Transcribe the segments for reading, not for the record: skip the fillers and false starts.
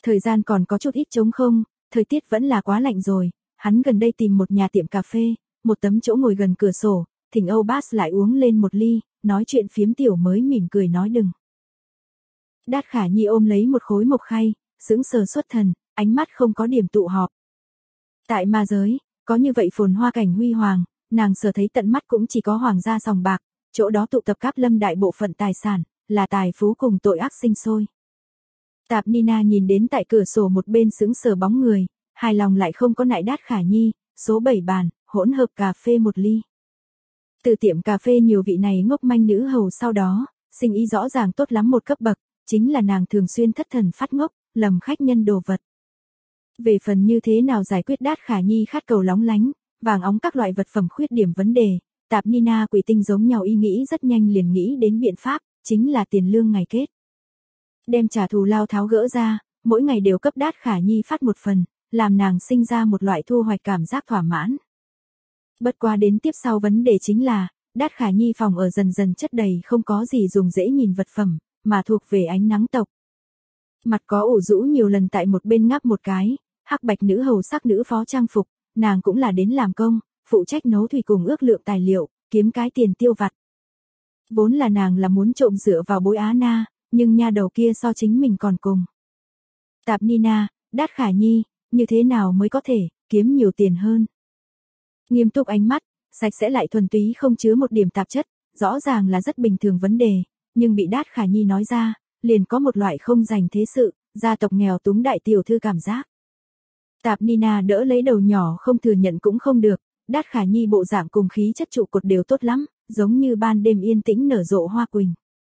Thời gian còn có chút ít trống không, thời tiết vẫn là quá lạnh rồi, hắn gần đây tìm một nhà tiệm cà phê, một tấm chỗ ngồi gần cửa sổ, thỉnh Âu Bass lại uống lên một ly, nói chuyện phiếm tiểu mới mỉm cười nói đừng. Đát Khả Nhi ôm lấy một khối mộc khay, sững sờ xuất thần, ánh mắt không có điểm tụ họp. Tại ma giới, có như vậy phồn hoa cảnh huy hoàng, nàng sở thấy tận mắt cũng chỉ có hoàng gia sòng bạc, chỗ đó tụ tập Cáp Lâm đại bộ phận tài sản, là tài phú cùng tội ác sinh sôi. Tạp Nina nhìn đến tại cửa sổ một bên sững sờ bóng người, hài lòng lại không có nại Đát Khả Nhi, số 7 bàn, hỗn hợp cà phê một ly. Từ tiệm cà phê nhiều vị này ngốc manh nữ hầu sau đó, sinh ý rõ ràng tốt lắm một cấp bậc, chính là nàng thường xuyên thất thần phát ngốc, lầm khách nhân đồ vật. Về phần như thế nào giải quyết Đát Khả Nhi khát cầu lóng lánh, vàng óng các loại vật phẩm khuyết điểm vấn đề, Tạp Nina quỷ tinh giống nhau ý nghĩ rất nhanh liền nghĩ đến biện pháp, chính là tiền lương ngày kết. Đem trả thù lao tháo gỡ ra, mỗi ngày đều cấp Đát Khả Nhi phát một phần, làm nàng sinh ra một loại thu hoạch cảm giác thỏa mãn. Bất qua đến tiếp sau vấn đề chính là, Đát Khả Nhi phòng ở dần dần chất đầy không có gì dùng dễ nhìn vật phẩm, mà thuộc về ánh nắng tộc. Mặt có ủ rũ nhiều lần tại một bên ngáp một cái, hắc bạch nữ hầu sắc nữ phó trang phục, nàng cũng là đến làm công, phụ trách nấu thủy cùng ước lượng tài liệu, kiếm cái tiền tiêu vặt. Vốn là nàng là muốn trộm dựa vào bối Á Na, nhưng nha đầu kia so chính mình còn cùng. Tạp Nina, Đát Khả Nhi, như thế nào mới có thể kiếm nhiều tiền hơn? Nghiêm túc ánh mắt, sạch sẽ lại thuần túy không chứa một điểm tạp chất, rõ ràng là rất bình thường vấn đề, nhưng bị Đát Khả Nhi nói ra, liền có một loại không dành thế sự, gia tộc nghèo túng đại tiểu thư cảm giác. Tạp Nina đỡ lấy đầu nhỏ không thừa nhận cũng không được, Đát Khả Nhi bộ dạng cùng khí chất trụ cột đều tốt lắm, giống như ban đêm yên tĩnh nở rộ hoa quỳnh.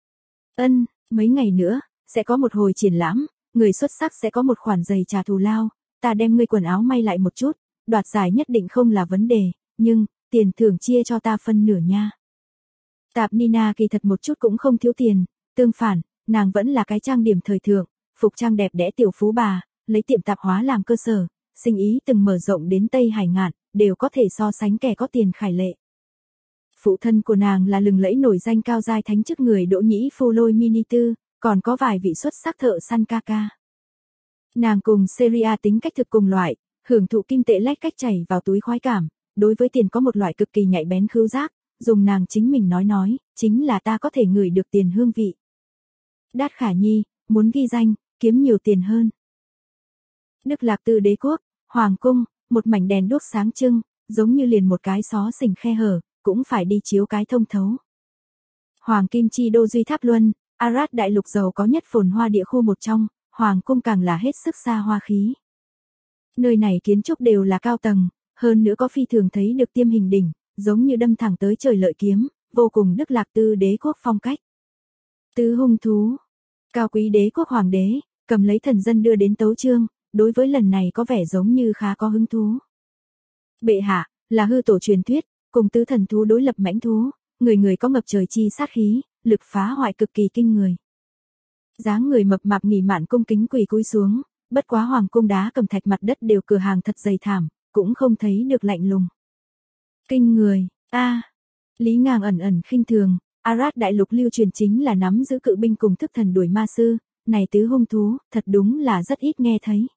Mấy ngày nữa, sẽ có một hồi triển lãm, người xuất sắc sẽ có một khoản giày trả thù lao, ta đem ngươi quần áo may lại một chút, đoạt giải nhất định không là vấn đề, nhưng, tiền thưởng chia cho ta phân nửa nha. Tạp Nina kỳ thật một chút cũng không thiếu tiền, tương phản, nàng vẫn là cái trang điểm thời thượng, phục trang đẹp đẽ tiểu phú bà, lấy tiệm tạp hóa làm cơ sở, sinh ý từng mở rộng đến Tây Hải Ngạn, đều có thể so sánh kẻ có tiền khải lệ. Phụ thân của nàng là lừng lẫy nổi danh cao giai thánh chức người Đỗ Nhĩ Phu Lôi Mini Tư, còn có vài vị xuất sắc thợ săn ca ca. Nàng cùng Seria tính cách thực cùng loại, hưởng thụ kim tệ lách cách chảy vào túi khoái cảm, đối với tiền có một loại cực kỳ nhạy bén khứu giác, dùng nàng chính mình nói, chính là ta có thể ngửi được tiền hương vị. Đát Khả Nhi, muốn ghi danh, kiếm nhiều tiền hơn. Đức Lạc Tư đế quốc, Hoàng cung, một mảnh đèn đuốc sáng trưng, giống như liền một cái xó xỉnh khe hở, cũng phải đi chiếu cái thông thấu. Hoàng Kim Chi đô Duy Tháp Luân, Arad đại lục giàu có nhất phồn hoa địa khu một trong, Hoàng cung càng là hết sức xa hoa khí. Nơi này kiến trúc đều là cao tầng, hơn nữa có phi thường thấy được tiêm hình đỉnh, giống như đâm thẳng tới trời lợi kiếm, vô cùng Đức Lạc Tư đế quốc phong cách. Tứ hung thú, cao quý đế quốc hoàng đế, cầm lấy thần dân đưa đến tấu chương, đối với lần này có vẻ giống như khá có hứng thú. Bệ hạ, là hư tổ truyền thuyết, cùng tứ thần thú đối lập mãnh thú, người người có ngập trời chi sát khí, lực phá hoại cực kỳ kinh người. Dáng người mập mạp nghỉ mạn cung kính quỳ cúi xuống, bất quá hoàng cung đá cẩm thạch mặt đất đều cửa hàng thật dày thảm, cũng không thấy được lạnh lùng. Kinh người, Lý Ngang ẩn ẩn khinh thường, Arad đại lục lưu truyền chính là nắm giữ cự binh cùng thức thần đuổi ma sư, này tứ hung thú, thật đúng là rất ít nghe thấy.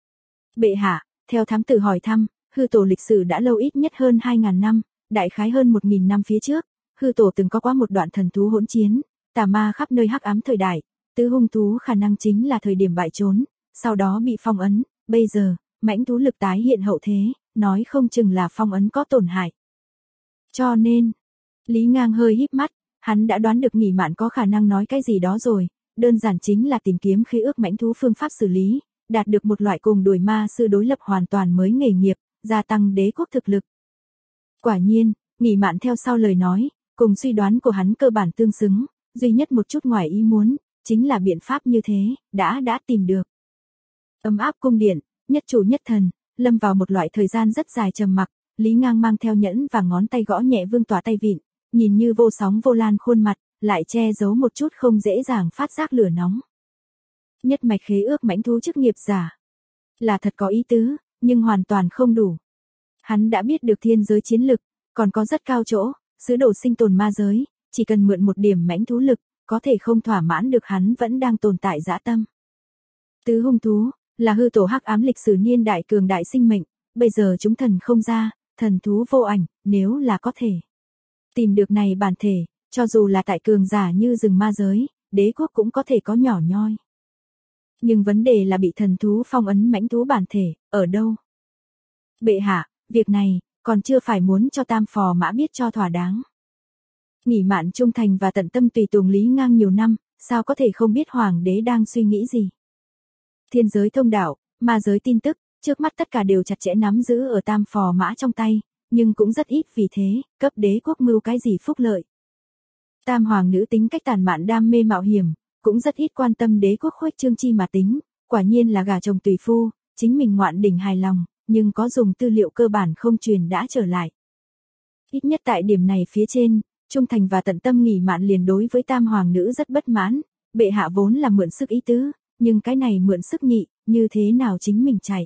Bệ hạ, theo thám tử hỏi thăm, hư tổ lịch sử đã lâu ít nhất hơn 2.000 năm, đại khái hơn 1.000 năm phía trước, hư tổ từng có qua một đoạn thần thú hỗn chiến, tà ma khắp nơi hắc ám thời đại, tứ hung thú khả năng chính là thời điểm bại trốn, sau đó bị phong ấn, bây giờ, mãnh thú lực tái hiện hậu thế, nói không chừng là phong ấn có tổn hại. Cho nên, Lý Ngang hơi híp mắt, hắn đã đoán được nghỉ mạn có khả năng nói cái gì đó rồi, đơn giản chính là tìm kiếm khế ước mãnh thú phương pháp xử lý, đạt được một loại cùng đuổi ma sư đối lập hoàn toàn mới nghề nghiệp, gia tăng đế quốc thực lực. Quả nhiên, nghỉ mạn theo sau lời nói, cùng suy đoán của hắn cơ bản tương xứng, duy nhất một chút ngoài ý muốn, chính là biện pháp như thế, đã tìm được. Ấm áp cung điện, nhất chủ nhất thần, lâm vào một loại thời gian rất dài trầm mặc, Lý Ngang mang theo nhẫn và ngón tay gõ nhẹ vương tỏa tay vịn, nhìn như vô sóng vô lan khuôn mặt, lại che giấu một chút không dễ dàng phát giác lửa nóng. Nhất mạch khế ước mãnh thú chức nghiệp giả, là thật có ý tứ, nhưng hoàn toàn không đủ. Hắn đã biết được thiên giới chiến lực, còn có rất cao chỗ, sứ đồ sinh tồn ma giới, chỉ cần mượn một điểm mãnh thú lực, có thể không thỏa mãn được hắn vẫn đang tồn tại dã tâm. Tứ hung thú, là hư tổ hắc ám lịch sử niên đại cường đại sinh mệnh, bây giờ chúng thần không ra, thần thú vô ảnh, nếu là có thể tìm được này bản thể, cho dù là tại cường giả như rừng ma giới, đế quốc cũng có thể có nhỏ nhoi. Nhưng vấn đề là bị thần thú phong ấn mãnh thú bản thể, ở đâu? Bệ hạ, việc này, còn chưa phải muốn cho Tam Phò Mã biết cho thỏa đáng. Nghỉ mạn trung thành và tận tâm tùy tùng Lý Ngang nhiều năm, sao có thể không biết hoàng đế đang suy nghĩ gì? Thiên giới thông đạo, ma giới tin tức, trước mắt tất cả đều chặt chẽ nắm giữ ở Tam Phò Mã trong tay, nhưng cũng rất ít vì thế, cấp đế quốc mưu cái gì phúc lợi. Tam hoàng nữ tính cách tàn mạn đam mê mạo hiểm, cũng rất ít quan tâm đế quốc khuếch trương chi mà tính, quả nhiên là gà chồng tùy phu, chính mình ngoạn đỉnh hài lòng, nhưng có dùng tư liệu cơ bản không truyền đã trở lại. Ít nhất tại điểm này phía trên, trung thành và tận tâm nghỉ mạn liền đối với tam hoàng nữ rất bất mãn, bệ hạ vốn là mượn sức ý tứ, nhưng cái này mượn sức nhị, như thế nào chính mình chạy.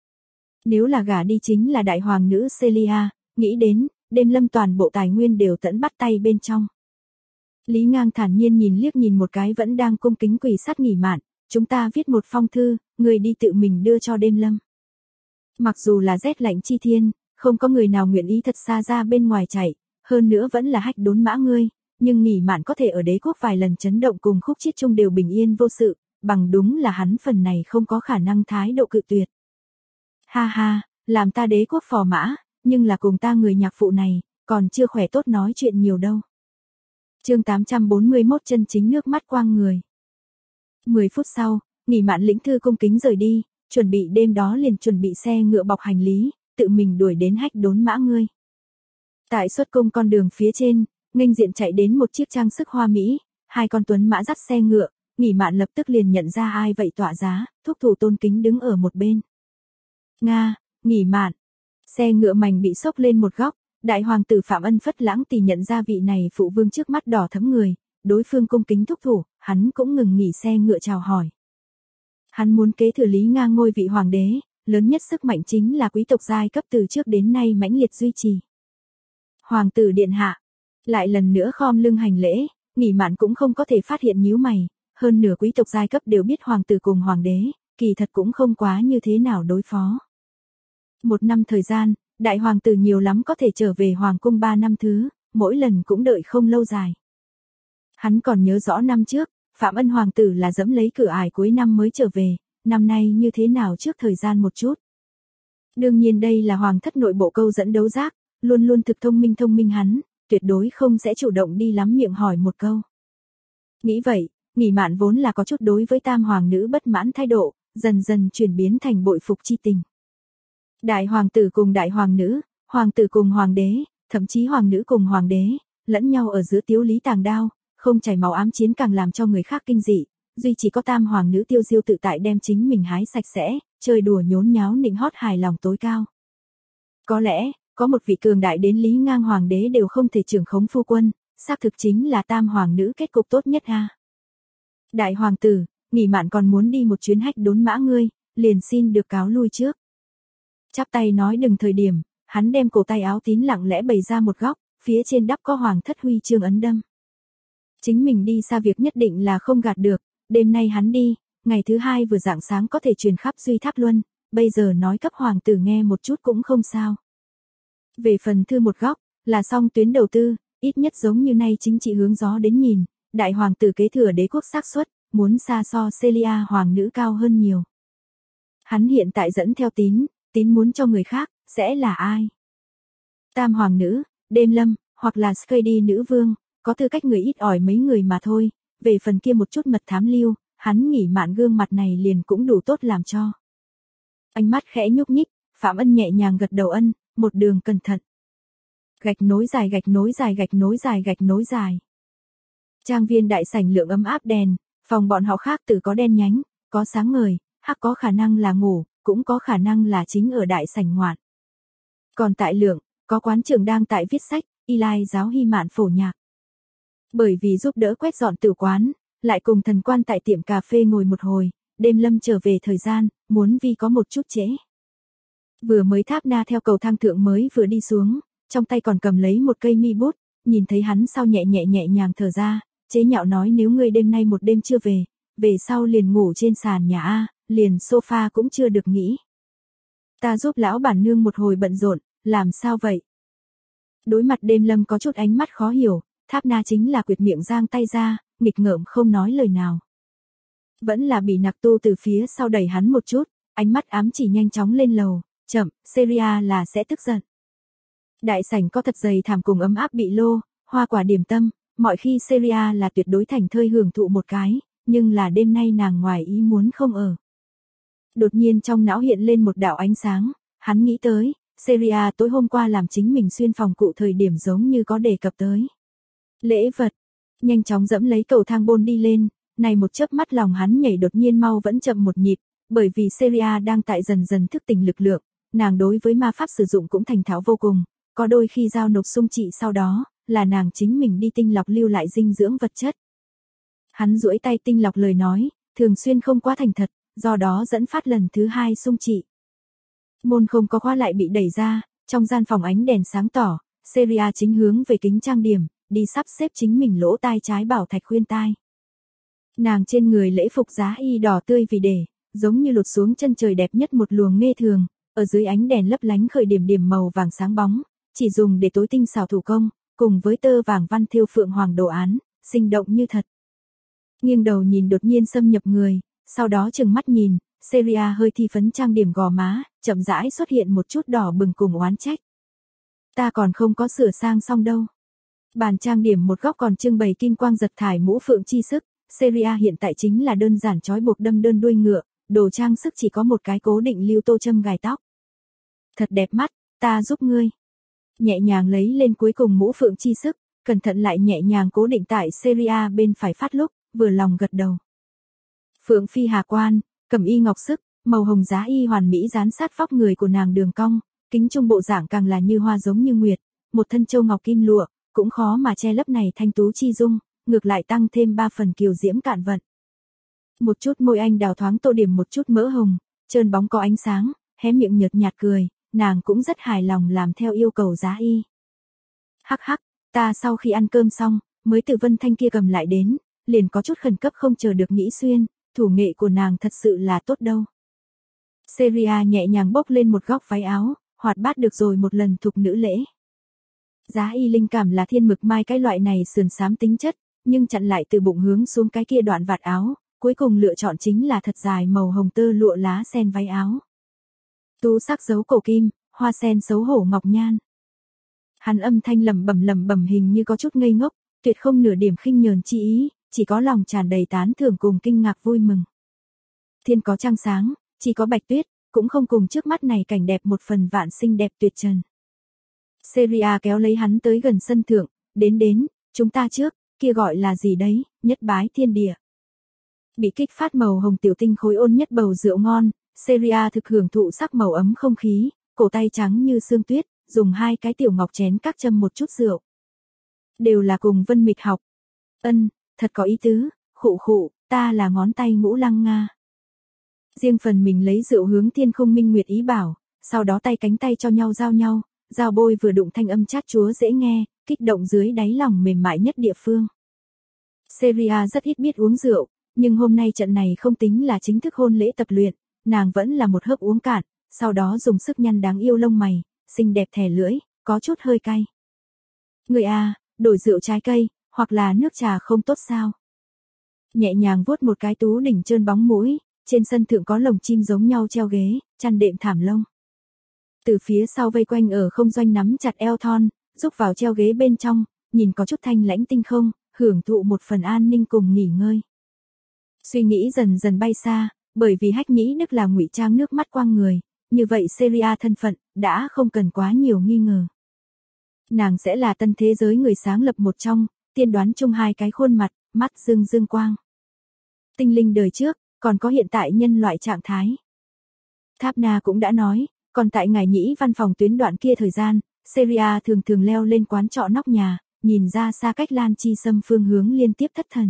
Nếu là gả đi chính là đại hoàng nữ Celia, nghĩ đến, đêm lâm toàn bộ tài nguyên đều tẫn bắt tay bên trong. Lý Ngang thản nhiên nhìn liếc nhìn một cái vẫn đang cung kính quỳ sát nghỉ mạn, chúng ta viết một phong thư, người đi tự mình đưa cho đêm lâm. Mặc dù là rét lạnh chi thiên, không có người nào nguyện ý thật xa ra bên ngoài chạy, hơn nữa vẫn là hách đốn mã ngươi, nhưng nghỉ mạn có thể ở đế quốc vài lần chấn động cùng khúc chiết chung đều bình yên vô sự, bằng đúng là hắn phần này không có khả năng thái độ cự tuyệt. Ha ha, làm ta đế quốc phò mã, nhưng là cùng ta người nhạc phụ này, còn chưa khỏe tốt nói chuyện nhiều đâu. Chương 841 chân chính nước mắt quang người. 10 phút sau, nghỉ mạn lĩnh thư cung kính rời đi, chuẩn bị đêm đó liền chuẩn bị xe ngựa bọc hành lý, tự mình đuổi đến hách đốn mã ngươi. Tại xuất cung con đường phía trên, nghênh diện chạy đến một chiếc trang sức hoa mỹ, hai con tuấn mã dắt xe ngựa, nghỉ mạn lập tức liền nhận ra ai vậy tọa giá, thúc thủ tôn kính đứng ở một bên. Nga, nghỉ mạn. Xe ngựa mảnh bị xốc lên một góc, đại hoàng tử Phạm Ân Phất lãng thì nhận ra vị này phụ vương trước mắt đỏ thẫm người, đối phương cung kính thúc thủ, hắn cũng ngừng nghỉ xe ngựa chào hỏi. Hắn muốn kế thừa Lý Ngang ngôi vị hoàng đế, lớn nhất sức mạnh chính là quý tộc giai cấp từ trước đến nay mãnh liệt duy trì. Hoàng tử điện hạ, lại lần nữa khom lưng hành lễ, nghỉ mạn cũng không có thể phát hiện nhíu mày, hơn nửa quý tộc giai cấp đều biết hoàng tử cùng hoàng đế, kỳ thật cũng không quá như thế nào đối phó. Một năm thời gian, đại hoàng tử nhiều lắm có thể trở về hoàng cung 3 năm thứ, mỗi lần cũng đợi không lâu dài. Hắn còn nhớ rõ năm trước, Phạm Ân hoàng tử là dẫm lấy cửa ải cuối năm mới trở về, năm nay như thế nào trước thời gian một chút. Đương nhiên đây là hoàng thất nội bộ câu dẫn đấu giác, luôn luôn thực thông minh hắn, tuyệt đối không sẽ chủ động đi lắm miệng hỏi một câu. Nghĩ vậy, nghỉ mạn vốn là có chút đối với tam hoàng nữ bất mãn thái độ, dần dần chuyển biến thành bội phục chi tình. Đại hoàng tử cùng đại hoàng nữ, hoàng tử cùng hoàng đế, thậm chí hoàng nữ cùng hoàng đế, lẫn nhau ở giữa tiếu lý tàng đao, không chảy máu ám chiến càng làm cho người khác kinh dị, duy chỉ có tam hoàng nữ tiêu diêu tự tại đem chính mình hái sạch sẽ, chơi đùa nhốn nháo nịnh hót hài lòng tối cao. Có lẽ, có một vị cường đại đến Lý Ngang hoàng đế đều không thể trưởng khống phu quân, xác thực chính là tam hoàng nữ kết cục tốt nhất ha. Đại hoàng tử, nghỉ mạn còn muốn đi một chuyến hách đốn mã ngươi, liền xin được cáo lui trước. Chắp tay nói đừng thời điểm, hắn đem cổ tay áo tín lặng lẽ bày ra một góc, phía trên đắp có hoàng thất huy chương ấn đâm. Chính mình đi xa việc nhất định là không gạt được, đêm nay hắn đi, ngày thứ hai vừa rạng sáng có thể truyền khắp Duy Tháp Luân, bây giờ nói cấp hoàng tử nghe một chút cũng không sao. Về phần thư một góc, là xong tuyến đầu tư, ít nhất giống như nay chính trị hướng gió đến nhìn, đại hoàng tử kế thừa đế quốc xác suất, muốn xa so Celia hoàng nữ cao hơn nhiều. Hắn hiện tại dẫn theo tín muốn cho người khác, sẽ là ai? Tam hoàng nữ, đêm lâm, hoặc là Skady nữ vương, có tư cách người ít ỏi mấy người mà thôi, về phần kia một chút mật thám lưu, hắn nghỉ mạn gương mặt này liền cũng đủ tốt làm cho. Ánh mắt khẽ nhúc nhích, Phạm Ân nhẹ nhàng gật đầu ân, một đường cẩn thận. Gạch nối dài gạch nối dài gạch nối dài gạch nối dài. Trang viên đại sảnh lượng ấm áp đèn, phòng bọn họ khác từ có đen nhánh, có sáng ngời, hắc có khả năng là ngủ, cũng có khả năng là chính ở đại sảnh ngoạn. Còn tại lượng, có quán trưởng đang tại viết sách, y lai giáo hy mạn phổ nhạc. Bởi vì giúp đỡ quét dọn tử quán, lại cùng thần quan tại tiệm cà phê ngồi một hồi, đêm lâm trở về thời gian, muốn vi có một chút trễ. Vừa mới tháp na theo cầu thang thượng mới vừa đi xuống, trong tay còn cầm lấy một cây mi bút, nhìn thấy hắn sau nhẹ nhàng thở ra, chế nhạo nói nếu ngươi đêm nay một đêm chưa về sau liền ngủ trên sàn nhà a, liền sofa cũng chưa được nghĩ. Ta giúp lão bản nương một hồi bận rộn, làm sao vậy? Đối mặt Đêm Lâm có chút ánh mắt khó hiểu, Tháp Na chính là quyệt miệng giang tay ra, nghịch ngợm không nói lời nào. Vẫn là bị Nặc Tu từ phía sau đẩy hắn một chút, ánh mắt ám chỉ nhanh chóng lên lầu, chậm, Seria là sẽ tức giận. Đại sảnh có thật dày thảm cùng ấm áp bị lô, hoa quả điểm tâm, mọi khi Seria là tuyệt đối thành thơi hưởng thụ một cái, nhưng là đêm nay nàng ngoài ý muốn không ở. Đột nhiên trong não hiện lên một đạo ánh sáng, hắn nghĩ tới, Seria tối hôm qua làm chính mình xuyên phòng cụ thời điểm giống như có đề cập tới. Lễ vật, nhanh chóng dẫm lấy cầu thang bôn đi lên, này một chớp mắt lòng hắn nhảy đột nhiên mau vẫn chậm một nhịp, bởi vì Seria đang tại dần dần thức tỉnh lực lượng, nàng đối với ma pháp sử dụng cũng thành thạo vô cùng, có đôi khi giao nộp sung trị sau đó, là nàng chính mình đi tinh lọc lưu lại dinh dưỡng vật chất. Hắn duỗi tay tinh lọc lời nói, thường xuyên không quá thành thật, do đó dẫn phát lần thứ 2 sung trị. Môn không có khóa lại bị đẩy ra, trong gian phòng ánh đèn sáng tỏ, Seria chính hướng về kính trang điểm, đi sắp xếp chính mình lỗ tai trái bảo thạch khuyên tai. Nàng trên người lễ phục giá y đỏ tươi vì để, giống như lột xuống chân trời đẹp nhất một luồng nghe thường, ở dưới ánh đèn lấp lánh khởi điểm điểm màu vàng sáng bóng, chỉ dùng để tối tinh xảo thủ công, cùng với tơ vàng văn thêu phượng hoàng đồ án, sinh động như thật. Nghiêng đầu nhìn đột nhiên xâm nhập người, sau đó trừng mắt nhìn, Seria hơi thi phấn trang điểm gò má, chậm rãi xuất hiện một chút đỏ bừng cùng oán trách. Ta còn không có sửa sang xong đâu. Bàn trang điểm một góc còn trưng bày kim quang giật thải mũ phượng chi sức, Seria hiện tại chính là đơn giản trói buộc đâm đơn đuôi ngựa, đồ trang sức chỉ có một cái cố định lưu tô châm gài tóc. Thật đẹp mắt, ta giúp ngươi. Nhẹ nhàng lấy lên cuối cùng mũ phượng chi sức, cẩn thận lại nhẹ nhàng cố định tại Seria bên phải phát lúc, vừa lòng gật đầu. Phượng phi hà quan, cẩm y ngọc sức, màu hồng giá y hoàn mỹ dán sát vóc người của nàng đường cong, kính trung bộ dạng càng là như hoa giống như nguyệt, một thân châu ngọc kim lụa, cũng khó mà che lấp này thanh tú chi dung, ngược lại tăng thêm 3 phần kiều diễm cạn vận. Một chút môi anh đào thoáng tô điểm một chút mỡ hồng, trơn bóng có ánh sáng, hé miệng nhợt nhạt cười, nàng cũng rất hài lòng làm theo yêu cầu giá y. Hắc hắc, ta sau khi ăn cơm xong, mới từ Vân Thanh kia cầm lại đến, liền có chút khẩn cấp không chờ được nghĩ xuyên, thủ nghệ của nàng thật sự là tốt đâu. Seria nhẹ nhàng bốc lên một góc váy áo, hoạt bát được rồi một lần thục nữ lễ. Giá y linh cảm là thiên mực mai cái loại này sườn xám tính chất, nhưng chặn lại từ bụng hướng xuống cái kia đoạn vạt áo, cuối cùng lựa chọn chính là thật dài màu hồng tơ lụa lá sen váy áo. Tú sắc dấu cổ kim, hoa sen xấu hổ ngọc nhan. Hắn âm thanh lẩm bẩm hình như có chút ngây ngốc, tuyệt không nửa điểm khinh nhờn chi ý, chỉ có lòng tràn đầy tán thưởng cùng kinh ngạc vui mừng. Thiên có trăng sáng, chỉ có bạch tuyết, cũng không cùng trước mắt này cảnh đẹp một phần vạn xinh đẹp tuyệt trần. Seria kéo lấy hắn tới gần sân thượng, đến, chúng ta trước, kia gọi là gì đấy, nhất bái thiên địa. Bị kích phát màu hồng tiểu tinh khối ôn nhất bầu rượu ngon, Seria thực hưởng thụ sắc màu ấm không khí, cổ tay trắng như sương tuyết, dùng 2 cái tiểu ngọc chén các châm một chút rượu. Đều là cùng Vân Mịch học. Thật có ý tứ, khụ, ta là ngón tay ngũ lăng Nga. Riêng phần mình lấy rượu hướng thiên không minh nguyệt ý bảo, sau đó tay cánh tay cho nhau, giao bôi vừa đụng thanh âm chát chúa dễ nghe, kích động dưới đáy lòng mềm mại nhất địa phương. Seria rất ít biết uống rượu, nhưng hôm nay trận này không tính là chính thức hôn lễ tập luyện, nàng vẫn là một hớp uống cạn, sau đó dùng sức nhăn đáng yêu lông mày, xinh đẹp thẻ lưỡi, có chút hơi cay. Người đổi rượu trái cây, hoặc là nước trà không tốt sao? Nhẹ nhàng vuốt một cái tú đỉnh trơn bóng mũi, trên sân thượng có lồng chim giống nhau treo ghế, chăn đệm thảm lông. Từ phía sau vây quanh ở không doanh nắm chặt eo thon, rúc vào treo ghế bên trong, nhìn có chút thanh lãnh tinh không, hưởng thụ một phần an ninh cùng nghỉ ngơi. Suy nghĩ dần dần bay xa, bởi vì Hách Nhĩ Đức là ngụy trang nước mắt quang người, như vậy Seria thân phận đã không cần quá nhiều nghi ngờ. Nàng sẽ là tân thế giới người sáng lập một trong, tiên đoán chung 2 cái khuôn mặt, mắt dương quang. Tinh linh đời trước, còn có hiện tại nhân loại trạng thái. Tháp Na cũng đã nói, còn tại ngài Nhĩ văn phòng tuyến đoạn kia thời gian, Seria thường leo lên quán trọ nóc nhà, nhìn ra xa cách Lan Chi Sâm phương hướng liên tiếp thất thần.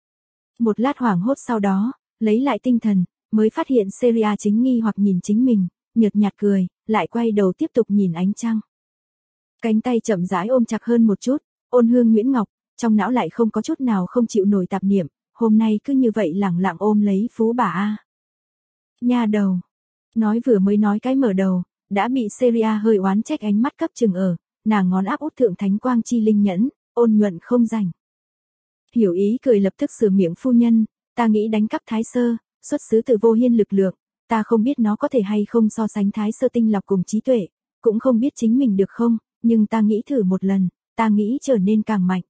Một lát hoảng hốt sau đó, lấy lại tinh thần, mới phát hiện Seria chính nghi hoặc nhìn chính mình, nhợt nhạt cười, lại quay đầu tiếp tục nhìn ánh trăng. Cánh tay chậm rãi ôm chặt hơn một chút, ôn hương Nguyễn Ngọc, trong não lại không có chút nào không chịu nổi tạp niệm, hôm nay cứ như vậy lẳng lặng ôm lấy phú bà a. Nha đầu. Nói vừa mới nói cái mở đầu, đã bị Seria hơi oán trách ánh mắt cấp chừng ở, nàng ngón áp út thượng thánh quang chi linh nhẫn, ôn nhuận không rảnh. Hiểu ý cười lập tức sửa miệng phu nhân, ta nghĩ đánh cắp thái sơ, xuất xứ từ vô hiên lực lượng, ta không biết nó có thể hay không so sánh thái sơ tinh lọc cùng trí tuệ, cũng không biết chính mình được không, nhưng ta nghĩ thử một lần, ta nghĩ trở nên càng mạnh.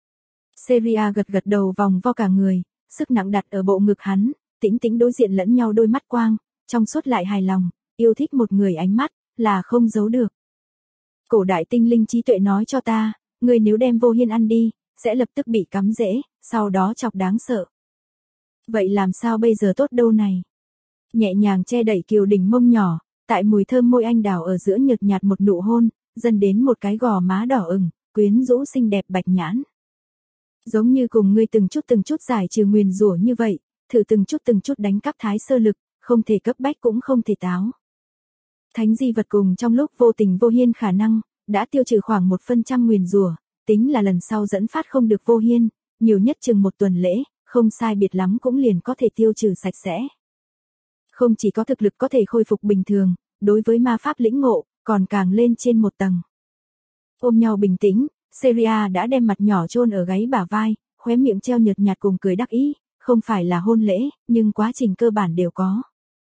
Seria gật gật đầu vòng vo cả người, sức nặng đặt ở bộ ngực hắn, tĩnh tĩnh đối diện lẫn nhau đôi mắt quang, trong suốt lại hài lòng, yêu thích một người ánh mắt, là không giấu được. Cổ đại tinh linh trí tuệ nói cho ta, người nếu đem vô hiên ăn đi, sẽ lập tức bị cắm rễ, sau đó chọc đáng sợ. Vậy làm sao bây giờ tốt đâu này? Nhẹ nhàng che đẩy Kiều Đình mông nhỏ, tại mùi thơm môi anh đào ở giữa nhợt nhạt một nụ hôn, dần đến một cái gò má đỏ ửng, quyến rũ xinh đẹp bạch nhãn. Giống như cùng ngươi từng chút giải trừ nguyền rủa như vậy, thử từng chút đánh cắp thái sơ lực, không thể cấp bách cũng không thể táo. Thánh di vật cùng trong lúc vô tình vô hiên khả năng, đã tiêu trừ khoảng 1% nguyền rủa, tính là lần sau dẫn phát không được vô hiên, nhiều nhất chừng 1 tuần lễ, không sai biệt lắm cũng liền có thể tiêu trừ sạch sẽ. Không chỉ có thực lực có thể khôi phục bình thường, đối với ma pháp lĩnh ngộ, còn càng lên trên một tầng. Ôm nhau bình tĩnh, Seria đã đem mặt nhỏ chôn ở gáy bả vai, khóe miệng treo nhợt nhạt cùng cười đắc ý, không phải là hôn lễ, nhưng quá trình cơ bản đều có.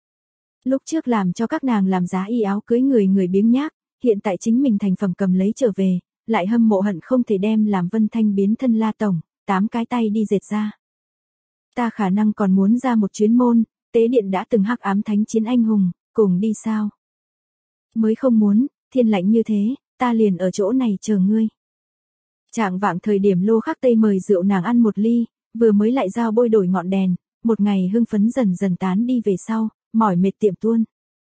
Lúc trước làm cho các nàng làm giá y áo cưới người biếng nhác, hiện tại chính mình thành phẩm cầm lấy trở về, lại hâm mộ hận không thể đem làm Vân Thanh biến thân La Tổng, 8 cái tay đi dệt ra. Ta khả năng còn muốn ra một chuyến môn, tế điện đã từng hắc ám thánh chiến anh hùng, cùng đi sao? Mới không muốn, thiên lạnh như thế, ta liền ở chỗ này chờ ngươi. Trạng vạng thời điểm Lô Khắc Tây mời rượu nàng ăn một ly, vừa mới lại giao bôi đổi ngọn đèn, một ngày hưng phấn dần dần tán đi về sau, mỏi mệt tiệm tuôn.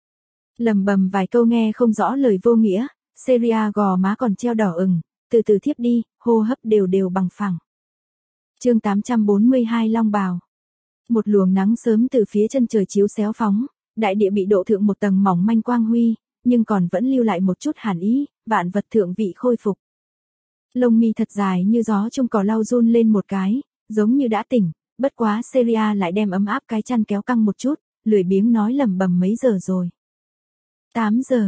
Lầm bầm vài câu nghe không rõ lời vô nghĩa, Seria gò má còn treo đỏ ửng, từ từ thiếp đi, hô hấp đều bằng phẳng. Chương 842 Long Bào. Một luồng nắng sớm từ phía chân trời chiếu xéo phóng, đại địa bị độ thượng một tầng mỏng manh quang huy, nhưng còn vẫn lưu lại một chút hàn ý, vạn vật thượng vị khôi phục. Lông mi thật dài như gió trong cỏ lau run lên một cái, giống như đã tỉnh, bất quá Seria lại đem ấm áp cái chăn kéo căng một chút, lười biếng nói lẩm bẩm mấy giờ rồi. 8 giờ.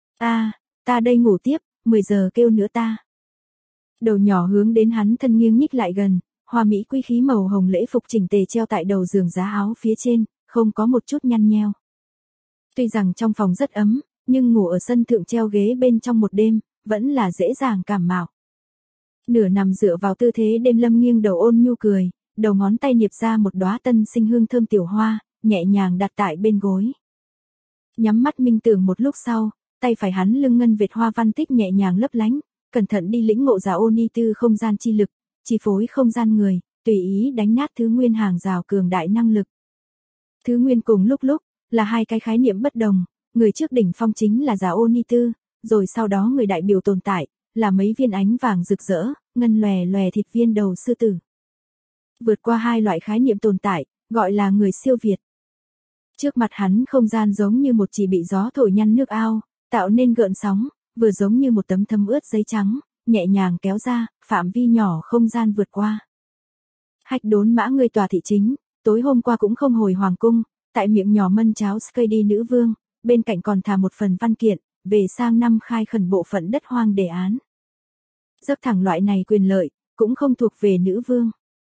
Ta đây ngủ tiếp, 10 giờ kêu nữa ta. Đầu nhỏ hướng đến hắn thân nghiêng nhích lại gần, hoa mỹ quý khí màu hồng lễ phục chỉnh tề treo tại đầu giường giá áo phía trên, không có một chút nhăn nheo. Tuy rằng trong phòng rất ấm, nhưng ngủ ở sân thượng treo ghế bên trong một đêm, vẫn là dễ dàng cảm mạo. Nửa nằm dựa vào tư thế đêm lâm nghiêng đầu ôn nhu cười, đầu ngón tay niệp ra một đóa tân sinh hương thơm tiểu hoa, nhẹ nhàng đặt tại bên gối. Nhắm mắt minh tưởng một lúc sau, tay phải hắn lưng ngân vệt hoa văn tích nhẹ nhàng lấp lánh, cẩn thận đi lĩnh ngộ giả ô ni tư không gian chi lực, chi phối không gian người, tùy ý đánh nát thứ nguyên hàng rào cường đại năng lực. Thứ nguyên cùng lúc là hai cái khái niệm bất đồng, người trước đỉnh phong chính là giả ô ni tư, rồi sau đó người đại biểu tồn tại, là mấy viên ánh vàng rực rỡ, ngân lòe lòe thịt viên đầu sư tử. Vượt qua hai loại khái niệm tồn tại, gọi là người siêu việt. Trước mặt hắn không gian giống như một chỉ bị gió thổi nhăn nước ao, tạo nên gợn sóng, vừa giống như một tấm thấm ướt giấy trắng, nhẹ nhàng kéo ra, phạm vi nhỏ không gian vượt qua. Hách Đốn Mã người tòa thị chính, tối hôm qua cũng không hồi hoàng cung, tại miệng nhỏ mân cháo Skady nữ vương, bên cạnh còn thả một phần văn kiện, về sang năm khai khẩn bộ phận đất hoang đề án. Giấc thẳng loại này quyền lợi, cũng không thuộc về nữ vương.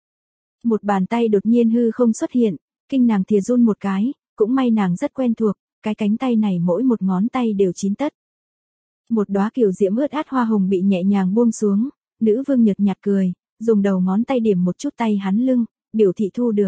Một bàn tay đột nhiên hư không xuất hiện, kinh nàng thìa run một cái, cũng may nàng rất quen thuộc, cái cánh tay này mỗi một ngón tay đều chín tất. Một đóa kiều diễm ướt át hoa hồng bị nhẹ nhàng buông xuống, nữ vương nhợt nhạt cười, dùng đầu ngón tay điểm một chút tay hắn lưng, biểu thị thu được.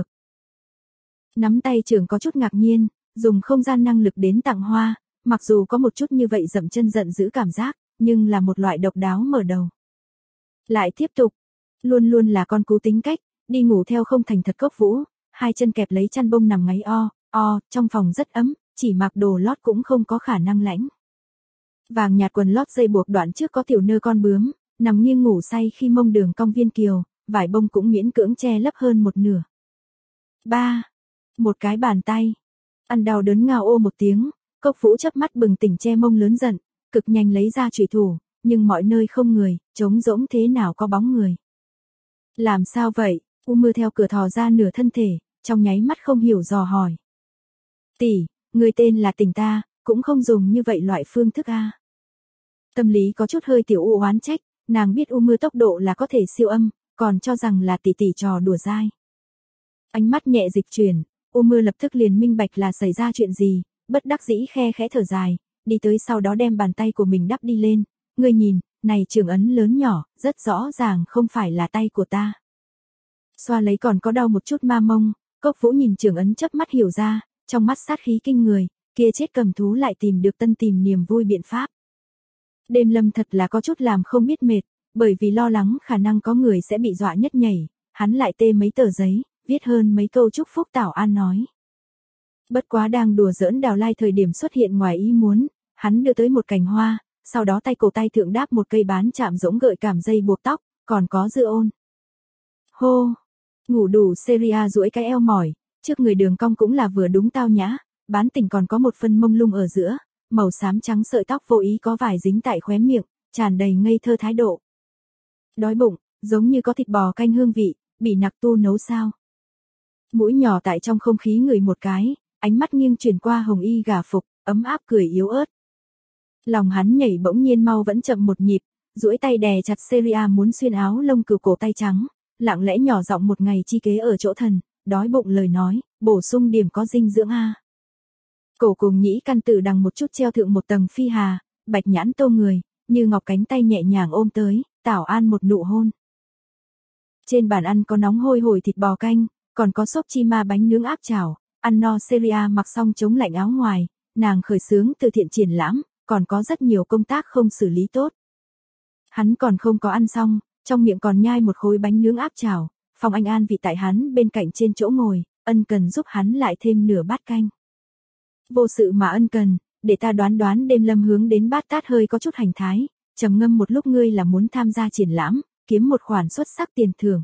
Nắm tay trưởng có chút ngạc nhiên, dùng không gian năng lực đến tặng hoa, mặc dù có một chút như vậy dậm chân giận giữ cảm giác, nhưng là một loại độc đáo mở đầu. Lại tiếp tục, luôn luôn là con cú tính cách, đi ngủ theo không thành thật cốc vũ, hai chân kẹp lấy chăn bông nằm ngáy trong phòng rất ấm, chỉ mặc đồ lót cũng không có khả năng lạnh. Vàng nhạt quần lót dây buộc đoạn trước có tiểu nơ con bướm, nằm nghiêng ngủ say khi mông đường cong viên kiều, vải bông cũng miễn cưỡng che lấp hơn một nửa. 3. Một cái bàn tay. Ăn đau đớn ngao ô một tiếng, cốc vũ chớp mắt bừng tỉnh che mông lớn giận, cực nhanh lấy ra chùy thủ, nhưng mọi nơi không người, trống rỗng thế nào có bóng người. Làm sao vậy? U Mưa theo cửa thò ra nửa thân thể, trong nháy mắt không hiểu dò hỏi. Tỷ, Người tên là tình ta, cũng không dùng như vậy loại phương thức a. Tâm lý có chút hơi tiểu u oán trách, nàng biết U Mưa tốc độ là có thể siêu âm, còn cho rằng là tỷ tỷ trò đùa dai. Ánh mắt nhẹ dịch chuyển, U Mưa lập tức liền minh bạch là xảy ra chuyện gì, bất đắc dĩ khe khẽ thở dài, đi tới sau đó đem bàn tay của mình đắp đi lên. Ngươi nhìn, này trường ấn lớn nhỏ, rất rõ ràng không phải là tay của ta. Xoa lấy còn có đau một chút ma mông, Cốc Vũ nhìn trường ấn chớp mắt hiểu ra, trong mắt sát khí kinh người, kia chết cầm thú lại tìm được tân tìm niềm vui biện pháp. Đêm Lâm thật là có chút làm không biết mệt, bởi vì lo lắng khả năng có người sẽ bị dọa nhất nhảy, hắn lại tê mấy tờ giấy, viết hơn mấy câu chúc phúc Tảo An nói. Bất quá đang đùa giỡn Đào Lai thời điểm xuất hiện ngoài ý muốn, hắn đưa tới một cành hoa, sau đó tay cổ tay thượng đáp một cây bán chạm rỗng gợi cảm dây buộc tóc, còn có dưa ôn. Hô, ngủ đủ Seria duỗi cái eo mỏi, trước người đường cong cũng là vừa đúng tao nhã, bán tỉnh còn có một phân mông lung ở giữa, màu xám trắng sợi tóc vô ý có vài dính tại khóe miệng, tràn đầy ngây thơ thái độ. Đói bụng, giống như có thịt bò canh hương vị, bị nặc tu nấu sao. Mũi nhỏ tại trong không khí ngửi một cái, ánh mắt nghiêng chuyển qua hồng y gà phục, ấm áp cười yếu ớt. Lòng hắn nhảy bỗng nhiên mau vẫn chậm một nhịp, duỗi tay đè chặt Seria muốn xuyên áo lông cừu cổ tay trắng, lặng lẽ nhỏ giọng một ngày chi kế ở chỗ thần, đói bụng lời nói, bổ sung điểm có dinh dưỡng a. Cổ cùng nhĩ căn tử đằng một chút treo thượng một tầng phi hà, bạch nhãn tô người, như ngọc cánh tay nhẹ nhàng ôm tới, Tảo An một nụ hôn. Trên bàn ăn có nóng hôi hổi thịt bò canh, còn có xốp chi ma bánh nướng áp chảo, ăn no Seria mặc xong chống lạnh áo ngoài, nàng khởi xướng từ thiện triển lãm, còn có rất nhiều công tác không xử lý tốt. Hắn còn không có ăn xong, trong miệng còn nhai một khối bánh nướng áp chảo, Phong Anh An vị tại hắn bên cạnh trên chỗ ngồi, ân cần giúp hắn lại thêm nửa bát canh. Vô sự mà ân cần, để ta đoán Đêm Lâm hướng đến bát tát hơi có chút hành thái, trầm ngâm một lúc ngươi là muốn tham gia triển lãm, kiếm một khoản xuất sắc tiền thưởng.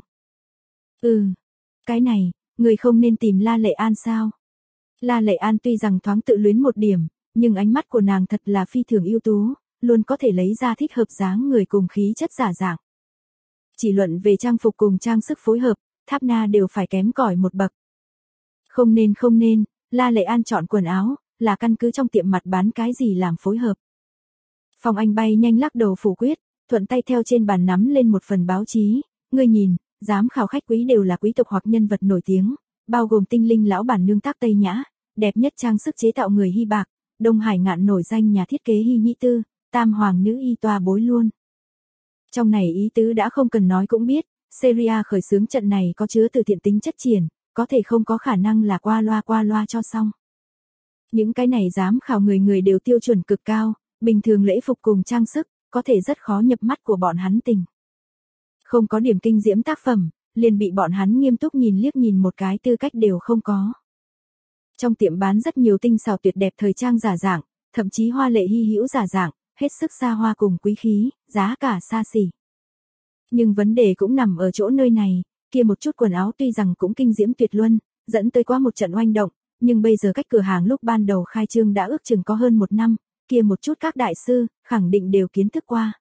Cái này, người không nên tìm La Lệ An sao? La Lệ An tuy rằng thoáng tự luyến một điểm, nhưng ánh mắt của nàng thật là phi thường ưu tú, luôn có thể lấy ra thích hợp dáng người cùng khí chất giả dạng. Chỉ luận về trang phục cùng trang sức phối hợp, Tháp Na đều phải kém cỏi một bậc. Không nên, La Lệ An chọn quần áo, là căn cứ trong tiệm mặt bán cái gì làm phối hợp. Phong Anh bay nhanh lắc đầu phủ quyết, thuận tay theo trên bàn nắm lên một phần báo chí, ngươi nhìn, giám khảo khách quý đều là quý tộc hoặc nhân vật nổi tiếng, bao gồm tinh linh lão bản nương tác Tây Nhã, đẹp nhất trang sức chế tạo người Hy Bạc, Đông Hải ngạn nổi danh nhà thiết kế Hy Nhĩ Tư, tam hoàng nữ y toa bối luôn. Trong này ý tứ đã không cần nói cũng biết, Seria khởi xướng trận này có chứa từ thiện tính chất triển, có thể không có khả năng là qua loa cho xong. Những cái này giám khảo người đều tiêu chuẩn cực cao, bình thường lễ phục cùng trang sức, có thể rất khó nhập mắt của bọn hắn tình. Không có điểm kinh diễm tác phẩm, liền bị bọn hắn nghiêm túc nhìn liếc nhìn một cái tư cách đều không có. Trong tiệm bán rất nhiều tinh xảo tuyệt đẹp thời trang giả dạng, thậm chí hoa lệ hy hữu giả dạng, hết sức xa hoa cùng quý khí, giá cả xa xỉ. Nhưng vấn đề cũng nằm ở chỗ nơi này, kia một chút quần áo tuy rằng cũng kinh diễm tuyệt luân, dẫn tới quá một trận oanh động, nhưng bây giờ cách cửa hàng lúc ban đầu khai trương đã ước chừng có hơn một năm, kia một chút các đại sư, khẳng định đều kiến thức qua.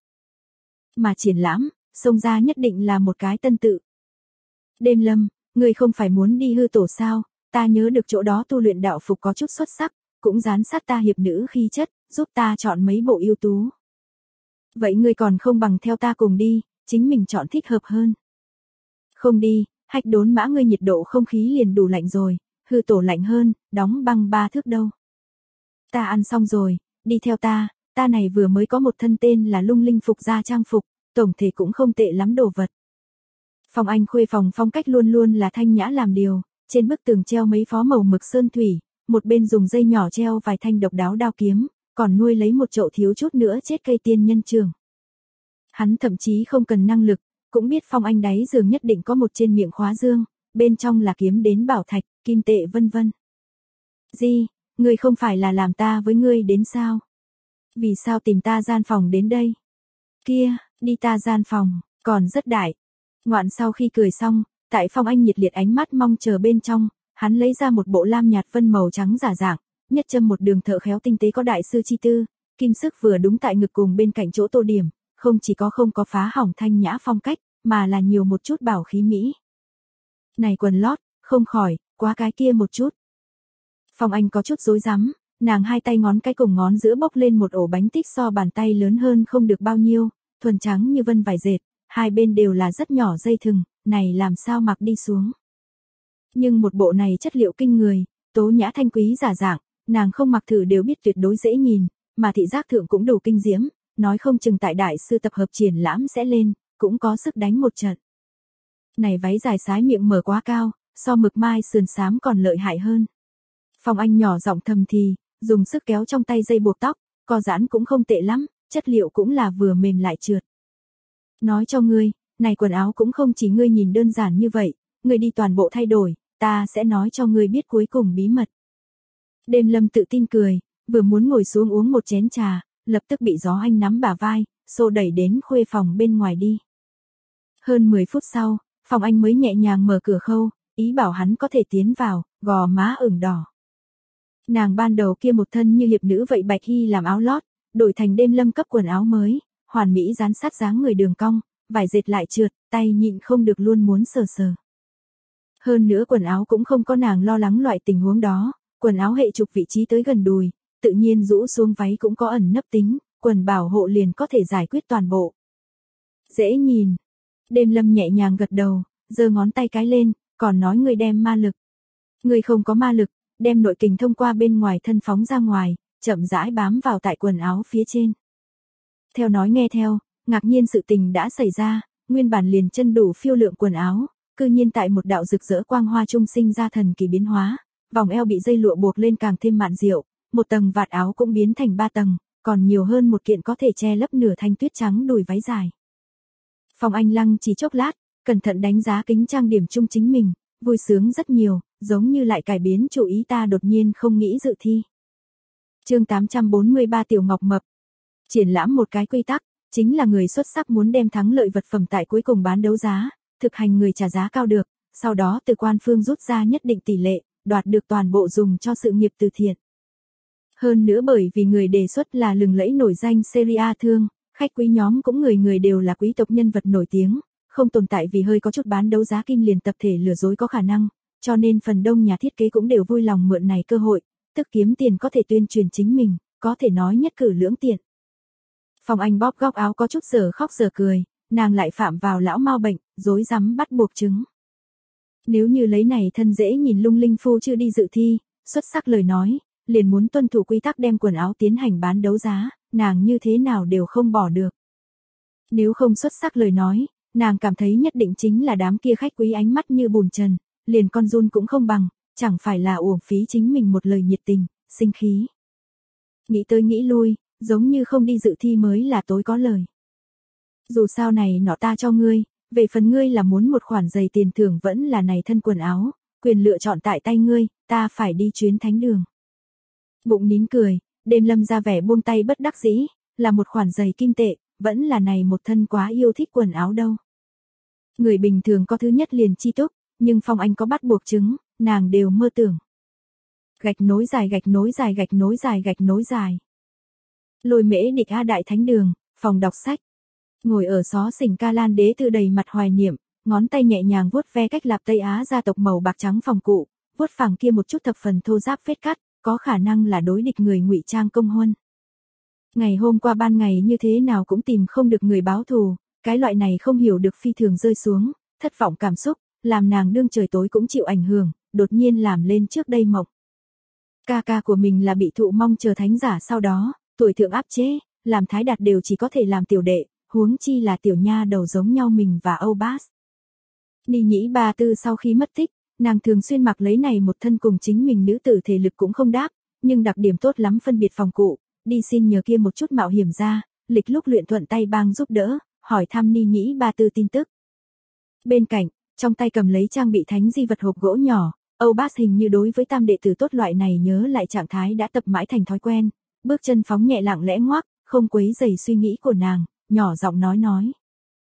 Mà triển lãm, xông ra nhất định là một cái tân tự. Đêm Lâm, người không phải muốn đi hư tổ sao, ta nhớ được chỗ đó tu luyện đạo phục có chút xuất sắc, cũng dán sát ta hiệp nữ khí chất, giúp ta chọn mấy bộ ưu tú. Vậy ngươi còn không bằng theo ta cùng đi, chính mình chọn thích hợp hơn. Không đi, Hách Đốn Mã ngươi nhiệt độ không khí liền đủ lạnh rồi, hư tổ lạnh hơn, đóng băng 3 thước đâu. Ta ăn xong rồi, đi theo ta này vừa mới có một thân tên là Lung Linh phục gia trang phục, tổng thể cũng không tệ lắm đồ vật. Phòng Anh khuê phòng phong cách luôn luôn là thanh nhã làm điều, trên bức tường treo mấy phó màu mực sơn thủy, một bên dùng dây nhỏ treo vài thanh độc đáo đao kiếm, còn nuôi lấy một chậu thiếu chút nữa chết cây tiên nhân trường. Hắn thậm chí không cần năng lực, cũng biết Phong Anh đáy giường nhất định có một trên miệng khóa dương, bên trong là kiếm đến bảo thạch, kim tệ vân vân. Gì, ngươi không phải là làm ta với ngươi đến sao? Vì sao tìm ta gian phòng đến đây? Kia, đi ta gian phòng, còn rất đại. Ngoạn sau khi cười xong, tại Phong Anh nhiệt liệt ánh mắt mong chờ bên trong, hắn lấy ra một bộ lam nhạt vân màu trắng giả dạng, nhất châm một đường thợ khéo tinh tế có đại sư chi tư, kim sức vừa đúng tại ngực cùng bên cạnh chỗ tô điểm, không chỉ có không có phá hỏng thanh nhã phong cách, mà là nhiều một chút bảo khí mỹ. Này quần lót, không khỏi, quá cái kia một chút. Phong Anh có chút rối rắm, Nàng hai tay ngón cái cùng ngón giữa bốc lên một ổ bánh tích so bàn tay lớn hơn không được bao nhiêu, thuần trắng như vân vải dệt, hai bên đều là rất nhỏ dây thừng, này làm sao mặc đi xuống. Nhưng một bộ này chất liệu kinh người, tố nhã thanh quý giả dạng, nàng không mặc thử đều biết tuyệt đối dễ nhìn, mà thị giác thượng cũng đủ kinh diễm, nói không chừng tại đại sư tập hợp triển lãm sẽ lên, cũng có sức đánh một trận. Này váy dài sái miệng mở quá cao, so mực mai sườn xám còn lợi hại hơn. Phong Anh nhỏ giọng thầm thì, dùng sức kéo trong tay dây buộc tóc, co giãn cũng không tệ lắm, chất liệu cũng là vừa mềm lại trượt. Nói cho ngươi, này quần áo cũng không chỉ ngươi nhìn đơn giản như vậy, ngươi đi toàn bộ thay đổi, ta sẽ nói cho ngươi biết cuối cùng bí mật. Đêm Lâm tự tin cười, vừa muốn ngồi xuống uống một chén trà, lập tức bị Gió Anh nắm bả vai, xô đẩy đến khuê phòng bên ngoài đi. Hơn 10 phút sau, Phong Anh mới nhẹ nhàng mở cửa khâu, ý bảo hắn có thể tiến vào, gò má ửng đỏ. Nàng ban đầu kia một thân như hiệp nữ vậy bạch hy làm áo lót, đổi thành Đêm Lâm cấp quần áo mới, hoàn mỹ dán sát dáng người đường cong, vải dệt lại trượt, tay nhịn không được luôn muốn sờ sờ. Hơn nữa quần áo cũng không có nàng lo lắng loại tình huống đó, quần áo hệ trục vị trí tới gần đùi, tự nhiên rũ xuống váy cũng có ẩn nấp tính, quần bảo hộ liền có thể giải quyết toàn bộ. Dễ nhìn. Đêm Lâm nhẹ nhàng gật đầu, giơ ngón tay cái lên, còn nói người đem ma lực. Người không có ma lực, đem nội kình thông qua bên ngoài thân phóng ra ngoài, chậm rãi bám vào tại quần áo phía trên. Theo nói nghe theo, ngạc nhiên sự tình đã xảy ra, nguyên bản liền chân đủ phiêu lượng quần áo, cư nhiên tại một đạo rực rỡ quang hoa trung sinh ra thần kỳ biến hóa, vòng eo bị dây lụa buộc lên càng thêm mạn diệu, một tầng vạt áo cũng biến thành 3 tầng, còn nhiều hơn một kiện có thể che lấp nửa thanh tuyết trắng đùi váy dài. Phong Anh lăng chỉ chốc lát, cẩn thận đánh giá kính trang điểm chung chính mình, vui sướng rất nhiều, giống như lại cải biến chủ ý ta đột nhiên không nghĩ dự thi. Chương 843 Tiểu Ngọc Mập. Triển lãm một cái quy tắc, chính là người xuất sắc muốn đem thắng lợi vật phẩm tại cuối cùng bán đấu giá, thực hành người trả giá cao được, sau đó từ quan phương rút ra nhất định tỷ lệ, đoạt được toàn bộ dùng cho sự nghiệp từ thiện. Hơn nữa bởi vì người đề xuất là lừng lẫy nổi danh serie A thương, khách quý nhóm cũng người đều là quý tộc nhân vật nổi tiếng, không tồn tại vì hơi có chút bán đấu giá kim liền tập thể lừa dối có khả năng, cho nên phần đông nhà thiết kế cũng đều vui lòng mượn này cơ hội, tức kiếm tiền có thể tuyên truyền chính mình, có thể nói nhất cử lưỡng tiện. Phong Anh bóp góc áo có chút giờ khóc giờ cười, nàng lại phạm vào lão mau bệnh, rối rắm bắt buộc chứng. Nếu như lấy này thân dễ nhìn lung linh phu chưa đi dự thi, xuất sắc lời nói, liền muốn tuân thủ quy tắc đem quần áo tiến hành bán đấu giá, nàng như thế nào đều không bỏ được. Nếu không xuất sắc lời nói, nàng cảm thấy nhất định chính là đám kia khách quý ánh mắt như bùn trần, liền con run cũng không bằng, chẳng phải là uổng phí chính mình một lời nhiệt tình, sinh khí. Nghĩ tới nghĩ lui, giống như không đi dự thi mới là tối có lời. Dù sao này nọ ta cho ngươi, về phần ngươi là muốn một khoản giày tiền thưởng vẫn là này thân quần áo, quyền lựa chọn tại tay ngươi, ta phải đi chuyến thánh đường. Bụng nín cười, Đêm Lâm ra vẻ buông tay bất đắc dĩ, là một khoản giày kim tệ, vẫn là này một thân quá yêu thích quần áo đâu. Người bình thường có thứ nhất liền chi túc, nhưng Phong Anh có bắt buộc chứng, nàng đều mơ tưởng. Gạch nối dài gạch nối dài gạch nối dài gạch nối dài. Lôi Mễ Địch A Đại Thánh Đường, phòng đọc sách. Ngồi ở xó xỉnh Ca Lan Đế Tư đầy mặt hoài niệm, ngón tay nhẹ nhàng vuốt ve cách lạp Tây Á gia tộc màu bạc trắng phòng cụ, vuốt phẳng kia một chút thập phần thô ráp vết cắt, có khả năng là đối địch người ngụy trang công huân. Ngày hôm qua ban ngày như thế nào cũng tìm không được người báo thù, cái loại này không hiểu được phi thường rơi xuống, thất vọng cảm xúc, làm nàng đương trời tối cũng chịu ảnh hưởng, đột nhiên làm lên trước đây mộng. Ca ca của mình là bị thụ mong chờ thánh giả sau đó, tuổi thượng áp chế, làm Thái Đạt đều chỉ có thể làm tiểu đệ, huống chi là tiểu nha đầu giống nhau mình và Âu Bas. Ni Nhĩ Ba Tư sau khi mất tích, nàng thường xuyên mặc lấy này một thân cùng chính mình nữ tử thể lực cũng không đáp, nhưng đặc điểm tốt lắm phân biệt phòng cụ, đi xin nhờ kia một chút mạo hiểm ra, lịch lúc luyện thuận tay bang giúp đỡ, hỏi thăm Ni Nhĩ Ba Tư tin tức. Bên cạnh, trong tay cầm lấy trang bị thánh di vật hộp gỗ nhỏ, Âu Bas hình như đối với tam đệ tử tốt loại này nhớ lại trạng thái đã tập mãi thành thói quen, bước chân phóng nhẹ lặng lẽ ngoác, không quấy rầy suy nghĩ của nàng, nhỏ giọng nói.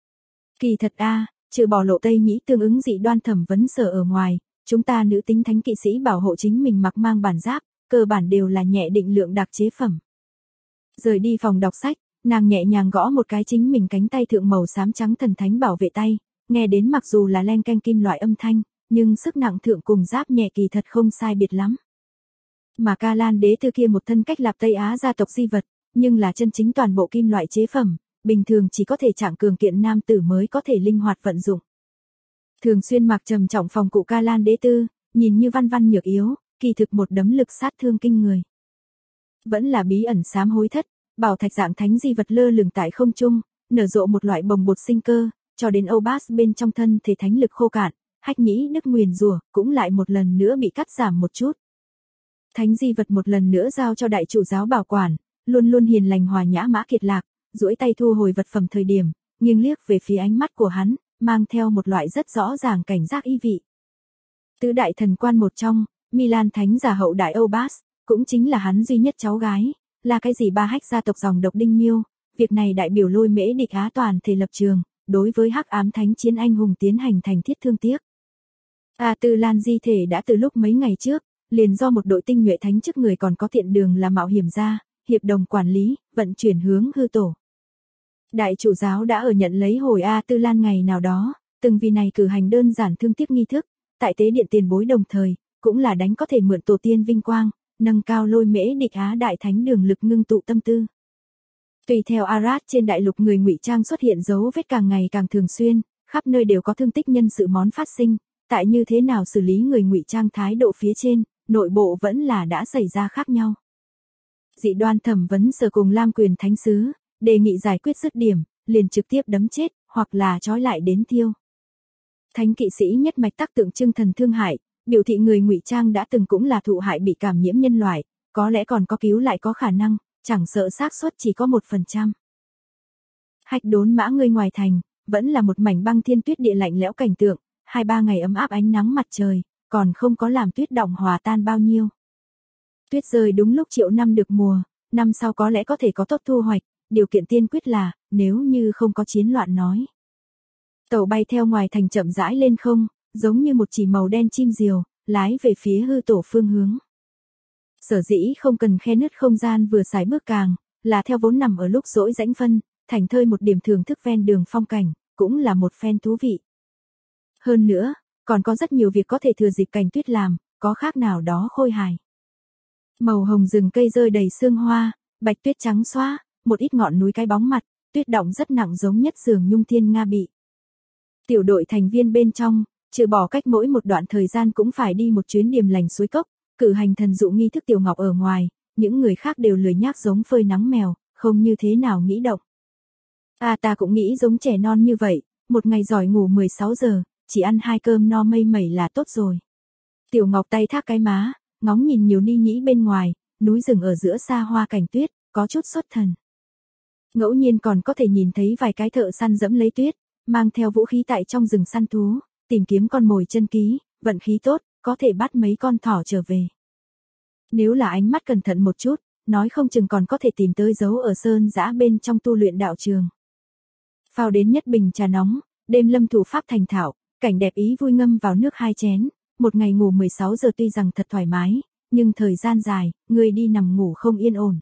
Kỳ thật trừ bỏ lộ Tây Nhĩ tương ứng dị đoan thẩm vấn sở ở ngoài, chúng ta nữ tính thánh kỵ sĩ bảo hộ chính mình mặc mang bản giáp, cơ bản đều là nhẹ định lượng đặc chế phẩm. Rời đi phòng đọc sách, nàng nhẹ nhàng gõ một cái chính mình cánh tay thượng màu xám trắng thần thánh bảo vệ tay, nghe đến mặc dù là len canh kim loại âm thanh, nhưng sức nặng thượng cùng giáp nhẹ kỳ thật không sai biệt lắm. Mà Ca Lan đế tư kia một thân cách lạp Tây Á gia tộc di vật, nhưng là chân chính toàn bộ kim loại chế phẩm, bình thường chỉ có thể trạng cường kiện nam tử mới có thể linh hoạt vận dụng. Thường xuyên mặc trầm trọng phòng cụ Ca Lan đế tư, nhìn như văn văn nhược yếu, kỳ thực một đấm lực sát thương kinh người. Vẫn là bí ẩn sám hối thất, bảo thạch dạng thánh di vật lơ lửng tại không trung, nở rộ một loại bồng bột sinh cơ, cho đến Obas bên trong thân thể thánh lực khô cạn, hách nhĩ đức nguyền rủa cũng lại một lần nữa bị cắt giảm một chút. Thánh di vật một lần nữa giao cho đại chủ giáo bảo quản, luôn luôn hiền lành hòa nhã Mã Kiệt Lạc, duỗi tay thu hồi vật phẩm thời điểm, nghiêng liếc về phía ánh mắt của hắn, mang theo một loại rất rõ ràng cảnh giác ý vị. Tứ đại thần quan một trong, Milan thánh giả hậu đại Obas, cũng chính là hắn duy nhất cháu gái, là cái gì ba hách gia tộc dòng độc đinh miêu, việc này đại biểu lôi mễ địch Á toàn thể lập trường, đối với hắc ám thánh chiến anh hùng tiến hành thành thiết thương tiếc. Tư Lan di thể đã từ lúc mấy ngày trước, liền do một đội tinh nhuệ thánh chức người còn có thiện đường là mạo hiểm ra, hiệp đồng quản lý, vận chuyển hướng hư tổ. Đại chủ giáo đã ở nhận lấy hồi Tư Lan ngày nào đó, từng vì này cử hành đơn giản thương tiếc nghi thức, tại tế điện tiền bối đồng thời, cũng là đánh có thể mượn tổ tiên vinh quang, nâng cao lôi mễ địch Á đại thánh đường lực ngưng tụ tâm tư. Tùy theo Arad trên đại lục người ngụy trang xuất hiện dấu vết càng ngày càng thường xuyên, khắp nơi đều có thương tích nhân sự món phát sinh, tại như thế nào xử lý người ngụy trang thái độ phía trên, nội bộ vẫn là đã xảy ra khác nhau. Dị đoan thẩm vấn sở cùng Lam quyền thánh sứ, đề nghị giải quyết dứt điểm, liền trực tiếp đấm chết, hoặc là trói lại đến thiêu. Thánh kỵ sĩ nhất mạch tác tượng trưng thần thương hại, biểu thị người ngụy trang đã từng cũng là thụ hại bị cảm nhiễm nhân loại, có lẽ còn có cứu lại có khả năng, chẳng sợ xác suất chỉ có 1%. Hạch đốn mã ngươi ngoài thành, vẫn là một mảnh băng thiên tuyết địa lạnh lẽo cảnh tượng, 2-3 ngày ấm áp ánh nắng mặt trời, còn không có làm tuyết động hòa tan bao nhiêu. Tuyết rơi đúng lúc triệu năm được mùa, năm sau có lẽ có thể có tốt thu hoạch, điều kiện tiên quyết là, nếu như không có chiến loạn nói. Tàu bay theo ngoài thành chậm rãi lên không, giống như một chỉ màu đen chim diều, lái về phía hư tổ phương hướng. Sở dĩ không cần khe nứt không gian vừa xài bước càng, là theo vốn nằm ở lúc rỗi rãnh phân, thành thơi một điểm thưởng thức ven đường phong cảnh, cũng là một phen thú vị. Hơn nữa, còn có rất nhiều việc có thể thừa dịp cảnh tuyết làm, có khác nào đó khôi hài. Màu hồng rừng cây rơi đầy sương hoa, bạch tuyết trắng xóa, một ít ngọn núi cái bóng mặt, tuyết động rất nặng giống nhất giường nhung thiên nga bị. Tiểu đội thành viên bên trong, trừ bỏ cách mỗi một đoạn thời gian cũng phải đi một chuyến điềm lành suối cốc, cử hành thần dụ nghi thức Tiểu Ngọc ở ngoài, những người khác đều lười nhác giống phơi nắng mèo, không như thế nào nghĩ động. Ta cũng nghĩ giống trẻ non như vậy, một ngày giỏi ngủ 16 giờ, chỉ ăn 2 cơm no mây mẩy là tốt rồi. Tiểu Ngọc tay thác cái má, ngóng nhìn nhiều ni nhĩ bên ngoài, núi rừng ở giữa xa hoa cảnh tuyết, có chút xuất thần. Ngẫu nhiên còn có thể nhìn thấy vài cái thợ săn dẫm lấy tuyết, mang theo vũ khí tại trong rừng săn thú, tìm kiếm con mồi chân ký, vận khí tốt, có thể bắt mấy con thỏ trở về. Nếu là ánh mắt cẩn thận một chút, nói không chừng còn có thể tìm tới dấu ở sơn dã bên trong tu luyện đạo trường. Phao đến nhất bình trà nóng, đêm lâm thủ pháp thành thạo, cảnh đẹp ý vui ngâm vào nước 2 chén, một ngày ngủ 16 giờ tuy rằng thật thoải mái, nhưng thời gian dài, người đi nằm ngủ không yên ổn.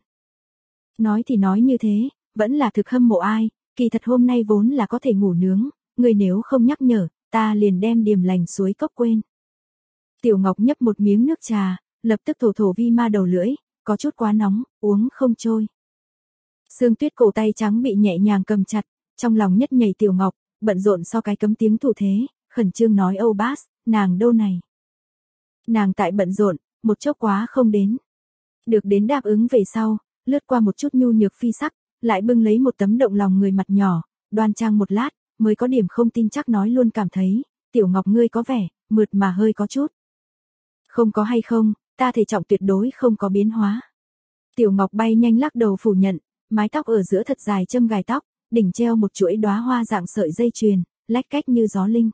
Nói thì nói như thế, vẫn là thực hâm mộ ai, kỳ thật hôm nay vốn là có thể ngủ nướng, người nếu không nhắc nhở, ta liền đem điềm lành suối cốc quên. Tiểu Ngọc nhấp một miếng nước trà, lập tức thổ thổ vi ma đầu lưỡi, có chút quá nóng, uống không trôi. Sương Tuyết cổ tay trắng bị nhẹ nhàng cầm chặt, trong lòng nhất nhảy Tiểu Ngọc, bận rộn so cái cấm tiếng thủ thế, khẩn trương nói Obas, nàng đâu này. Nàng tại bận rộn, một chốc quá không đến. Được đến đáp ứng về sau, lướt qua một chút nhu nhược phi sắc, lại bưng lấy một tấm động lòng người mặt nhỏ, đoan trang một lát, mới có điểm không tin chắc nói luôn cảm thấy, Tiểu Ngọc ngươi có vẻ, mượt mà hơi có chút. Không có hay không, ta thể trọng tuyệt đối không có biến hóa. Tiểu Ngọc bay nhanh lắc đầu phủ nhận, mái tóc ở giữa thật dài châm gài tóc, đỉnh treo một chuỗi đóa hoa dạng sợi dây chuyền, lách cách như gió linh.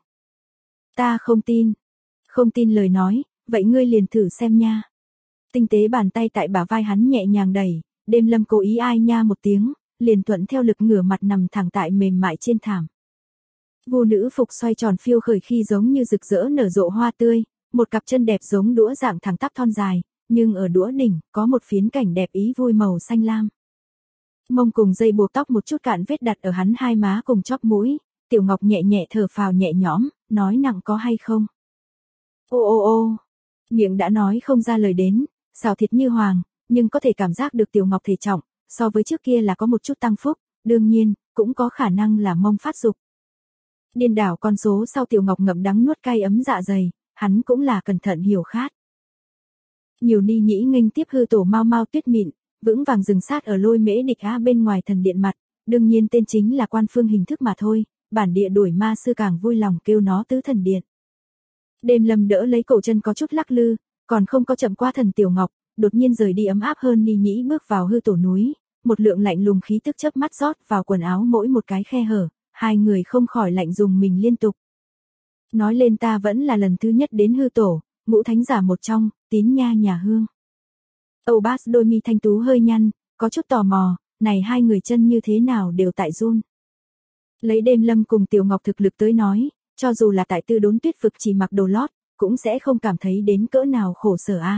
Ta không tin. Không tin lời nói, vậy ngươi liền thử xem nha. Tinh tế bàn tay tại bả vai hắn nhẹ nhàng đẩy, đêm lâm cố ý ai nha một tiếng, liền thuận theo lực ngửa mặt nằm thẳng tại mềm mại trên thảm. Vô nữ phục xoay tròn phiêu khởi khi giống như rực rỡ nở rộ hoa tươi, một cặp chân đẹp giống đũa dạng thẳng tắp thon dài, nhưng ở đũa đỉnh có một phiến cảnh đẹp ý vui màu xanh lam. Mông cùng dây buộc tóc một chút cạn vết đặt ở hắn hai má cùng chóp mũi, Tiểu Ngọc nhẹ nhẹ thở phào nhẹ nhõm, nói nặng có hay không. Ô ô ô, miệng đã nói không ra lời đến, xào thịt như hoàng, nhưng có thể cảm giác được Tiểu Ngọc thể trọng, so với trước kia là có một chút tăng phúc, đương nhiên, cũng có khả năng là mông phát dục. Điên đảo con số sau Tiểu Ngọc ngậm đắng nuốt cay ấm dạ dày, hắn cũng là cẩn thận hiểu khát. Nhiều ni nhĩ nghênh tiếp hư tổ mau mau tuyết mịn, vững vàng dừng sát ở Lôi Mễ Địch Á bên ngoài thần điện mặt, đương nhiên tên chính là quan phương hình thức mà thôi, bản địa đuổi ma sư càng vui lòng kêu nó tứ thần điện. Đêm Lâm đỡ lấy cổ chân có chút lắc lư, còn không có chậm qua thần Tiểu Ngọc, đột nhiên rời đi ấm áp hơn ni nhĩ bước vào hư tổ núi, một lượng lạnh lùng khí tức chớp mắt rót vào quần áo mỗi một cái khe hở, hai người không khỏi lạnh dùng mình liên tục. Nói lên ta vẫn là lần thứ nhất đến hư tổ, ngũ thánh giả một trong, Tín Nha nhà Hương. Âu Bác đôi mi thanh tú hơi nhăn, có chút tò mò, này hai người chân như thế nào đều tại run. Lấy Đêm Lâm cùng Tiểu Ngọc thực lực tới nói, cho dù là tại Tư Đốn Tuyết vực chỉ mặc đồ lót, cũng sẽ không cảm thấy đến cỡ nào khổ sở a.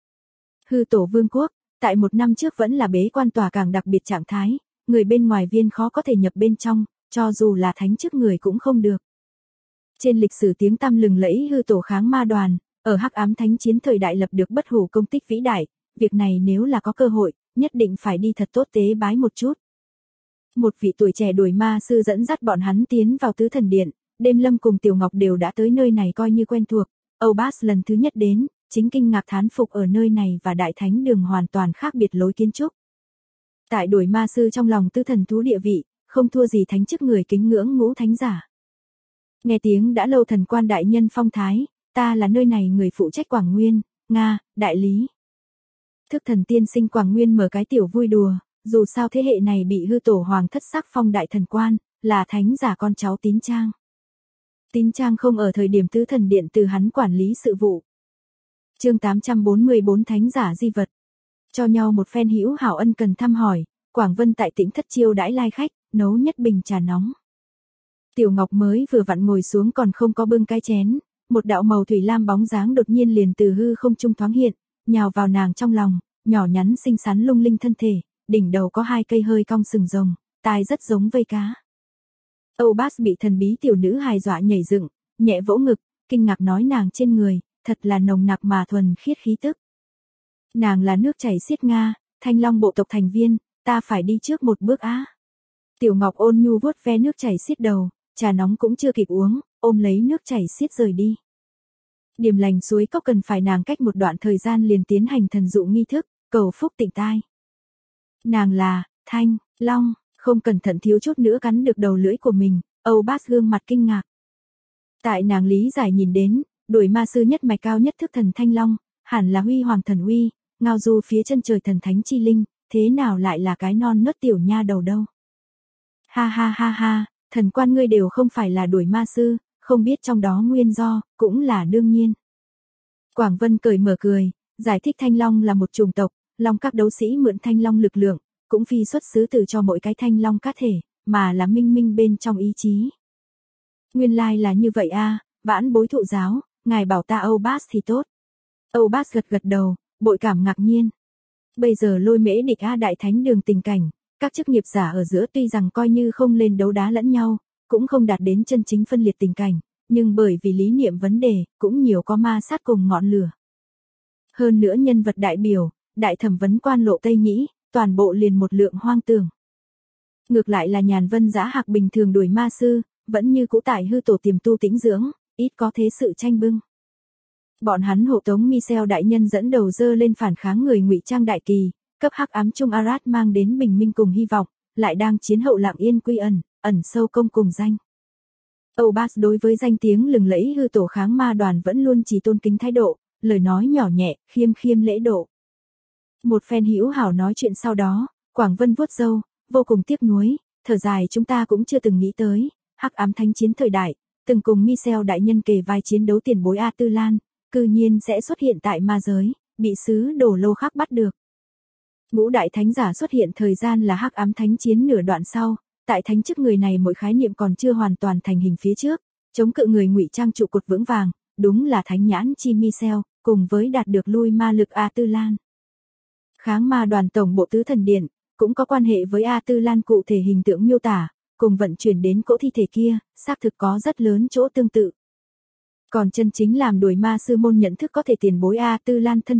Hư tổ vương quốc, tại một năm trước vẫn là bế quan tòa càng đặc biệt trạng thái, người bên ngoài viên khó có thể nhập bên trong, cho dù là thánh chức người cũng không được. Trên lịch sử tiếng tăm lừng lẫy hư tổ kháng ma đoàn, ở Hắc Ám Thánh Chiến thời đại lập được bất hủ công tích vĩ đại, việc này nếu là có cơ hội, nhất định phải đi thật tốt tế bái một chút. Một vị tuổi trẻ đuổi ma sư dẫn dắt bọn hắn tiến vào tứ thần điện, Đêm Lâm cùng Tiểu Ngọc đều đã tới nơi này coi như quen thuộc, Âu Bác lần thứ nhất đến, chính kinh ngạc thán phục ở nơi này và đại thánh đường hoàn toàn khác biệt lối kiến trúc. Tại đuổi ma sư trong lòng tứ thần thú địa vị, không thua gì thánh chức người kính ngưỡng ngũ thánh giả. Nghe tiếng đã lâu thần quan đại nhân phong thái, ta là nơi này người phụ trách Quảng Nguyên, Nga, đại lý. Thức thần tiên sinh Quảng Nguyên mở cái tiểu vui đùa, dù sao thế hệ này bị hư tổ hoàng thất sắc phong đại thần quan, là thánh giả con cháu Tín Trang. Tín Trang không ở thời điểm tứ thần điện từ hắn quản lý sự vụ. Chương 844 thánh giả di vật. Cho nhau một phen hữu hảo ân cần thăm hỏi, Quảng Vân tại Tĩnh Thất chiêu đãi lai khách, nấu nhất bình trà nóng. Tiểu Ngọc mới vừa vặn ngồi xuống còn không có bưng cái chén, một đạo màu thủy lam bóng dáng đột nhiên liền từ hư không trung thoáng hiện, nhào vào nàng trong lòng, nhỏ nhắn xinh xắn lung linh thân thể, đỉnh đầu có hai cây hơi cong sừng rồng, tai rất giống vây cá. Âu Bác bị thần bí tiểu nữ hài dọa nhảy dựng, nhẹ vỗ ngực, kinh ngạc nói nàng trên người, thật là nồng nặc mà thuần khiết khí tức. Nàng là nước chảy xiết Nga, Thanh Long bộ tộc thành viên, ta phải đi trước một bước á. Tiểu Ngọc ôn nhu vuốt ve nước chảy xiết đầu, trà nóng cũng chưa kịp uống, ôm lấy nước chảy xiết rời đi. Điểm lành suối cốc cần phải nàng cách một đoạn thời gian liền tiến hành thần dụ nghi thức, cầu phúc tịnh tai. Nàng là Thanh Long, không cẩn thận thiếu chút nữa cắn được đầu lưỡi của mình, Âu Bác gương mặt kinh ngạc. Tại nàng lý giải nhìn đến, đuổi ma sư nhất mạch cao nhất thức thần Thanh Long, hẳn là huy hoàng thần uy, ngao du phía chân trời thần thánh chi linh, thế nào lại là cái non nớt tiểu nha đầu đâu. Ha ha ha ha, thần quan ngươi đều không phải là đuổi ma sư, không biết trong đó nguyên do, cũng là đương nhiên. Quảng Vân cười mở cười, giải thích Thanh Long là một chủng tộc, long các đấu sĩ mượn Thanh Long lực lượng, cũng phi xuất xứ từ cho mỗi cái Thanh Long cá thể, mà là minh minh bên trong ý chí. Nguyên lai là như vậy a, vãn bối thụ giáo, ngài bảo ta Âu Bác thì tốt. Âu Bác gật gật đầu, bội cảm ngạc nhiên. Bây giờ Lôi Mễ Địch A đại thánh đường tình cảnh, các chức nghiệp giả ở giữa tuy rằng coi như không lên đấu đá lẫn nhau, cũng không đạt đến chân chính phân liệt tình cảnh, nhưng bởi vì lý niệm vấn đề, cũng nhiều có ma sát cùng ngọn lửa. Hơn nữa nhân vật đại biểu, đại thẩm vấn quan Lộ Tây Nhĩ, toàn bộ liền một lượng hoang tưởng. Ngược lại là Nhàn Vân Dã Hạc bình thường đuổi ma sư, vẫn như cũ tại hư tổ tiềm tu tĩnh dưỡng, ít có thế sự tranh bưng. Bọn hắn hộ tống Michel đại nhân dẫn đầu dơ lên phản kháng người ngụy trang đại kỳ, cấp Hắc Ám Trung Arad mang đến bình minh cùng hy vọng, lại đang chiến hậu lặng yên quy ẩn, ẩn sâu công cùng danh. Âu Bác đối với danh tiếng lừng lẫy hư tổ kháng ma đoàn vẫn luôn chỉ tôn kính thái độ, lời nói nhỏ nhẹ, khiêm khiêm lễ độ. Một phen hữu hảo nói chuyện sau đó, Quảng Vân vuốt râu, vô cùng tiếc nuối, thở dài chúng ta cũng chưa từng nghĩ tới, Hắc Ám Thánh Chiến thời đại, từng cùng Michel đại nhân kề vai chiến đấu tiền bối A Tư Lan, cư nhiên sẽ xuất hiện tại ma giới, bị sứ đồ Lô Khắc bắt được. Ngũ đại thánh giả xuất hiện thời gian là Hắc Ám Thánh Chiến nửa đoạn sau, tại thánh chức người này mỗi khái niệm còn chưa hoàn toàn thành hình phía trước, chống cự người ngụy trang trụ cột vững vàng, đúng là thánh nhãn chi Michel, cùng với đạt được lui ma lực A Tư Lan. Kháng ma đoàn tổng bộ tứ thần điện, cũng có quan hệ với A Tư Lan cụ thể hình tượng miêu tả, cùng vận chuyển đến cỗ thi thể kia, xác thực có rất lớn chỗ tương tự. Còn chân chính làm đuổi ma sư môn nhận thức có thể tiền bối A Tư Lan thân phận,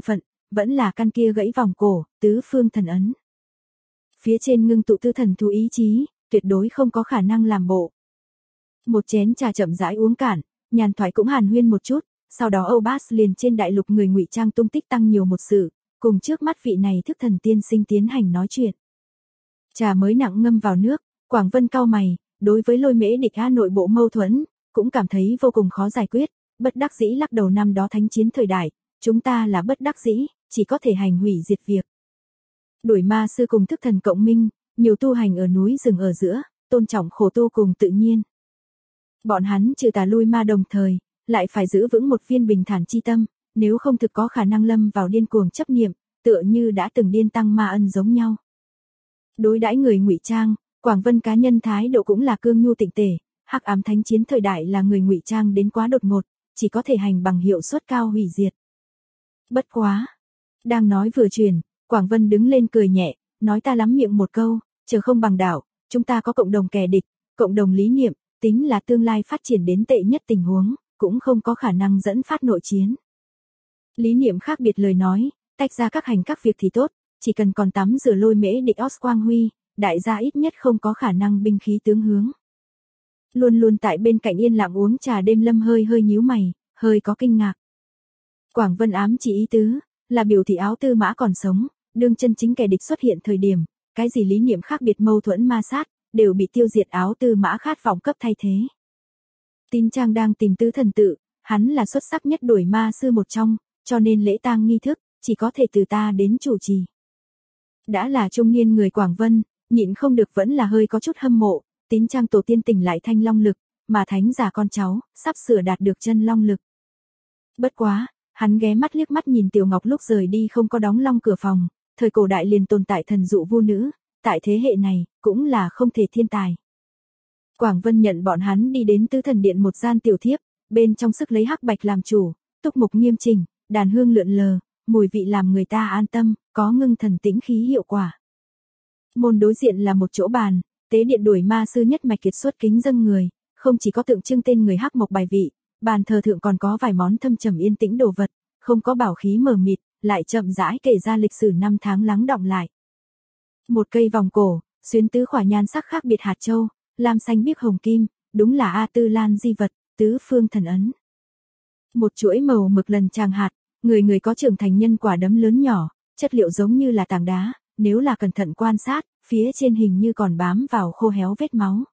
vẫn là căn kia gãy vòng cổ, tứ phương thần ấn. Phía trên ngưng tụ tư thần thú ý chí, tuyệt đối không có khả năng làm bộ. Một chén trà chậm rãi uống cạn, nhàn thoại cũng hàn huyên một chút, sau đó Âu Bass liền trên đại lục người ngụy trang tung tích tăng nhiều một sự, cùng trước mắt vị này thức thần tiên sinh tiến hành nói chuyện. Trà mới nặng ngâm vào nước, Quảng Vân cau mày, đối với Lôi Mễ Địch A nội bộ mâu thuẫn, cũng cảm thấy vô cùng khó giải quyết, bất đắc dĩ lắc đầu. Năm đó thánh chiến thời đại, chúng ta là bất đắc dĩ, chỉ có thể hành hủy diệt việc. Đuổi ma sư cùng thức thần cộng minh, nhiều tu hành ở núi rừng ở giữa, tôn trọng khổ tu cùng tự nhiên. Bọn hắn trừ tà lui ma đồng thời, lại phải giữ vững một viên bình thản chi tâm, nếu không thực có khả năng lâm vào điên cuồng chấp niệm, tựa như đã từng điên tăng ma ân giống nhau. Đối đãi người ngụy trang, Quảng Vân cá nhân thái độ cũng là cương nhu tịnh tể, hắc ám thánh chiến thời đại là người ngụy trang đến quá đột ngột, chỉ có thể hành bằng hiệu suất cao hủy diệt. Bất quá, đang nói vừa truyền, Quảng Vân đứng lên cười nhẹ, nói ta lắm miệng một câu, chờ không bằng đảo, chúng ta có cộng đồng kẻ địch, cộng đồng lý niệm, tính là tương lai phát triển đến tệ nhất tình huống, cũng không có khả năng dẫn phát nội chiến. Lý niệm khác biệt lời nói, tách ra các hành các việc thì tốt, chỉ cần còn tắm rửa Lôi Mễ Địch Os Quang Huy, đại gia ít nhất không có khả năng binh khí tướng hướng. Luôn luôn tại bên cạnh yên lặng uống trà đêm Lâm hơi nhíu mày, hơi có kinh ngạc. Quảng Vân ám chỉ ý tứ, là biểu thị Áo Tư Mã còn sống, đương chân chính kẻ địch xuất hiện thời điểm, cái gì lý niệm khác biệt mâu thuẫn ma sát, đều bị tiêu diệt. Áo Tư Mã khát vọng cấp thay thế. Tín Trang đang tìm tứ thần tự, hắn là xuất sắc nhất đuổi ma sư một trong, cho nên lễ tang nghi thức, chỉ có thể từ ta đến chủ trì. Đã là trung niên người Quảng Vân, nhịn không được vẫn là hơi có chút hâm mộ, Tín Trang tổ tiên tỉnh lại thanh long lực, mà thánh giả con cháu, sắp sửa đạt được chân long lực. Bất quá, hắn ghé mắt liếc mắt nhìn Tiểu Ngọc lúc rời đi không có đóng long cửa phòng, thời cổ đại liền tồn tại thần dụ vu nữ, tại thế hệ này, cũng là không thể thiên tài. Quảng Vân nhận bọn hắn đi đến Tứ Thần Điện một gian tiểu thiếp, bên trong sức lấy hắc bạch làm chủ, túc mục nghiêm chỉnh, đàn hương lượn lờ, mùi vị làm người ta an tâm, có ngưng thần tĩnh khí hiệu quả. Môn đối diện là một chỗ bàn, tế điện đuổi ma sư nhất mạch kiệt xuất kính dâng người, không chỉ có tượng trưng tên người hắc mộc bài vị, bàn thờ thượng còn có vài món thâm trầm yên tĩnh đồ vật, không có bảo khí mờ mịt, lại chậm rãi kể ra lịch sử năm tháng lắng đọng lại. Một cây vòng cổ, xuyến tứ khỏa nhan sắc khác biệt hạt châu, lam xanh biếc hồng kim, đúng là A Tư Lan di vật, tứ phương thần ấn. Một chuỗi màu mực lần tràng hạt, người người có trưởng thành nhân quả đấm lớn nhỏ, chất liệu giống như là tảng đá, nếu là cẩn thận quan sát, phía trên hình như còn bám vào khô héo vết máu.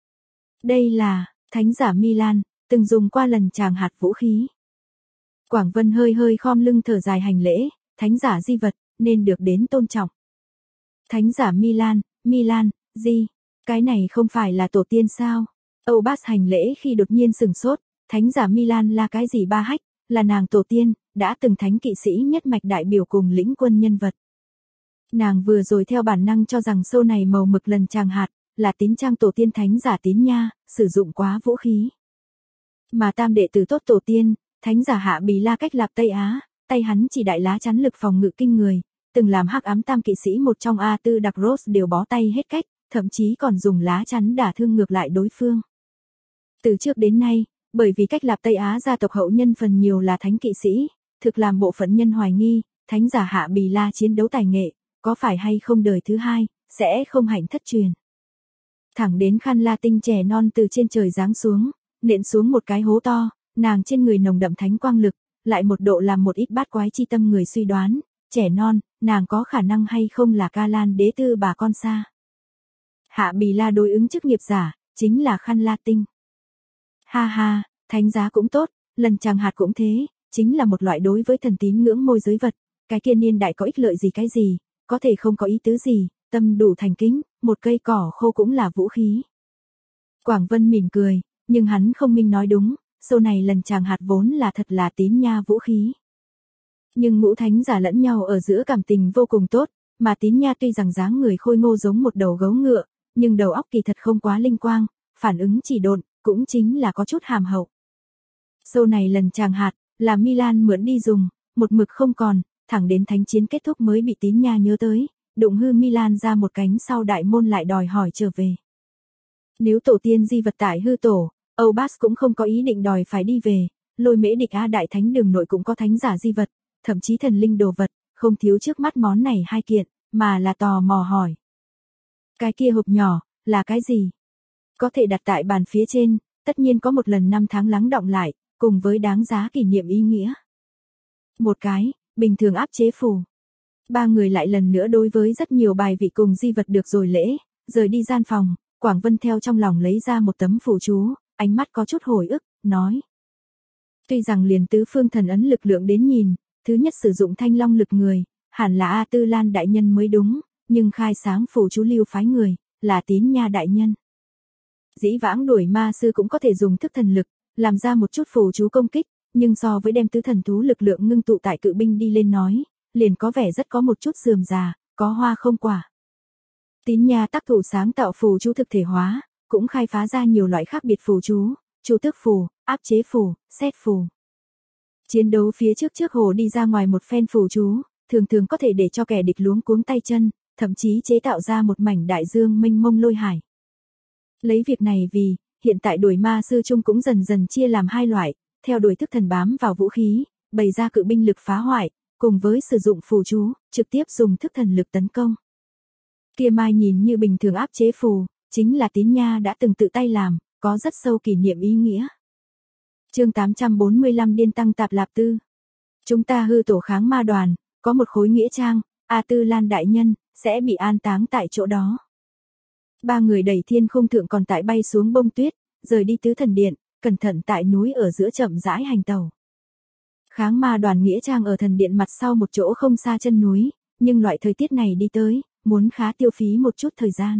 Đây là thánh giả Milan, từng dùng qua lần tràng hạt vũ khí. Quảng Vân hơi khom lưng thở dài hành lễ, thánh giả di vật, nên được đến tôn trọng. Thánh giả Milan, gì? Cái này không phải là tổ tiên sao? Âu Bass hành lễ khi đột nhiên sừng sốt, thánh giả Milan là cái gì ba hách, là nàng tổ tiên, đã từng thánh kỵ sĩ nhất mạch đại biểu cùng lĩnh quân nhân vật. Nàng vừa rồi theo bản năng cho rằng sâu này màu mực lần tràng hạt, là Tín Trang tổ tiên thánh giả Tín Nha, sử dụng quá vũ khí. Mà tam đệ tử tốt tổ tiên, thánh giả Hạ Bì La cách Lạp Tây Á, tay hắn chỉ đại lá chắn lực phòng ngự kinh người, từng làm hắc ám tam kỵ sĩ một trong A Tư Đặc Rose đều bó tay hết cách, thậm chí còn dùng lá chắn đả thương ngược lại đối phương. Từ trước đến nay, bởi vì cách Lạp Tây Á gia tộc hậu nhân phần nhiều là thánh kỵ sĩ, thực làm bộ phận nhân hoài nghi, thánh giả Hạ Bì La chiến đấu tài nghệ, có phải hay không đời thứ hai, sẽ không hạnh thất truyền. Thẳng đến Khăn La Tinh trẻ non từ trên trời giáng xuống, nện xuống một cái hố to, nàng trên người nồng đậm thánh quang lực, lại một độ làm một ít bát quái chi tâm người suy đoán, trẻ non, nàng có khả năng hay không là Ca Lan đế tư bà con xa. Hạ Bì La đối ứng chức nghiệp giả, chính là Khăn La Tinh. Ha ha, thánh giá cũng tốt, lần tràng hạt cũng thế, chính là một loại đối với thần tín ngưỡng môi giới vật, cái kia niên đại có ích lợi gì cái gì, có thể không có ý tứ gì, tâm đủ thành kính, một cây cỏ khô cũng là vũ khí. Quảng Vân mỉm cười, nhưng hắn không minh nói đúng, sau này lần tràng hạt vốn là thật là Tín Nha vũ khí. Nhưng ngũ thánh giả lẫn nhau ở giữa cảm tình vô cùng tốt, mà Tín Nha tuy rằng dáng người khôi ngô giống một đầu gấu ngựa, nhưng đầu óc kỳ thật không quá linh quang, phản ứng chỉ độn, cũng chính là có chút hàm hậu. Sau này lần tràng hạt, là Milan mượn đi dùng, một mực không còn, thẳng đến thánh chiến kết thúc mới bị Tín Nha nhớ tới, đụng hư Milan ra một cánh sau đại môn lại đòi hỏi trở về. Nếu tổ tiên di vật tại hư tổ, Âu Bass cũng không có ý định đòi phải đi về, Lôi Mễ Địch A đại thánh đường nội cũng có thánh giả di vật, thậm chí thần linh đồ vật, không thiếu trước mắt món này hai kiện, mà là tò mò hỏi. Cái kia hộp nhỏ, là cái gì? Có thể đặt tại bàn phía trên, tất nhiên có một lần 5 tháng lắng đọng lại, cùng với đáng giá kỷ niệm ý nghĩa. Một cái, bình thường áp chế phù. Ba người lại lần nữa đối với rất nhiều bài vị cùng di vật được rồi lễ, rời đi gian phòng, Quảng Vân theo trong lòng lấy ra một tấm phù chú, ánh mắt có chút hồi ức, nói. Tuy rằng liền tứ phương thần ấn lực lượng đến nhìn, thứ nhất sử dụng thanh long lực người, hẳn là A Tư Lan đại nhân mới đúng, nhưng khai sáng phù chú lưu phái người, là Tín Nha đại nhân. Dĩ vãng đuổi ma sư cũng có thể dùng thức thần lực, làm ra một chút phù chú công kích, nhưng so với đem tứ thần thú lực lượng ngưng tụ tại cự binh đi lên nói, liền có vẻ rất có một chút rườm rà, có hoa không quả. Tín Nha tác thủ sáng tạo phù chú thực thể hóa, cũng khai phá ra nhiều loại khác biệt phù chú, chu tước phù, áp chế phù, xét phù. Chiến đấu phía trước hồ đi ra ngoài một phen phù chú, thường thường có thể để cho kẻ địch luống cuống tay chân, thậm chí chế tạo ra một mảnh đại dương mênh mông lôi hải. Lấy việc này vì, hiện tại đuổi ma sư chung cũng dần dần chia làm hai loại, theo đuổi thức thần bám vào vũ khí, bày ra cự binh lực phá hoại, cùng với sử dụng phù chú, trực tiếp dùng thức thần lực tấn công. Kia mai nhìn như bình thường áp chế phù, chính là Tín Nha đã từng tự tay làm, có rất sâu kỷ niệm ý nghĩa. Chương 845 Điên tăng tạp lạp tư. Chúng ta hư tổ kháng ma đoàn, có một khối nghĩa trang, A Tư Lan đại nhân, sẽ bị an táng tại chỗ đó. Ba người đẩy thiên khung thượng còn tại bay xuống bông tuyết, rời đi tứ thần điện, cẩn thận tại núi ở giữa chậm rãi hành tàu. Kháng ma đoàn nghĩa trang ở thần điện mặt sau một chỗ không xa chân núi, nhưng loại thời tiết này đi tới, muốn khá tiêu phí một chút thời gian.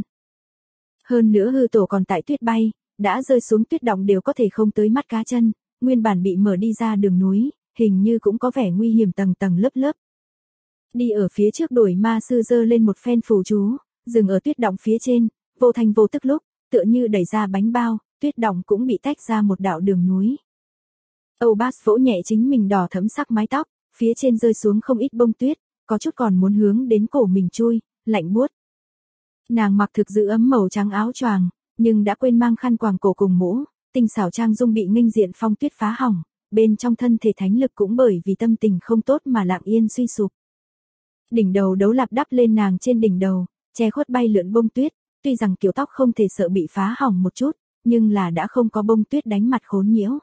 Hơn nữa hư tổ còn tại tuyết bay, đã rơi xuống tuyết động đều có thể không tới mắt cá chân, nguyên bản bị mở đi ra đường núi, hình như cũng có vẻ nguy hiểm tầng tầng lớp lớp. Đi ở phía trước đuổi ma sư giơ lên một phen phù chú, dừng ở tuyết động phía trên, vô thành vô tức lúc, tựa như đẩy ra bánh bao, tuyết động cũng bị tách ra một đạo đường núi. Âu Bass vỗ nhẹ chính mình đỏ thẫm sắc mái tóc, phía trên rơi xuống không ít bông tuyết, có chút còn muốn hướng đến cổ mình chui, lạnh buốt. Nàng mặc thực giữ ấm màu trắng áo choàng, nhưng đã quên mang khăn quàng cổ cùng mũ, tinh xảo trang dung bị nghênh diện phong tuyết phá hỏng, bên trong thân thể thánh lực cũng bởi vì tâm tình không tốt mà lặng yên suy sụp. Đỉnh đầu đấu lạp đắp lên nàng trên đỉnh đầu, che khuất bay lượn bông tuyết, tuy rằng kiểu tóc không thể sợ bị phá hỏng một chút, nhưng là đã không có bông tuyết đánh mặt khốn nhiễu.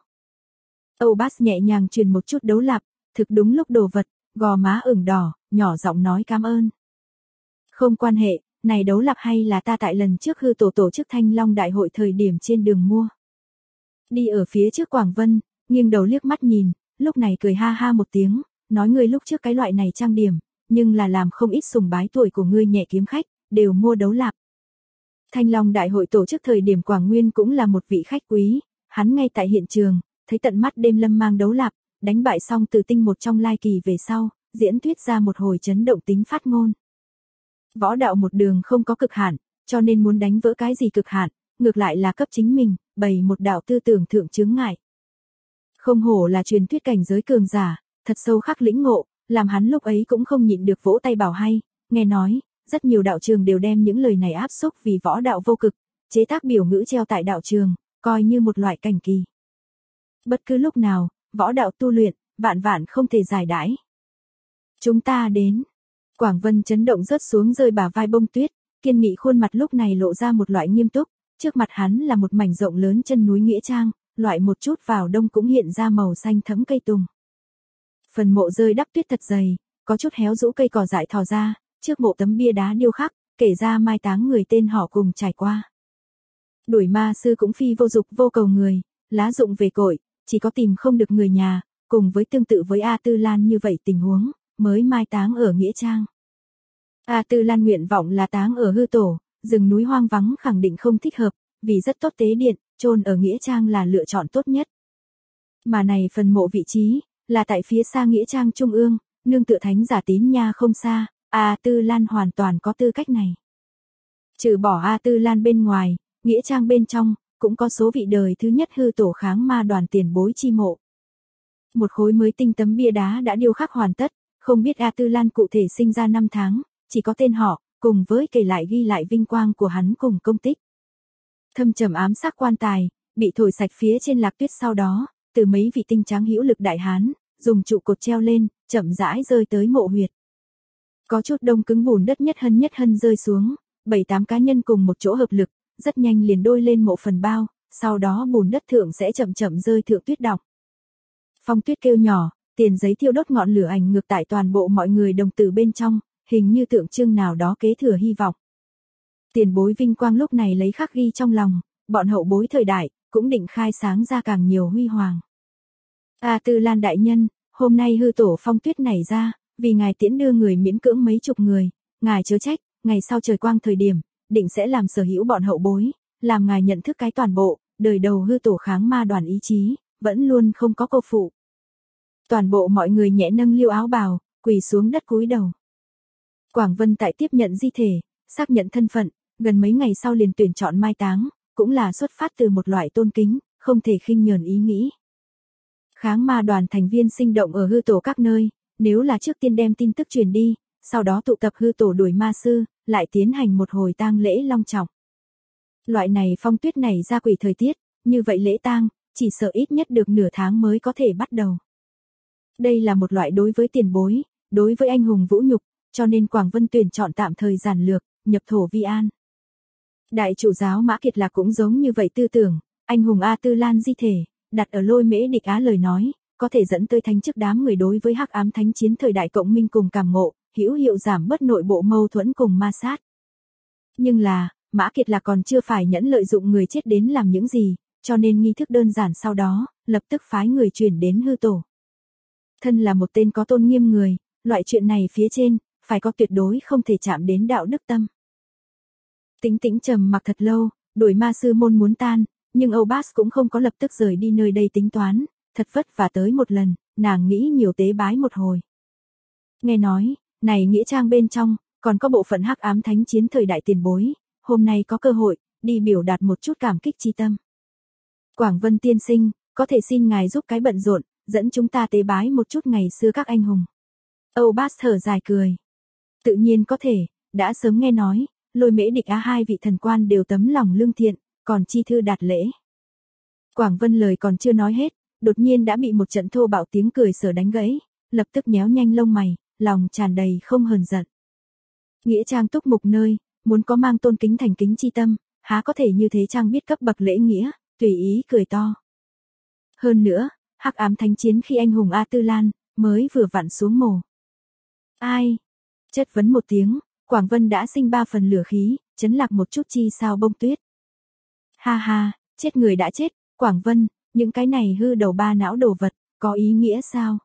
Âu Bass nhẹ nhàng truyền một chút đấu lạp, thực đúng lúc đồ vật, gò má ửng đỏ, nhỏ giọng nói cảm ơn. Không quan hệ, này đấu lạp hay là ta tại lần trước hư tổ chức Thanh Long đại hội thời điểm trên đường mua. Đi ở phía trước Quảng Vân, nghiêng đầu liếc mắt nhìn, lúc này cười ha ha một tiếng, nói ngươi lúc trước cái loại này trang điểm, nhưng là làm không ít sùng bái tuổi của ngươi nhẹ kiếm khách, đều mua đấu lạp. Thanh Long đại hội tổ chức thời điểm Quảng Nguyên cũng là một vị khách quý, hắn ngay tại hiện trường, thấy tận mắt đêm lâm mang đấu lạp, đánh bại xong Từ Tinh một trong lai kỳ về sau, diễn thuyết ra một hồi chấn động tính phát ngôn. Võ đạo một đường không có cực hạn, cho nên muốn đánh vỡ cái gì cực hạn, ngược lại là cấp chính mình, bày một đạo tư tưởng thượng chướng ngại. Không hổ là truyền thuyết cảnh giới cường giả, thật sâu khắc lĩnh ngộ, làm hắn lúc ấy cũng không nhịn được vỗ tay bảo hay, nghe nói, rất nhiều đạo trường đều đem những lời này áp xúc vì võ đạo vô cực, chế tác biểu ngữ treo tại đạo trường, coi như một loại cảnh kỳ. Bất cứ lúc nào, võ đạo tu luyện, vạn vạn không thể giải đãi. Chúng ta đến. Quảng Vân chấn động rớt xuống rơi bả vai bông tuyết, kiên nghị khuôn mặt lúc này lộ ra một loại nghiêm túc, trước mặt hắn là một mảnh rộng lớn chân núi nghĩa trang, loại một chút vào đông cũng hiện ra màu xanh thẫm cây tùng. Phần mộ rơi đắp tuyết thật dày, có chút héo rũ cây cỏ dại thò ra, trước mộ tấm bia đá điêu khắc, kể ra mai táng người tên họ cùng trải qua. Đuổi ma sư cũng phi vô dục vô cầu người, lá dụng về cội, chỉ có tìm không được người nhà, cùng với tương tự với A Tư Lan như vậy tình huống, mới mai táng ở nghĩa trang. A Tư Lan nguyện vọng là táng ở hư tổ, rừng núi hoang vắng khẳng định không thích hợp, vì rất tốt tế điện, chôn ở nghĩa trang là lựa chọn tốt nhất. Mà này phần mộ vị trí, là tại phía xa nghĩa trang trung ương, nương tựa thánh giả Tín Nha không xa, A Tư Lan hoàn toàn có tư cách này. Trừ bỏ A Tư Lan bên ngoài, nghĩa trang bên trong, cũng có số vị đời thứ nhất hư tổ kháng ma đoàn tiền bối chi mộ. Một khối mới tinh tấm bia đá đã điêu khắc hoàn tất, không biết A Tư Lan cụ thể sinh ra năm tháng, chỉ có tên họ, cùng với kể lại ghi lại vinh quang của hắn cùng công tích. Thâm trầm ám sắc quan tài, bị thổi sạch phía trên lạc tuyết sau đó, từ mấy vị tinh tráng hữu lực đại hán, dùng trụ cột treo lên, chậm rãi rơi tới mộ huyệt. Có chút đông cứng bùn đất nhất hân rơi xuống, 7-8 cá nhân cùng một chỗ hợp lực, rất nhanh liền đôi lên mộ phần bao, sau đó bùn đất thượng sẽ chậm chậm rơi thượng tuyết đọng. Phong Tuyết kêu nhỏ, tiền giấy thiêu đốt ngọn lửa ảnh ngược tại toàn bộ mọi người đồng tử bên trong, hình như tượng trưng nào đó kế thừa hy vọng. Tiền bối vinh quang lúc này lấy khắc ghi trong lòng, bọn hậu bối thời đại, cũng định khai sáng ra càng nhiều huy hoàng. A Tư Lan đại nhân, hôm nay hư tổ Phong Tuyết nảy ra, vì ngài tiễn đưa người miễn cưỡng mấy chục người, ngài chớ trách, ngày sau trời quang thời điểm, định sẽ làm sở hữu bọn hậu bối, làm ngài nhận thức cái toàn bộ, đời đầu hư tổ kháng ma đoàn ý chí, vẫn luôn không có cô phụ. Toàn bộ mọi người nhẹ nâng liêu áo bào, quỳ xuống đất cúi đầu. Quảng Vân tại tiếp nhận di thể, xác nhận thân phận, gần mấy ngày sau liền tuyển chọn mai táng, cũng là xuất phát từ một loại tôn kính, không thể khinh nhờn ý nghĩ. Kháng ma đoàn thành viên sinh động ở hư tổ các nơi, nếu là trước tiên đem tin tức truyền đi, sau đó tụ tập hư tổ đuổi ma sư, lại tiến hành một hồi tang lễ long trọng. Loại này Phong Tuyết này ra quỷ thời tiết, như vậy lễ tang, chỉ sợ ít nhất được nửa tháng mới có thể bắt đầu. Đây là một loại đối với tiền bối, đối với anh hùng vũ nhục, cho nên Quảng Vân tuyển chọn tạm thời giản lược, nhập thổ vi an. Đại chủ giáo Mã Kiệt Lạc cũng giống như vậy tư tưởng, anh hùng A Tư Lan di thể, đặt ở Lôi Mễ Địch Á lời nói, có thể dẫn tới thánh chức đám người đối với hắc ám thánh chiến thời đại cộng minh cùng cảm ngộ, hữu hiệu giảm bớt nội bộ mâu thuẫn cùng ma sát. Nhưng là, Mã Kiệt Lạc còn chưa phải nhẫn lợi dụng người chết đến làm những gì, cho nên nghi thức đơn giản sau đó, lập tức phái người chuyển đến hư tổ. Thân là một tên có tôn nghiêm người, loại chuyện này phía trên, phải có tuyệt đối không thể chạm đến đạo đức tâm. Tĩnh Tĩnh trầm mặc thật lâu, đuổi ma sư môn muốn tan, nhưng Âu Bass cũng không có lập tức rời đi nơi đây tính toán, thật vất vả tới một lần, nàng nghĩ nhiều tế bái một hồi. Nghe nói, này nghĩa trang bên trong, còn có bộ phận hắc ám thánh chiến thời đại tiền bối, hôm nay có cơ hội, đi biểu đạt một chút cảm kích chi tâm. Quảng Vân tiên sinh, có thể xin ngài giúp cái bận rộn, dẫn chúng ta tế bái một chút ngày xưa các anh hùng. Âu Bass thở dài cười. Tự nhiên có thể, đã sớm nghe nói, Lôi Mễ Địch Á hai vị thần quan đều tấm lòng lương thiện, còn chi thư đạt lễ. Quảng Vân lời còn chưa nói hết, đột nhiên đã bị một trận thô bạo tiếng cười sở đánh gãy, lập tức nhéo nhanh lông mày, lòng tràn đầy không hờn giận. Nghĩa trang túc mục nơi, muốn có mang tôn kính thành kính chi tâm, há có thể như thế trang biết cấp bậc lễ nghĩa, tùy ý cười to. Hơn nữa, hắc ám thánh chiến khi anh hùng A Tư Lan, mới vừa vặn xuống mồ. Ai? Chất vấn một tiếng, Quảng Vân đã sinh 3 phần lửa khí, chấn lạc một chút chi sao bông tuyết. Ha ha, chết người đã chết, Quảng Vân, những cái này hư đầu ba não đồ vật, có ý nghĩa sao?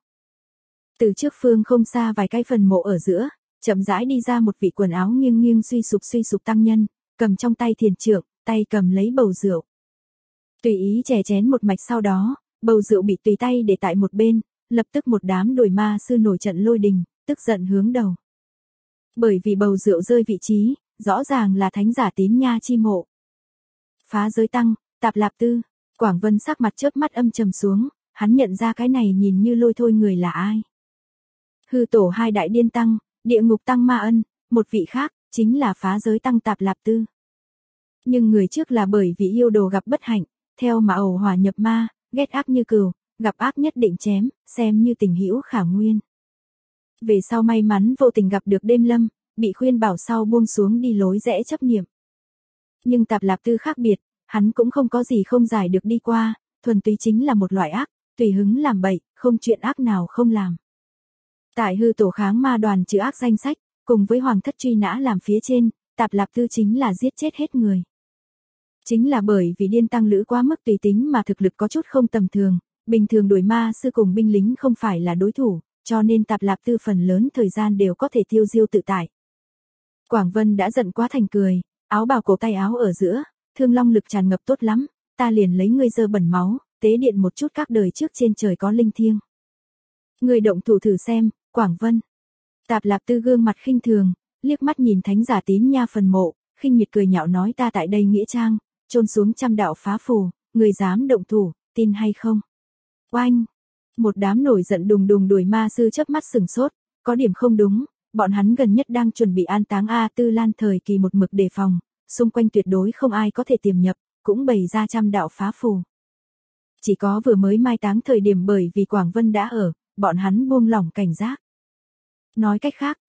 Từ trước phương không xa vài cái phần mộ ở giữa, chậm rãi đi ra một vị quần áo nghiêng nghiêng suy sụp tăng nhân, cầm trong tay thiền trượng, tay cầm lấy bầu rượu. Tùy ý chè chén một mạch sau đó, bầu rượu bị tùy tay để tại một bên, lập tức một đám đuổi ma sư nổi trận lôi đình, tức giận hướng đầu. Bởi vì bầu rượu rơi vị trí, rõ ràng là thánh giả Tín Nha chi mộ. Phá giới tăng, Tạp Lạp Tư, Quảng Vân sắc mặt chớp mắt âm trầm xuống, hắn nhận ra cái này nhìn như lôi thôi người là ai. Hư tổ hai đại điên tăng, địa ngục tăng Ma Ân, một vị khác, chính là phá giới tăng Tạp Lạp Tư. Nhưng người trước là bởi vì yêu đồ gặp bất hạnh, theo mà ẩu hỏa nhập ma, ghét ác như cừu, gặp ác nhất định chém, xem như tình hữu khả nguyên. Về sau may mắn vô tình gặp được đêm lâm, bị khuyên bảo sau buông xuống đi lối rẽ chấp niệm. Nhưng Tạp Lạp Tư khác biệt, hắn cũng không có gì không giải được đi qua, thuần túy chính là một loại ác, tùy hứng làm bậy, không chuyện ác nào không làm. Tại hư tổ kháng ma đoàn trừ ác danh sách, cùng với hoàng thất truy nã làm phía trên, Tạp Lạp Tư chính là giết chết hết người. Chính là bởi vì điên tăng lữ quá mức tùy tính mà thực lực có chút không tầm thường, bình thường đuổi ma sư cùng binh lính không phải là đối thủ, cho nên Tạp Lạp Tư phần lớn thời gian đều có thể tiêu diêu tự tại. Quảng Vân đã giận quá thành cười, áo bào cổ tay áo ở giữa, thương long lực tràn ngập tốt lắm, ta liền lấy ngươi dơ bẩn máu, tế điện một chút các đời trước trên trời có linh thiêng. Ngươi động thủ thử xem, Quảng Vân. Tạp Lạp Tư gương mặt khinh thường, liếc mắt nhìn thánh giả Tín Nha phần mộ, khinh miệt cười nhạo nói ta tại đây nghĩa trang, chôn xuống trăm đạo phá phù, người dám động thủ, tin hay không? Oanh! Một đám nổi giận đùng đùng đuổi ma sư chớp mắt sửng sốt, có điểm không đúng, bọn hắn gần nhất đang chuẩn bị an táng A Tư Lan thời kỳ một mực đề phòng, xung quanh tuyệt đối không ai có thể tiềm nhập, cũng bày ra trăm đạo phá phù. Chỉ có vừa mới mai táng thời điểm bởi vì Quảng Vân đã ở, bọn hắn buông lỏng cảnh giác. Nói cách khác,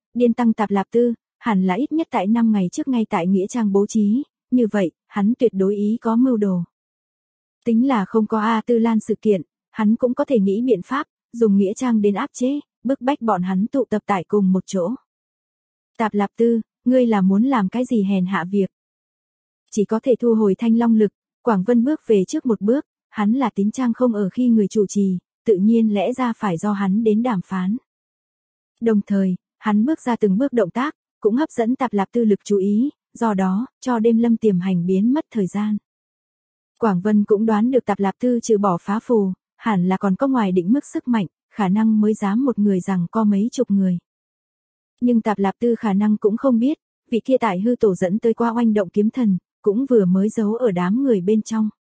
điên tăng Tạp Lạp Tư, hẳn là ít nhất tại 5 ngày trước ngay tại nghĩa trang bố trí, như vậy, hắn tuyệt đối ý có mưu đồ. Tính là không có A Tư Lan sự kiện, hắn cũng có thể nghĩ biện pháp, dùng nghĩa trang đến áp chế, bức bách bọn hắn tụ tập tại cùng một chỗ. Tạp Lạp Tư, ngươi là muốn làm cái gì hèn hạ việc? Chỉ có thể thu hồi Thanh Long lực, Quảng Vân bước về trước một bước, hắn là tín trang không ở khi người chủ trì, tự nhiên lẽ ra phải do hắn đến đàm phán. Đồng thời, hắn bước ra từng bước động tác, cũng hấp dẫn Tạp Lạp Tư lực chú ý, do đó, cho đêm lâm tiềm hành biến mất thời gian. Quảng Vân cũng đoán được Tạp Lạp Tư trừ bỏ phá phù, hẳn là còn có ngoài định mức sức mạnh, khả năng mới dám một người rằng có mấy chục người. Nhưng Tạp Lạp Tư khả năng cũng không biết, vị kia tại hư tổ dẫn tới qua oanh động kiếm thần, cũng vừa mới giấu ở đám người bên trong.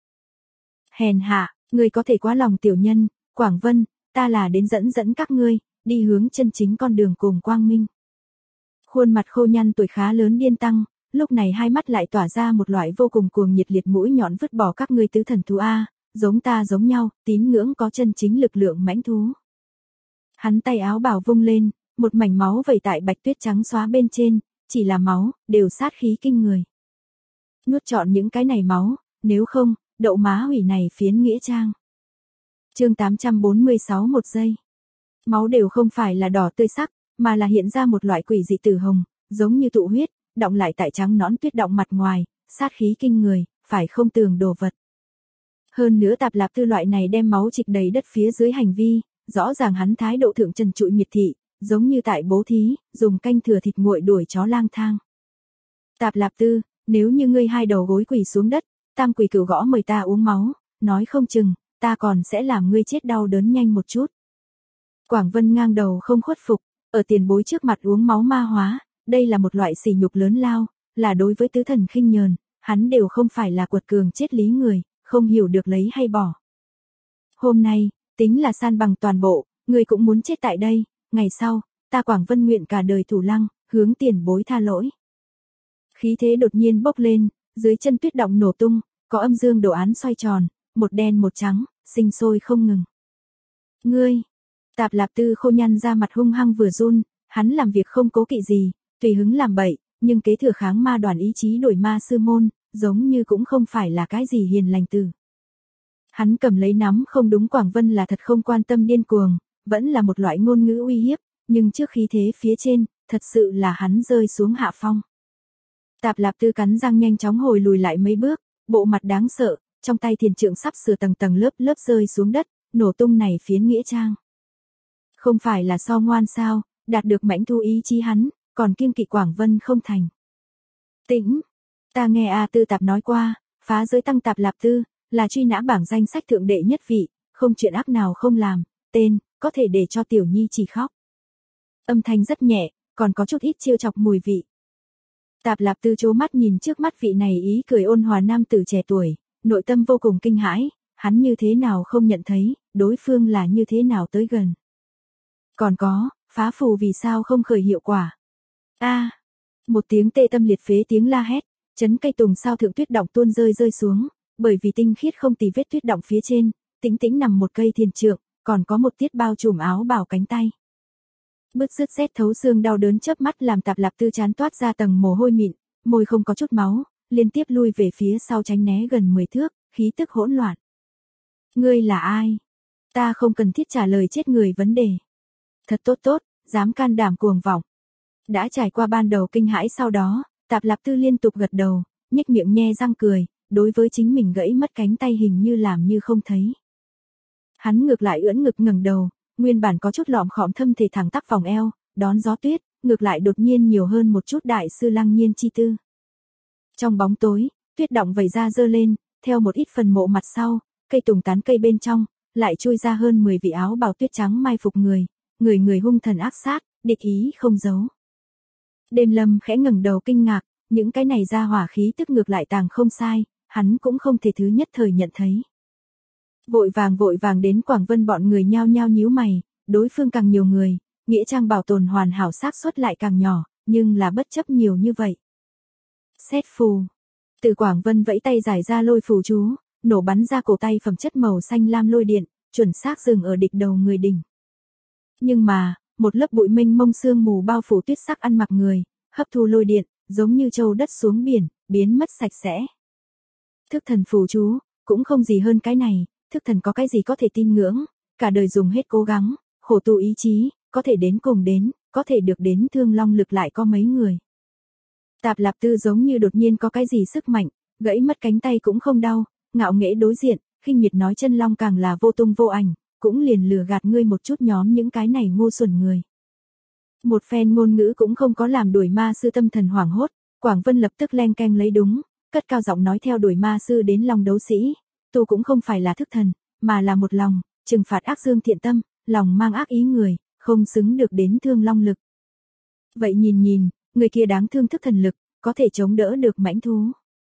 Hèn hạ, ngươi có thể quá lòng tiểu nhân, Quảng Vân, ta là đến dẫn các ngươi, đi hướng chân chính con đường cùng quang minh. Khuôn mặt khô nhăn tuổi khá lớn điên tăng, lúc này hai mắt lại tỏa ra một loại vô cùng cuồng nhiệt liệt mũi nhọn vứt bỏ các ngươi tứ thần thú A, giống ta giống nhau, tín ngưỡng có chân chính lực lượng mãnh thú. Hắn tay áo bào vung lên, một mảnh máu vẩy tại bạch tuyết trắng xóa bên trên, chỉ là máu, đều sát khí kinh người. Nuốt trọn những cái này máu, nếu không, đậu má hủy này phiến nghĩa trang. Chương 846 một giây. Máu đều không phải là đỏ tươi sắc, mà là hiện ra một loại quỷ dị tử hồng, giống như tụ huyết, đọng lại tại trắng nõn tuyết động mặt ngoài, sát khí kinh người, phải không tường đồ vật. Hơn nữa Tạp Lạp Tư loại này đem máu trịch đầy đất phía dưới hành vi, rõ ràng hắn thái độ thượng trần trụi miệt thị, giống như tại bố thí, dùng canh thừa thịt nguội đuổi chó lang thang. Tạp Lạp Tư, nếu như ngươi hai đầu gối quỳ xuống đất, tam quỷ cửu gõ mời ta uống máu, nói không chừng, ta còn sẽ làm ngươi chết đau đớn nhanh một chút. Quảng Vân ngang đầu không khuất phục, ở tiền bối trước mặt uống máu ma hóa, đây là một loại sỉ nhục lớn lao, là đối với tứ thần khinh nhờn, hắn đều không phải là quật cường chết lý người, không hiểu được lấy hay bỏ. Hôm nay, tính là san bằng toàn bộ, ngươi cũng muốn chết tại đây, ngày sau, ta Quảng Vân nguyện cả đời thủ lăng, hướng tiền bối tha lỗi. Khí thế đột nhiên bốc lên, dưới chân tuyết động nổ tung, có âm dương đồ án xoay tròn, một đen một trắng, sinh sôi không ngừng. Ngươi, Tạp Lạp Tư khô nhăn ra mặt hung hăng vừa run, hắn làm việc không cố kỵ gì, tùy hứng làm bậy, nhưng kế thừa kháng ma đoàn ý chí đổi ma sư môn, giống như cũng không phải là cái gì hiền lành từ. Hắn cầm lấy nắm không đúng Quảng Vân là thật không quan tâm điên cuồng, vẫn là một loại ngôn ngữ uy hiếp, nhưng trước khí thế phía trên, thật sự là hắn rơi xuống hạ phong. Tạp Lạp Tư cắn răng nhanh chóng hồi lùi lại mấy bước, bộ mặt đáng sợ, trong tay thiền trượng sắp sửa tầng tầng lớp rơi xuống đất, nổ tung này phiến nghĩa trang. Không phải là so ngoan sao, đạt được mãnh thu ý chí hắn, còn kiêng kỵ Quảng Vân không thành. Tĩnh, ta nghe A Tư Tạp nói qua, phá giới tăng Tạp Lạp Tư, là truy nã bảng danh sách thượng đệ nhất vị, không chuyện ác nào không làm, tên, có thể để cho tiểu nhi chỉ khóc. Âm thanh rất nhẹ, còn có chút ít trêu chọc mùi vị. Tạp Lạp Tư trố mắt nhìn trước mắt vị này ý cười ôn hòa nam tử trẻ tuổi, nội tâm vô cùng kinh hãi, hắn như thế nào không nhận thấy, đối phương là như thế nào tới gần. Còn có, phá phù vì sao không khởi hiệu quả. A, một tiếng tê tâm liệt phế tiếng la hét, chấn cây tùng sao thượng tuyết động tuôn rơi xuống, bởi vì tinh khiết không tì vết tuyết động phía trên, tĩnh tĩnh nằm một cây thiền trượng, còn có một tiết bao trùm áo bào cánh tay. Bứt rứt rét thấu xương đau đớn chớp mắt làm Tạp Lạp Tư chán toát ra tầng mồ hôi mịn, môi không có chút máu, liên tiếp lui về phía sau tránh né gần 10 thước, khí tức hỗn loạn. Ngươi là ai? Ta không cần thiết trả lời chết người vấn đề. Thật tốt, dám can đảm cuồng vọng. Đã trải qua ban đầu kinh hãi sau đó, Tạp Lạp Tư liên tục gật đầu, nhếch miệng nhe răng cười, đối với chính mình gãy mất cánh tay hình như làm như không thấy. Hắn ngược lại ưỡn ngực ngẩng đầu, nguyên bản có chút lọm khọm thâm thể thẳng tắp vòng eo, đón gió tuyết, ngược lại đột nhiên nhiều hơn một chút đại sư lăng nhiên chi tư. Trong bóng tối, tuyết động vẩy ra dơ lên, theo một ít phần mộ mặt sau, cây tùng tán cây bên trong, lại chui ra hơn 10 vị áo bào tuyết trắng mai phục người hung thần ác sát, địch ý không giấu. Đêm Lâm khẽ ngẩng đầu kinh ngạc, những cái này ra hỏa khí tức ngược lại tàng không sai, hắn cũng không thể thứ nhất thời nhận thấy. Vội vàng đến Quảng Vân bọn người nhao nhao nhíu mày, đối phương càng nhiều người, nghĩa trang bảo tồn hoàn hảo xác suất lại càng nhỏ, nhưng là bất chấp nhiều như vậy. Xét phù. Từ Quảng Vân vẫy tay giải ra lôi phù chú, nổ bắn ra cổ tay phẩm chất màu xanh lam lôi điện, chuẩn xác dừng ở địch đầu người đỉnh. Nhưng mà, một lớp bụi mênh mông sương mù bao phủ tuyết sắc ăn mặc người, hấp thu lôi điện, giống như châu đất xuống biển, biến mất sạch sẽ. Thức thần phù chú, cũng không gì hơn cái này, thức thần có cái gì có thể tin ngưỡng, cả đời dùng hết cố gắng, khổ tu ý chí, có thể đến cùng đến, có thể được đến Thương Long lực lại có mấy người. Tạp Lạp Tư giống như đột nhiên có cái gì sức mạnh, gãy mất cánh tay cũng không đau, ngạo nghễ đối diện, khinh miệt nói chân long càng là vô tung vô ảnh, cũng liền lừa gạt ngươi một chút nhóm những cái này ngu xuẩn người. Một phen ngôn ngữ cũng không có làm đuổi ma sư tâm thần hoảng hốt, Quảng Vân lập tức len keng lấy đúng, cất cao giọng nói theo đuổi ma sư đến Long đấu sĩ, tu cũng không phải là thức thần, mà là một lòng, trừng phạt ác dương thiện tâm, lòng mang ác ý người, không xứng được đến Thương Long lực. Vậy nhìn, người kia đáng thương thức thần lực, có thể chống đỡ được mãnh thú.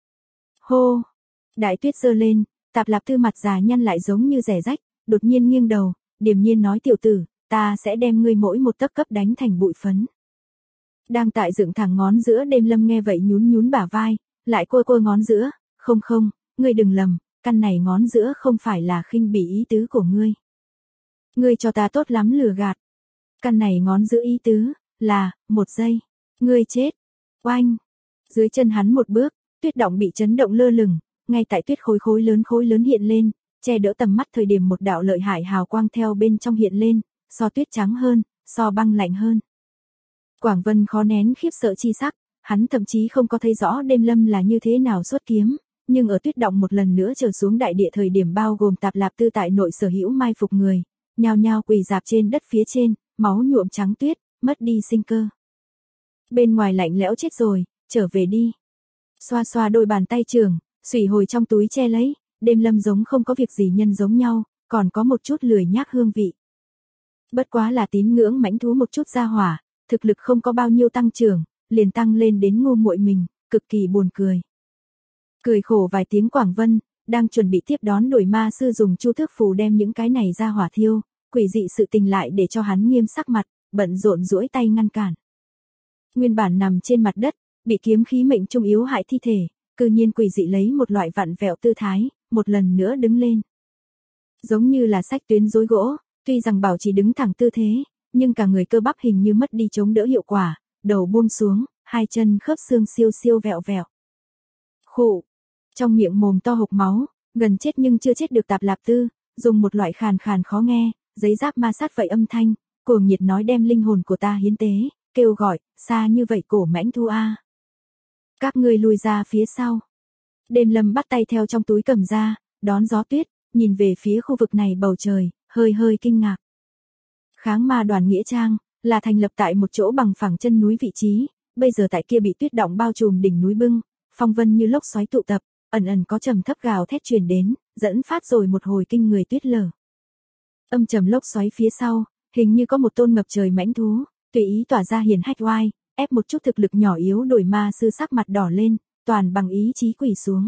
Hô! Đại tuyết giơ lên, Tạp Lạp Tư mặt già nhăn lại giống như rẻ rách, đột nhiên nghiêng đầu, điềm nhiên nói tiểu tử, ta sẽ đem ngươi mỗi một tấc cấp đánh thành bụi phấn. Đang tại dựng thẳng ngón giữa Đêm Lâm nghe vậy nhún bả vai, lại cua ngón giữa, không, ngươi đừng lầm, căn này ngón giữa không phải là khinh bỉ ý tứ của ngươi. Ngươi cho ta tốt lắm lừa gạt. Căn này ngón giữa ý tứ, là, một giây, ngươi chết. Oanh! Dưới chân hắn một bước, tuyết động bị chấn động lơ lửng, ngay tại tuyết khối lớn hiện lên, che đỡ tầm mắt thời điểm một đạo lợi hại hào quang theo bên trong hiện lên, so tuyết trắng hơn, so băng lạnh hơn. Quảng Vân khó nén khiếp sợ chi sắc, hắn thậm chí không có thấy rõ Đêm Lâm là như thế nào xuất kiếm, nhưng ở tuyết động một lần nữa trở xuống đại địa thời điểm bao gồm Tạp Lạp Tư tại nội sở hữu mai phục người, nhao nhao quỳ rạp trên đất phía trên, máu nhuộm trắng tuyết, mất đi sinh cơ. Bên ngoài lạnh lẽo chết rồi, trở về đi. Xoa xoa đôi bàn tay trường, xủy hồi trong túi che lấy, Đêm Lâm giống không có việc gì nhân giống nhau, còn có một chút lười nhác hương vị. Bất quá là tín ngưỡng mãnh thú một chút ra hỏa, thực lực không có bao nhiêu tăng trưởng, liền tăng lên đến ngu muội mình, cực kỳ buồn cười. Cười khổ vài tiếng Quảng Vân, đang chuẩn bị tiếp đón đuổi ma sư dùng chu thước phù đem những cái này ra hỏa thiêu, quỷ dị sự tình lại để cho hắn nghiêm sắc mặt, bận rộn duỗi tay ngăn cản. Nguyên bản nằm trên mặt đất, bị kiếm khí mệnh trung yếu hại thi thể, cư nhiên quỷ dị lấy một loại vặn vẹo tư thái, một lần nữa đứng lên. Giống như là sách tuyến rối gỗ, tuy rằng bảo trì đứng thẳng tư thế, nhưng cả người cơ bắp hình như mất đi chống đỡ hiệu quả, đầu buông xuống, hai chân khớp xương siêu vẹo vẹo. Khụ, trong miệng mồm to hộc máu, gần chết nhưng chưa chết được Tạp Lạp Tư, dùng một loại khàn khó nghe, giấy giáp ma sát vậy âm thanh, cuồng nhiệt nói đem linh hồn của ta hiến tế, kêu gọi, xa như vậy cổ mãnh thu a. Các ngươi lùi ra phía sau. Đêm Lâm bắt tay theo trong túi cầm ra, đón gió tuyết, nhìn về phía khu vực này bầu trời, hơi kinh ngạc. Kháng ma đoàn nghĩa trang, là thành lập tại một chỗ bằng phẳng chân núi vị trí, bây giờ tại kia bị tuyết động bao trùm đỉnh núi bưng, phong vân như lốc xoáy tụ tập, ẩn có trầm thấp gào thét truyền đến, dẫn phát rồi một hồi kinh người tuyết lở. Âm trầm lốc xoáy phía sau, hình như có một tôn ngập trời mãnh thú, tùy ý tỏa ra hiển hách oai, ép một chút thực lực nhỏ yếu đổi ma sư sắc mặt đỏ lên, toàn bằng ý chí quỳ xuống.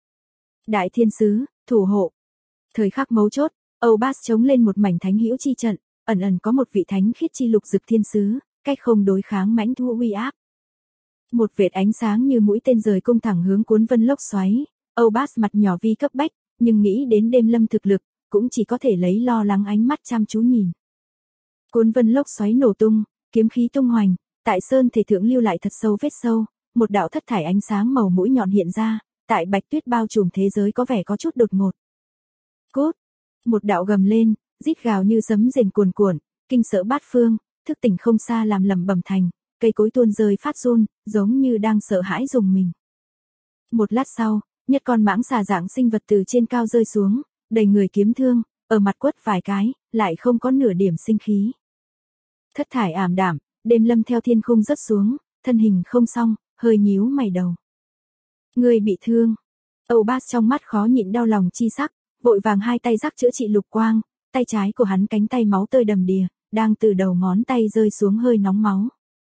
Đại thiên sứ, thủ hộ. Thời khắc mấu chốt, Âu Bas chống lên một mảnh thánh hữu chi trận, ẩn có một vị thánh khiết chi lục dực thiên sứ, cách không đối kháng mãnh thú uy áp. Một vệt ánh sáng như mũi tên rời cung thẳng hướng cuốn vân lốc xoáy, Âu Bas mặt nhỏ vi cấp bách, nhưng nghĩ đến Đêm Lâm thực lực, cũng chỉ có thể lấy lo lắng ánh mắt chăm chú nhìn. Cuốn vân lốc xoáy nổ tung, kiếm khí tung hoành, tại sơn thể thượng lưu lại thật sâu vết sâu, một đạo thất thải ánh sáng màu mũi nhọn hiện ra, tại bạch tuyết bao trùm thế giới có vẻ có chút đột ngột. Cốt, một đạo gầm lên, rít gào như sấm rền cuồn, kinh sợ bát phương, thức tỉnh không xa làm lẩm bẩm thành, cây cối tuôn rơi phát run, giống như đang sợ hãi rùng mình. Một lát sau, nhất con mãng xà dạng sinh vật từ trên cao rơi xuống, đầy người kiếm thương, ở mặt quất vài cái, lại không có nửa điểm sinh khí. Thất thải ảm đạm, Đêm Lâm theo thiên khung rớt xuống, thân hình không xong, hơi nhíu mày đầu. Người bị thương. Âu Bas trong mắt khó nhịn đau lòng chi sắc, vội vàng hai tay rắc chữa trị lục quang, tay trái của hắn cánh tay máu tơi đầm đìa, đang từ đầu ngón tay rơi xuống hơi nóng máu.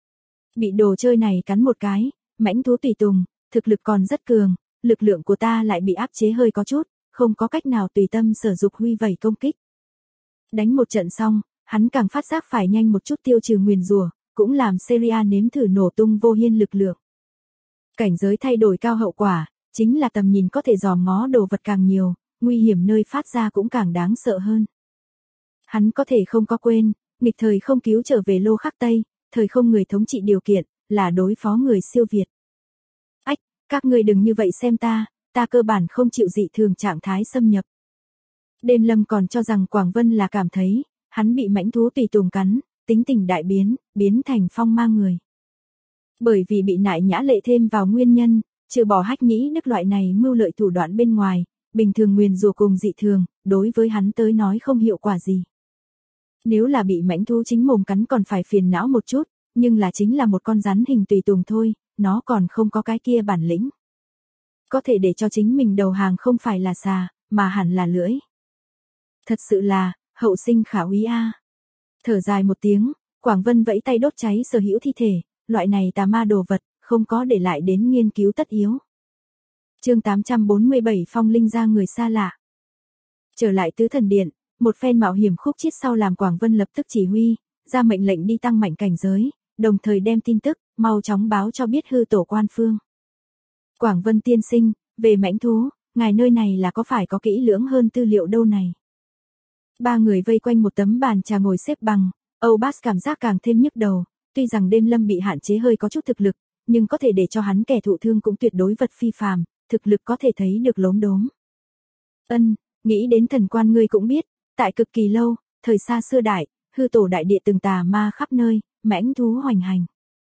Bị đồ chơi này cắn một cái, mãnh thú tùy tùng, thực lực còn rất cường, lực lượng của ta lại bị áp chế hơi có chút, không có cách nào tùy tâm sử dụng huy vẩy công kích. Đánh một trận xong, hắn càng phát giác phải nhanh một chút tiêu trừ nguyền rủa, cũng làm Seria nếm thử nổ tung vô hiên lực lượng. Cảnh giới thay đổi cao hậu quả, chính là tầm nhìn có thể dòm ngó đồ vật càng nhiều, nguy hiểm nơi phát ra cũng càng đáng sợ hơn. Hắn có thể không có quên, nghịch thời không cứu trở về Lô Khắc Tây, thời không người thống trị điều kiện, là đối phó người siêu việt. Ách, các ngươi đừng như vậy xem ta cơ bản không chịu dị thường trạng thái xâm nhập. Đêm Lâm còn cho rằng Quảng Vân là cảm thấy, hắn bị mãnh thú tùy tùng cắn, tính tình đại biến thành phong ma người. Bởi vì bị nại nhã lệ thêm vào nguyên nhân, trừ bỏ hách nhĩ đức loại này mưu lợi thủ đoạn bên ngoài, bình thường nguyền rủa cùng dị thường, đối với hắn tới nói không hiệu quả gì. Nếu là bị mãnh thú chính mồm cắn còn phải phiền não một chút, nhưng là chính là một con rắn hình tùy tùng thôi, nó còn không có cái kia bản lĩnh. Có thể để cho chính mình đầu hàng không phải là xà, mà hẳn là lưỡi. Thật sự là, hậu sinh khả úy a. Thở dài một tiếng, Quảng Vân vẫy tay đốt cháy sở hữu thi thể, loại này tà ma đồ vật, không có để lại đến nghiên cứu tất yếu. Chương 847 Phong Linh ra người xa lạ. Trở lại Tứ Thần Điện, một phen mạo hiểm khúc chiết sau làm Quảng Vân lập tức chỉ huy, ra mệnh lệnh đi tăng mạnh cảnh giới, đồng thời đem tin tức, mau chóng báo cho biết hư tổ quan phương. Quảng Vân tiên sinh, về mãnh thú, ngài nơi này là có phải có kỹ lưỡng hơn tư liệu đâu này. Ba người vây quanh một tấm bàn trà ngồi xếp bằng, Âu Bas cảm giác càng thêm nhức đầu, tuy rằng Đêm Lâm bị hạn chế hơi có chút thực lực, nhưng có thể để cho hắn kẻ thụ thương cũng tuyệt đối vật phi phàm, thực lực có thể thấy được lốm đốm. Nghĩ đến thần quan ngươi cũng biết, tại cực kỳ lâu, thời xa xưa đại, hư tổ đại địa từng tà ma khắp nơi, mãnh thú hoành hành.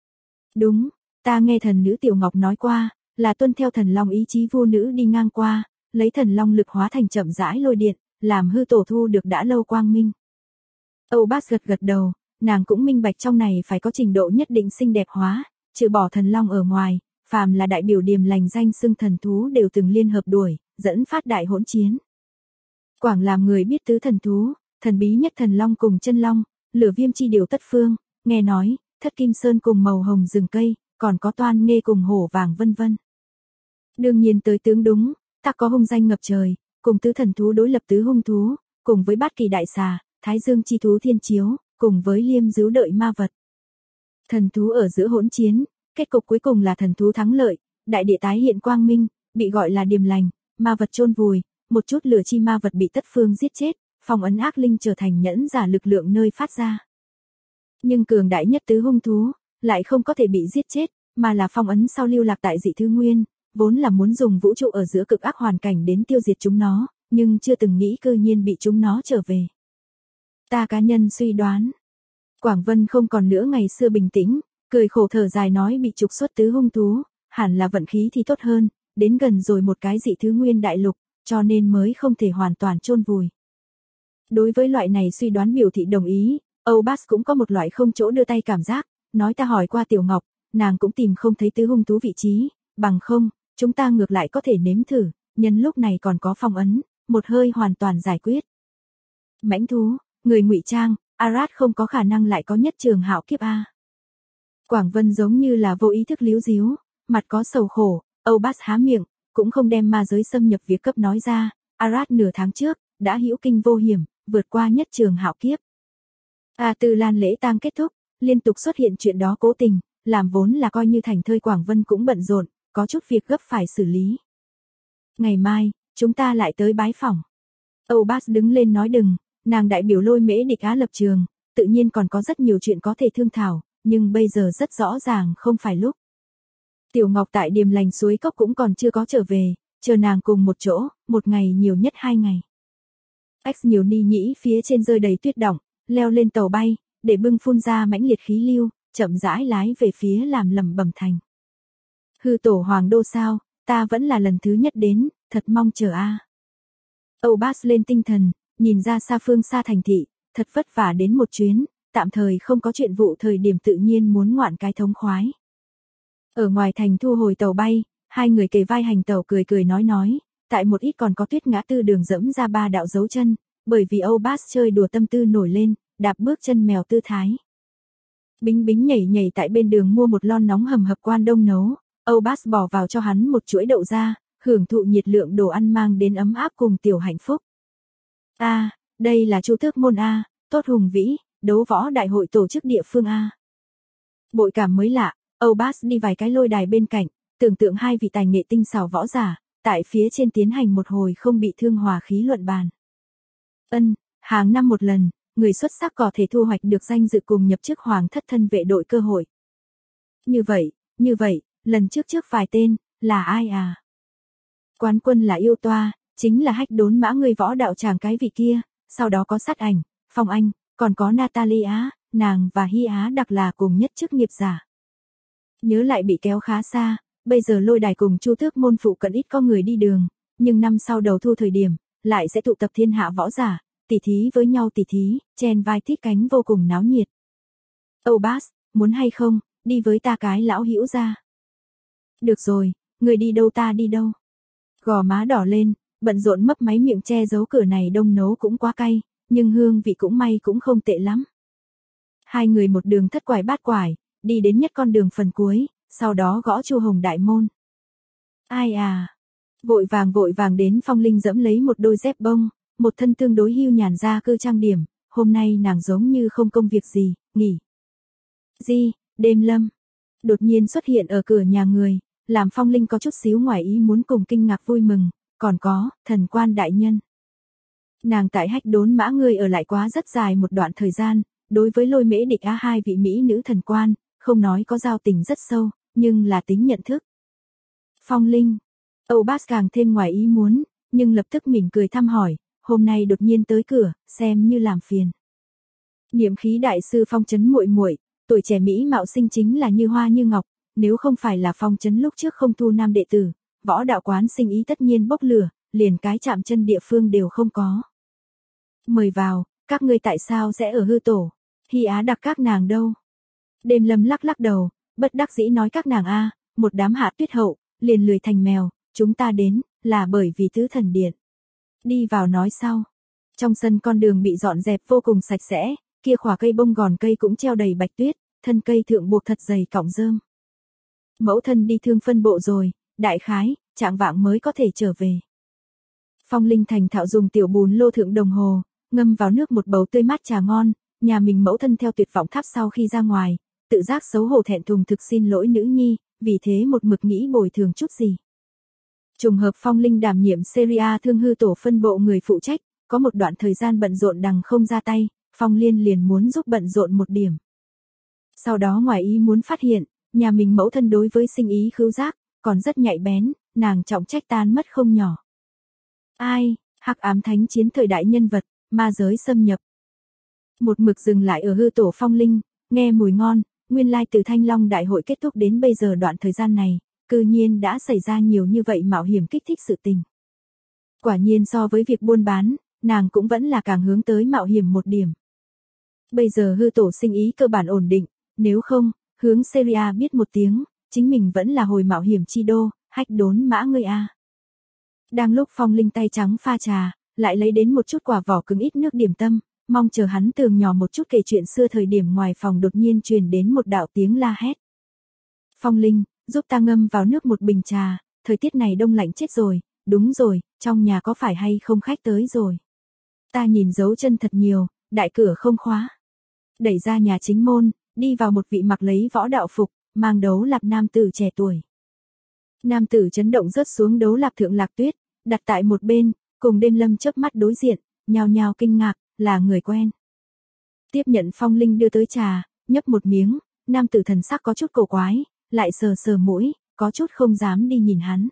Đúng, ta nghe thần nữ Tiểu Ngọc nói qua, là tuân theo thần long ý chí vua nữ đi ngang qua, lấy thần long lực hóa thành chậm rãi lôi điện, làm hư tổ thu được đã lâu quang minh. Âu Bas gật gật đầu, nàng cũng minh bạch trong này phải có trình độ nhất định xinh đẹp hóa, trừ bỏ thần long ở ngoài, phàm là đại biểu điềm lành danh xưng thần thú đều từng liên hợp đuổi, dẫn phát đại hỗn chiến. Quảng làm người biết tứ thần thú, thần bí nhất thần long cùng chân long, lửa viêm chi điều tất phương, nghe nói, thất kim sơn cùng màu hồng rừng cây, còn có toan nghê cùng hổ vàng vân vân. Đương nhiên tới tướng đúng, ta có hung danh ngập trời, cùng tứ thần thú đối lập tứ hung thú, cùng với bát kỳ đại xà, thái dương chi thú thiên chiếu, cùng với liêm dứu đợi ma vật. Thần thú ở giữa hỗn chiến, kết cục cuối cùng là thần thú thắng lợi, đại địa tái hiện quang minh, bị gọi là điềm lành, ma vật chôn vùi, một chút lửa chi ma vật bị tất phương giết chết, phong ấn ác linh trở thành nhẫn giả lực lượng nơi phát ra. Nhưng cường đại nhất tứ hung thú, lại không có thể bị giết chết, mà là phong ấn sau lưu lạc tại dị thư nguyên, vốn là muốn dùng vũ trụ ở giữa cực ác hoàn cảnh đến tiêu diệt chúng nó, nhưng chưa từng nghĩ cư nhiên bị chúng nó trở về. Ta cá nhân suy đoán, Quảng Vân không còn nữa ngày xưa bình tĩnh, cười khổ thở dài nói bị trục xuất tứ hung thú, hẳn là vận khí thì tốt hơn, đến gần rồi một cái dị thứ nguyên đại lục, cho nên mới không thể hoàn toàn chôn vùi. Đối với loại này suy đoán biểu thị đồng ý, Âu Bas cũng có một loại không chỗ đưa tay cảm giác, nói ta hỏi qua Tiểu Ngọc, nàng cũng tìm không thấy tứ hung thú vị trí, bằng không, chúng ta ngược lại có thể nếm thử, nhân lúc này còn có phong ấn, một hơi hoàn toàn giải quyết. Mãnh thú, người ngụy trang, Arad không có khả năng lại có nhất trường hạo kiếp a. Quảng Vân giống như là vô ý thức líu díu, mặt có sầu khổ, Âu Bas há miệng, cũng không đem ma giới xâm nhập việc cấp nói ra, Arad nửa tháng trước, đã hữu kinh vô hiểm, vượt qua nhất trường hạo kiếp. Từ Lan lễ tang kết thúc, liên tục xuất hiện chuyện đó cố tình, làm vốn là coi như thành thơi Quảng Vân cũng bận rộn, có chút việc gấp phải xử lý. Ngày mai, chúng ta lại tới bái phỏng. Âu Bas đứng lên nói đừng, nàng đại biểu Lôi Mễ Địch Á lập trường, tự nhiên còn có rất nhiều chuyện có thể thương thảo, nhưng bây giờ rất rõ ràng không phải lúc. Tiểu Ngọc tại Điềm Lành suối cốc cũng còn chưa có trở về, chờ nàng cùng một chỗ, một ngày nhiều nhất 2 ngày. X nhiều ni nhĩ phía trên rơi đầy tuyết đọng, leo lên tàu bay, để bưng phun ra mãnh liệt khí lưu, chậm rãi lái về phía làm lầm bẩm thành. Hư tổ hoàng đô sao, ta vẫn là lần thứ nhất đến, thật mong chờ a. Âu Bas lên tinh thần, nhìn ra xa phương xa thành thị, thật vất vả đến một chuyến, tạm thời không có chuyện vụ thời điểm tự nhiên muốn ngoạn cái thống khoái. Ở ngoài thành thu hồi tàu bay, hai người kề vai hành tàu cười cười nói, tại một ít còn có tuyết ngã tư đường dẫm ra 3 đạo dấu chân, bởi vì Âu Bas chơi đùa tâm tư nổi lên, đạp bước chân mèo tư thái. Bính bính nhảy tại bên đường mua một lon nóng hầm hập quan đông nấu, Âu Bas bỏ vào cho hắn một chuỗi đậu ra, hưởng thụ nhiệt lượng đồ ăn mang đến ấm áp cùng tiểu hạnh phúc. Đây là Chu Tước môn a, tốt hùng vĩ, đấu võ đại hội tổ chức địa phương a. Bội cảm mới lạ, Âu Bas đi vài cái lôi đài bên cạnh, tưởng tượng hai vị tài nghệ tinh xảo võ giả, tại phía trên tiến hành một hồi không bị thương hòa khí luận bàn. Hàng năm một lần, người xuất sắc có thể thu hoạch được danh dự cùng nhập chức hoàng thất thân vệ đội cơ hội. Như vậy, lần trước vài tên, là ai à? Quán quân là Yêu Toa, chính là Hách Đốn Mã người võ đạo tràng cái vị kia, sau đó có Sát Ảnh, Phong Anh, còn có Natalia, nàng và Hy Á Đặc là cùng nhất chức nghiệp giả. Nhớ lại bị kéo khá xa, bây giờ Lôi Đài cùng Chu Tước môn phụ cận ít có người đi đường, nhưng năm sau đầu thu thời điểm, lại sẽ tụ tập thiên hạ võ giả, tỉ thí với nhau chen vai thít cánh vô cùng náo nhiệt. Âu Bas, muốn hay không, đi với ta cái lão hữu ra. Được rồi, người đi đâu ta đi đâu. Gò má đỏ lên, bận rộn mấp máy miệng che giấu cửa này đông nấu cũng quá cay, nhưng hương vị cũng may cũng không tệ lắm. Hai người một đường thất quải bát quải, đi đến nhất con đường phần cuối, sau đó gõ Chu Hồng đại môn. Ai à? Vội vàng đến Phong Linh dẫm lấy một đôi dép bông, một thân tương đối hưu nhàn ra cư trang điểm, hôm nay nàng giống như không công việc gì, nghỉ. Đêm Lâm đột nhiên xuất hiện ở cửa nhà người, làm Phong Linh có chút xíu ngoài ý muốn cùng kinh ngạc vui mừng, còn có, thần quan đại nhân. Nàng tại Hách Đốn Mã người ở lại quá rất dài một đoạn thời gian, đối với Lôi Mễ Địch Á hai vị mỹ nữ thần quan, không nói có giao tình rất sâu, nhưng là tính nhận thức. Phong Linh, Âu Bas càng thêm ngoài ý muốn, nhưng lập tức mỉm cười thăm hỏi, hôm nay đột nhiên tới cửa, xem như làm phiền. Niệm khí đại sư Phong Chấn muội muội, tuổi trẻ mỹ mạo xinh chính là như hoa như ngọc, nếu không phải là Phong Chấn lúc trước không thu nam đệ tử, võ đạo quán sinh ý tất nhiên bốc lửa, liền cái chạm chân địa phương đều không có. Mời vào, các ngươi tại sao sẽ ở hư tổ? Hy Á Đặc các nàng đâu? Đêm Lâm lắc đầu, bất đắc dĩ nói các nàng a, một đám hạ tuyết hậu, liền lười thành mèo, chúng ta đến, là bởi vì tứ thần điện. Đi vào nói sau. Trong sân con đường bị dọn dẹp vô cùng sạch sẽ, kia khỏa cây bông gòn cây cũng treo đầy bạch tuyết, thân cây thượng buộc thật dày cọng rơm. Mẫu thân đi thương phân bộ rồi, đại khái, trạng vạng mới có thể trở về. Phong Linh thành thạo dùng tiểu bùn lô thượng đồng hồ, ngâm vào nước một bầu tươi mát trà ngon, nhà mình mẫu thân theo tuyệt vọng tháp sau khi ra ngoài, tự giác xấu hổ thẹn thùng thực xin lỗi nữ nhi, vì thế một mực nghĩ bồi thường chút gì. Trùng hợp Phong Linh đảm nhiệm Seria thương hư tổ phân bộ người phụ trách, có một đoạn thời gian bận rộn đằng không ra tay, Phong Liên liền muốn giúp bận rộn một điểm. Sau đó ngoài ý muốn phát hiện, nhà mình mẫu thân đối với sinh ý khứu giác, còn rất nhạy bén, nàng trọng trách tan mất không nhỏ. Ai, Hắc Ám Thánh Chiến thời đại nhân vật, ma giới xâm nhập. Một mực dừng lại ở hư tổ Phong Linh, nghe mùi ngon, nguyên lai từ Thanh Long đại hội kết thúc đến bây giờ đoạn thời gian này, cư nhiên đã xảy ra nhiều như vậy mạo hiểm kích thích sự tình. Quả nhiên so với việc buôn bán, nàng cũng vẫn là càng hướng tới mạo hiểm một điểm. Bây giờ hư tổ sinh ý cơ bản ổn định, nếu không, hướng Seria biết một tiếng, chính mình vẫn là hồi mạo hiểm chi đô, Hách Đốn Mã ngươi a. Đang lúc Phong Linh tay trắng pha trà, lại lấy đến một chút quả vỏ cứng ít nước điểm tâm, mong chờ hắn tường nhỏ một chút kể chuyện xưa thời điểm ngoài phòng đột nhiên truyền đến một đạo tiếng la hét. Phong Linh, giúp ta ngâm vào nước một bình trà, thời tiết này đông lạnh chết rồi, đúng rồi, trong nhà có phải hay không khách tới rồi. Ta nhìn dấu chân thật nhiều, đại cửa không khóa. Đẩy ra nhà chính môn, đi vào một vị mặc lấy võ đạo phục, mang đấu lạp nam tử trẻ tuổi. Nam tử chấn động rớt xuống đấu lạp thượng lạc tuyết, đặt tại một bên, cùng Đêm Lâm chớp mắt đối diện, nhao nhao kinh ngạc, là người quen. Tiếp nhận Phong Linh đưa tới trà, nhấp một miếng, nam tử thần sắc có chút cổ quái, lại sờ mũi, có chút không dám đi nhìn hắn.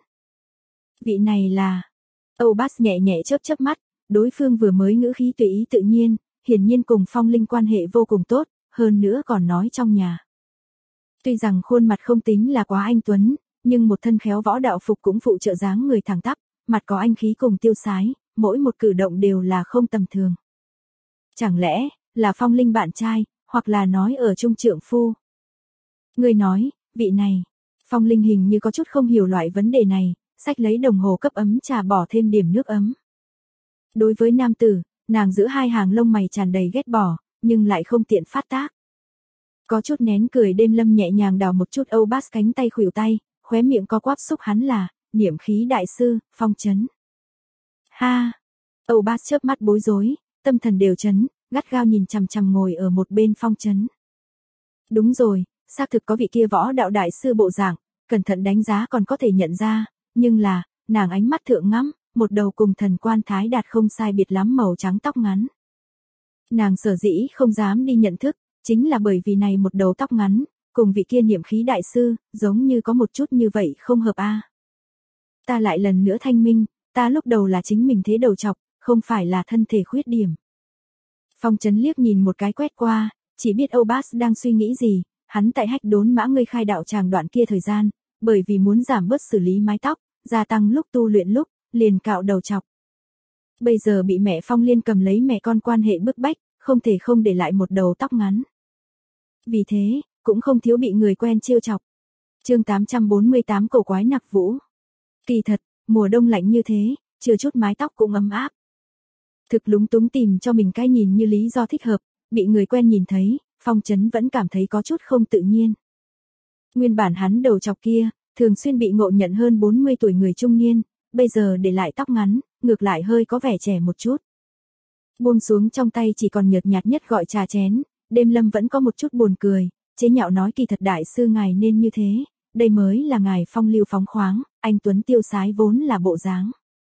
Vị này là... Âu Bas nhẹ nhẹ chớp mắt, đối phương vừa mới ngữ khí tùy ý tự nhiên, hiển nhiên cùng Phong Linh quan hệ vô cùng tốt, hơn nữa còn nói trong nhà. Tuy rằng khuôn mặt không tính là quá anh tuấn, nhưng một thân khéo võ đạo phục cũng phụ trợ dáng người thẳng tắp, mặt có anh khí cùng tiêu sái, mỗi một cử động đều là không tầm thường. Chẳng lẽ, là Phong Linh bạn trai, hoặc là nói ở chung trượng phu? Người nói, vị này, Phong Linh hình như có chút không hiểu loại vấn đề này, xách lấy đồng hồ cấp ấm trà bỏ thêm điểm nước ấm. Đối với nam tử, nàng giữ hai hàng lông mày tràn đầy ghét bỏ, nhưng lại không tiện phát tác. Có chút nén cười Đêm Lâm nhẹ nhàng đào một chút Âu Bas cánh tay khuỷu tay, khóe miệng co quắp xúc hắn là, niệm khí đại sư, Phong Chấn. Ha! Âu Bas chớp mắt bối rối, tâm thần đều chấn, gắt gao nhìn chằm chằm ngồi ở một bên Phong Chấn. Đúng rồi, xác thực có vị kia võ đạo đại sư bộ dạng, cẩn thận đánh giá còn có thể nhận ra, nhưng là, nàng ánh mắt thượng ngắm, một đầu cùng thần quan Thái Đạt không sai biệt lắm màu trắng tóc ngắn. Nàng sở dĩ không dám đi nhận thức, chính là bởi vì này một đầu tóc ngắn, cùng vị kia niệm khí đại sư, giống như có một chút như vậy không hợp a. Ta lại lần nữa thanh minh, ta lúc đầu là chính mình thế đầu chọc, không phải là thân thể khuyết điểm. Phong Chấn liếc nhìn một cái quét qua, chỉ biết Âu Bass đang suy nghĩ gì, hắn tại hách đốn mã ngươi khai đạo tràng đoạn kia thời gian, bởi vì muốn giảm bớt xử lý mái tóc, gia tăng lúc tu luyện lúc, liền cạo đầu chọc. Bây giờ bị mẹ Phong Liên cầm lấy mẹ con quan hệ bức bách, không thể không để lại một đầu tóc ngắn. Vì thế, cũng không thiếu bị người quen trêu chọc. Chương 848 cổ quái nặc vũ. Kỳ thật, mùa đông lạnh như thế, chưa chút mái tóc cũng ấm áp. Thực lúng túng tìm cho mình cái nhìn như lý do thích hợp, bị người quen nhìn thấy, Phong Chấn vẫn cảm thấy có chút không tự nhiên. Nguyên bản hắn đầu chọc kia, thường xuyên bị ngộ nhận hơn 40 tuổi người trung niên, bây giờ để lại tóc ngắn, ngược lại hơi có vẻ trẻ một chút. Buông xuống trong tay chỉ còn nhợt nhạt nhất gọi trà chén, Đêm Lâm vẫn có một chút buồn cười, chế nhạo nói kỳ thật đại sư ngài nên như thế, đây mới là ngài phong lưu phóng khoáng, anh tuấn tiêu sái vốn là bộ dáng.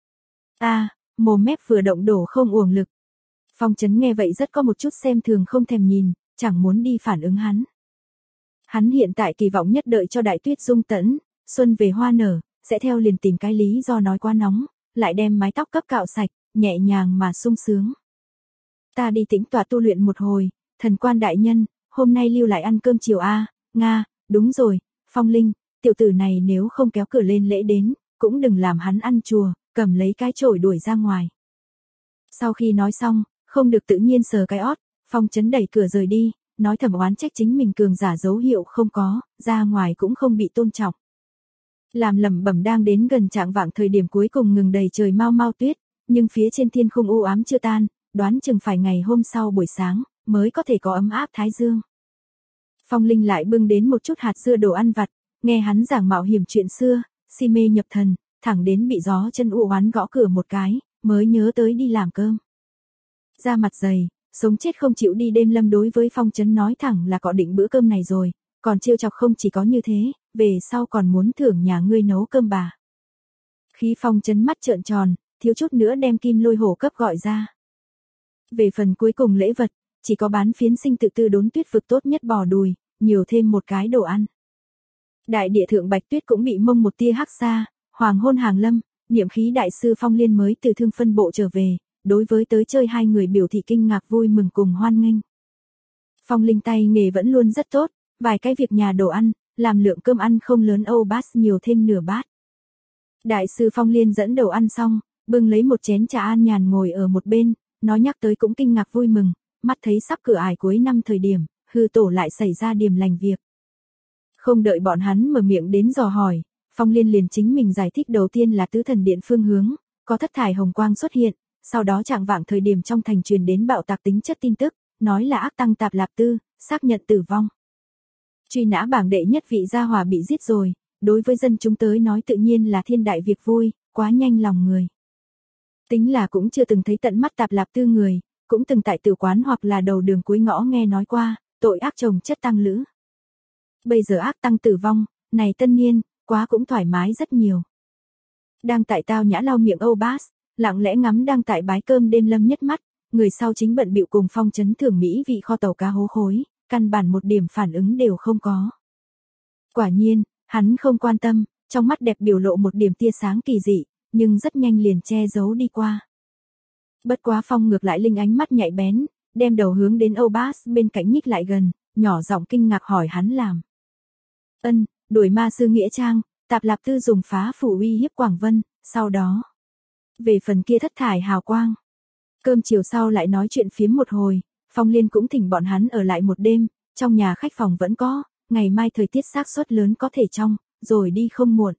Mồm mép vừa động đổ không uổng lực. Phong Chấn nghe vậy rất có một chút xem thường không thèm nhìn, chẳng muốn đi phản ứng hắn. Hắn hiện tại kỳ vọng nhất đợi cho đại tuyết dung tẫn, xuân về hoa nở, sẽ theo liền tìm cái lý do nói quá nóng, lại đem mái tóc cấp cạo sạch, nhẹ nhàng mà sung sướng. Ta đi tĩnh tọa tu luyện một hồi, thần quan đại nhân, hôm nay lưu lại ăn cơm chiều a. Nga, đúng rồi, Phong Linh, tiểu tử này nếu không kéo cửa lên lễ đến, cũng đừng làm hắn ăn chùa, cầm lấy cái chổi đuổi ra ngoài. Sau khi nói xong, không được tự nhiên sờ cái ót, Phong Chấn đẩy cửa rời đi, nói thầm oán trách chính mình cường giả dấu hiệu không có, ra ngoài cũng không bị tôn trọng. Làm lẩm bẩm đang đến gần trạng vạng thời điểm cuối cùng ngừng đầy trời mau mau tuyết, nhưng phía trên thiên không u ám chưa tan, đoán chừng phải ngày hôm sau buổi sáng, mới có thể có ấm áp thái dương. Phong Linh lại bưng đến một chút hạt dưa đồ ăn vặt, nghe hắn giảng mạo hiểm chuyện xưa, si mê nhập thần, thẳng đến bị gió chân u oán gõ cửa một cái, mới nhớ tới đi làm cơm. Da mặt dày, sống chết không chịu đi. Đêm Lâm đối với Phong Chấn nói thẳng là có định bữa cơm này rồi, còn trêu chọc không chỉ có như thế, về sau còn muốn thưởng nhà ngươi nấu cơm bà. Khí Phong Chấn mắt trợn tròn, thiếu chút nữa đem Kim Lôi Hổ cấp gọi ra. Về phần cuối cùng lễ vật, chỉ có bán phiến sinh tự tư đốn tuyết vực tốt nhất bò đùi, nhiều thêm một cái đồ ăn. Đại địa thượng bạch tuyết cũng bị mông một tia hắc xa, hoàng hôn hàng lâm, niệm khí đại sư Phong Liên mới từ thương phân bộ trở về, đối với tới chơi hai người biểu thị kinh ngạc vui mừng cùng hoan nghênh. Phong Linh tay nghề vẫn luôn rất tốt, vài cái việc nhà đồ ăn, làm lượng cơm ăn không lớn Âu Bass nhiều thêm nửa bát. Đại sư Phong Liên dẫn đầu ăn xong, bưng lấy một chén trà an nhàn ngồi ở một bên, nói nhắc tới cũng kinh ngạc vui mừng, mắt thấy sắp cửa ải cuối năm thời điểm, hư tổ lại xảy ra điểm lành việc. Không đợi bọn hắn mở miệng đến dò hỏi, Phong Liên liền chính mình giải thích đầu tiên là tứ thần điện phương hướng, có thất thải hồng quang xuất hiện, sau đó trạng vạng thời điểm trong thành truyền đến bạo tạc tính chất tin tức, nói là ác tăng Tạp Lạp Tư, xác nhận tử vong. Truy nã bảng đệ nhất vị gia hỏa bị giết rồi, đối với dân chúng tới nói tự nhiên là thiên đại việc vui, quá nhanh lòng người. Tính là cũng chưa từng thấy tận mắt Tạp Lạp Tư người, cũng từng tại tử quán hoặc là đầu đường cuối ngõ nghe nói qua, tội ác chồng chất tăng lữ. Bây giờ ác tăng tử vong, này tân niên, quá cũng thoải mái rất nhiều. Đang tại tao nhã lau miệng Âu Bass, lặng lẽ ngắm đang tại bái cơm Đêm Lâm nhất mắt, người sau chính bận bịu cùng Phong Chấn thưởng mỹ vị kho tàu cá hố khối, căn bản một điểm phản ứng đều không có. Quả nhiên, hắn không quan tâm, trong mắt đẹp biểu lộ một điểm tia sáng kỳ dị, nhưng rất nhanh liền che giấu đi qua. Bất quá Phong ngược lại linh ánh mắt nhạy bén, đem đầu hướng đến Âu Bass bên cạnh nhích lại gần, nhỏ giọng kinh ngạc hỏi hắn làm. Đuổi ma sư nghĩa trang, Tạp Lạp Tư dùng phá phủ uy hiếp Quảng Vân, sau đó. Về phần kia thất thải hào quang. Cơm chiều sau lại nói chuyện phiếm một hồi, Phong Liên cũng thỉnh bọn hắn ở lại một đêm, trong nhà khách phòng vẫn có, ngày mai thời tiết xác suất lớn có thể trong, rồi đi không muộn.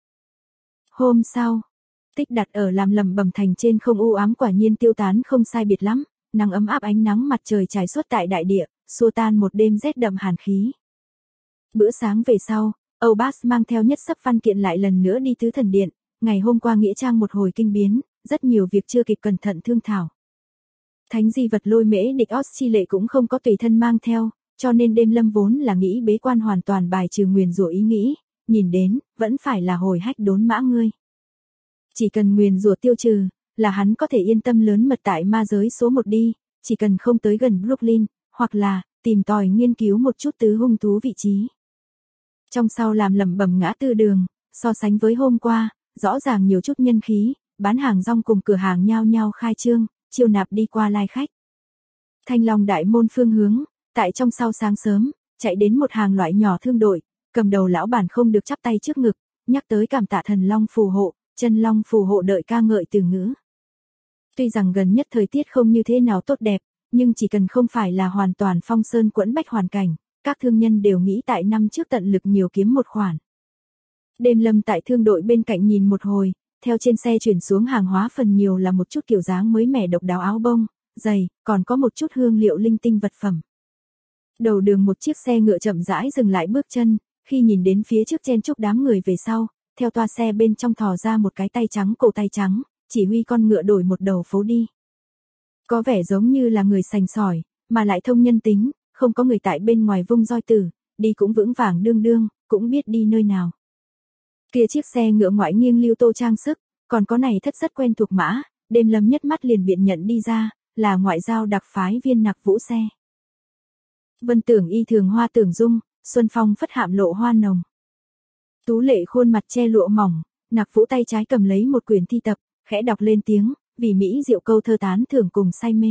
Hôm sau, tích đặt ở làm lầm bầm thành trên không u ám quả nhiên tiêu tán không sai biệt lắm, nắng ấm áp ánh nắng mặt trời trải suốt tại đại địa, xua tan một đêm rét đậm hàn khí. Bữa sáng về sau, Âu Bass mang theo nhất sấp văn kiện lại lần nữa đi tứ thần điện, ngày hôm qua nghĩa trang một hồi kinh biến, rất nhiều việc chưa kịp cẩn thận thương thảo. Thánh di vật Lôi Mễ Địch Chi Lệ cũng không có tùy thân mang theo, cho nên Đêm Lâm vốn là nghĩ bế quan hoàn toàn bài trừ nguyền rủa ý nghĩ, nhìn đến, vẫn phải là hồi hách đốn mã ngươi. Chỉ cần nguyền rủa tiêu trừ, là hắn có thể yên tâm lớn mật tại ma giới số 1 đi, chỉ cần không tới gần Brooklyn, hoặc là tìm tòi nghiên cứu một chút tứ hung thú vị trí. Trong sau làm lẩm bẩm ngã tư đường, so sánh với hôm qua, rõ ràng nhiều chút nhân khí, bán hàng rong cùng cửa hàng nhao nhao khai trương, chiêu nạp đi qua lai khách. Thanh Long đại môn phương hướng, tại trong sau sáng sớm, chạy đến một hàng loại nhỏ thương đội, cầm đầu lão bản không được chắp tay trước ngực, nhắc tới cảm tạ thần Long phù hộ, chân Long phù hộ đợi ca ngợi từ ngữ. Tuy rằng gần nhất thời tiết không như thế nào tốt đẹp, nhưng chỉ cần không phải là hoàn toàn phong sơn quẫn bách hoàn cảnh, các thương nhân đều nghĩ tại năm trước tận lực nhiều kiếm một khoản. Đêm Lâm tại thương đội bên cạnh nhìn một hồi, theo trên xe chuyển xuống hàng hóa phần nhiều là một chút kiểu dáng mới mẻ độc đáo áo bông, giày, còn có một chút hương liệu linh tinh vật phẩm. Đầu đường một chiếc xe ngựa chậm rãi dừng lại bước chân, khi nhìn đến phía trước chen chúc đám người về sau, theo toa xe bên trong thò ra một cái tay trắng cổ tay trắng, chỉ huy con ngựa đổi một đầu phố đi. Có vẻ giống như là người sành sỏi, mà lại thông nhân tính, không có người tại bên ngoài vung roi tử, đi cũng vững vàng đương đương, cũng biết đi nơi nào. Kia chiếc xe ngựa ngoại nghiêng lưu tô trang sức, còn có này thất rất quen thuộc mã, Đêm Lâm nhất mắt liền biện nhận đi ra, là ngoại giao đặc phái viên Nặc Vũ xe. Vân Tưởng y thường hoa tưởng dung, xuân phong phất hạm lộ hoa nồng. Tú lệ khuôn mặt che lụa mỏng, Nặc Vũ tay trái cầm lấy một quyển thi tập, khẽ đọc lên tiếng, vì Mỹ diệu câu thơ tán thưởng cùng say mê.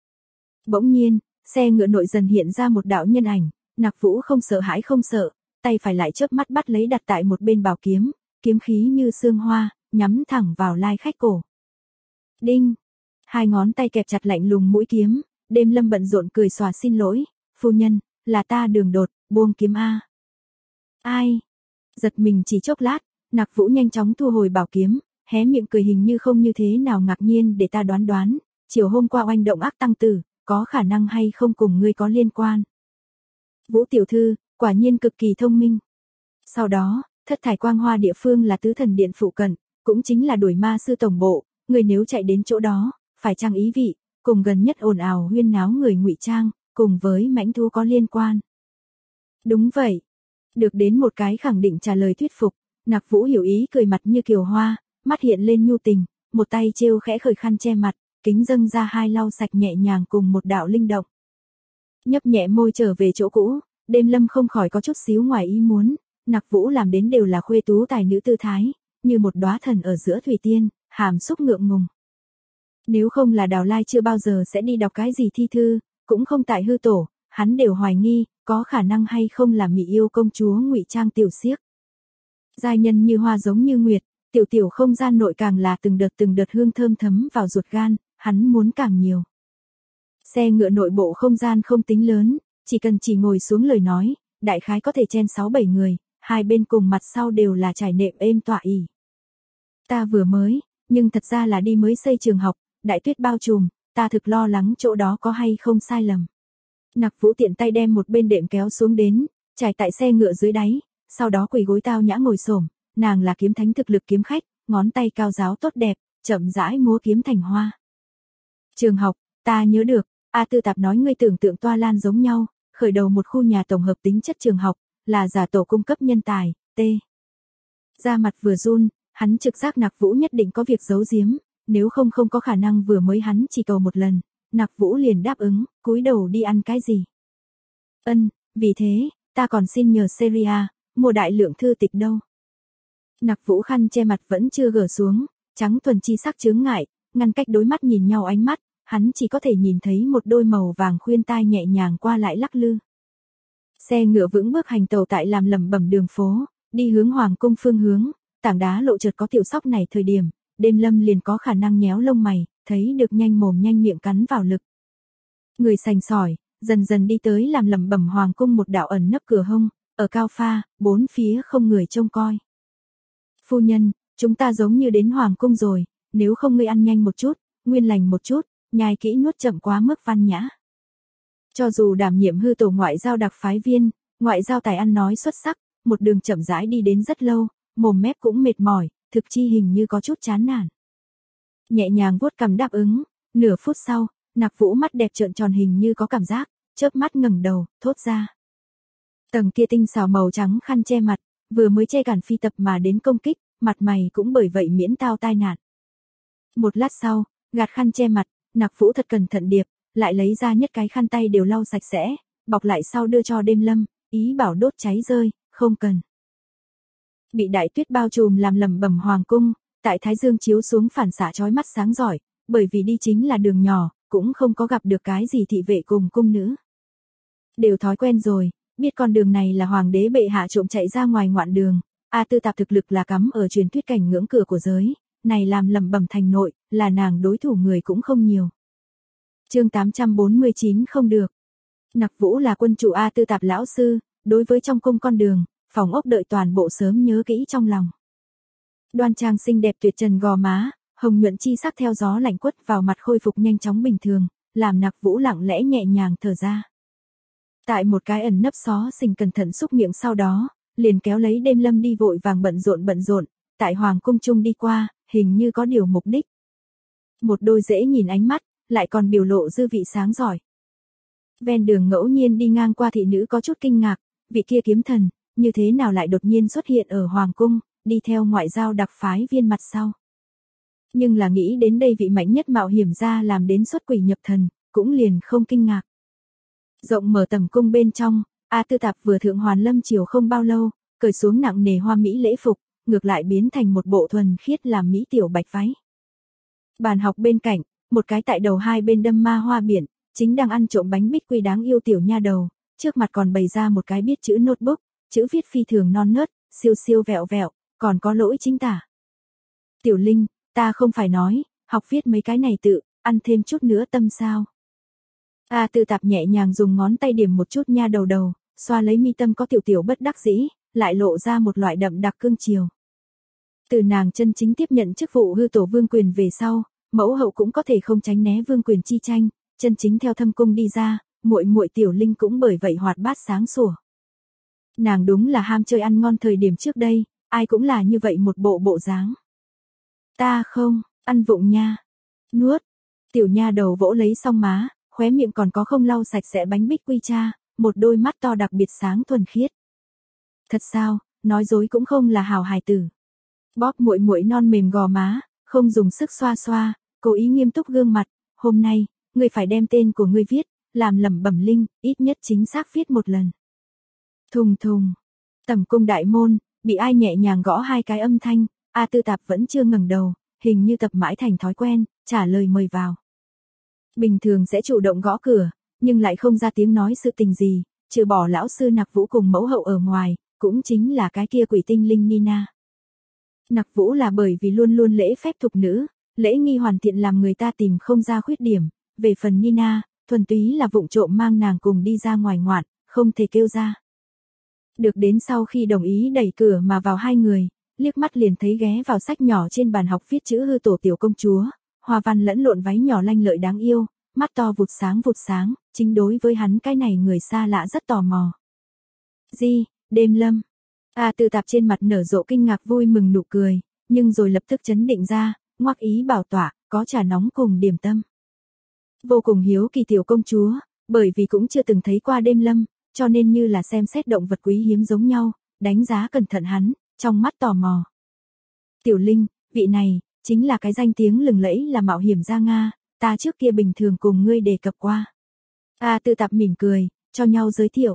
Bỗng nhiên, xe ngựa nội dần hiện ra một đạo nhân ảnh, Nặc Vũ không sợ hãi không sợ, tay phải lại chớp mắt bắt lấy đặt tại một bên bảo kiếm, kiếm khí như sương hoa, nhắm thẳng vào lai khách cổ. Đinh! Hai ngón tay kẹp chặt lạnh lùng mũi kiếm, Đêm Lâm bận rộn cười xòa xin lỗi, phu nhân, là ta đường đột, buông kiếm a. Ai? Giật mình chỉ chốc lát, Nặc Vũ nhanh chóng thu hồi bảo kiếm, hé miệng cười hình như không như thế nào ngạc nhiên để ta đoán, chiều hôm qua oanh động ác tăng tử, có khả năng hay không cùng ngươi có liên quan. Vũ tiểu thư, quả nhiên cực kỳ thông minh. Sau đó, thất thải quang hoa địa phương là tứ thần điện phụ cận, cũng chính là đuổi ma sư tổng bộ, người nếu chạy đến chỗ đó, phải chăng ý vị, cùng gần nhất ồn ào huyên náo người ngụy trang, cùng với mãnh thú có liên quan. Đúng vậy. Được đến một cái khẳng định trả lời thuyết phục, Nặc Vũ hiểu ý cười mặt như kiều hoa, mắt hiện lên nhu tình, một tay trêu khẽ khởi khăn che mặt, kính dâng ra hai lau sạch nhẹ nhàng cùng một đạo linh động. Nhấp nhẹ môi trở về chỗ cũ, Đêm Lâm không khỏi có chút xíu ngoài ý muốn, Nặc Vũ làm đến đều là khuê tú tài nữ tư thái, như một đóa thần ở giữa thủy tiên, hàm xúc ngượng ngùng. Nếu không là Đào Lai chưa bao giờ sẽ đi đọc cái gì thi thư, cũng không tại hư tổ, hắn đều hoài nghi, có khả năng hay không là Mỹ yêu công chúa ngụy trang tiểu xiếc. Giai nhân như hoa giống như nguyệt, tiểu tiểu không gian nội càng là từng đợt hương thơm thấm vào ruột gan, hắn muốn càng nhiều. Xe ngựa nội bộ không gian không tính lớn, chỉ cần chỉ ngồi xuống lời nói, đại khái có thể chen 6-7 người, hai bên cùng mặt sau đều là trải nệm êm tọa ỉ. Ta vừa mới, nhưng thật ra là đi mới xây trường học, đại tuyết bao trùm, ta thực lo lắng chỗ đó có hay không sai lầm. Nặc Vũ tiện tay đem một bên đệm kéo xuống đến, trải tại xe ngựa dưới đáy, sau đó quỳ gối tao nhã ngồi xổm, nàng là kiếm thánh thực lực kiếm khách, ngón tay cao giáo tốt đẹp, chậm rãi múa kiếm thành hoa. Trường học, ta nhớ được, A Tư Tạp nói ngươi tưởng tượng toa lan giống nhau, khởi đầu một khu nhà tổng hợp tính chất trường học, là giả tổ cung cấp nhân tài, t. Ra mặt vừa run, hắn trực giác Nặc Vũ nhất định có việc giấu giếm, nếu không có khả năng vừa mới hắn chỉ cầu một lần, Nặc Vũ liền đáp ứng, cúi đầu đi ăn cái gì. Ân, vì thế, ta còn xin nhờ Seria, mua đại lượng thư tịch đâu. Nặc Vũ khăn che mặt vẫn chưa gỡ xuống, trắng thuần chi sắc chướng ngại, ngăn cách đối mắt nhìn nhau ánh mắt, hắn chỉ có thể nhìn thấy một đôi màu vàng khuyên tai nhẹ nhàng qua lại lắc lư. Xe ngựa vững bước hành tàu tại làm lẩm bẩm đường phố, đi hướng Hoàng cung phương hướng, tảng đá lộ chợt có tiểu sóc này thời điểm, Đêm Lâm liền có khả năng nhéo lông mày, thấy được nhanh mồm nhanh miệng cắn vào lực. Người sành sỏi, dần dần đi tới làm lẩm bẩm Hoàng cung một đạo ẩn nấp cửa hông, ở cao pha, bốn phía không người trông coi. Phu nhân, chúng ta giống như đến Hoàng cung rồi, nếu không ngươi ăn nhanh một chút, nguyên lành một chút, nhai kỹ nuốt chậm quá mức văn nhã. Cho dù đảm nhiệm hư tổ ngoại giao đặc phái viên, ngoại giao tài ăn nói xuất sắc, một đường chậm rãi đi đến rất lâu, mồm mép cũng mệt mỏi, thực chi hình như có chút chán nản. Nhẹ nhàng vuốt cằm đáp ứng, nửa phút sau, Nặc Vũ mắt đẹp trợn tròn hình như có cảm giác, chớp mắt ngẩng đầu, thốt ra. Tầng kia tinh xảo màu trắng khăn che mặt, vừa mới che cản phi tập mà đến công kích, mặt mày cũng bởi vậy miễn tao tai nạn. Một lát sau, gạt khăn che mặt, Nặc Vũ thật cẩn thận điệp, lại lấy ra nhất cái khăn tay đều lau sạch sẽ, bọc lại sau đưa cho Đêm Lâm, ý bảo đốt cháy rơi, không cần. Bị đại tuyết bao trùm làm lẩm bẩm hoàng cung, tại thái dương chiếu xuống phản xạ chói mắt sáng rọi, bởi vì đi chính là đường nhỏ, cũng không có gặp được cái gì thị vệ cùng cung nữ. Đều thói quen rồi, biết con đường này là hoàng đế bệ hạ trộm chạy ra ngoài ngoạn đường, A Tư Tạp thực lực là cắm ở truyền thuyết cảnh ngưỡng cửa của giới, này làm lẩm bẩm thành nội, là nàng đối thủ người cũng không nhiều. Chương 849 không được. Nặc Vũ là quân chủ A Tư Tạp lão sư, đối với trong cung con đường, phòng ốc đợi toàn bộ sớm nhớ kỹ trong lòng. Đoan trang xinh đẹp tuyệt trần gò má, hồng nhuận chi sắc theo gió lạnh quất vào mặt khôi phục nhanh chóng bình thường, làm Nặc Vũ lặng lẽ nhẹ nhàng thở ra. Tại một cái ẩn nấp xó xình cẩn thận xúc miệng sau đó, liền kéo lấy Đêm Lâm đi vội vàng bận rộn, tại hoàng cung trung đi qua, hình như có điều mục đích. Một đôi dễ nhìn ánh mắt, lại còn biểu lộ dư vị sáng giỏi. Ven đường ngẫu nhiên đi ngang qua thị nữ có chút kinh ngạc, vị kia kiếm thần, như thế nào lại đột nhiên xuất hiện ở hoàng cung, đi theo ngoại giao đặc phái viên mặt sau. Nhưng là nghĩ đến đây vị mạnh nhất mạo hiểm ra làm đến xuất quỷ nhập thần, cũng liền không kinh ngạc. Rộng mở tầm cung bên trong, A Tư Tạp vừa thượng hoàn lâm chiều không bao lâu, cởi xuống nặng nề hoa mỹ lễ phục, ngược lại biến thành một bộ thuần khiết làm mỹ tiểu bạch váy. Bàn học bên cạnh, một cái tại đầu hai bên đâm ma hoa biển, chính đang ăn trộm bánh bích quy đáng yêu tiểu nha đầu, trước mặt còn bày ra một cái biết chữ notebook, chữ viết phi thường non nớt, siêu siêu vẹo vẹo, còn có lỗi chính tả. Tiểu Linh, ta không phải nói, học viết mấy cái này tự, ăn thêm chút nữa tâm sao. A Tư Tạp nhẹ nhàng dùng ngón tay điểm một chút nha đầu, xoa lấy mi tâm có tiểu tiểu bất đắc dĩ, lại lộ ra một loại đậm đặc cương chiều. Từ nàng chân chính tiếp nhận chức vụ hư tổ vương quyền về sau, mẫu hậu cũng có thể không tránh né vương quyền chi tranh, chân chính theo thâm cung đi ra, muội muội Tiểu Linh cũng bởi vậy hoạt bát sáng sủa. Nàng đúng là ham chơi ăn ngon thời điểm trước đây, ai cũng là như vậy một bộ dáng. Ta không, ăn vụng nha. Nuốt. Tiểu nha đầu vỗ lấy song má, khóe miệng còn có không lau sạch sẽ bánh bích quy cha, một đôi mắt to đặc biệt sáng thuần khiết. Thật sao, nói dối cũng không là hảo hài tử. Bóp muội muội non mềm gò má, không dùng sức xoa xoa, cố ý nghiêm túc gương mặt, hôm nay, ngươi phải đem tên của ngươi viết, làm lẩm bẩm Linh, ít nhất chính xác viết một lần. Thùng thùng. Tầm cung đại môn, bị ai nhẹ nhàng gõ hai cái âm thanh, A Tư Tạp vẫn chưa ngẩng đầu, hình như tập mãi thành thói quen, trả lời mời vào. Bình thường sẽ chủ động gõ cửa, nhưng lại không ra tiếng nói sự tình gì, trừ bỏ lão sư Nặc Vũ cùng mẫu hậu ở ngoài, cũng chính là cái kia quỷ tinh linh Nina. Nặc Vũ là bởi vì luôn luôn lễ phép thục nữ, lễ nghi hoàn thiện làm người ta tìm không ra khuyết điểm, về phần Nina, thuần túy là vụng trộm mang nàng cùng đi ra ngoài ngoạn, không thể kêu ra. Được đến sau khi đồng ý đẩy cửa mà vào hai người, liếc mắt liền thấy ghé vào sách nhỏ trên bàn học viết chữ hư tổ tiểu công chúa, hoa văn lẫn lộn váy nhỏ lanh lợi đáng yêu, mắt to vụt sáng, chính đối với hắn cái này người xa lạ rất tò mò. Di, Đêm Lâm. A Tư Tạp trên mặt nở rộ kinh ngạc vui mừng nụ cười, nhưng rồi lập tức chấn định ra, ngoắc ý bảo tỏa, có trà nóng cùng điểm tâm. Vô cùng hiếu kỳ tiểu công chúa, bởi vì cũng chưa từng thấy qua Đêm Lâm, cho nên như là xem xét động vật quý hiếm giống nhau, đánh giá cẩn thận hắn, trong mắt tò mò. Tiểu Linh, vị này, chính là cái danh tiếng lừng lẫy là mạo hiểm gia Nga, ta trước kia bình thường cùng ngươi đề cập qua. A Tư Tạp mỉm cười, cho nhau giới thiệu.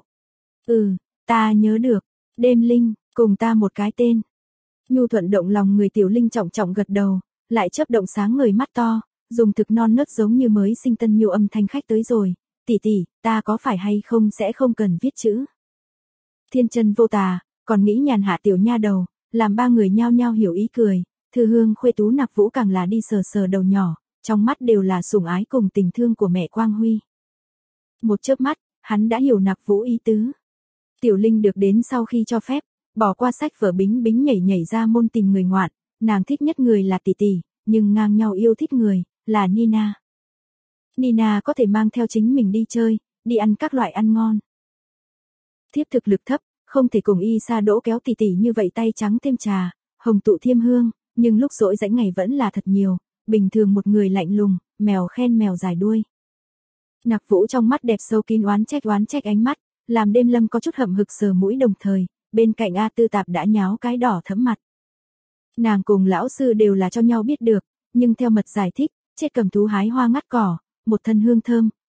Ta nhớ được, Đêm Linh, cùng ta một cái tên. Nhu thuận động lòng người Tiểu Linh trọng trọng gật đầu, lại chớp động sáng người mắt to, dùng thực non nớt giống như mới sinh tân miêu âm thanh khách tới rồi. Tỷ tỷ, ta có phải hay không sẽ không cần viết chữ. Thiên chân vô tà, còn nghĩ nhàn hạ tiểu nha đầu, làm ba người nhao nhao hiểu ý cười, Thư Hương khuê tú Nặc Vũ càng là đi sờ sờ đầu nhỏ, trong mắt đều là sủng ái cùng tình thương của mẹ Quang Huy. Một chớp mắt, hắn đã hiểu Nặc Vũ ý tứ. Tiểu Linh được đến sau khi cho phép, bỏ qua sách vở bính bính nhảy ra môn tìm người ngoạn, nàng thích nhất người là tỷ tỷ, nhưng ngang nhau yêu thích người, là Nina. Nina có thể mang theo chính mình đi chơi, đi ăn các loại ăn ngon. Thiếp thực lực thấp, không thể cùng y sa đỗ kéo tỷ tỷ như vậy tay trắng thêm trà, hồng tụ thiêm hương, nhưng lúc rỗi rãnh ngày vẫn là thật nhiều, bình thường một người lạnh lùng, mèo khen mèo dài đuôi. Nặc Vũ trong mắt đẹp sâu kín oán trách ánh mắt, làm Đêm Lâm có chút hậm hực sờ mũi đồng thời, bên cạnh A Tư Tạp đã nháo cái đỏ thẫm mặt. Nàng cùng lão sư đều là cho nhau biết được, nhưng theo mật giải thích, chết cầm thú hái hoa ngắt cỏ, một thân hương thơm,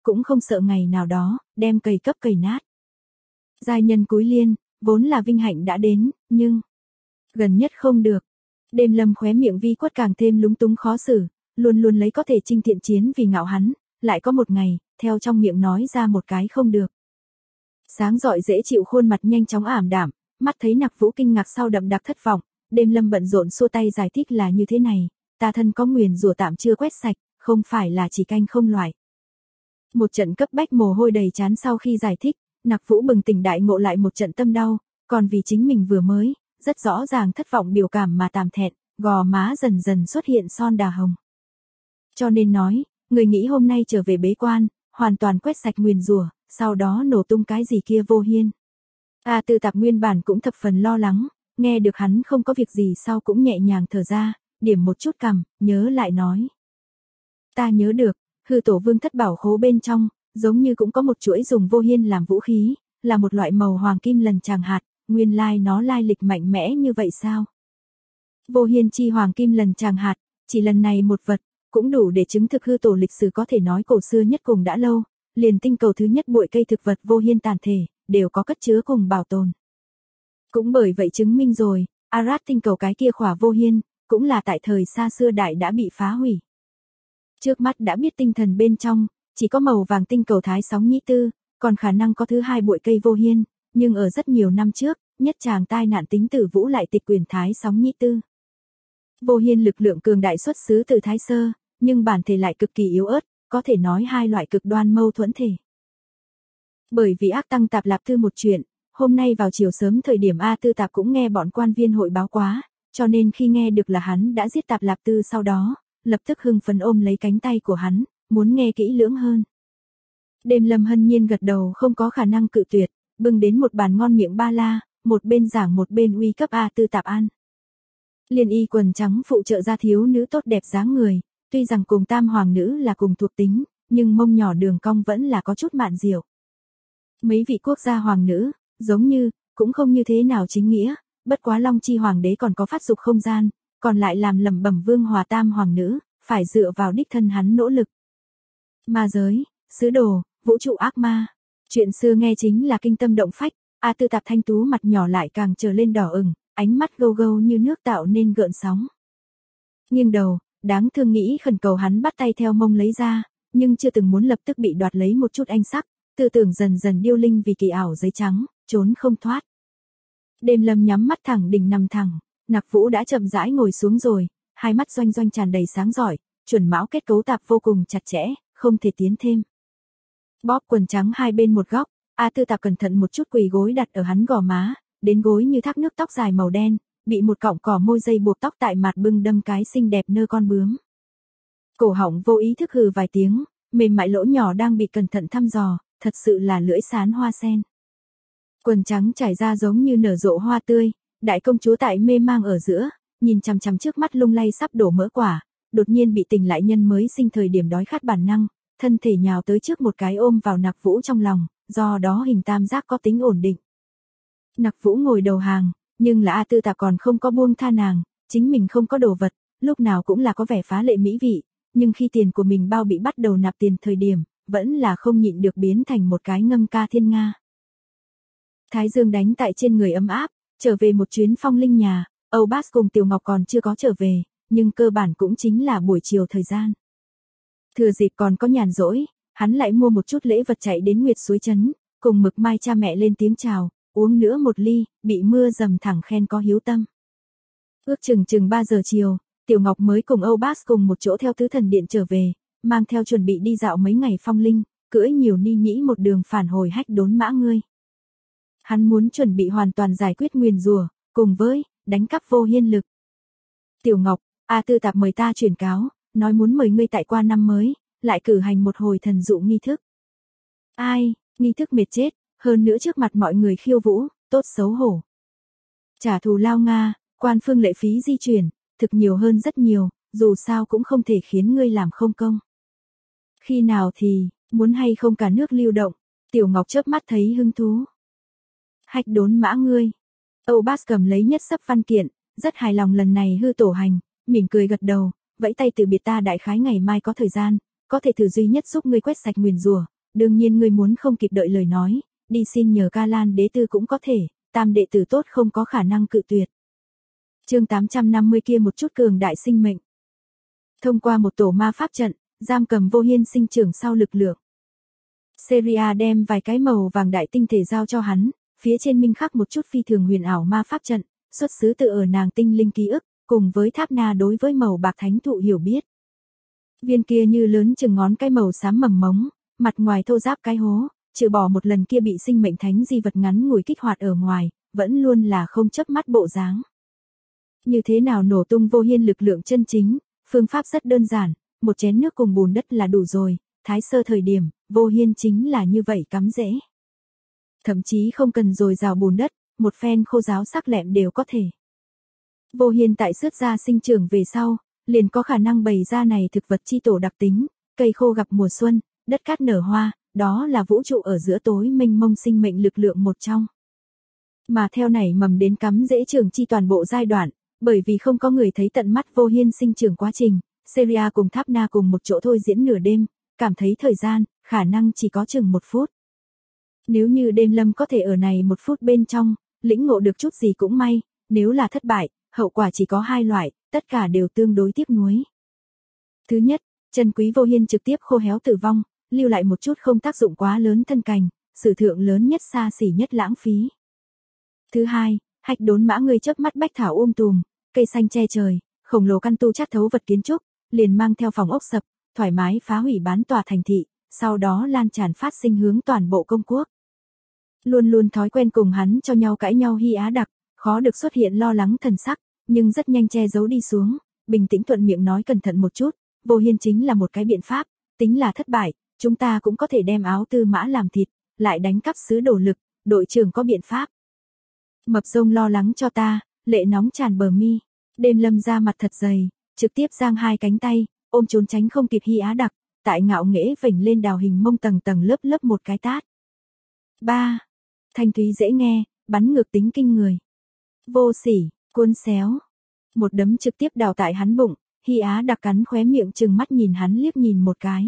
cũng không sợ ngày nào đó, đem cầy cấp cầy nát. Giai nhân cúi liên, vốn là vinh hạnh đã đến, nhưng gần nhất không được. Đêm Lâm khóe miệng vi quất càng thêm lúng túng khó xử, luôn luôn lấy có thể chinh thiện chiến vì ngạo hắn, lại có một ngày, theo trong miệng nói ra một cái không được. Sáng rọi dễ chịu khuôn mặt nhanh chóng ảm đạm, mắt thấy Nặc Vũ kinh ngạc sau đậm đặc thất vọng, Đêm Lâm bận rộn xua tay giải thích là như thế này, ta thân có nguyền rủa tạm chưa quét sạch, không phải là chỉ canh không loại. Một trận cấp bách mồ hôi đầy trán sau khi giải thích, Nặc Vũ bừng tỉnh đại ngộ lại một trận tâm đau, còn vì chính mình vừa mới, rất rõ ràng thất vọng biểu cảm mà tạm thẹn, gò má dần dần xuất hiện son đà hồng. Cho nên nói, người nghĩ hôm nay trở về bế quan, hoàn toàn quét sạch nguyền rủa, sau đó nổ tung cái gì kia vô hiên. Tư Tạp nguyên bản cũng thập phần lo lắng, nghe được hắn không có việc gì sau cũng nhẹ nhàng thở ra, điểm một chút cằm, nhớ lại nói. Ta nhớ được, hư tổ vương thất bảo khố bên trong, giống như cũng có một chuỗi dùng vô hiên làm vũ khí, là một loại màu hoàng kim lần tràng hạt, nguyên lai nó lai lịch mạnh mẽ như vậy sao? Vô hiên chi hoàng kim lần tràng hạt, chỉ lần này một vật, cũng đủ để chứng thực hư tổ lịch sử có thể nói cổ xưa nhất cùng đã lâu, liền tinh cầu thứ nhất bụi cây thực vật vô hiên tàn thể, đều có cất chứa cùng bảo tồn. Cũng bởi vậy chứng minh rồi, Arad tinh cầu cái kia khỏa vô hiên, cũng là tại thời xa xưa đại đã bị phá hủy. Trước mắt đã biết tinh thần bên trong, chỉ có màu vàng tinh cầu Thái Sóng Nhĩ Tư, còn khả năng có thứ hai bụi cây vô hiên, nhưng ở rất nhiều năm trước, nhất tràng tai nạn tính tử vũ lại tịch quyền Thái Sóng Nhĩ Tư. Vô hiên lực lượng cường đại xuất xứ từ Thái Sơ, nhưng bản thể lại cực kỳ yếu ớt, có thể nói hai loại cực đoan mâu thuẫn thể. Bởi vì ác tăng Tạp Lạp Tư một chuyện, hôm nay vào chiều sớm thời điểm Tư Tạp cũng nghe bọn quan viên hội báo quá, cho nên khi nghe được là hắn đã giết Tạp Lạp Tư sau đó, lập tức hưng phấn ôm lấy cánh tay của hắn, muốn nghe kỹ lưỡng hơn. Đêm Lâm hân nhiên gật đầu không có khả năng cự tuyệt, bưng đến một bàn ngon miệng ba la, một bên giảng một bên uy cấp Tư Tạp ăn. Liên y quần trắng phụ trợ ra thiếu nữ tốt đẹp dáng người, tuy rằng cùng tam hoàng nữ là cùng thuộc tính, nhưng mông nhỏ đường cong vẫn là có chút mạn diệu. Mấy vị quốc gia hoàng nữ, giống như, cũng không như thế nào chính nghĩa, bất quá Long Chi hoàng đế còn có phát dục không gian, còn lại làm lẩm bẩm vương hòa tam hoàng nữ, phải dựa vào đích thân hắn nỗ lực. Ma giới, sứ đồ, vũ trụ ác ma. Chuyện xưa nghe chính là kinh tâm động phách, Tư Tạp thanh tú mặt nhỏ lại càng trở lên đỏ ửng, ánh mắt gâu gâu như nước tạo nên gợn sóng. Nghiêng đầu, đáng thương nghĩ khẩn cầu hắn bắt tay theo mông lấy ra, nhưng chưa từng muốn lập tức bị đoạt lấy một chút ánh sắc, tư tưởng dần dần điêu linh vì kỳ ảo giấy trắng, trốn không thoát. Đêm Lâm nhắm mắt thẳng đỉnh nằm thẳng, Nặc Vũ đã chậm rãi ngồi xuống rồi, hai mắt doanh doanh tràn đầy sáng giỏi, chuẩn mão kết cấu tạp vô cùng chặt chẽ, không thể tiến thêm. Bóp quần trắng hai bên một góc, Tư Tạp cẩn thận một chút quỳ gối đặt ở hắn gò má, đến gối như thác nước tóc dài màu đen, bị một cọng cỏ môi dây buộc tóc tại mặt bưng đâm cái xinh đẹp nơ con bướm. Cổ họng vô ý thức hừ vài tiếng, mềm mại lỗ nhỏ đang bị cẩn thận thăm dò, thật sự là lưỡi sán hoa sen. Quần trắng trải ra giống như nở rộ hoa tươi, đại công chúa tại mê mang ở giữa, nhìn chằm chằm trước mắt lung lay sắp đổ mỡ quả, đột nhiên bị tình lại nhân mới sinh thời điểm đói khát bản năng, thân thể nhào tới trước một cái ôm vào Nặc Vũ trong lòng, do đó hình tam giác có tính ổn định. Nặc Vũ ngồi đầu hàng, nhưng là Tư Tạp còn không có buông tha nàng, chính mình không có đồ vật, lúc nào cũng là có vẻ phá lệ mỹ vị, nhưng khi tiền của mình bao bị bắt đầu nạp tiền thời điểm, vẫn là không nhịn được biến thành một cái ngâm ca thiên nga. Thái dương đánh tại trên người ấm áp, trở về một chuyến phong linh nhà, Âu Bác cùng Tiểu Ngọc còn chưa có trở về, nhưng cơ bản cũng chính là buổi chiều thời gian. Thừa dịp còn có nhàn rỗi, hắn lại mua một chút lễ vật chạy đến Nguyệt Suối Trấn, cùng Mực Mai cha mẹ lên tiếng chào, uống nữa một ly, bị mưa dầm thẳng khen có hiếu tâm. Ước chừng 3 giờ chiều, Tiểu Ngọc mới cùng Âu Bác cùng một chỗ theo Tứ Thần Điện trở về, mang theo chuẩn bị đi dạo mấy ngày phong linh, cưỡi nhiều ni nhĩ một đường phản hồi Hách Đốn Mã Ngươi. Hắn muốn chuẩn bị hoàn toàn giải quyết nguyền rủa, cùng với đánh cắp vô hiên lực. Tiểu Ngọc, Tư Tạp mời ta truyền cáo, nói muốn mời ngươi tại qua năm mới, lại cử hành một hồi thần dụ nghi thức. Ai, nghi thức mệt chết, hơn nữa trước mặt mọi người khiêu vũ, tốt xấu hổ. Trả thù lao Nga, quan phương lệ phí di chuyển, thực nhiều hơn rất nhiều, dù sao cũng không thể khiến ngươi làm không công. Khi nào thì, muốn hay không cả nước lưu động, Tiểu Ngọc chớp mắt thấy hứng thú. Hách Đốn Mã Ngươi. Âu Bác cầm lấy nhất sấp văn kiện, rất hài lòng lần này hư tổ hành, mỉm cười gật đầu, vẫy tay từ biệt ta đại khái ngày mai có thời gian, có thể thử duy nhất giúp ngươi quét sạch nguyền rủa, đương nhiên ngươi muốn không kịp đợi lời nói, đi xin nhờ Ca Lan đế tư cũng có thể, tam đệ tử tốt không có khả năng cự tuyệt. Chương 850 kia một chút cường đại sinh mệnh. Thông qua một tổ ma pháp trận, giam cầm Vô Hiên sinh trưởng sau lực lượng. Seria đem vài cái màu vàng đại tinh thể giao cho hắn, phía trên minh khắc một chút phi thường huyền ảo ma pháp trận, xuất xứ từ ở nàng tinh linh ký ức, cùng với Tháp Na đối với màu bạc thánh thụ hiểu biết. Viên kia như lớn chừng ngón cái màu xám mầm mống, mặt ngoài thô ráp cái hố, trừ bỏ một lần kia bị sinh mệnh thánh di vật ngắn ngủi kích hoạt ở ngoài, vẫn luôn là không chớp mắt bộ dáng. Như thế nào nổ tung Vô Hiên lực lượng chân chính, phương pháp rất đơn giản, một chén nước cùng bùn đất là đủ rồi, thái sơ thời điểm, Vô Hiên chính là như vậy cắm rễ. Thậm chí không cần rồi rào bùn đất, một phen khô giáo sắc lẹm đều có thể. Vô Hiên tại sướt ra sinh trưởng về sau, liền có khả năng bày ra này thực vật chi tổ đặc tính, cây khô gặp mùa xuân, đất cát nở hoa, đó là vũ trụ ở giữa tối mênh mông sinh mệnh lực lượng một trong. Mà theo nảy mầm đến cắm rễ trưởng chi toàn bộ giai đoạn, bởi vì không có người thấy tận mắt Vô Hiên sinh trưởng quá trình, Seria cùng Tháp Na cùng một chỗ thôi diễn nửa đêm, cảm thấy thời gian, khả năng chỉ có chừng 1 phút. Nếu như đêm lâm có thể ở này 1 phút bên trong, lĩnh ngộ được chút gì cũng may, nếu là thất bại, hậu quả chỉ có 2 loại, tất cả đều tương đối tiếc nuối. Thứ nhất, chân quý Vô Hiên trực tiếp khô héo tử vong, lưu lại một chút không tác dụng quá lớn thân cành, sử thượng lớn nhất xa xỉ nhất lãng phí. Thứ hai, hạch đốn mã người chớp mắt bách thảo tùm, cây xanh che trời, khổng lồ căn tu chát thấu vật kiến trúc, liền mang theo phòng ốc sập, thoải mái phá hủy bán tòa thành thị, sau đó lan tràn phát sinh hướng toàn bộ công quốc. Luôn luôn thói quen cùng hắn cho nhau cãi nhau Hy Á Đặc, khó được xuất hiện lo lắng thần sắc, nhưng rất nhanh che giấu đi xuống, bình tĩnh thuận miệng nói cẩn thận một chút, Vô Hiên chính là một cái biện pháp, tính là thất bại, chúng ta cũng có thể đem áo tư mã làm thịt, lại đánh cắp sứ đồ lực, đội trưởng có biện pháp. Mập rông lo lắng cho ta, lệ nóng tràn bờ mi, đêm lâm ra mặt thật dày, trực tiếp giang 2 cánh tay, ôm trốn tránh không kịp Hy Á Đặc, tại ngạo nghễ vểnh lên đào hình mông tầng tầng lớp lớp một cái tát. 3. Thanh thúy dễ nghe, bắn ngược tính kinh người. Vô sỉ, cuốn xéo. Một đấm trực tiếp đào tại hắn bụng, Hy Á Đặc cắn khóe miệng trừng mắt nhìn hắn liếc nhìn một cái.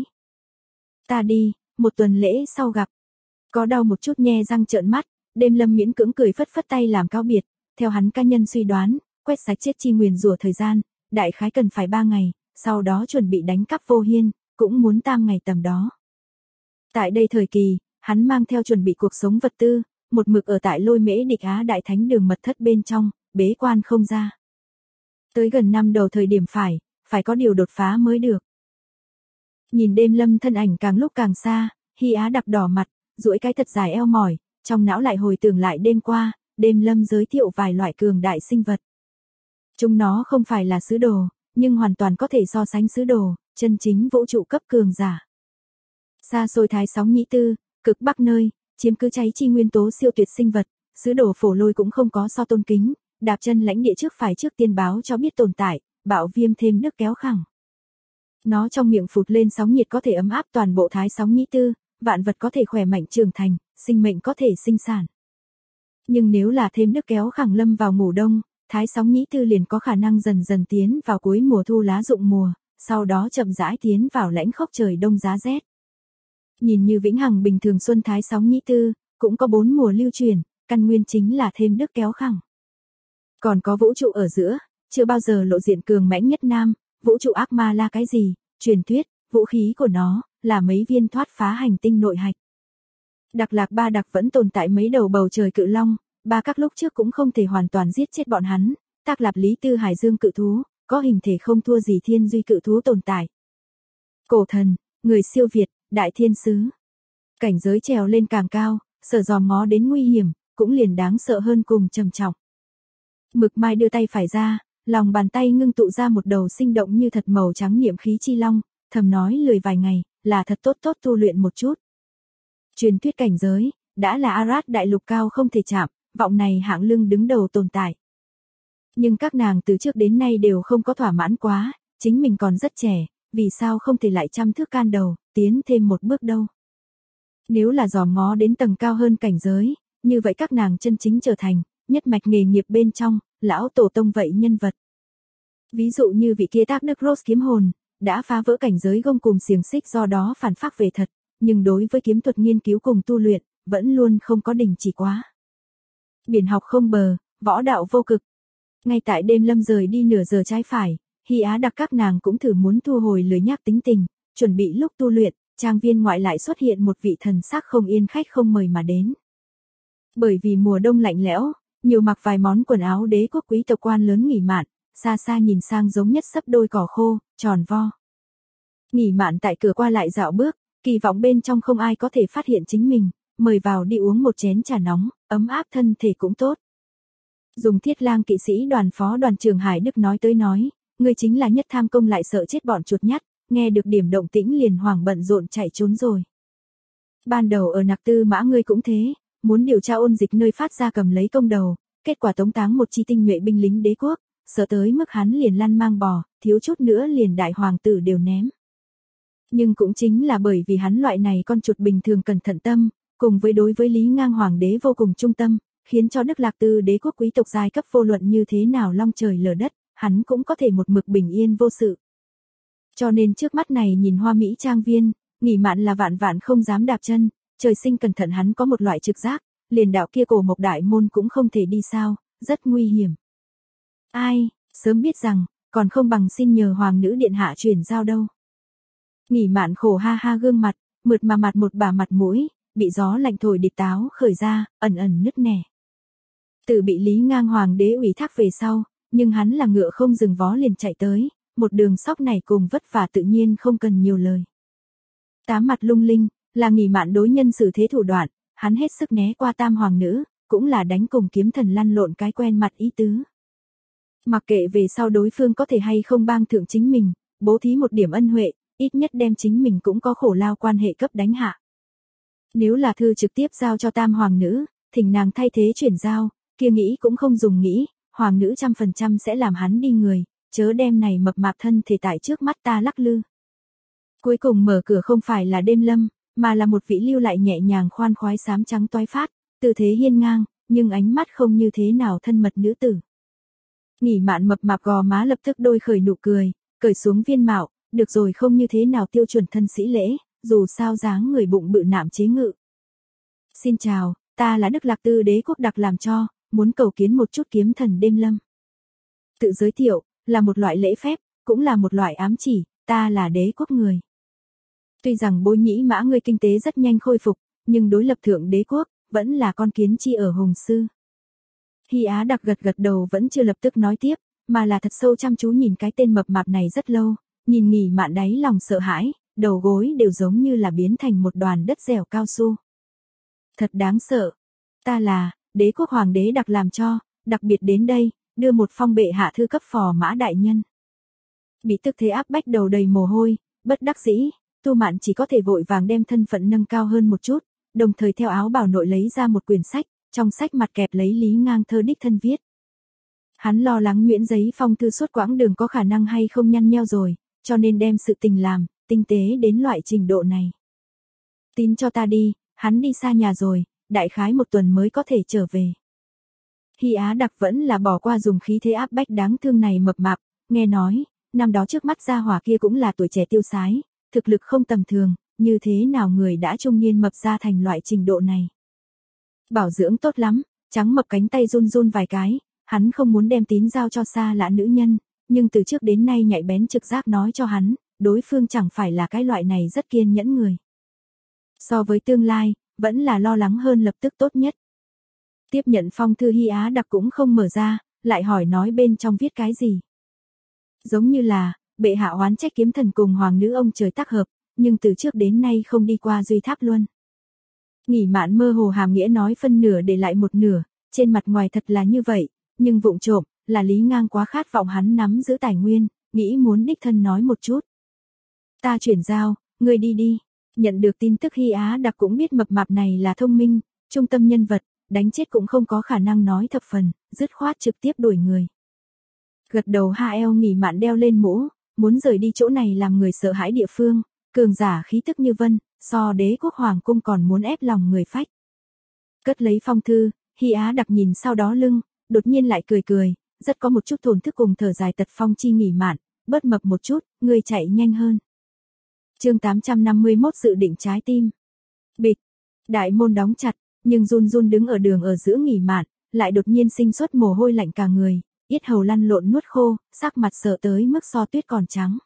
Ta đi, 1 tuần lễ sau gặp. Có đau một chút nhe răng trợn mắt, đêm lâm miễn cưỡng cười phất phất tay làm cáo biệt, theo hắn cá nhân suy đoán, quét sạch chết chi nguyền rủa thời gian, đại khái cần phải 3 ngày, sau đó chuẩn bị đánh cắp Vô Hiên, cũng muốn tam ngày tầm đó. Tại đây thời kỳ, hắn mang theo chuẩn bị cuộc sống vật tư, một mực ở tại Lôi Mễ Địch Á Đại Thánh đường mật thất bên trong, bế quan không ra. Tới gần năm đầu thời điểm phải có điều đột phá mới được. Nhìn đêm lâm thân ảnh càng lúc càng xa, Hy Á Đặc đỏ mặt, duỗi cái thật dài eo mỏi, trong não lại hồi tưởng lại đêm qua, đêm lâm giới thiệu vài loại cường đại sinh vật. Chúng nó không phải là sứ đồ, nhưng hoàn toàn có thể so sánh sứ đồ, chân chính vũ trụ cấp cường giả. Xa xôi thái sóng nhĩ tư, cực bắc nơi, chiếm cứ cháy chi nguyên tố siêu tuyệt sinh vật, sứ đồ Phổ Lôi cũng không có so tôn kính, đạp chân lãnh địa trước phải trước tiên báo cho biết tồn tại, bạo viêm thêm nước kéo khẳng. Nó trong miệng phụt lên sóng nhiệt có thể ấm áp toàn bộ thái sóng nhĩ tư, vạn vật có thể khỏe mạnh trưởng thành, sinh mệnh có thể sinh sản. Nhưng nếu là thêm nước kéo khẳng lâm vào ngủ đông, thái sóng nhĩ tư liền có khả năng dần dần tiến vào cuối mùa thu lá rụng mùa, sau đó chậm rãi tiến vào lãnh khốc trời đông giá rét. Nhìn như vĩnh hằng bình thường xuân thái sóng nhĩ tư, cũng có 4 mùa lưu truyền, căn nguyên chính là thêm nước kéo khẳng. Còn có vũ trụ ở giữa, chưa bao giờ lộ diện cường mãnh nhất nam, vũ trụ ác ma là cái gì, truyền thuyết, vũ khí của nó, là mấy viên thoát phá hành tinh nội hạch. Đặc Lạc Ba Đặc vẫn tồn tại mấy đầu bầu trời cự long, Ba Các lúc trước cũng không thể hoàn toàn giết chết bọn hắn, Tác Lạp Lý Tư Hải Dương cự thú, có hình thể không thua gì thiên duy cự thú tồn tại. Cổ thần, người siêu việt, đại thiên sứ. Cảnh giới trèo lên càng cao, sở dòm ngó đến nguy hiểm, cũng liền đáng sợ hơn cùng trầm trọng. Mực Mai đưa tay phải ra, lòng bàn tay ngưng tụ ra một đầu sinh động như thật màu trắng niệm khí chi long, thầm nói lười vài ngày, là thật tốt tu luyện một chút. Truyền thuyết cảnh giới, đã là Arad đại lục cao không thể chạm, vọng này hạng lưng đứng đầu tồn tại. Nhưng các nàng từ trước đến nay đều không có thỏa mãn quá, chính mình còn rất trẻ, vì sao không thể lại trăm thước can đầu, tiến thêm một bước đâu. Nếu là dòm ngó đến tầng cao hơn cảnh giới, như vậy các nàng chân chính trở thành, nhất mạch nghề nghiệp bên trong, lão tổ tông vậy nhân vật. Ví dụ như vị kia Tác Đức Rose kiếm hồn, đã phá vỡ cảnh giới gông cùm xiềng xích do đó phản phác về thật, nhưng đối với kiếm thuật nghiên cứu cùng tu luyện, vẫn luôn không có đình chỉ quá. Biển học không bờ, võ đạo vô cực. Ngay tại đêm lâm rời đi nửa giờ trái phải, Hy Á Đặc các nàng cũng thử muốn thu hồi lười nhác tính tình, chuẩn bị lúc tu luyện, trang viên ngoại lại xuất hiện một vị thần sắc không yên khách không mời mà đến. Bởi vì mùa đông lạnh lẽo, nhiều mặc vài món quần áo đế quốc quý tộc quan lớn nghỉ mạn, xa xa nhìn sang giống nhất sấp đôi cỏ khô, tròn vo. Nghỉ mạn tại cửa qua lại dạo bước, kỳ vọng bên trong không ai có thể phát hiện chính mình, mời vào đi uống một chén trà nóng, ấm áp thân thể cũng tốt. Dùng Thiết Lang kỵ sĩ đoàn phó đoàn trưởng Hải Đức nói, ngươi chính là nhất tham công lại sợ chết bọn chuột nhắt, nghe được điểm động tĩnh liền hoảng bận rộn chạy trốn rồi. Ban đầu ở Nặc Tư Mã ngươi cũng thế, muốn điều tra ôn dịch nơi phát ra cầm lấy công đầu, kết quả tống táng một chi tinh nhuệ binh lính đế quốc, sợ tới mức hắn liền lăn mang bò, thiếu chút nữa liền đại hoàng tử đều ném. Nhưng cũng chính là bởi vì hắn loại này con chuột bình thường cẩn thận tâm, cùng với đối với Lý Ngang hoàng đế vô cùng trung tâm, khiến cho Đức Lạc Tư đế quốc quý tộc giai cấp vô luận như thế nào long trời lở đất, hắn cũng có thể một mực bình yên vô sự. Cho nên trước mắt này nhìn hoa mỹ trang viên, nghỉ mạn là vạn vạn không dám đạp chân, trời sinh cẩn thận hắn có một loại trực giác, liền đạo kia cổ mộc đại môn cũng không thể đi sao, rất nguy hiểm. Ai, sớm biết rằng, còn không bằng xin nhờ hoàng nữ điện hạ chuyển giao đâu. Nghỉ mạn khổ ha ha gương mặt, mượt mà mặt một bả mặt mũi, bị gió lạnh thổi địch táo khởi ra, ẩn ẩn nứt nẻ. Từ bị Lý Ngang hoàng đế ủy thác về sau, nhưng hắn là ngựa không dừng vó liền chạy tới, một đường sóc này cùng vất vả tự nhiên không cần nhiều lời. Tám mặt lung linh, là nghỉ mạn đối nhân xử thế thủ đoạn, hắn hết sức né qua tam hoàng nữ, cũng là đánh cùng kiếm thần lăn lộn cái quen mặt ý tứ. Mặc kệ về sau đối phương có thể hay không bang thượng chính mình, bố thí một điểm ân huệ, ít nhất đem chính mình cũng có khổ lao quan hệ cấp đánh hạ. Nếu là thư trực tiếp giao cho tam hoàng nữ, thỉnh nàng thay thế chuyển giao, kia nghĩ cũng không dùng nghĩ, hoàng nữ 100% sẽ làm hắn đi người, chớ đem này mập mạp thân thể tại trước mắt ta lắc lư. Cuối cùng mở cửa không phải là đêm lâm, mà là một vị lưu lại nhẹ nhàng khoan khoái xám trắng toái phát, tư thế hiên ngang, nhưng ánh mắt không như thế nào thân mật nữ tử. Nghỉ mạn mập mạp gò má lập tức đôi khởi nụ cười, cởi xuống viên mạo, được rồi không như thế nào tiêu chuẩn thân sĩ lễ, dù sao dáng người bụng bự nạm chế ngự. Xin chào, ta là Đức Lạc Tư đế quốc đặc làm cho, muốn cầu kiến một chút kiếm thần đêm lâm. Tự giới thiệu, là một loại lễ phép, cũng là một loại ám chỉ, ta là đế quốc người. Tuy rằng Bối Nhĩ Mã ngươi kinh tế rất nhanh khôi phục, nhưng đối lập thượng đế quốc, vẫn là con kiến chi ở hùng sư. Hy Á Đặc gật gật đầu vẫn chưa lập tức nói tiếp, mà là thật sâu chăm chú nhìn cái tên mập mạp này rất lâu, nhìn nghỉ mạn đáy lòng sợ hãi, đầu gối đều giống như là biến thành một đoàn đất dẻo cao su. Thật đáng sợ. Ta là, đế quốc hoàng đế đặc làm cho, đặc biệt đến đây, đưa một phong bệ hạ thư cấp phò mã đại nhân. Bị tức thế áp bách đầu đầy mồ hôi, bất đắc dĩ, Tu Mạn chỉ có thể vội vàng đem thân phận nâng cao hơn một chút, đồng thời theo áo bào nội lấy ra một quyển sách, trong sách mặt kẹp lấy Lý Ngang thơ đích thân viết. Hắn lo lắng nhuyễn giấy phong thư suốt quãng đường có khả năng hay không nhăn nheo rồi, cho nên đem sự tình làm, tinh tế đến loại trình độ này. Tín cho ta đi, hắn đi xa nhà rồi, đại khái một tuần mới có thể trở về. Hy Á Đặc vẫn là bỏ qua dùng khí thế áp bách đáng thương này mập mạp, nghe nói, năm đó trước mắt gia hỏa kia cũng là tuổi trẻ tiêu sái, thực lực không tầm thường, như thế nào người đã trung niên mập ra thành loại trình độ này. Bảo dưỡng tốt lắm, trắng mập cánh tay run run vài cái, hắn không muốn đem tín giao cho xa lạ nữ nhân, nhưng từ trước đến nay nhạy bén trực giác nói cho hắn, đối phương chẳng phải là cái loại này rất kiên nhẫn người. So với tương lai, vẫn là lo lắng hơn lập tức tốt nhất. Tiếp nhận phong thư Hy Á Đặc cũng không mở ra, lại hỏi nói bên trong viết cái gì. Giống như là, bệ hạ oán trách kiếm thần cùng hoàng nữ ông trời tác hợp, nhưng từ trước đến nay không đi qua Duy Tháp Luân. Nghỉ mạn mơ hồ hàm nghĩa nói phân nửa để lại một nửa, trên mặt ngoài thật là như vậy, nhưng vụng trộm, là Lý Ngang quá khát vọng hắn nắm giữ tài nguyên, nghĩ muốn đích thân nói một chút. Ta chuyển giao, ngươi đi đi. Nhận được tin tức Hy Á Đặc cũng biết mập mạp này là thông minh, trung tâm nhân vật, đánh chết cũng không có khả năng nói thập phần, dứt khoát trực tiếp đuổi người. Gật đầu ha eo nghỉ mạn đeo lên mũ, muốn rời đi chỗ này làm người sợ hãi địa phương, cường giả khí tức như vân, so đế quốc hoàng cung còn muốn ép lòng người phách. Cất lấy phong thư, Hy Á Đặc nhìn sau đó lưng, đột nhiên lại cười cười, rất có một chút thổn thức cùng thở dài tật phong chi nghỉ mạn, bớt mập một chút, ngươi chạy nhanh hơn. Chương 851 dự định trái tim. Bịch, đại môn đóng chặt, nhưng Jun Jun đứng ở đường ở giữa nghỉ mạn, lại đột nhiên sinh xuất mồ hôi lạnh cả người, yết hầu lăn lộn nuốt khô, sắc mặt sợ tới mức so tuyết còn trắng.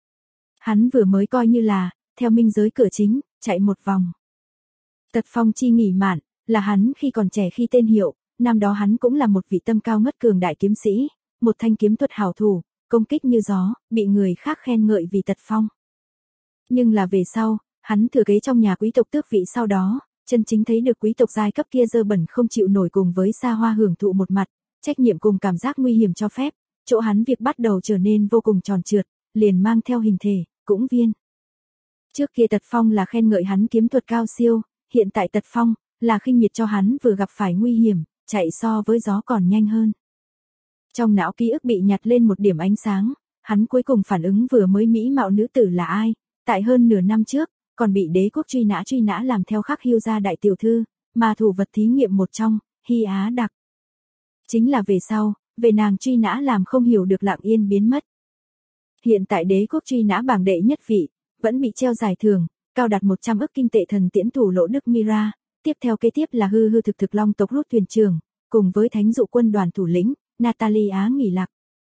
Hắn vừa mới coi như là, theo minh giới cửa chính, chạy một vòng. Tật Phong chi nghỉ mạn, là hắn khi còn trẻ khi tên hiệu, năm đó hắn cũng là một vị tâm cao ngất cường đại kiếm sĩ, một thanh kiếm thuật hảo thủ, công kích như gió, bị người khác khen ngợi vì tật phong. Nhưng là về sau, hắn thừa kế trong nhà quý tộc tước vị sau đó, chân chính thấy được quý tộc giai cấp kia dơ bẩn không chịu nổi cùng với xa hoa hưởng thụ một mặt, trách nhiệm cùng cảm giác nguy hiểm cho phép, chỗ hắn việc bắt đầu trở nên vô cùng tròn trượt, liền mang theo hình thể, cũng viên. Trước kia tật phong là khen ngợi hắn kiếm thuật cao siêu, hiện tại tật phong, là khinh miệt cho hắn vừa gặp phải nguy hiểm, chạy so với gió còn nhanh hơn. Trong não ký ức bị nhặt lên một điểm ánh sáng, hắn cuối cùng phản ứng vừa mới mỹ mạo nữ tử là ai, tại hơn nửa năm trước, còn bị đế quốc truy nã làm theo khắc Hưu gia đại tiểu thư, mà thủ vật thí nghiệm một trong, Hy Á Đặc. Chính là về sau, về nàng truy nã làm không hiểu được lặng yên biến mất. Hiện tại đế quốc truy nã bảng đệ nhất vị, vẫn bị treo giải thưởng, cao đạt 100 ức kim tệ thần tiễn thủ Lỗ Đức Mira, tiếp theo kế tiếp là hư thực long tộc rút thuyền trưởng, cùng với thánh dụ quân đoàn thủ lĩnh, Natalie Á Nghỉ Lạc.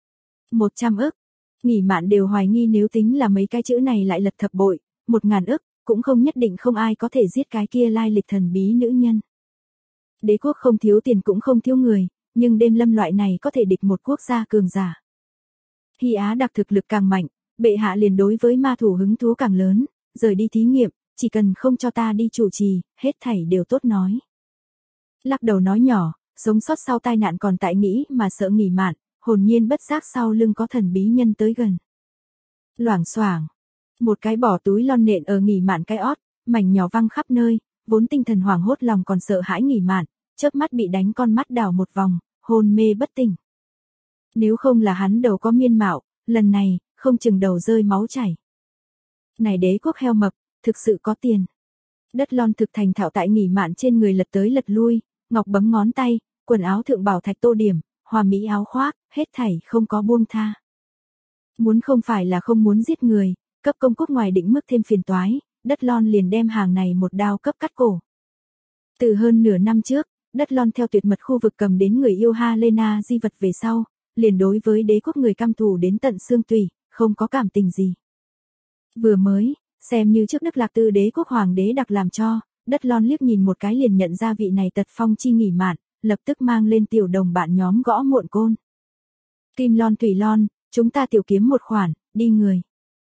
100 ức. Nghỉ mạn đều hoài nghi nếu tính là mấy cái chữ này lại lật thập bội, 1000 ức, cũng không nhất định không ai có thể giết cái kia lai lịch thần bí nữ nhân. Đế quốc không thiếu tiền cũng không thiếu người, nhưng đêm lâm loại này có thể địch một quốc gia cường giả. Hy Á Đặc thực lực càng mạnh, bệ hạ liền đối với ma thủ hứng thú càng lớn, rời đi thí nghiệm, chỉ cần không cho ta đi chủ trì, hết thảy đều tốt nói. Lắc đầu nói nhỏ, sống sót sau tai nạn còn tại nghĩ mà sợ nghỉ mạn, hồn nhiên bất giác sau lưng có thần bí nhân tới gần. Loảng xoảng, một cái bỏ túi lon nện ở nghỉ mạn cái ót, mảnh nhỏ văng khắp nơi, vốn tinh thần hoảng hốt lòng còn sợ hãi nghỉ mạn, chớp mắt bị đánh con mắt đảo một vòng, hôn mê bất tỉnh. Nếu không là hắn đầu có miên mạo, lần này, không chừng đầu rơi máu chảy. Này đế quốc heo mập, thực sự có tiền. Đất lon thực thành thạo tại nghỉ mạn trên người lật tới lật lui, ngọc bấm ngón tay, quần áo thượng bảo thạch tô điểm, hoa mỹ áo khoác, hết thảy không có buông tha. Muốn không phải là không muốn giết người, cấp công quốc ngoài định mức thêm phiền toái, đất lon liền đem hàng này một đao cấp cắt cổ. Từ hơn nửa năm trước, đất lon theo tuyệt mật khu vực cầm đến người yêu Helena di vật về sau, liền đối với đế quốc người căm thù đến tận xương tủy, không có cảm tình gì. Vừa mới, xem như trước Đức Lạc Tư đế quốc hoàng đế đặc làm cho, đất lon liếc nhìn một cái liền nhận ra vị này tật phong chi nghỉ mạn, lập tức mang lên tiểu đồng bạn nhóm gõ muộn côn. Kim lon thủy lon, chúng ta tiểu kiếm một khoản, đi người.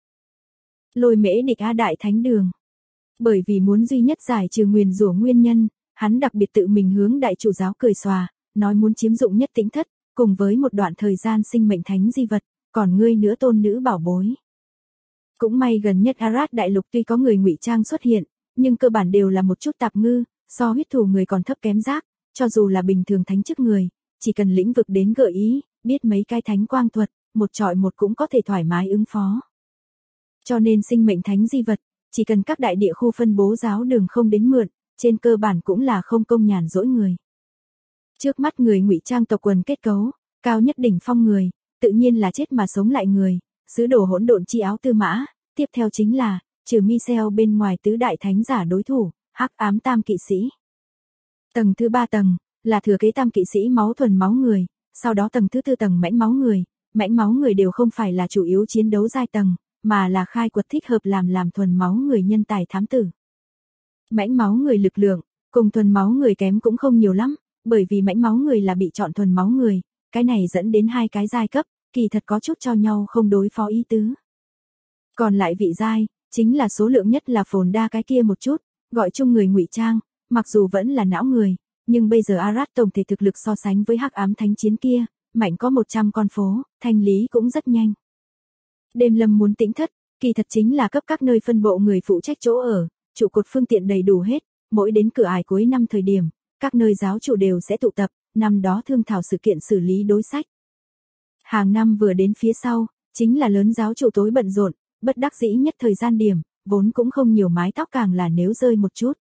Lôi Mễ Địch A Đại Thánh Đường. Bởi vì muốn duy nhất giải trừ nguyền rủa nguyên nhân, hắn đặc biệt tự mình hướng đại chủ giáo cười xòa, nói muốn chiếm dụng nhất Tĩnh Thất, cùng với một đoạn thời gian sinh mệnh thánh di vật, còn ngươi nữa tôn nữ bảo bối. Cũng may gần nhất Arad đại lục tuy có người ngụy trang xuất hiện, nhưng cơ bản đều là một chút tạp ngư, so huyết thủ người còn thấp kém rác, cho dù là bình thường thánh chức người, chỉ cần lĩnh vực đến gợi ý, biết mấy cái thánh quang thuật, một trọi một cũng có thể thoải mái ứng phó. Cho nên sinh mệnh thánh di vật, chỉ cần các đại địa khu phân bố giáo đường không đến mượn, trên cơ bản cũng là không công nhàn dỗi người. Trước mắt người ngụy trang tộc quần kết cấu, cao nhất đỉnh phong người, tự nhiên là chết mà sống lại người, sứ đồ hỗn độn chi áo tư mã, tiếp theo chính là, trừ Michel bên ngoài tứ đại thánh giả đối thủ, hắc ám tam kỵ sĩ. Tầng thứ 3 tầng, là thừa kế tam kỵ sĩ máu thuần máu người, sau đó tầng thứ 4 tầng mãnh máu người đều không phải là chủ yếu chiến đấu giai tầng, mà là khai quật thích hợp làm thuần máu người nhân tài thám tử. Mãnh máu người lực lượng, cùng thuần máu người kém cũng không nhiều lắm, bởi vì mãnh máu người là bị chọn thuần máu người, cái này dẫn đến hai cái giai cấp, kỳ thật có chút cho nhau không đối phó ý tứ. Còn lại vị giai, chính là số lượng nhất là phồn đa cái kia một chút, gọi chung người ngụy trang, mặc dù vẫn là não người, nhưng bây giờ Arad tổng thể thực lực so sánh với hắc ám thánh chiến kia, mạnh có 100 con phố, thanh lý cũng rất nhanh. Đêm lâm muốn Tĩnh Thất, kỳ thật chính là cấp các nơi phân bộ người phụ trách chỗ ở, trụ cột phương tiện đầy đủ hết, mỗi đến cửa ải cuối năm thời điểm, các nơi giáo chủ đều sẽ tụ tập, năm đó thương thảo sự kiện xử lý đối sách. Hàng năm vừa đến phía sau, chính là lớn giáo chủ tối bận rộn, bất đắc dĩ nhất thời gian điểm, vốn cũng không nhiều mái tóc càng là nếu rơi một chút.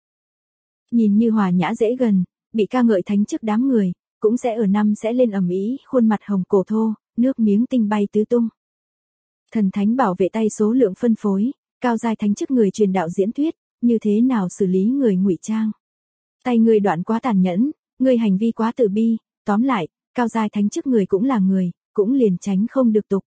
Nhìn như hòa nhã dễ gần, bị ca ngợi thánh chức đám người, cũng sẽ ở năm sẽ lên ầm ĩ, khuôn mặt hồng cổ thô, nước miếng tinh bay tứ tung. Thần thánh bảo vệ tay số lượng phân phối, Cao giai thánh chức người truyền đạo diễn thuyết, như thế nào xử lý người ngụy trang. Tay người đoạn quá tàn nhẫn, người hành vi quá tự bi, tóm lại, cao giai thánh chức người cũng là người, cũng liền tránh không được tục.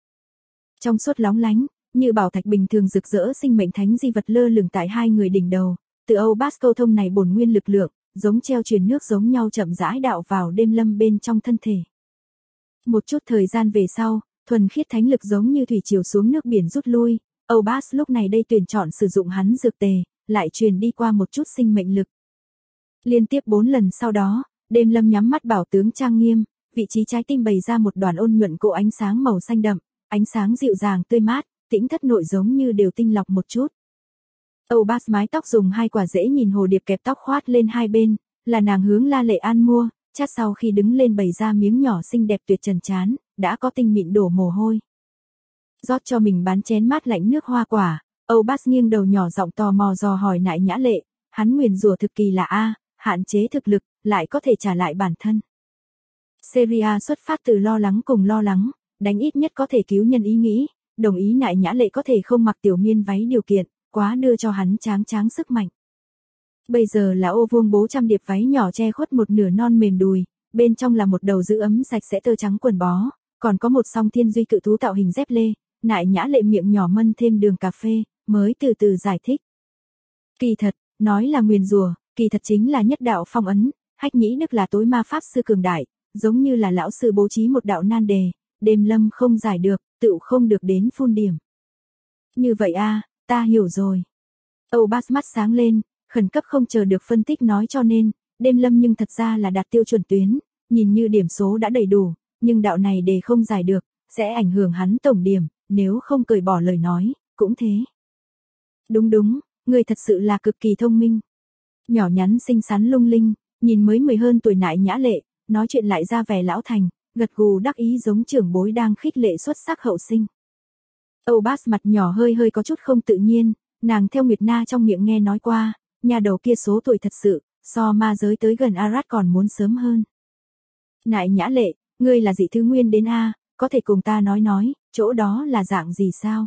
Trong suốt lóng lánh, như bảo thạch bình thường rực rỡ sinh mệnh thánh di vật lơ lửng tại hai người đỉnh đầu, từ Âu Bas câu thông này bổn nguyên lực lượng, giống treo truyền nước giống nhau chậm rãi đạo vào đêm lâm bên trong thân thể. Một chút thời gian về sau, thuần khiết thánh lực giống như thủy triều xuống nước biển rút lui, Âu Bas lúc này đây tuyển chọn sử dụng hắn dược tề, lại truyền đi qua một chút sinh mệnh lực. Liên tiếp 4 lần sau đó, đêm lâm nhắm mắt bảo tướng trang nghiêm, vị trí trái tim bày ra một đoàn ôn nhuận cỗ ánh sáng màu xanh đậm, ánh sáng dịu dàng tươi mát, tĩnh thất nội giống như đều tinh lọc một chút. Âu Bas mái tóc dùng 2 quả dễ nhìn hồ điệp kẹp tóc khoát lên hai bên, là nàng hướng La Lệ An mua, chát sau khi đứng lên bày ra miếng nhỏ xinh đẹp tuyệt trần trán, đã có tinh mịn đổ mồ hôi. Rót cho mình bán chén mát lạnh nước hoa quả, Âu Bas nghiêng đầu nhỏ giọng tò mò dò hỏi Nại Nhã Lệ, hắn nguyền rủa thực kỳ là A, hạn chế thực lực, lại có thể trả lại bản thân. Seria xuất phát từ lo lắng cùng lo lắng, đánh ít nhất có thể cứu nhân ý nghĩ, đồng ý Nại Nhã Lệ có thể không mặc tiểu miên váy điều kiện, quá đưa cho hắn tráng sức mạnh. Bây giờ là ô vuông bố trăm điệp váy nhỏ che khuất một nửa non mềm đùi, bên trong là một đầu giữ ấm sạch sẽ tơ trắng quần bó, còn có một song thiên duy cự thú tạo hình dép lê, Nại Nhã Lệ miệng nhỏ mân thêm đường cà phê, mới từ từ giải thích. Kỳ thật, nói là nguyền rủa, kỳ thật chính là nhất đạo phong ấn, Hách Nhĩ Đức là tối ma pháp sư cường đại, giống như là lão sư bố trí một đạo nan đề, đêm lâm không giải được, tựu không được đến phun điểm. Như vậy a, ta hiểu rồi. Âu Bas mắt sáng lên, khẩn cấp không chờ được phân tích nói cho nên, đêm lâm nhưng thật ra là đạt tiêu chuẩn tuyến, nhìn như điểm số đã đầy đủ, nhưng đạo này đề không giải được, sẽ ảnh hưởng hắn tổng điểm, nếu không cởi bỏ lời nói, cũng thế. Đúng, người thật sự là cực kỳ thông minh. Nhỏ nhắn xinh xắn lung linh, nhìn mới 10 hơn tuổi Nại Nhã Lệ, nói chuyện lại ra vẻ lão thành, gật gù đắc ý giống trưởng bối đang khích lệ xuất sắc hậu sinh. Âu Bas mặt nhỏ hơi có chút không tự nhiên, nàng theo Nguyệt Na trong miệng nghe nói qua, nhà đầu kia số tuổi thật sự, so ma giới tới gần Arad còn muốn sớm hơn. Nại Nhã Lệ, ngươi là dị thứ nguyên đến A, có thể cùng ta nói, chỗ đó là dạng gì sao?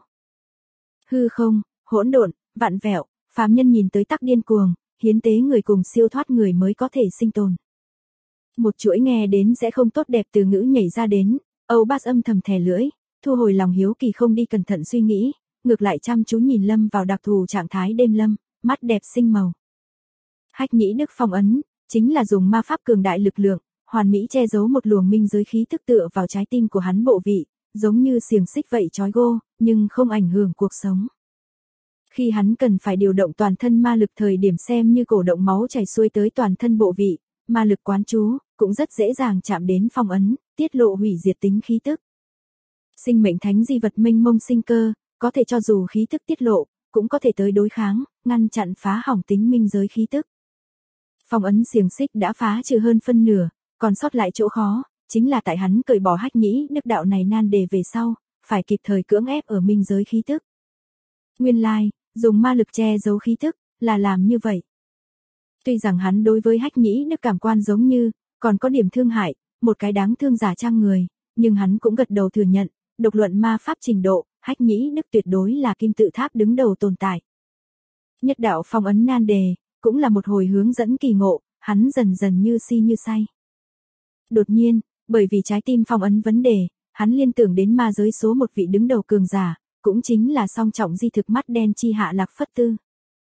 Hư không, hỗn độn, vạn vẹo, phàm nhân nhìn tới tắc điên cuồng, hiến tế người cùng siêu thoát người mới có thể sinh tồn. Một chuỗi nghe đến sẽ không tốt đẹp từ ngữ nhảy ra đến, Âu Bas âm thầm thè lưỡi, thu hồi lòng hiếu kỳ không đi cẩn thận suy nghĩ, ngược lại chăm chú nhìn lâm vào đặc thù trạng thái đêm lâm, mắt đẹp xinh màu. Hách Nhĩ Đức phong ấn, chính là dùng ma pháp cường đại lực lượng, hoàn mỹ che giấu một luồng minh giới khí tức tựa vào trái tim của hắn bộ vị, giống như xiềng xích vậy trói gô, nhưng không ảnh hưởng cuộc sống. Khi hắn cần phải điều động toàn thân ma lực thời điểm xem như cổ động máu chảy xuôi tới toàn thân bộ vị, ma lực quán chú, cũng rất dễ dàng chạm đến phong ấn, tiết lộ hủy diệt tính khí tức. Sinh mệnh thánh di vật mênh mông sinh cơ, có thể cho dù khí tức tiết lộ, cũng có thể tới đối kháng, ngăn chặn phá hỏng tính minh giới khí tức. Phong ấn xiềng xích đã phá trừ hơn phân nửa, còn sót lại chỗ khó, chính là tại hắn cởi bỏ Hách Nhĩ Đức đạo này nan đề về sau, phải kịp thời cưỡng ép ở minh giới khí tức. Nguyên lai, dùng ma lực che giấu khí tức, là làm như vậy. Tuy rằng hắn đối với Hách Nhĩ Đức cảm quan giống như, còn có điểm thương hại, một cái đáng thương giả trang người, nhưng hắn cũng gật đầu thừa nhận, độc luận ma pháp trình độ, Hách Nhĩ Đức tuyệt đối là kim tự tháp đứng đầu tồn tại. Nhất đạo phong ấn nan đề, cũng là một hồi hướng dẫn kỳ ngộ, hắn dần dần như si như say. Đột nhiên, bởi vì trái tim phong ấn vấn đề, hắn liên tưởng đến ma giới số một vị đứng đầu cường giả, cũng chính là song trọng di thực mắt đen chi Hạ Lạc Phất Tư.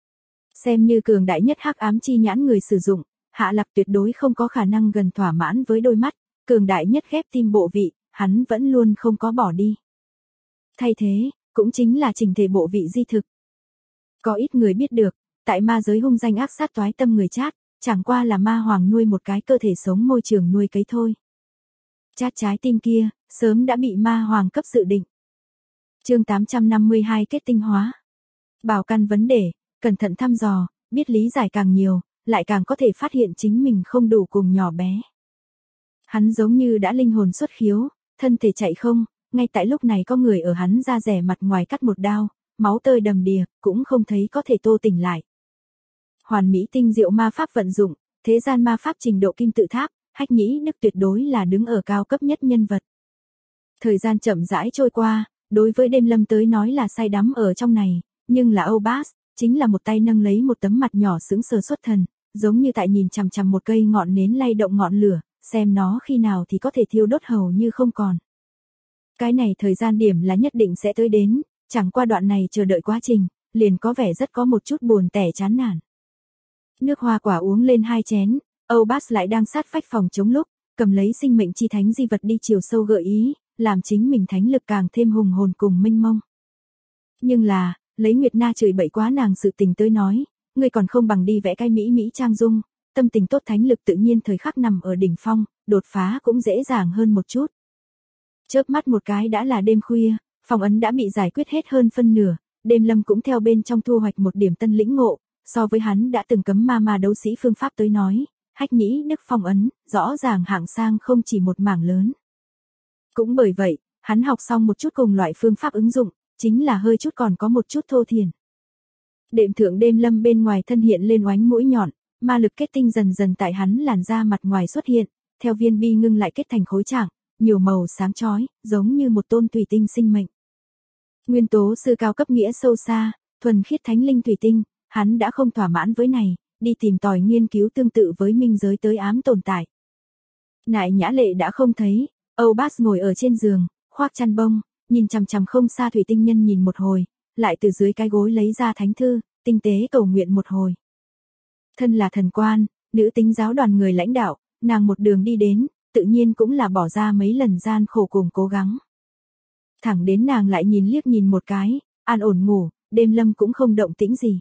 Xem như cường đại nhất hắc ám chi nhãn người sử dụng, Hạ Lạc tuyệt đối không có khả năng gần thỏa mãn với đôi mắt, cường đại nhất ghép tim bộ vị, hắn vẫn luôn không có bỏ đi. Thay thế, cũng chính là trình thể bộ vị di thực. Có ít người biết được, tại ma giới hung danh ác sát toái tâm người Chát, chẳng qua là ma hoàng nuôi một cái cơ thể sống môi trường nuôi cấy thôi. Chát trái tim kia, sớm đã bị ma hoàng cấp dự định. Chương 852 kết tinh hóa. Bảo căn vấn đề, cẩn thận thăm dò, biết lý giải càng nhiều, lại càng có thể phát hiện chính mình không đủ cùng nhỏ bé. Hắn giống như đã linh hồn xuất khiếu, thân thể chạy không, ngay tại lúc này có người ở hắn da rẻ mặt ngoài cắt một đao, máu tơi đầm đìa, cũng không thấy có thể tô tỉnh lại. Hoàn mỹ tinh diệu ma pháp vận dụng, thế gian ma pháp trình độ kim tự tháp, Hách Nhĩ Đức tuyệt đối là đứng ở cao cấp nhất nhân vật. Thời gian chậm rãi trôi qua, đối với đêm lâm tới nói là say đắm ở trong này, Nhưng là Âu Bas, chính là một tay nâng lấy một tấm mặt nhỏ sững sờ xuất thần, giống như tại nhìn chằm chằm một cây ngọn nến lay động ngọn lửa, xem nó khi nào thì có thể thiêu đốt hầu như không còn. Cái này thời gian điểm là nhất định sẽ tới đến, chẳng qua đoạn này chờ đợi quá trình, liền có vẻ rất có một chút buồn tẻ chán nản. Nước hoa quả uống lên 2 chén, Âu Bas lại đang sát vách phòng chống lúc, cầm lấy sinh mệnh chi thánh di vật đi chiều sâu gợi ý, làm chính mình thánh lực càng thêm hùng hồn cùng minh mông. Nhưng là, lấy Nguyệt Na chửi bậy quá nàng sự tình tới nói, ngươi còn không bằng đi vẽ cái mỹ trang dung, tâm tình tốt thánh lực tự nhiên thời khắc nằm ở đỉnh phong, đột phá cũng dễ dàng hơn một chút. Chớp mắt một cái đã là đêm khuya, phong ấn đã bị giải quyết hết hơn phân nửa, Đêm Lâm cũng theo bên trong thu hoạch một điểm tân lĩnh ngộ, so với hắn đã từng cấm ma đấu sĩ phương pháp tới nói, hách nhĩ đức phong ấn, rõ ràng hạng sang không chỉ một mảng lớn. Cũng bởi vậy, hắn học xong một chút cùng loại phương pháp ứng dụng, chính là hơi chút còn có một chút thô thiển. Đệm thượng Đêm Lâm bên ngoài thân hiện lên oánh mũi nhọn, ma lực kết tinh dần dần tại hắn làn da mặt ngoài xuất hiện, theo viên bi ngưng lại kết thành khối trạng, nhiều màu sáng chói, giống như một tôn thủy tinh sinh mệnh. Nguyên tố sư cao cấp nghĩa sâu xa, thuần khiết thánh linh thủy tinh, hắn đã không thỏa mãn với này, đi tìm tòi nghiên cứu tương tự với minh giới tới ám tồn tại. Nại Nhã Lệ đã không thấy, Âu Bas ngồi ở trên giường, khoác chăn bông, nhìn chằm chằm không xa thủy tinh nhân nhìn một hồi, lại từ dưới cái gối lấy ra thánh thư, tinh tế cầu nguyện một hồi. Thân là thần quan, nữ tính giáo đoàn người lãnh đạo, nàng một đường đi đến, tự nhiên cũng là bỏ ra mấy lần gian khổ cùng cố gắng. Thẳng đến nàng lại liếc nhìn một cái, an ổn ngủ, Đêm Lâm cũng không động tĩnh gì.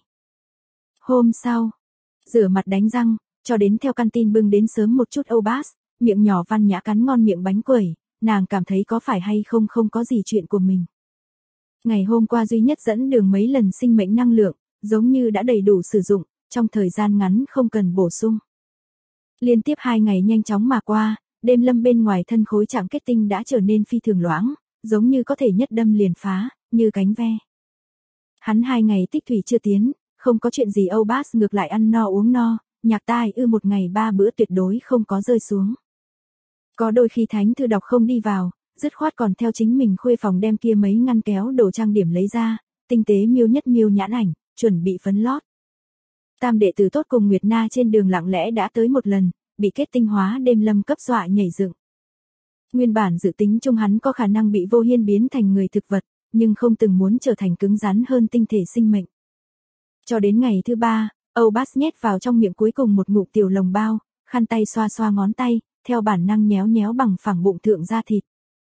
Hôm sau, rửa mặt đánh răng, cho đến theo canteen bưng đến sớm một chút Âu Bas, miệng nhỏ văn nhã cắn ngon miệng bánh quẩy, nàng cảm thấy có phải hay không có gì chuyện của mình. Ngày hôm qua duy nhất dẫn đường mấy lần sinh mệnh năng lượng, giống như đã đầy đủ sử dụng, trong thời gian ngắn không cần bổ sung. Liên tiếp 2 ngày nhanh chóng mà qua, Đêm Lâm bên ngoài thân khối trạng kết tinh đã trở nên phi thường loãng, giống như có thể nhất đâm liền phá, như cánh ve. Hắn 2 ngày tích thủy chưa tiến, không có chuyện gì Âu Bas ngược lại ăn no uống no, nhạc tai một ngày 3 bữa tuyệt đối không có rơi xuống. Có đôi khi thánh thư đọc không đi vào, dứt khoát còn theo chính mình khuê phòng đem kia mấy ngăn kéo đồ trang điểm lấy ra, tinh tế miêu nhãn ảnh, chuẩn bị phấn lót. Tam đệ tử tốt cùng Nguyệt Na trên đường lặng lẽ đã tới một lần, bị kết tinh hóa Đêm Lâm cấp dọa nhảy dựng. Nguyên bản dự tính chung hắn có khả năng bị vô hiên biến thành người thực vật, nhưng không từng muốn trở thành cứng rắn hơn tinh thể sinh mệnh. Cho đến ngày thứ 3, Âu Bas nhét vào trong miệng cuối cùng một ngụm tiểu lồng bao, khăn tay xoa xoa ngón tay, theo bản năng nhéo bằng phẳng bụng thượng da thịt.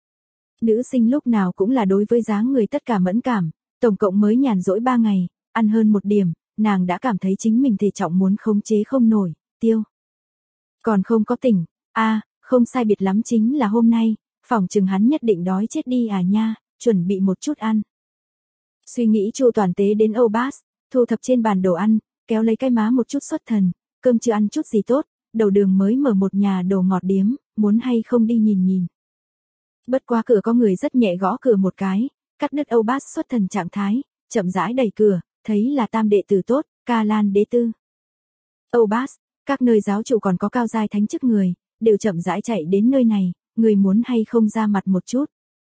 Nữ sinh lúc nào cũng là đối với dáng người tất cả mẫn cảm, tổng cộng mới nhàn rỗi 3 ngày, ăn hơn một điểm, nàng đã cảm thấy chính mình thể trọng muốn khống chế không nổi, tiêu. Còn không có tỉnh, không sai biệt lắm chính là hôm nay, phỏng chừng hắn nhất định đói chết đi à nha, chuẩn bị một chút ăn. Suy nghĩ chu toàn tế đến Âu Bas, thu thập trên bàn đồ ăn, kéo lấy cái má một chút xuất thần, cơm chưa ăn chút gì tốt, đầu đường mới mở một nhà đồ ngọt điếm, muốn hay không đi nhìn. Bất quá cửa có người rất nhẹ gõ cửa một cái, cắt đứt Âu Bas xuất thần trạng thái, chậm rãi đẩy cửa, thấy là tam đệ tử tốt, Ca Lan Đế Tư. Âu Bas, các nơi giáo chủ còn có cao giai thánh chức người, đều chậm rãi chạy đến nơi này, người muốn hay không ra mặt một chút.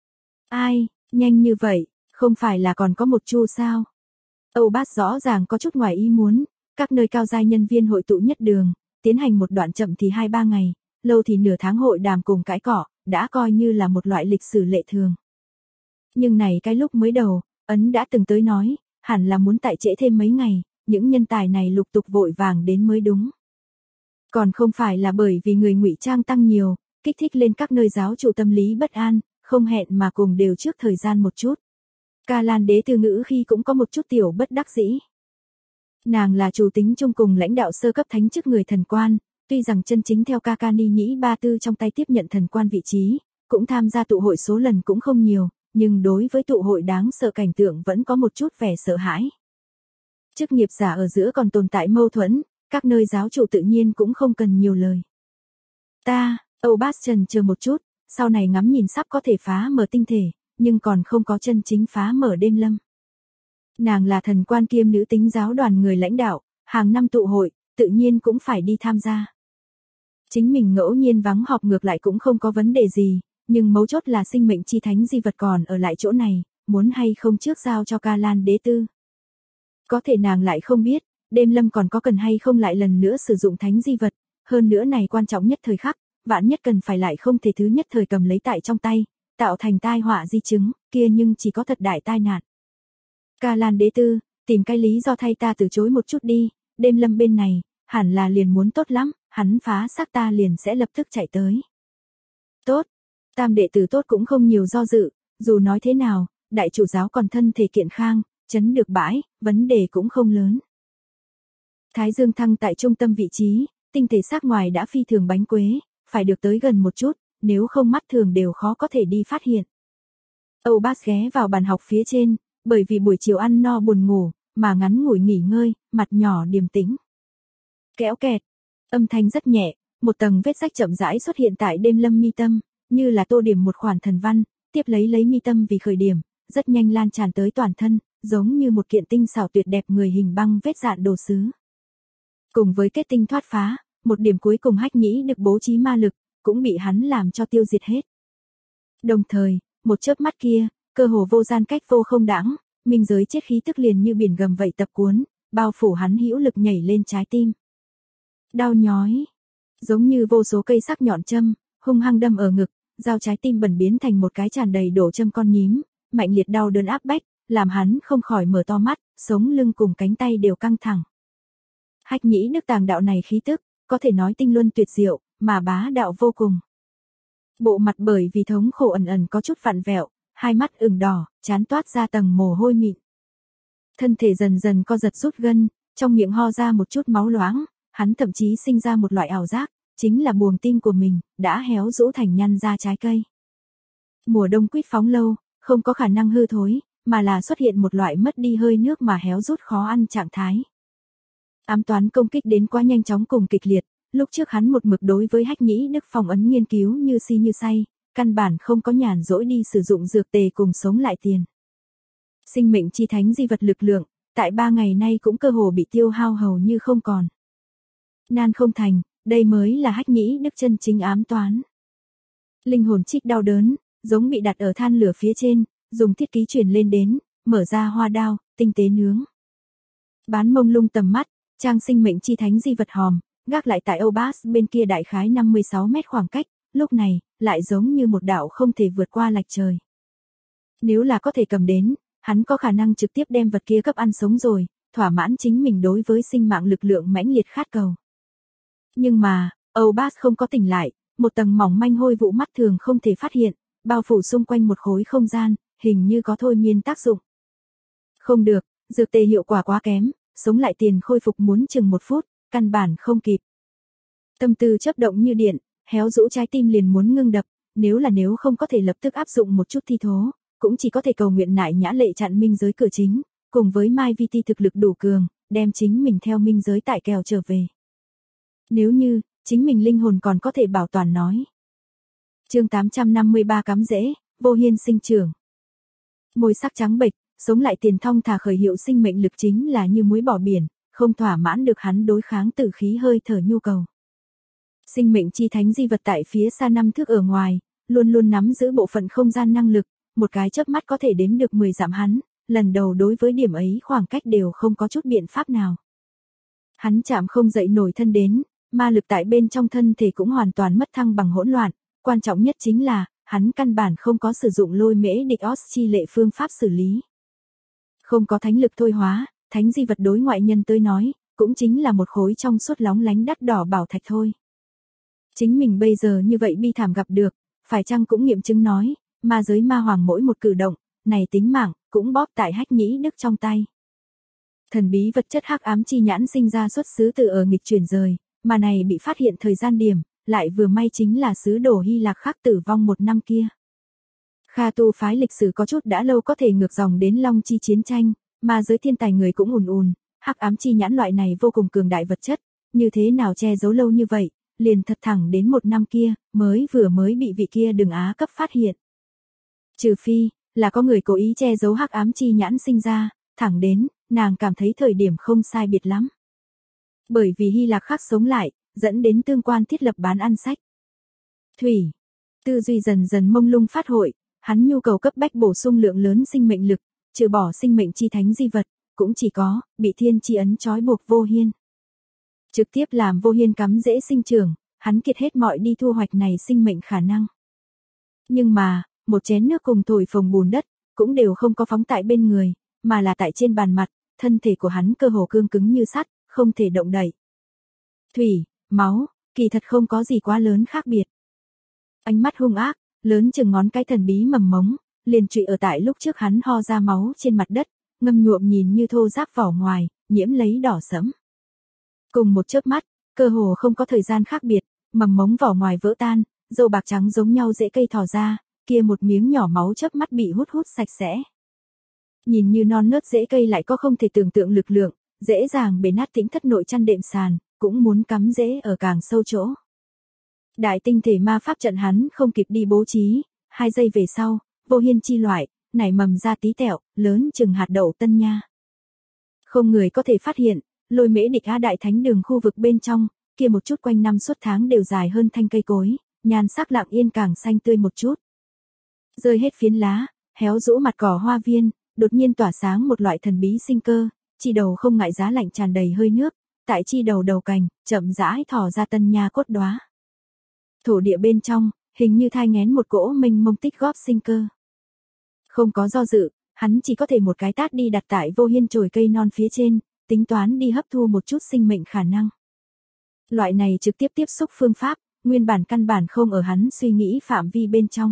Ai, nhanh như vậy, không phải là còn có một chu sao? Âu Bas rõ ràng có chút ngoài ý muốn, các nơi cao giai nhân viên hội tụ nhất đường, tiến hành một đoạn chậm thì 2-3 ngày, lâu thì nửa tháng hội đàm cùng cãi cọ, đã coi như là một loại lịch sử lệ thường. Nhưng này cái lúc mới đầu, Ấn đã từng tới nói, hẳn là muốn tại trễ thêm mấy ngày, những nhân tài này lục tục vội vàng đến mới đúng. Còn không phải là bởi vì người ngụy trang tăng nhiều, kích thích lên các nơi giáo chủ tâm lý bất an, không hẹn mà cùng đều trước thời gian một chút. Ca Lan Đế Tư ngữ khi cũng có một chút tiểu bất đắc dĩ. Nàng là chủ tính chung cùng lãnh đạo sơ cấp thánh chức người thần quan, tuy rằng chân chính theo Kakani Nhĩ Ba Tư trong tay tiếp nhận thần quan vị trí, cũng tham gia tụ hội số lần cũng không nhiều, nhưng đối với tụ hội đáng sợ cảnh tượng vẫn có một chút vẻ sợ hãi. Chức nghiệp giả ở giữa còn tồn tại mâu thuẫn, các nơi giáo chủ tự nhiên cũng không cần nhiều lời. Âu Bas trần chờ một chút, sau này ngắm nhìn sắp có thể phá mở tinh thể, nhưng còn không có chân chính phá mở Đêm Lâm. Nàng là thần quan kiêm nữ tính giáo đoàn người lãnh đạo, hàng năm tụ hội, tự nhiên cũng phải đi tham gia. Chính mình ngẫu nhiên vắng họp ngược lại cũng không có vấn đề gì, nhưng mấu chốt là sinh mệnh chi thánh di vật còn ở lại chỗ này, muốn hay không trước giao cho Ca Lan Đế Tư. Có thể nàng lại không biết, đêm lâm còn có cần hay không lại lần nữa sử dụng thánh di vật, hơn nữa này quan trọng nhất thời khắc, vạn nhất cần phải lại không thể thứ nhất thời cầm lấy tại trong tay, tạo thành tai họa di chứng, kia nhưng chỉ có thật đại tai nạn. Ca Lan đế tư, tìm cái lý do thay ta từ chối một chút đi, đêm lâm bên này, hẳn là liền muốn tốt lắm, hắn phá xác ta liền sẽ lập tức chạy tới. Tốt, tam đệ tử tốt cũng không nhiều do dự, dù nói thế nào, đại chủ giáo còn thân thể kiện khang, chấn được bãi, vấn đề cũng không lớn. Thái Dương thăng tại trung tâm vị trí, tinh thể xác ngoài đã phi thường bánh quế, phải được tới gần một chút, nếu không mắt thường đều khó có thể đi phát hiện. Âu Bác ghé vào bàn học phía trên, bởi vì buổi chiều ăn no buồn ngủ, mà ngắn ngủi nghỉ ngơi, mặt nhỏ điềm tĩnh. Kéo kẹt, âm thanh rất nhẹ, một tầng vết rách chậm rãi xuất hiện tại đêm lâm mi tâm, như là tô điểm một khoản thần văn, tiếp lấy mi tâm vì khởi điểm, rất nhanh lan tràn tới toàn thân, giống như một kiện tinh xảo tuyệt đẹp người hình băng vết dạn đồ sứ. Cùng với kết tinh thoát phá, một điểm cuối cùng Hách Nhĩ được bố trí ma lực, cũng bị hắn làm cho tiêu diệt hết. Đồng thời, một chớp mắt kia, cơ hồ vô gian cách vô không đãng, minh giới chết khí tức liền như biển gầm vậy tập cuốn, bao phủ hắn hữu lực nhảy lên trái tim. Đau nhói, giống như vô số cây sắc nhọn châm, hung hăng đâm ở ngực, dao trái tim bẩn biến thành một cái tràn đầy đổ châm con nhím, mạnh liệt đau đớn áp bách, làm hắn không khỏi mở to mắt, sống lưng cùng cánh tay đều căng thẳng. Hách Nhĩ Đức tàng đạo này khí tức, có thể nói tinh luân tuyệt diệu, mà bá đạo vô cùng. Bộ mặt bởi vì thống khổ ẩn ẩn có chút vặn vẹo, hai mắt ửng đỏ, trán toát ra tầng mồ hôi mịn. Thân thể dần dần co giật rút gân, trong miệng ho ra một chút máu loãng, hắn thậm chí sinh ra một loại ảo giác, chính là buồng tim của mình, đã héo rũ thành nhăn ra trái cây. Mùa đông quýt phóng lâu, không có khả năng hư thối, mà là xuất hiện một loại mất đi hơi nước mà héo rút khó ăn trạng thái. Ám toán công kích đến quá nhanh chóng cùng kịch liệt, lúc trước hắn một mực đối với Hách Nhĩ Đức phong ấn nghiên cứu như si như say, căn bản không có nhàn rỗi đi sử dụng dược tề cùng sống lại tiền. Sinh mệnh chi thánh di vật lực lượng, tại 3 ngày nay cũng cơ hồ bị tiêu hao hầu như không còn. Nan không thành, đây mới là Hách Nhĩ Đức chân chính ám toán. Linh hồn trích đau đớn, giống bị đặt ở than lửa phía trên, dùng thiết ký truyền lên đến, mở ra hoa đao, tinh tế nướng. Bán mông lung tầm mắt, trang sinh mệnh chi thánh di vật hòm, gác lại tại Âu Bác bên kia đại khái 56 mét khoảng cách, lúc này, lại giống như một đạo không thể vượt qua lạch trời. Nếu là có thể cầm đến, hắn có khả năng trực tiếp đem vật kia cấp ăn sống rồi, thỏa mãn chính mình đối với sinh mạng lực lượng mãnh liệt khát cầu. Nhưng mà, Âu Bác không có tỉnh lại, một tầng mỏng manh hôi vụ mắt thường không thể phát hiện, bao phủ xung quanh một khối không gian, hình như có thôi miên tác dụng. Không được, dược tề hiệu quả quá kém, sống lại tiền khôi phục muốn chừng 1 phút, căn bản không kịp. Tâm tư chớp động như điện, héo rũ trái tim liền muốn ngưng đập, nếu không có thể lập tức áp dụng một chút thi thố, cũng chỉ có thể cầu nguyện nại nhã lệ chặn minh giới cửa chính, cùng với Mai Vi Ti thực lực đủ cường, đem chính mình theo minh giới tại kèo trở về. Nếu như, chính mình linh hồn còn có thể bảo toàn nói. Chương 853 cắm rễ, vô hiên sinh trưởng. Môi sắc trắng bệch, sống lại tiền thong thả khởi hiệu sinh mệnh lực chính là như muối bỏ biển, không thỏa mãn được hắn đối kháng tử khí hơi thở nhu cầu. Sinh mệnh chi thánh di vật tại phía xa 5 thước ở ngoài, luôn luôn nắm giữ bộ phận không gian năng lực, một cái chớp mắt có thể đếm được 10 dặm hắn, lần đầu đối với điểm ấy khoảng cách đều không có chút biện pháp nào. Hắn chạm không dậy nổi thân đến, ma lực tại bên trong thân thể cũng hoàn toàn mất thăng bằng hỗn loạn, quan trọng nhất chính là, hắn căn bản không có sử dụng lôi mễ địch os chi lệ phương pháp xử lý. Không có thánh lực thôi hóa, thánh di vật đối ngoại nhân tới nói, cũng chính là một khối trong suốt lóng lánh đắt đỏ bảo thạch thôi. Chính mình bây giờ như vậy bi thảm gặp được, phải chăng cũng nghiệm chứng nói, ma giới ma hoàng mỗi một cử động, này tính mạng, cũng bóp tại Hách Nhĩ Đức trong tay. Thần bí vật chất hắc ám chi nhãn sinh ra xuất xứ từ ở nghịch chuyển rời, mà này bị phát hiện thời gian điểm, lại vừa may chính là sứ đồ Hy Lạc khắc tử vong 1 năm kia. Kha tu phái lịch sử có chút đã lâu có thể ngược dòng đến Long Chi chiến tranh, mà giới thiên tài người cũng ùn, hắc ám chi nhãn loại này vô cùng cường đại vật chất, như thế nào che giấu lâu như vậy, liền thật thẳng đến 1 năm kia, mới bị vị kia Đường Á cấp phát hiện. Trừ phi, là có người cố ý che giấu hắc ám chi nhãn sinh ra, thẳng đến, nàng cảm thấy thời điểm không sai biệt lắm. Bởi vì Hy Lạc khắc sống lại, dẫn đến tương quan thiết lập bán ăn sách. Thủy, tư duy dần dần mông lung phát hội, hắn nhu cầu cấp bách bổ sung lượng lớn sinh mệnh lực, trừ bỏ sinh mệnh chi thánh di vật, cũng chỉ có, bị thiên chi ấn trói buộc Vô Hiên. Trực tiếp làm Vô Hiên cắm rễ sinh trưởng, hắn kiệt hết mọi đi thu hoạch này sinh mệnh khả năng. Nhưng mà, một chén nước cùng thổi phồng bùn đất, cũng đều không có phóng tại bên người, mà là tại trên bàn mặt, thân thể của hắn cơ hồ cương cứng như sắt, không thể động đậy. Thủy, máu, kỳ thật không có gì quá lớn khác biệt. Ánh mắt hung ác, lớn chừng ngón cái thần bí mầm mống, liền trụy ở tại lúc trước hắn ho ra máu trên mặt đất, ngâm nhuộm nhìn như thô ráp vỏ ngoài, nhiễm lấy đỏ sẫm. Cùng một chớp mắt, cơ hồ không có thời gian khác biệt, mầm mống vỏ ngoài vỡ tan, dâu bạc trắng giống nhau rễ cây thò ra, kia một miếng nhỏ máu chớp mắt bị hút sạch sẽ. Nhìn như non nớt rễ cây lại có không thể tưởng tượng lực lượng, dễ dàng bể nát tĩnh thất nội chăn đệm sàn, cũng muốn cắm rễ ở càng sâu chỗ. Đại tinh thể ma pháp trận hắn không kịp đi bố trí, 2 giây về sau, Vô Hiên chi loại, nảy mầm ra tí tẹo, lớn chừng hạt đậu tân nha. Không người có thể phát hiện, Lôi Mễ Địch Á Đại Thánh Đường khu vực bên trong, kia một chút quanh năm suốt tháng đều dài hơn thanh cây cối, nhan sắc lặng yên càng xanh tươi một chút. Rơi hết phiến lá, héo rũ mặt cỏ hoa viên, đột nhiên tỏa sáng một loại thần bí sinh cơ, chi đầu không ngại giá lạnh tràn đầy hơi nước, tại chi đầu đầu cành, chậm rãi thò ra tân nha cốt đóa. Thổ địa bên trong, hình như thai nghén một cỗ mênh mông tích góp sinh cơ. Không có do dự, hắn chỉ có thể một cái tát đi đặt tại Vô Hiên chồi cây non phía trên, tính toán đi hấp thu một chút sinh mệnh khả năng. Loại này trực tiếp tiếp xúc phương pháp, nguyên bản căn bản không ở hắn suy nghĩ phạm vi bên trong.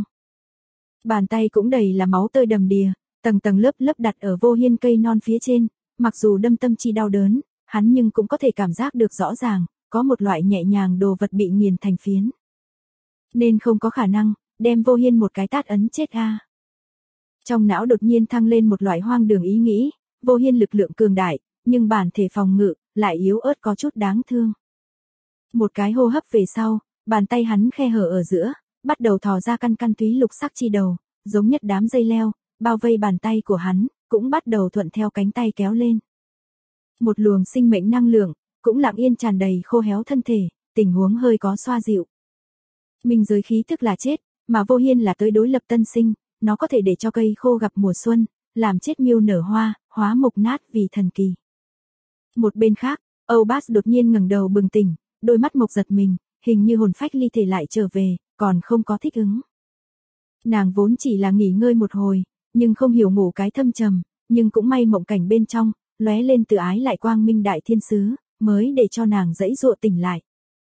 Bàn tay cũng đầy là máu tươi đầm đìa, tầng tầng lớp lớp đặt ở Vô Hiên cây non phía trên, mặc dù đâm tâm chi đau đớn, hắn nhưng cũng có thể cảm giác được rõ ràng, có một loại nhẹ nhàng đồ vật bị nghiền thành phiến. Nên không có khả năng, đem Vô Hiên một cái tát ấn chết a. Trong não đột nhiên thăng lên một loại hoang đường ý nghĩ, Vô Hiên lực lượng cường đại, nhưng bản thể phòng ngự, lại yếu ớt có chút đáng thương. Một cái hô hấp về sau, bàn tay hắn khe hở ở giữa, bắt đầu thò ra căn túy lục sắc chi đầu, giống nhất đám dây leo, bao vây bàn tay của hắn, cũng bắt đầu thuận theo cánh tay kéo lên. Một luồng sinh mệnh năng lượng, cũng lặng yên tràn đầy khô héo thân thể, tình huống hơi có xoa dịu. Minh giới khí tức là chết, mà Vô Hiên là tới đối lập tân sinh, nó có thể để cho cây khô gặp mùa xuân, làm chết miêu nở hoa, hóa mục nát vì thần kỳ. Một bên khác, Âu Bas đột nhiên ngẩng đầu bừng tỉnh, đôi mắt mộc giật mình, hình như hồn phách ly thể lại trở về, còn không có thích ứng. Nàng vốn chỉ là nghỉ ngơi một hồi, nhưng không hiểu ngủ cái thâm trầm, nhưng cũng may mộng cảnh bên trong, lóe lên từ ái lại quang minh đại thiên sứ, mới để cho nàng dãy dụa tỉnh lại.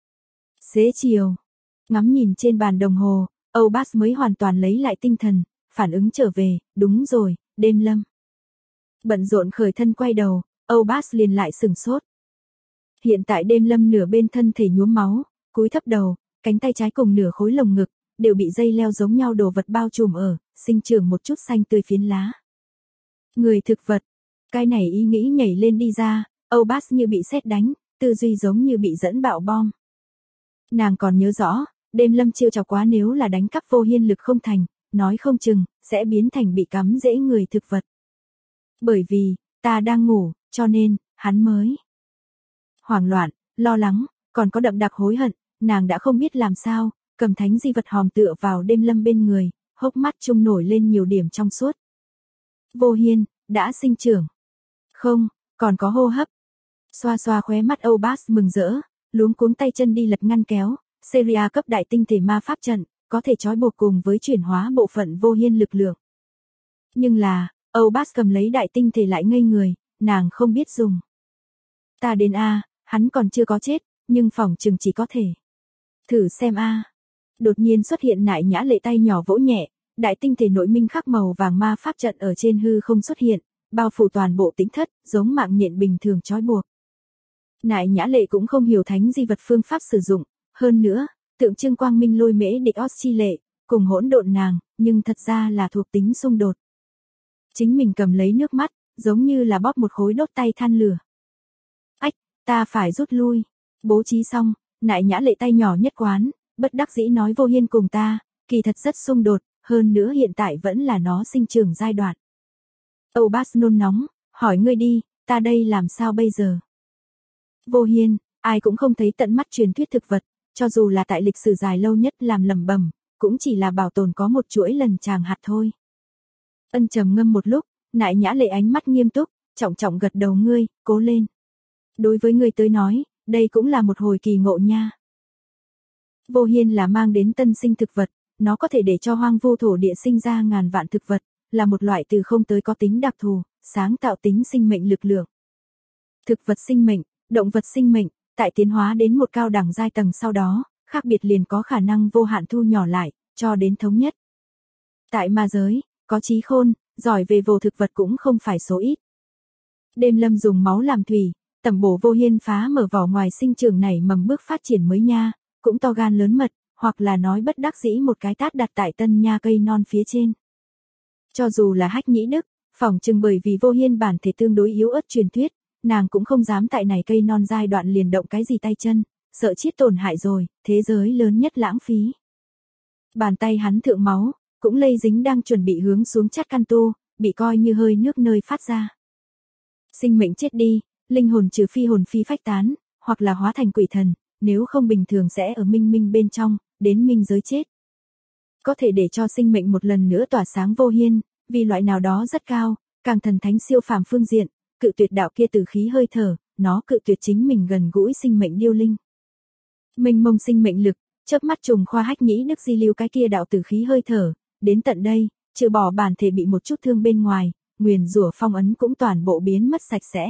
Xế chiều, ngắm nhìn trên bàn đồng hồ, Âu Bas mới hoàn toàn lấy lại tinh thần, phản ứng trở về, đúng rồi, đêm lâm. Bận rộn khởi thân quay đầu, Âu Bas liền lại sửng sốt. Hiện tại đêm lâm nửa bên thân thể nhuốm máu, cúi thấp đầu, cánh tay trái cùng nửa khối lồng ngực, đều bị dây leo giống nhau đồ vật bao trùm ở, sinh trưởng một chút xanh tươi phiến lá. Người thực vật, cái này ý nghĩ nhảy lên đi ra, Âu Bas như bị sét đánh, tư duy giống như bị dẫn bạo bom. Nàng còn nhớ rõ, đêm lâm chiêu chọc quá nếu là đánh cắp Vô Hiên lực không thành, nói không chừng, sẽ biến thành bị cắm rễ người thực vật. Bởi vì, ta đang ngủ, cho nên, hắn mới. Hoảng loạn, lo lắng, còn có đậm đặc hối hận, nàng đã không biết làm sao, cầm thánh di vật hòm tựa vào đêm lâm bên người, hốc mắt trung nổi lên nhiều điểm trong suốt. Vô Hiên, đã sinh trưởng. Không, còn có hô hấp. Xoa xoa khóe mắt Âu Bas mừng rỡ, luống cuống tay chân đi lật ngăn kéo, Seria cấp đại tinh thể ma pháp trận, có thể trói buộc cùng với chuyển hóa bộ phận Vô Hiên lực lượng. Nhưng là, Âu Bas cầm lấy đại tinh thể lại ngây người, nàng không biết dùng. Ta đến a, hắn còn chưa có chết, nhưng phỏng chừng chỉ có thể. Thử xem a. Đột nhiên xuất hiện Nại Nhã Lệ tay nhỏ vỗ nhẹ, đại tinh thể nội minh khắc màu vàng ma pháp trận ở trên hư không xuất hiện, bao phủ toàn bộ tĩnh thất, giống mạng nhện bình thường trói buộc. Nại Nhã Lệ cũng không hiểu thánh di vật phương pháp sử dụng, hơn nữa, tượng trưng quang minh Lôi Mễ Địch chi lệ, cùng hỗn độn nàng, nhưng thật ra là thuộc tính xung đột. Chính mình cầm lấy nước mắt, giống như là bóp một khối đốt tay than lửa. Ách, ta phải rút lui. Bố trí xong, Nại Nhã Lệ tay nhỏ nhất quán, bất đắc dĩ nói Vô Hiên cùng ta, kỳ thật rất xung đột, hơn nữa hiện tại vẫn là nó sinh trưởng giai đoạn. Âu Bas nôn nóng, hỏi ngươi đi, ta đây làm sao bây giờ? Vô Hiên, ai cũng không thấy tận mắt truyền thuyết thực vật, cho dù là tại lịch sử dài lâu nhất làm lẩm bẩm, cũng chỉ là bảo tồn có một chuỗi lần tràng hạt thôi. Ân trầm ngâm một lúc, Nại Nhã Lệ ánh mắt nghiêm túc, trọng trọng gật đầu ngươi, cố lên. Đối với ngươi tới nói, đây cũng là một hồi kỳ ngộ nha. Vô Hiên là mang đến tân sinh thực vật, nó có thể để cho hoang vu thổ địa sinh ra ngàn vạn thực vật, là một loại từ không tới có tính đặc thù, sáng tạo tính sinh mệnh lực lượng. Thực vật sinh mệnh, động vật sinh mệnh, tại tiến hóa đến một cao đẳng giai tầng sau đó, khác biệt liền có khả năng vô hạn thu nhỏ lại, cho đến thống nhất. Tại ma giới, có trí khôn, giỏi về vồ thực vật cũng không phải số ít. Đêm Lâm dùng máu làm thủy, tẩm bổ Vô Hiên phá mở vỏ ngoài sinh trưởng nảy mầm bước phát triển mới nha, cũng to gan lớn mật, hoặc là nói bất đắc dĩ một cái tát đặt tại tân nha cây non phía trên. Cho dù là Hách Nhĩ Đức, phỏng chừng bởi vì Vô Hiên bản thể tương đối yếu ớt truyền thuyết, nàng cũng không dám tại này cây non giai đoạn liền động cái gì tay chân, sợ chiết tổn hại rồi, thế giới lớn nhất lãng phí. Bàn tay hắn thượng máu, cũng lây dính đang chuẩn bị hướng xuống chát can tu, bị coi như hơi nước nơi phát ra. Sinh mệnh chết đi, linh hồn trừ phi hồn phi phách tán, hoặc là hóa thành quỷ thần, nếu không bình thường sẽ ở minh minh bên trong, đến minh giới chết. Có thể để cho sinh mệnh một lần nữa tỏa sáng Vô Hiên, vì loại nào đó rất cao, càng thần thánh siêu phàm phương diện, cự tuyệt đạo kia từ khí hơi thở, nó cự tuyệt chính mình gần gũi sinh mệnh điêu linh. Mênh mông sinh mệnh lực, chớp mắt trùng khoa Hách Nhĩ Đức di lưu cái kia đạo từ khí hơi thở, đến tận đây, trừ bỏ bản thể bị một chút thương bên ngoài, nguyền rủa phong ấn cũng toàn bộ biến mất sạch sẽ.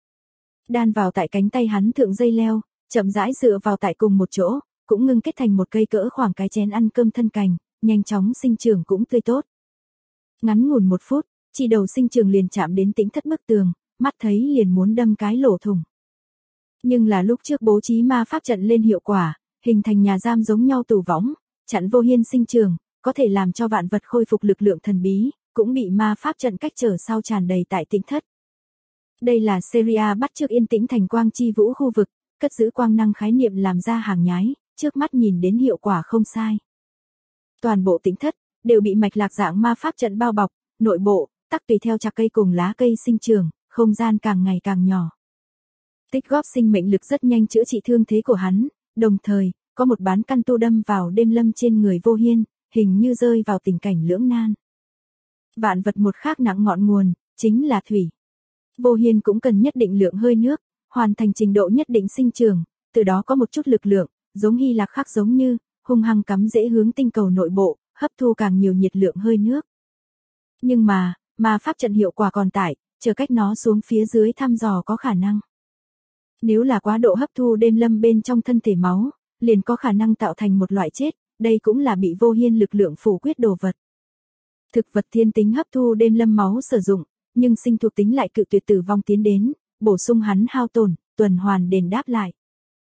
Đan vào tại cánh tay hắn thượng dây leo, chậm rãi dựa vào tại cùng một chỗ, cũng ngưng kết thành một cây cỡ khoảng cái chén ăn cơm thân cành, nhanh chóng sinh trưởng cũng tươi tốt. Ngắn ngủn 1 phút, chỉ đầu sinh trưởng liền chạm đến tĩnh thất bức tường, mắt thấy liền muốn đâm cái lỗ thủng. Nhưng là lúc trước bố trí ma pháp trận lên hiệu quả, hình thành nhà giam giống nhau tủ võng, chặn Vô Hiên sinh trưởng, có thể làm cho vạn vật khôi phục lực lượng thần bí, cũng bị ma pháp trận cách trở sau tràn đầy tại tĩnh thất. Đây là Syria bắt chước yên tĩnh thành quang chi vũ khu vực, cất giữ quang năng khái niệm làm ra hàng nhái, trước mắt nhìn đến hiệu quả không sai. Toàn bộ tĩnh thất đều bị mạch lạc dạng ma pháp trận bao bọc, nội bộ tắc tùy theo chạc cây cùng lá cây sinh trưởng, không gian càng ngày càng nhỏ. Tích góp sinh mệnh lực rất nhanh chữa trị thương thế của hắn, đồng thời có một bán căn tu đâm vào Đêm Lâm trên người Vô Hiên, hình như rơi vào tình cảnh lưỡng nan. Vạn vật một khác nặng ngọn nguồn, chính là thủy. Vô Hiên cũng cần nhất định lượng hơi nước, hoàn thành trình độ nhất định sinh trưởng, từ đó có một chút lực lượng, giống Hy Lạc khác giống như, hung hăng cắm dễ hướng tinh cầu nội bộ, hấp thu càng nhiều nhiệt lượng hơi nước. Nhưng mà, ma pháp trận hiệu quả còn tại, chờ cách nó xuống phía dưới thăm dò có khả năng. Nếu là quá độ hấp thu Đêm Lâm bên trong thân thể máu, liền có khả năng tạo thành một loại chết, đây cũng là bị Vô Hiên lực lượng phủ quyết đồ vật. Thực vật thiên tính hấp thu Đêm Lâm máu sử dụng, nhưng sinh thuộc tính lại cự tuyệt tử vong tiến đến, bổ sung hắn hao tổn, tuần hoàn đền đáp lại.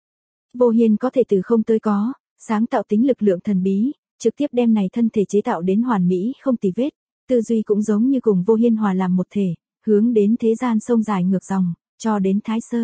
Vô Hiên có thể từ không tới có, sáng tạo tính lực lượng thần bí, trực tiếp đem này thân thể chế tạo đến hoàn mỹ không tì vết, tư duy cũng giống như cùng Vô Hiên hòa làm một thể, hướng đến thế gian sông dài ngược dòng, cho đến Thái Sơ.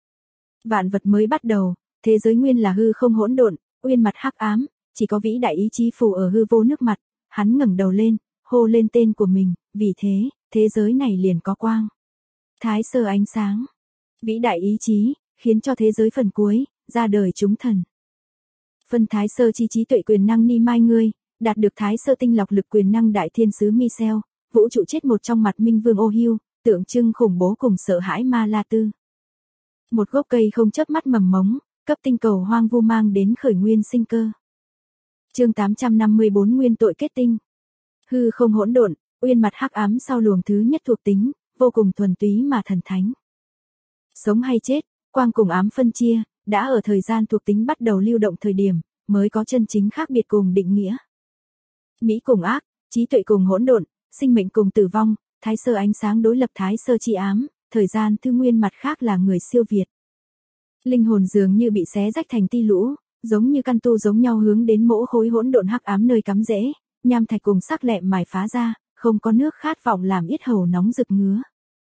Vạn vật mới bắt đầu, thế giới nguyên là hư không hỗn độn, uyên mặt hắc ám, chỉ có vĩ đại ý chí phù ở hư vô nước mặt, hắn ngẩng đầu lên, hô lên tên của mình, vì thế, thế giới này liền có quang. Thái Sơ ánh sáng, vĩ đại ý chí, khiến cho thế giới phần cuối, ra đời chúng thần. Phân Thái Sơ chi trí tuệ quyền năng ni mai ngươi, đạt được Thái Sơ tinh lọc lực quyền năng đại thiên sứ Michel, vũ trụ chết một trong mặt minh vương ô hiu, tượng trưng khủng bố cùng sợ hãi ma la tư. Một gốc cây không chớp mắt mầm mống, cấp tinh cầu hoang vu mang đến khởi nguyên sinh cơ. Chương 854 Nguyên tội kết tinh. Hư không hỗn độn, uyên mặt hắc ám sau luồng thứ nhất thuộc tính, vô cùng thuần túy mà thần thánh. Sống hay chết, quang cùng ám phân chia, đã ở thời gian thuộc tính bắt đầu lưu động thời điểm, mới có chân chính khác biệt cùng định nghĩa. Mỹ cùng ác, trí tuệ cùng hỗn độn, sinh mệnh cùng tử vong, Thái Sơ ánh sáng đối lập Thái Sơ chi ám, thời gian thư nguyên mặt khác là người siêu việt. Linh hồn dường như bị xé rách thành ti lũ, giống như căn tu giống nhau hướng đến mỗi khối hỗn độn hắc ám nơi cắm rễ, nham thạch cùng sắc lẹm mài phá ra, không có nước khát vọng làm yết hầu nóng rực ngứa.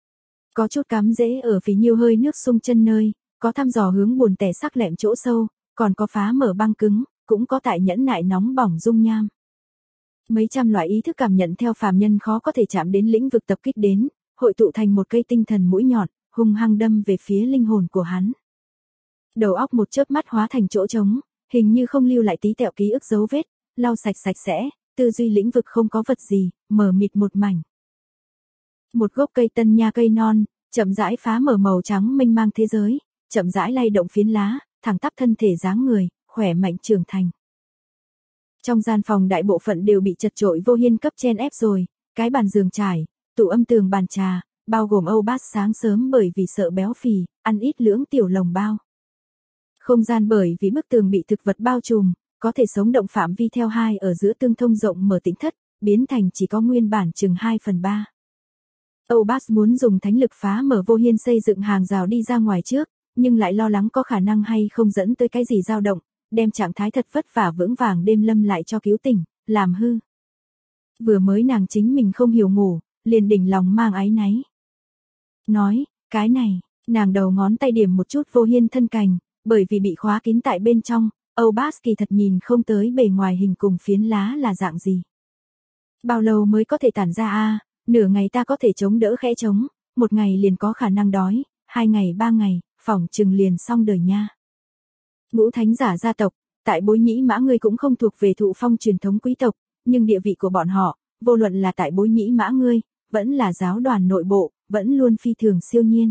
Có chút cắm rễ ở phí nhiêu hơi nước sung chân nơi, có thăm dò hướng buồn tẻ sắc lẹm chỗ sâu, còn có phá mở băng cứng, cũng có tại nhẫn nại nóng bỏng dung nham. Mấy trăm loại ý thức cảm nhận theo phàm nhân khó có thể chạm đến lĩnh vực tập kích đến, hội tụ thành một cây tinh thần mũi nhọn, hung hăng đâm về phía linh hồn của hắn. Đầu óc một chớp mắt hóa thành chỗ trống, hình như không lưu lại tí tẹo ký ức dấu vết, lau sạch sạch sẽ, tư duy lĩnh vực không có vật gì, mờ mịt một mảnh. Một gốc cây tân nha cây non, chậm rãi phá mở màu trắng mênh mang thế giới, chậm rãi lay động phiến lá, thẳng tắp thân thể dáng người, khỏe mạnh trưởng thành. Trong gian phòng đại bộ phận đều bị chật chội Vô Hiên cấp chen ép rồi, cái bàn giường trải, tủ âm tường bàn trà, bao gồm Âu Bass sáng sớm bởi vì sợ béo phì, ăn ít lưỡng tiểu lồng bao. Không gian bởi vì bức tường bị thực vật bao trùm, có thể sống động phạm vi theo 2 ở giữa tương thông rộng mở tĩnh thất, biến thành chỉ có nguyên bản chừng 2/3. Âu Bass muốn dùng thánh lực phá mở Vô Hiên xây dựng hàng rào đi ra ngoài trước, nhưng lại lo lắng có khả năng hay không dẫn tới cái gì dao động, đem trạng thái thật vất vả vững vàng đêm lâm lại cho cứu tỉnh, làm hư. Vừa mới nàng chính mình không hiểu ngủ, liền đỉnh lòng mang áy náy. Nói, cái này, nàng đầu ngón tay điểm một chút Vô Hiên thân cành, bởi vì bị khóa kín tại bên trong, Âu Bass kỳ thật nhìn không tới bề ngoài hình cùng phiến lá là dạng gì. Bao lâu mới có thể tản ra a? Nửa ngày ta có thể chống đỡ khẽ chống, một ngày liền có khả năng đói, 2 ngày 3 ngày, phỏng chừng liền xong đời nha. Ngũ thánh giả gia tộc, tại Bối Nhĩ Mã ngươi cũng không thuộc về thụ phong truyền thống quý tộc, nhưng địa vị của bọn họ, vô luận là tại Bối Nhĩ Mã ngươi, vẫn là giáo đoàn nội bộ, vẫn luôn phi thường siêu nhiên.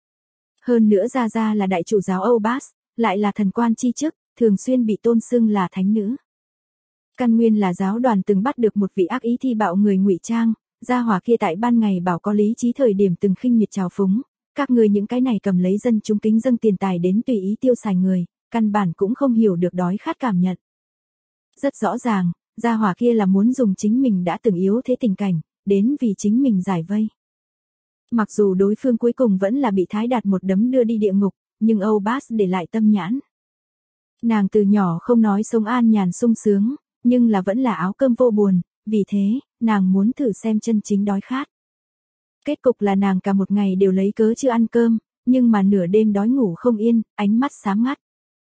Hơn nữa Gia Gia là đại chủ giáo Âu Bass, lại là thần quan chi chức, thường xuyên bị tôn xưng là thánh nữ. Căn nguyên là giáo đoàn từng bắt được một vị ác ý thi bạo người ngụy trang, gia hỏa kia tại ban ngày bảo có lý trí thời điểm từng khinh miệt trào phúng, các người những cái này cầm lấy dân chúng kính dâng tiền tài đến tùy ý tiêu xài người, căn bản cũng không hiểu được đói khát cảm nhận. Rất rõ ràng, gia hỏa kia là muốn dùng chính mình đã từng yếu thế tình cảnh, đến vì chính mình giải vây. Mặc dù đối phương cuối cùng vẫn là bị Thái Đạt một đấm đưa đi địa ngục, nhưng Âu Bass để lại tâm nhãn. Nàng từ nhỏ không nói sống an nhàn sung sướng, nhưng là vẫn là áo cơm vô buồn, vì thế, nàng muốn thử xem chân chính đói khát. Kết cục là nàng cả một ngày đều lấy cớ chưa ăn cơm, nhưng mà nửa đêm đói ngủ không yên, ánh mắt xám ngắt.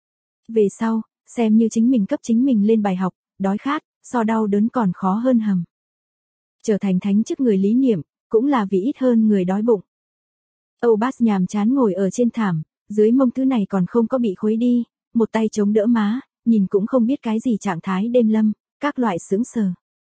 Về sau, xem như chính mình cấp chính mình lên bài học, đói khát, so đau đớn còn khó hơn hầm. Trở thành thánh chức người lý niệm, cũng là vì ít hơn người đói bụng. Âu Bass nhàm chán ngồi ở trên thảm, dưới mông thứ này còn không có bị khuấy đi, một tay chống đỡ má, nhìn cũng không biết cái gì trạng thái đêm lâm, các loại sững sờ.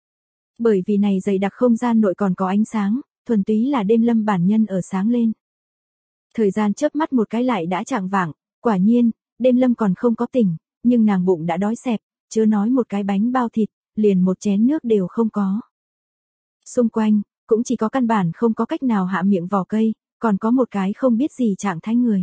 Bởi vì này dày đặc không gian nội còn có ánh sáng, thuần túy là đêm lâm bản nhân ở sáng lên. Thời gian chớp mắt một cái lại đã chạng vạng, quả nhiên, đêm lâm còn không có tỉnh, nhưng nàng bụng đã đói xẹp, chớ nói một cái bánh bao thịt, liền một chén nước đều không có. Xung quanh, cũng chỉ có căn bản không có cách nào hạ miệng vỏ cây, còn có một cái không biết gì trạng thái người.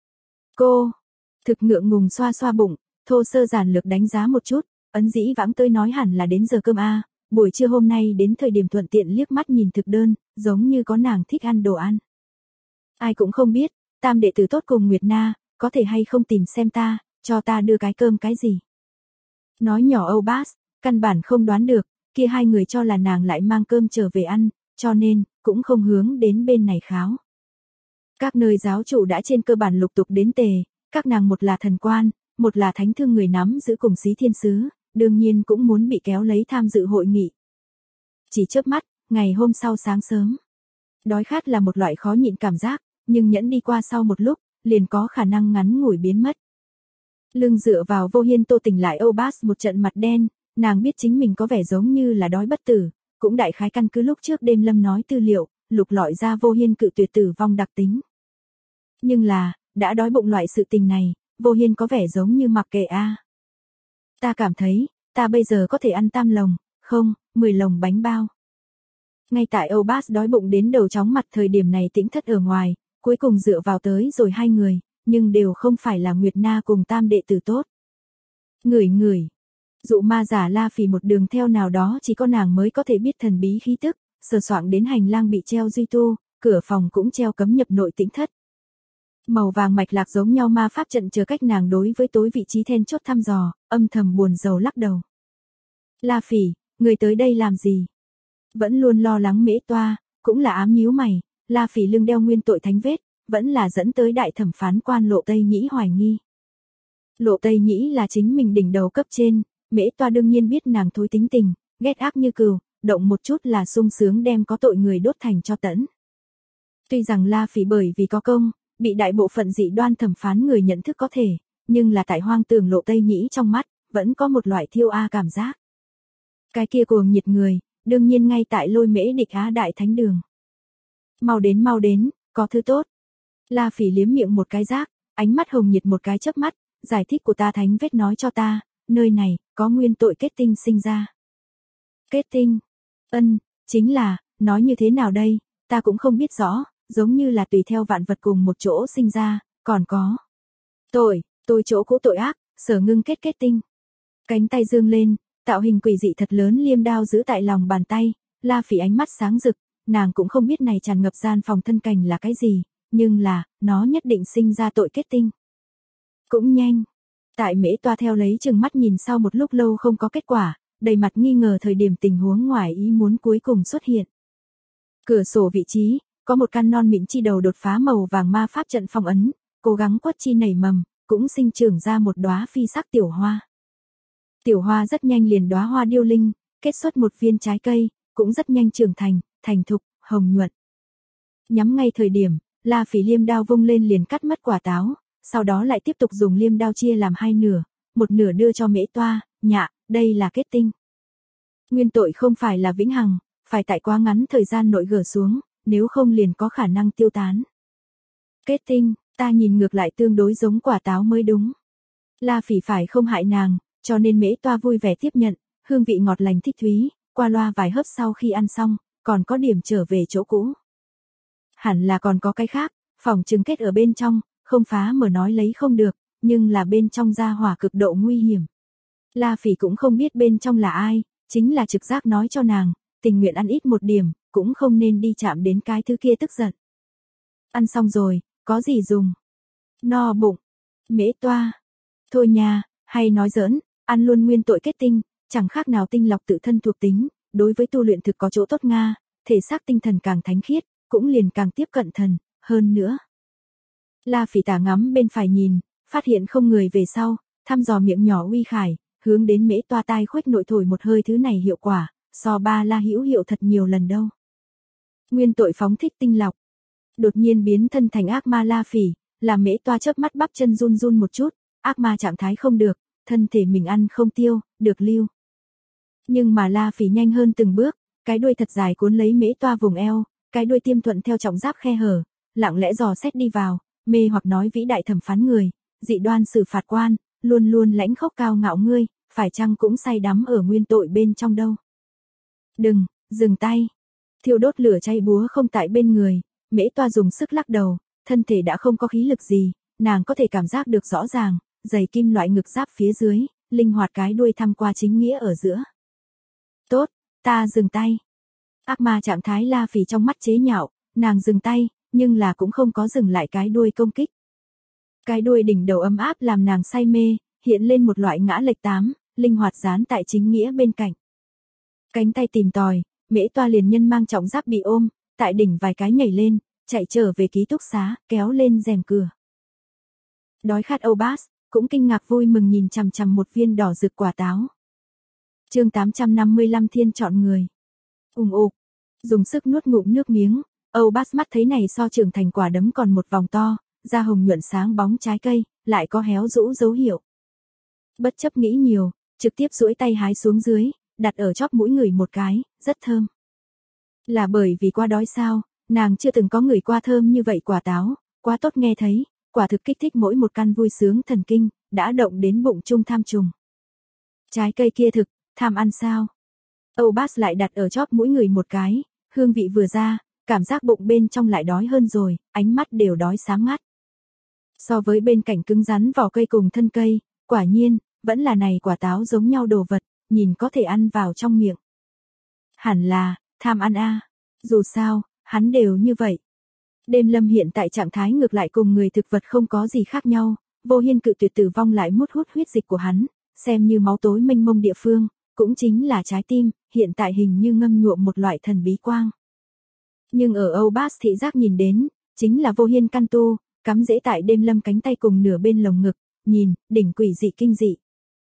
Cô, thực ngượng ngùng xoa xoa bụng, thô sơ giản lược đánh giá một chút, ấn dĩ vãng tôi nói hẳn là đến giờ cơm a, buổi trưa hôm nay đến thời điểm thuận tiện liếc mắt nhìn thực đơn, giống như có nàng thích ăn đồ ăn. Ai cũng không biết, tam đệ tử tốt cùng Nguyệt Na, có thể hay không tìm xem ta, cho ta đưa cái cơm cái gì. Nói nhỏ Âu Bass, căn bản không đoán được, kia hai người cho là nàng lại mang cơm trở về ăn, cho nên, cũng không hướng đến bên này kháo. Các nơi giáo chủ đã trên cơ bản lục tục đến tề, các nàng một là thần quan, một là thánh thương người nắm giữ cùng xí thiên sứ, đương nhiên cũng muốn bị kéo lấy tham dự hội nghị. Chỉ chớp mắt, ngày hôm sau sáng sớm. Đói khát là một loại khó nhịn cảm giác, nhưng nhẫn đi qua sau một lúc, liền có khả năng ngắn ngủi biến mất. Lưng dựa vào Vô Hiên Tô tỉnh lại Âu Bass một trận mặt đen, nàng biết chính mình có vẻ giống như là đói bất tử, cũng đại khái căn cứ lúc trước đêm lâm nói tư liệu, lục lọi ra Vô Hiên cự tuyệt tử vong đặc tính. Nhưng là, đã đói bụng loại sự tình này, Vô Hiên có vẻ giống như mặc kệ a. Ta cảm thấy, ta bây giờ có thể ăn 8 lồng, không, 10 lồng bánh bao. Ngay tại Âu Bass đói bụng đến đầu chóng mặt thời điểm này tĩnh thất ở ngoài, cuối cùng dựa vào tới rồi hai người, nhưng đều không phải là Nguyệt Na cùng tam đệ tử tốt. Ngửi, dụ ma giả La Phỉ một đường theo nào đó chỉ có nàng mới có thể biết thần bí khí tức, sờ soạng đến hành lang bị treo duy tu, cửa phòng cũng treo cấm nhập nội tĩnh thất. Màu vàng mạch lạc giống nhau ma pháp trận chờ cách nàng đối với tối vị trí then chốt thăm dò, âm thầm buồn rầu lắc đầu. La Phỉ, người tới đây làm gì? Vẫn luôn lo lắng Mễ Toa, cũng là ám nhíu mày, La Phỉ lưng đeo nguyên tội thánh vết, vẫn là dẫn tới đại thẩm phán quan Lộ Tây Nhĩ hoài nghi. Lộ Tây Nhĩ là chính mình đỉnh đầu cấp trên, Mễ Toa đương nhiên biết nàng thối tính tình, ghét ác như cừu, động một chút là sung sướng đem có tội người đốt thành cho tẫn. Tuy rằng La Phỉ bởi vì có công, bị đại bộ phận dị đoan thẩm phán người nhận thức có thể, nhưng là tại hoang tường Lộ Tây Nhĩ trong mắt, vẫn có một loại thiêu a cảm giác. Cái kia cuồng nhiệt người, đương nhiên ngay tại Lôi Mễ Địch Á Đại Thánh Đường. Mau đến, có thứ tốt. La Phỉ liếm miệng một cái rác, ánh mắt hồng nhiệt một cái chớp mắt, giải thích của ta thánh vết nói cho ta, nơi này, có nguyên tội kết tinh sinh ra. Kết tinh? Chính là, nói như thế nào đây, ta cũng không biết rõ, giống như là tùy theo vạn vật cùng một chỗ sinh ra, còn có. Tôi chỗ cũ tội ác, sở ngưng kết kết tinh. Cánh tay dương lên, tạo hình quỷ dị thật lớn liêm đao giữ tại lòng bàn tay, La Phỉ ánh mắt sáng rực, nàng cũng không biết này tràn ngập gian phòng thân cảnh là cái gì, nhưng là, nó nhất định sinh ra tội kết tinh. Cũng nhanh. Tại Mễ Toa theo lấy chừng mắt nhìn sau một lúc lâu không có kết quả, đầy mặt nghi ngờ thời điểm tình huống ngoài ý muốn cuối cùng xuất hiện. Cửa sổ vị trí, có một căn non mịn chi đầu đột phá màu vàng ma pháp trận phong ấn, cố gắng quất chi nảy mầm, cũng sinh trưởng ra một đóa phi sắc tiểu hoa. Tiểu hoa rất nhanh liền đóa hoa điêu linh, kết xuất một viên trái cây, cũng rất nhanh trưởng thành thục, hồng nhuận. Nhắm ngay thời điểm, La Phỉ liêm đao vung lên liền cắt mất quả táo, sau đó lại tiếp tục dùng liêm đao chia làm hai nửa, một nửa đưa cho Mễ Toa, nhạ, đây là kết tinh. Nguyên tội không phải là vĩnh hằng, phải tại quá ngắn thời gian nội gỡ xuống, nếu không liền có khả năng tiêu tán. Kết tinh, ta nhìn ngược lại tương đối giống quả táo mới đúng. La Phỉ phải không hại nàng, cho nên Mễ Toa vui vẻ tiếp nhận, hương vị ngọt lành thích thúy, qua loa vài hớp sau khi ăn xong, còn có điểm trở về chỗ cũ. Hẳn là còn có cái khác, phòng trứng kết ở bên trong, không phá mở nói lấy không được, nhưng là bên trong ra hỏa cực độ nguy hiểm. La Phỉ cũng không biết bên trong là ai, chính là trực giác nói cho nàng, tình nguyện ăn ít một điểm, cũng không nên đi chạm đến cái thứ kia tức giận. Ăn xong rồi, có gì dùng? No bụng. Mễ Toa. Thôi nha, hay nói giỡn, ăn luôn nguyên tội kết tinh, chẳng khác nào tinh lọc tự thân thuộc tính, đối với tu luyện thực có chỗ tốt nga, thể xác tinh thần càng thánh khiết, cũng liền càng tiếp cận thần, hơn nữa. La Phỉ tả ngắm bên phải nhìn, phát hiện không người về sau, thăm dò miệng nhỏ uy khải, hướng đến Mễ Toa tai khuếch nội thổi một hơi thứ này hiệu quả, so ba la hữu hiệu thật nhiều lần đâu. Nguyên tội phóng thích tinh lọc. Đột nhiên biến thân thành ác ma La Phỉ, làm Mễ Toa chớp mắt bắp chân run run một chút, ác ma trạng thái không được, thân thể mình ăn không tiêu, được lưu. Nhưng mà La Phỉ nhanh hơn từng bước, cái đuôi thật dài cuốn lấy Mễ Toa vùng eo, cái đuôi tiêm thuận theo trọng giáp khe hở, lặng lẽ dò xét đi vào, mê hoặc nói vĩ đại thẩm phán người, dị đoan xử phạt quan, luôn luôn lãnh khốc cao ngạo ngươi, phải chăng cũng say đắm ở nguyên tội bên trong đâu. Đừng, dừng tay. Thiêu đốt lửa cháy búa không tại bên người, Mễ Toa dùng sức lắc đầu, thân thể đã không có khí lực gì, nàng có thể cảm giác được rõ ràng, giày kim loại ngực giáp phía dưới, linh hoạt cái đuôi thăm qua chính nghĩa ở giữa. Tốt, ta dừng tay. Ác ma trạng thái La Phỉ trong mắt chế nhạo, nàng dừng tay, nhưng là cũng không có dừng lại cái đuôi công kích. Cái đuôi đỉnh đầu ấm áp làm nàng say mê, hiện lên một loại ngã lệch tám, linh hoạt dán tại chính nghĩa bên cạnh. Cánh tay tìm tòi, Mễ Toa liền nhân mang trọng giáp bị ôm, tại đỉnh vài cái nhảy lên, chạy trở về ký túc xá, kéo lên rèm cửa. Đói khát Âu Bass, cũng kinh ngạc vui mừng nhìn chằm chằm một viên đỏ rực quả táo. Chương 855 Thiên chọn người. Ục, dùng sức nuốt ngụm nước miếng, Âu Bass mắt thấy này so trưởng thành quả đấm còn một vòng to, da hồng nhuận sáng bóng trái cây, lại có héo rũ dấu hiệu. Bất chấp nghĩ nhiều, trực tiếp duỗi tay hái xuống dưới, đặt ở chóp mũi người một cái, rất thơm. Là bởi vì quá đói sao, nàng chưa từng có người qua thơm như vậy quả táo, quá tốt nghe thấy, quả thực kích thích mỗi một căn vui sướng thần kinh, đã động đến bụng trung tham trùng. Trái cây kia thực, tham ăn sao? Âu Bass lại đặt ở chóp mũi người một cái, hương vị vừa ra, cảm giác bụng bên trong lại đói hơn rồi, ánh mắt đều đói sáng ngắt. So với bên cạnh cứng rắn vỏ cây cùng thân cây, quả nhiên, vẫn là này quả táo giống nhau đồ vật, nhìn có thể ăn vào trong miệng. Hẳn là, tham ăn a. Dù sao, hắn đều như vậy. Đêm Lâm hiện tại trạng thái ngược lại cùng người thực vật không có gì khác nhau, Vô Hiên cự tuyệt tử vong lại mút hút huyết dịch của hắn, xem như máu tối mênh mông địa phương, cũng chính là trái tim, hiện tại hình như ngâm nhuộm một loại thần bí quang. Nhưng ở Âu Bass thị giác nhìn đến, chính là Vô Hiên căn tu, cắm rễ tại Đêm Lâm cánh tay cùng nửa bên lồng ngực, nhìn, đỉnh quỷ dị kinh dị.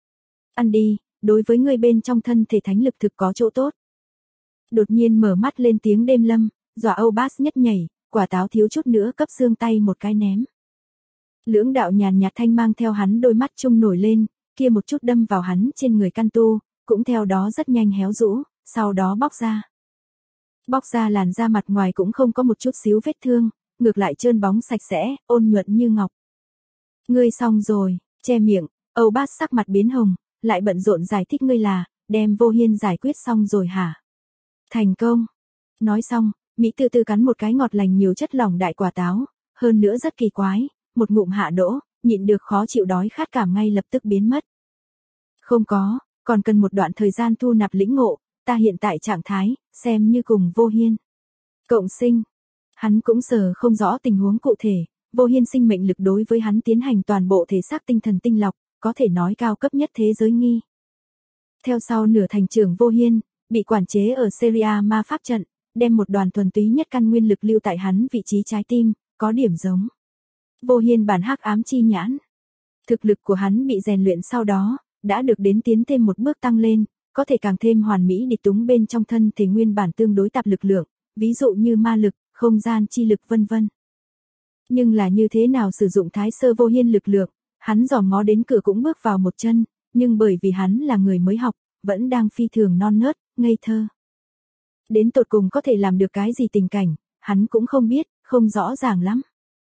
Ăn đi, đối với người bên trong thân thể thánh lực thực có chỗ tốt. Đột nhiên mở mắt lên tiếng Đêm Lâm, dọa Âu Bass nhất nhảy, quả táo thiếu chút nữa cấp xương tay một cái ném. Lưỡng đạo nhàn nhạt thanh mang theo hắn đôi mắt trung nổi lên, kia một chút đâm vào hắn trên người căn tu, cũng theo đó rất nhanh héo rũ, sau đó bóc ra. Bóc ra làn da mặt ngoài cũng không có một chút xíu vết thương, ngược lại trơn bóng sạch sẽ, ôn nhuận như ngọc. Ngươi xong rồi, che miệng, Âu Bác sắc mặt biến hồng, lại bận rộn giải thích ngươi là, đem Vô Hiên giải quyết xong rồi hả? Thành công. Nói xong, Mỹ từ từ cắn một cái ngọt lành nhiều chất lỏng đại quả táo, hơn nữa rất kỳ quái, một ngụm hạ đỗ, nhịn được khó chịu đói khát cảm ngay lập tức biến mất. Không có, còn cần một đoạn thời gian thu nạp lĩnh ngộ, ta hiện tại trạng thái, xem như cùng Vô Hiên cộng sinh. Hắn cũng sờ không rõ tình huống cụ thể, Vô Hiên sinh mệnh lực đối với hắn tiến hành toàn bộ thể xác tinh thần tinh lọc, có thể nói cao cấp nhất thế giới nghi. Theo sau nửa thành trưởng Vô Hiên, bị quản chế ở Syria ma pháp trận, đem một đoàn thuần túy nhất căn nguyên lực lưu tại hắn vị trí trái tim, có điểm giống Vô Hiên bản hắc ám chi nhãn. Thực lực của hắn bị rèn luyện sau đó, đã được đến tiến thêm một bước tăng lên, có thể càng thêm hoàn mỹ địch túng bên trong thân thể nguyên bản tương đối tạp lực lượng, ví dụ như ma lực, không gian chi lực vân vân. Nhưng là như thế nào sử dụng thái sơ Vô Hiên lực lượng, hắn dòm ngó đến cửa cũng bước vào một chân, nhưng bởi vì hắn là người mới học, vẫn đang phi thường non nớt, ngây thơ. Đến tột cùng có thể làm được cái gì tình cảnh, hắn cũng không biết, không rõ ràng lắm.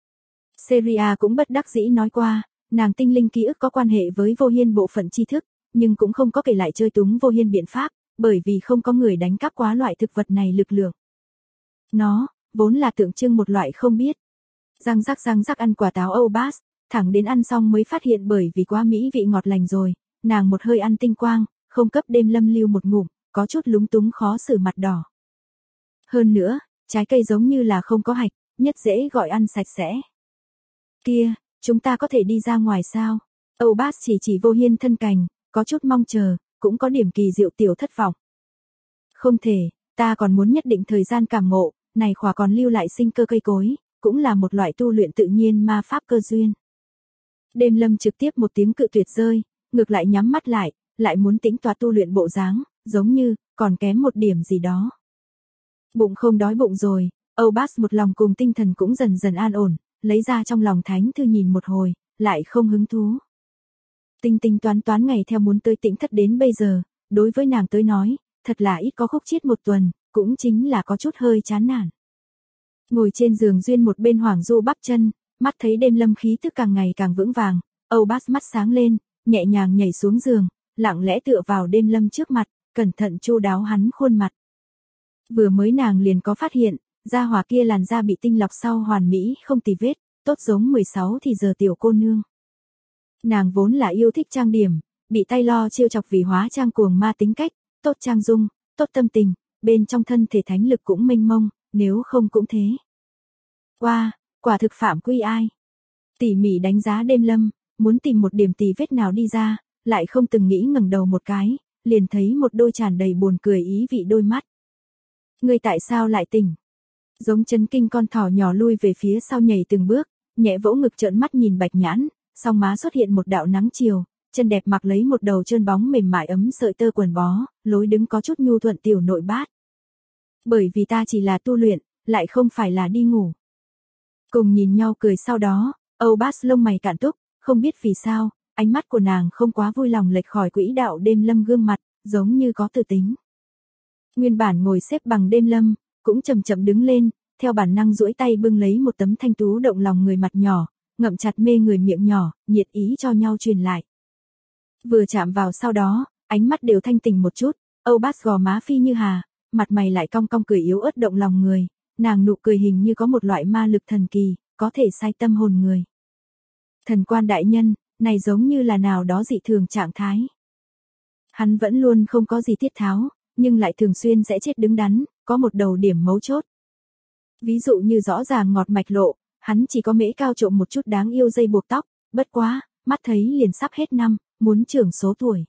Seria cũng bất đắc dĩ nói qua, nàng tinh linh ký ức có quan hệ với Vô Hiên bộ phận tri thức, nhưng cũng không có kể lại chơi túng Vô Hiên biện pháp, bởi vì không có người đánh cắp quá loại thực vật này lực lượng. Nó, vốn là tượng trưng một loại không biết. Răng rắc ăn quả táo Âu Bác, thẳng đến ăn xong mới phát hiện bởi vì quá mỹ vị ngọt lành rồi, nàng một hơi ăn tinh quang, không cấp Đêm Lâm lưu một ngụm, có chút lúng túng khó xử mặt đỏ. Hơn nữa, trái cây giống như là không có hạch, nhất dễ gọi ăn sạch sẽ. Kia, chúng ta có thể đi ra ngoài sao? Âu Bác chỉ Vô Hiên thân cành, có chút mong chờ, cũng có điểm kỳ diệu tiểu thất vọng. Không thể, ta còn muốn nhất định thời gian cảm ngộ, này khỏa còn lưu lại sinh cơ cây cối, cũng là một loại tu luyện tự nhiên ma pháp cơ duyên. Đêm Lâm trực tiếp một tiếng cự tuyệt rơi, ngược lại nhắm mắt lại muốn tĩnh tọa tu luyện bộ dáng, giống như, còn kém một điểm gì đó. Bụng không đói bụng rồi, Âu Bác một lòng cùng tinh thần cũng dần dần an ổn, lấy ra trong lòng thánh thư nhìn một hồi, lại không hứng thú. Tinh toán ngày theo muốn tới Tĩnh Thất đến bây giờ, đối với nàng tới nói, thật là ít có khúc chiết một tuần, cũng chính là có chút hơi chán nản. Ngồi trên giường duyên một bên Hoàng Du bắp chân, mắt thấy Đêm Lâm khí tức càng ngày càng vững vàng, Âu Bác mắt sáng lên, nhẹ nhàng nhảy xuống giường, lặng lẽ tựa vào Đêm Lâm trước mặt, cẩn thận chu đáo hắn khuôn mặt. Vừa mới nàng liền có phát hiện, da hỏa kia làn da bị tinh lọc sau hoàn mỹ không tì vết, tốt giống 16 thì giờ tiểu cô nương. Nàng vốn là yêu thích trang điểm, bị tay lo trêu chọc vì hóa trang cuồng ma tính cách, tốt trang dung, tốt tâm tình, bên trong thân thể thánh lực cũng mênh mông, nếu không cũng thế. Quả thực phạm quy ai. Tỉ mỉ đánh giá Đêm Lâm, muốn tìm một điểm tì vết nào đi ra, lại không từng nghĩ ngẩng đầu một cái, liền thấy một đôi tràn đầy buồn cười ý vị đôi mắt. Ngươi tại sao lại tỉnh? Giống chấn kinh con thỏ nhỏ lui về phía sau nhảy từng bước, nhẹ vỗ ngực trợn mắt nhìn Bạch Nhãn, song má xuất hiện một đạo nắng chiều, chân đẹp mặc lấy một đầu trơn bóng mềm mại ấm sợi tơ quần bó, lối đứng có chút nhu thuận tiểu nội bát. Bởi vì ta chỉ là tu luyện, lại không phải là đi ngủ. Cùng nhìn nhau cười sau đó, Âu Bác lông mày cạn túc, không biết vì sao, ánh mắt của nàng không quá vui lòng lệch khỏi quỹ đạo Đêm Lâm gương mặt, giống như có tự tính. Nguyên bản ngồi xếp bằng Đêm Lâm, cũng chậm chậm đứng lên, theo bản năng duỗi tay bưng lấy một tấm thanh tú động lòng người mặt nhỏ, ngậm chặt mê người miệng nhỏ, nhiệt ý cho nhau truyền lại. Vừa chạm vào sau đó, ánh mắt đều thanh tỉnh một chút, Âu Bác gò má phi như hà, mặt mày lại cong cong cười yếu ớt động lòng người, nàng nụ cười hình như có một loại ma lực thần kỳ, có thể sai tâm hồn người. Thần quan đại nhân, này giống như là nào đó dị thường trạng thái. Hắn vẫn luôn không có gì tiết tháo, nhưng lại thường xuyên sẽ chết đứng đắn, có một đầu điểm mấu chốt. Ví dụ như rõ ràng ngọt mạch lộ, hắn chỉ có mễ cao trộm một chút đáng yêu dây buộc tóc, bất quá, mắt thấy liền sắp hết năm, muốn trưởng số tuổi.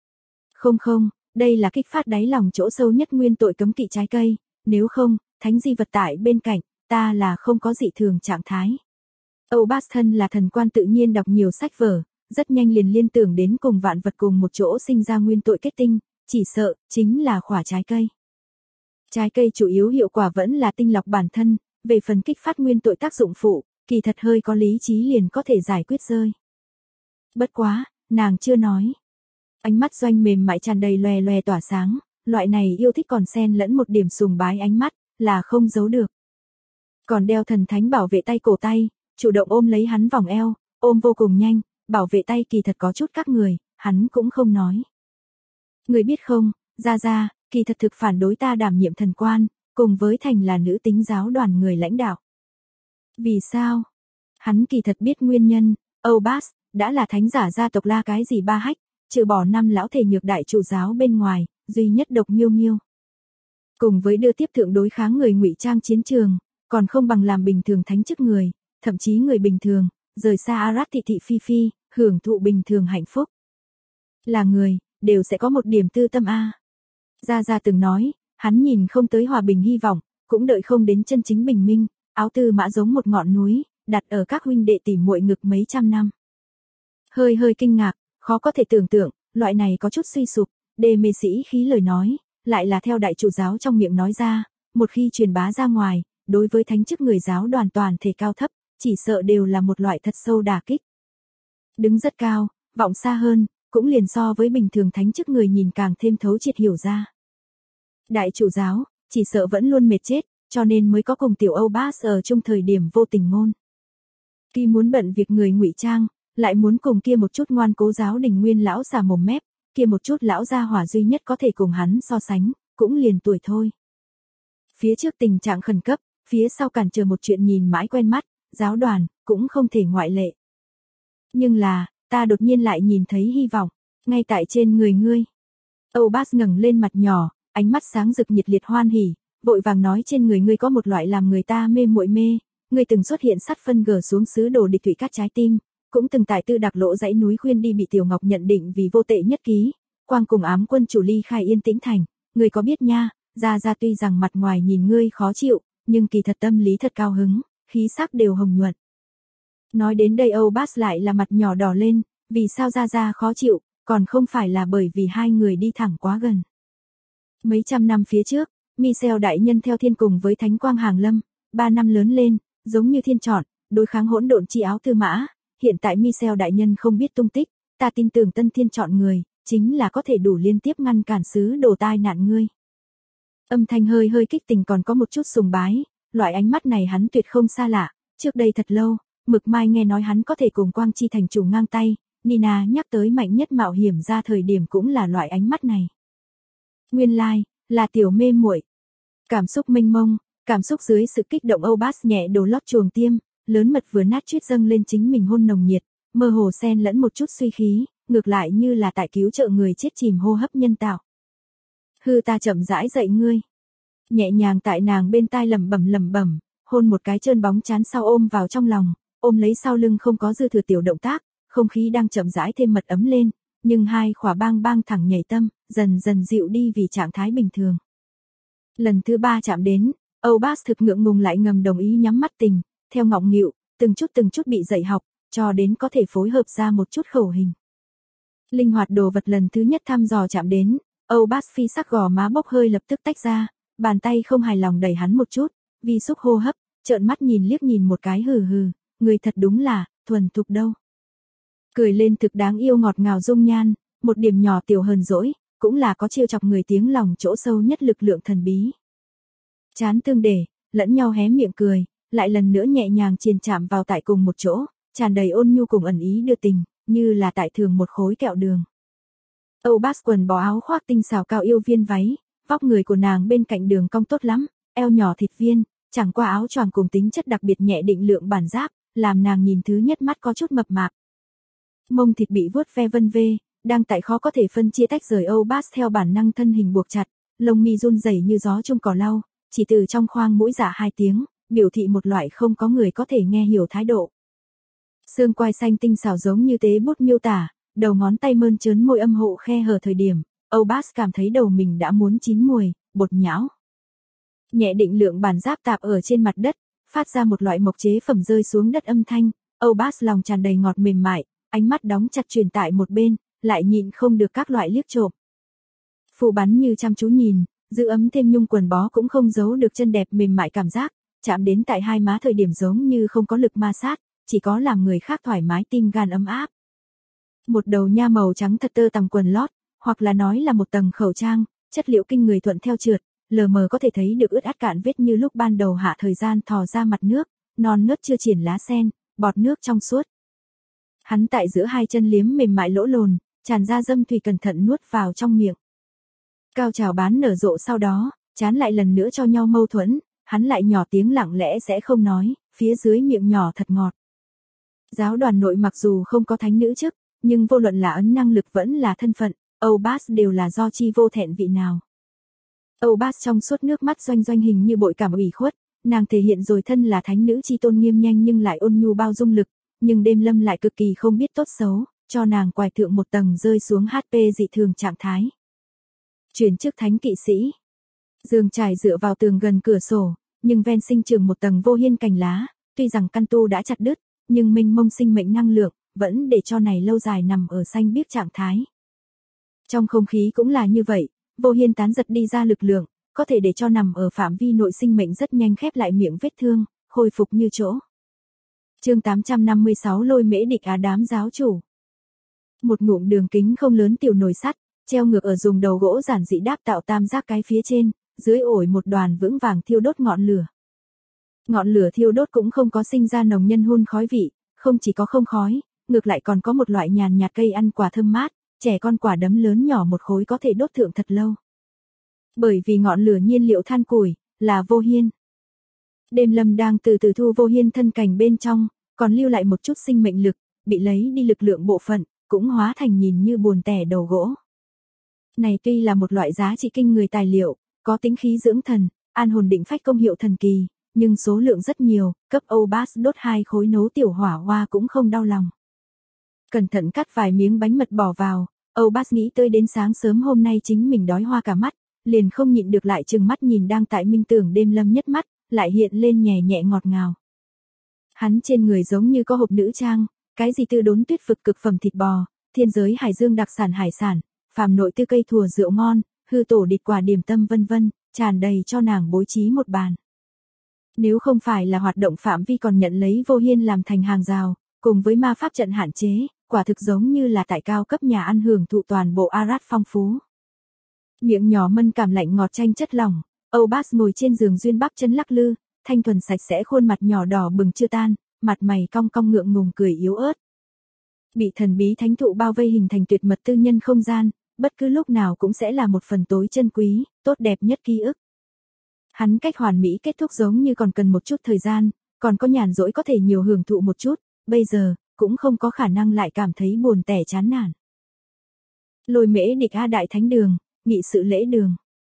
Không, đây là kích phát đáy lòng chỗ sâu nhất nguyên tội cấm kỵ trái cây, nếu không, thánh di vật tại bên cạnh, ta là không có dị thường trạng thái. Âu Bác thân là thần quan tự nhiên đọc nhiều sách vở, rất nhanh liền liên tưởng đến cùng vạn vật cùng một chỗ sinh ra nguyên tội kết tinh, chỉ sợ, chính là quả trái cây. Trái cây chủ yếu hiệu quả vẫn là tinh lọc bản thân, về phần kích phát nguyên tội tác dụng phụ, kỳ thật hơi có lý trí liền có thể giải quyết rơi. Bất quá, nàng chưa nói. Ánh mắt Doanh mềm mại tràn đầy lòe lòe tỏa sáng, loại này yêu thích còn xen lẫn một điểm sùng bái ánh mắt, là không giấu được. Còn đeo thần thánh bảo vệ tay cổ tay, chủ động ôm lấy hắn vòng eo, ôm vô cùng nhanh, bảo vệ tay kỳ thật có chút các người, hắn cũng không nói. Người biết không, Gia, kỳ thật thực phản đối ta đảm nhiệm thần quan, cùng với thành là nữ tính giáo đoàn người lãnh đạo. Vì sao? Hắn kỳ thật biết nguyên nhân, Âu Bass, đã là thánh giả gia tộc La cái gì ba hách, trừ bỏ 5 lão thể nhược đại trụ giáo bên ngoài, duy nhất độc miêu miêu. Cùng với đưa tiếp thượng đối kháng người ngụy trang chiến trường, còn không bằng làm bình thường thánh chức người, thậm chí người bình thường, rời xa Arat thị thị phi phi, hưởng thụ bình thường hạnh phúc. Là người, đều sẽ có một điểm tư tâm a. Gia từng nói, hắn nhìn không tới hòa bình hy vọng, cũng đợi không đến chân chính bình minh, áo tư mã giống một ngọn núi, đặt ở các huynh đệ tỉ muội ngực mấy trăm năm. Hơi kinh ngạc, khó có thể tưởng tượng, loại này có chút suy sụp, đê mê sĩ khí lời nói, lại là theo đại chủ giáo trong miệng nói ra, một khi truyền bá ra ngoài, đối với thánh chức người giáo đoàn toàn thể cao thấp, chỉ sợ đều là một loại thật sâu đả kích. Đứng rất cao, vọng xa hơn, cũng liền so với bình thường thánh chức người nhìn càng thêm thấu triệt hiểu ra. Đại chủ giáo, chỉ sợ vẫn luôn mệt chết, cho nên mới có cùng tiểu Âu Bass ở chung thời điểm vô tình ngôn. Khi muốn bận việc người ngụy trang, lại muốn cùng kia một chút ngoan cố giáo đình nguyên lão xà mồm mép, kia một chút lão gia hỏa duy nhất có thể cùng hắn so sánh, cũng liền tuổi thôi. Phía trước tình trạng khẩn cấp, phía sau cản trở một chuyện nhìn mãi quen mắt, giáo đoàn, cũng không thể ngoại lệ. Nhưng là, ta đột nhiên lại nhìn thấy hy vọng, ngay tại trên người ngươi. Âu Bass ngẩng lên mặt nhỏ, ánh mắt sáng rực nhiệt liệt hoan hỉ, vội vàng nói trên người ngươi có một loại làm người ta mê muội mê, ngươi từng xuất hiện sắt phân gờ xuống xứ đồ địch thủy cát trái tim, cũng từng tại Tư Đặc Lỗ dãy núi khuyên đi bị Tiểu Ngọc nhận định vì vô tệ nhất ký, quang cùng ám quân chủ ly khai Yên Tĩnh Thành, ngươi có biết nha, Gia tuy rằng mặt ngoài nhìn ngươi khó chịu, nhưng kỳ thật tâm lý thật cao hứng, khí sắc đều hồng nhuận. Nói đến đây Âu Bass lại là mặt nhỏ đỏ lên, vì sao Gia khó chịu, còn không phải là bởi vì hai người đi thẳng quá gần. Mấy trăm năm phía trước, Michel đại nhân theo thiên cùng với Thánh Quang Hàng Lâm, 3 năm lớn lên, giống như thiên chọn, đối kháng hỗn độn chi áo tư mã, hiện tại Michel đại nhân không biết tung tích, ta tin tưởng tân thiên chọn người, chính là có thể đủ liên tiếp ngăn cản sứ đồ tai nạn ngươi. Âm thanh hơi kích tình còn có một chút sùng bái, loại ánh mắt này hắn tuyệt không xa lạ, trước đây thật lâu, Mực Mai nghe nói hắn có thể cùng Quang Chi thành chủ ngang tay, Nina nhắc tới mạnh nhất mạo hiểm ra thời điểm cũng là loại ánh mắt này. Nguyên lai, là tiểu mê muội. Cảm xúc mênh mông, cảm xúc dưới sự kích động Âu Bass nhẹ đồ lót chuồng tiêm, lớn mật vừa nát chuyết dâng lên chính mình hôn nồng nhiệt, mơ hồ xen lẫn một chút suy khí, ngược lại như là tại cứu trợ người chết chìm hô hấp nhân tạo. Hư ta chậm rãi dậy ngươi. Nhẹ nhàng tại nàng bên tai lẩm bẩm, hôn một cái trơn bóng chán sau ôm vào trong lòng, ôm lấy sau lưng không có dư thừa tiểu động tác, không khí đang chậm rãi thêm mật ấm lên, nhưng hai khỏa bang thẳng nhảy tâm, dần dịu đi vì trạng thái bình thường. Lần thứ 3 chạm đến, Âu Bass thực ngượng ngùng lại ngầm đồng ý nhắm mắt tình, theo ngọng nghịu, từng chút bị dạy học, cho đến có thể phối hợp ra một chút khẩu hình. Linh hoạt đồ vật lần thứ nhất thăm dò chạm đến, Âu Bass phi sắc gò má bốc hơi lập tức tách ra, bàn tay không hài lòng đẩy hắn một chút, vì xúc hô hấp, trợn mắt liếc nhìn một cái hừ, người thật đúng là, thuần thục đâu. Cười lên thực đáng yêu ngọt ngào dung nhan, một điểm nhỏ tiểu hờn dỗi, cũng là có trêu chọc người tiếng lòng chỗ sâu nhất lực lượng thần bí. Chán tương để, lẫn nhau hé miệng cười, lại lần nữa nhẹ nhàng triền chạm vào tại cùng một chỗ, tràn đầy ôn nhu cùng ẩn ý đưa tình, như là tại thường một khối kẹo đường. Âu Bass quần bó áo khoác tinh xảo cao yêu viên váy, vóc người của nàng bên cạnh đường cong tốt lắm, eo nhỏ thịt viên, chẳng qua áo choàng cùng tính chất đặc biệt nhẹ định lượng bản giáp, làm nàng nhìn thứ nhất mắt có chút mập mạp. Mông thịt bị vuốt ve vân vê, đang tại khó có thể phân chia tách rời Âu Bass theo bản năng thân hình buộc chặt, lông mi run rẩy như gió chung cỏ lau, chỉ từ trong khoang mũi dạ 2 tiếng, biểu thị một loại không có người có thể nghe hiểu thái độ. Xương quai xanh tinh xảo giống như tế bút miêu tả, đầu ngón tay mơn trớn môi âm hộ khe hở thời điểm, Âu Bass cảm thấy đầu mình đã muốn chín mùi, bột nhão. Nhẹ định lượng bản giáp tạp ở trên mặt đất, phát ra một loại mộc chế phẩm rơi xuống đất âm thanh, Âu Bass lòng tràn đầy ngọt mềm mại, ánh mắt đóng chặt truyền tại một bên, lại nhịn không được các loại liếc trộm. Phụ bắn như chăm chú nhìn, giữ ấm thêm nhung quần bó cũng không giấu được chân đẹp mềm mại cảm giác, chạm đến tại hai má thời điểm giống như không có lực ma sát, chỉ có làm người khác thoải mái tim gan ấm áp. Một đầu nha màu trắng thật tơ tằm quần lót, hoặc là nói là một tầng khẩu trang, chất liệu kinh người thuận theo trượt, lờ mờ có thể thấy được ướt át cạn vết như lúc ban đầu hạ thời gian thò ra mặt nước, non nớt chưa triển lá sen, bọt nước trong suốt. Hắn tại giữa hai chân liếm mềm mại lỗ lồn, tràn ra dâm thủy cẩn thận nuốt vào trong miệng. Cao trào bán nở rộ sau đó, chán lại lần nữa cho nhau mâu thuẫn, hắn lại nhỏ tiếng lặng lẽ sẽ không nói, phía dưới miệng nhỏ thật ngọt. Giáo đoàn nội mặc dù không có thánh nữ chức, nhưng vô luận là ấn năng lực vẫn là thân phận, Âu Bass đều là do chi vô thẹn vị nào. Âu Bass trong suốt nước mắt doanh doanh hình như bội cảm ủy khuất, nàng thể hiện rồi thân là thánh nữ chi tôn nghiêm nhanh nhưng lại ôn nhu bao dung lực, nhưng đêm lâm lại cực kỳ không biết tốt xấu, cho nàng quài thượng một tầng rơi xuống HP dị thường trạng thái. Chuyển chức thánh kỵ sĩ. Giường trải dựa vào tường gần cửa sổ, nhưng ven sinh trường một tầng vô hiên cành lá, tuy rằng căn tu đã chặt đứt, nhưng mênh mông sinh mệnh năng lượng, vẫn để cho này lâu dài nằm ở xanh biếc trạng thái. Trong không khí cũng là như vậy, vô hiên tán giật đi ra lực lượng, có thể để cho nằm ở phạm vi nội sinh mệnh rất nhanh khép lại miệng vết thương, khôi phục như chỗ. Chương 856 Lôi Mễ địch Á đám giáo chủ. Một ngụm đường kính không lớn tiểu nồi sắt, treo ngược ở dùng đầu gỗ giản dị đáp tạo tam giác cái phía trên, dưới ổi một đoàn vững vàng thiêu đốt ngọn lửa. Ngọn lửa thiêu đốt cũng không có sinh ra nồng nhân hun khói vị, không chỉ có không khói, ngược lại còn có một loại nhàn nhạt cây ăn quả thơm mát, trẻ con quả đấm lớn nhỏ một khối có thể đốt thượng thật lâu. Bởi vì ngọn lửa nhiên liệu than củi, là vô hiên. Đêm lâm đang từ từ thu vô hiên thân cành bên trong, còn lưu lại một chút sinh mệnh lực, bị lấy đi lực lượng bộ phận, cũng hóa thành nhìn như buồn tẻ đầu gỗ. Này tuy là một loại giá trị kinh người tài liệu, có tính khí dưỡng thần, an hồn định phách công hiệu thần kỳ, nhưng số lượng rất nhiều, cấp Âu Bass đốt 2 khối nấu tiểu hỏa hoa cũng không đau lòng. Cẩn thận cắt vài miếng bánh mật bỏ vào, Âu Bass nghĩ tới đến sáng sớm hôm nay chính mình đói hoa cả mắt, liền không nhịn được lại trừng mắt nhìn đang tại minh tưởng đêm lâm nhất mắt, lại hiện lên nhẹ nhẹ ngọt ngào. Hắn trên người giống như có hộp nữ trang, cái gì tư đốn tuyết vực cực phẩm thịt bò, thiên giới hải dương đặc sản hải sản, phàm nội tư cây thùa rượu ngon, hư tổ địt quả điểm tâm vân vân, tràn đầy cho nàng bố trí một bàn. Nếu không phải là hoạt động phạm vi còn nhận lấy vô hiên làm thành hàng rào, cùng với ma pháp trận hạn chế, quả thực giống như là tại cao cấp nhà ăn hưởng thụ toàn bộ Arad phong phú. Miệng nhỏ mân cảm lạnh ngọt chanh chất lỏng, Âu Bass ngồi trên giường duyên bắp chân lắc lư, thanh thuần sạch sẽ khuôn mặt nhỏ đỏ bừng chưa tan, mặt mày cong cong ngượng ngùng cười yếu ớt. Bị thần bí thánh thụ bao vây hình thành tuyệt mật tư nhân không gian, bất cứ lúc nào cũng sẽ là một phần tối chân quý, tốt đẹp nhất ký ức. Hắn cách hoàn mỹ kết thúc giống như còn cần một chút thời gian, còn có nhàn rỗi có thể nhiều hưởng thụ một chút, bây giờ, cũng không có khả năng lại cảm thấy buồn tẻ chán nản. Lôi Mễ địch A đại thánh đường, nghị sự lễ đường.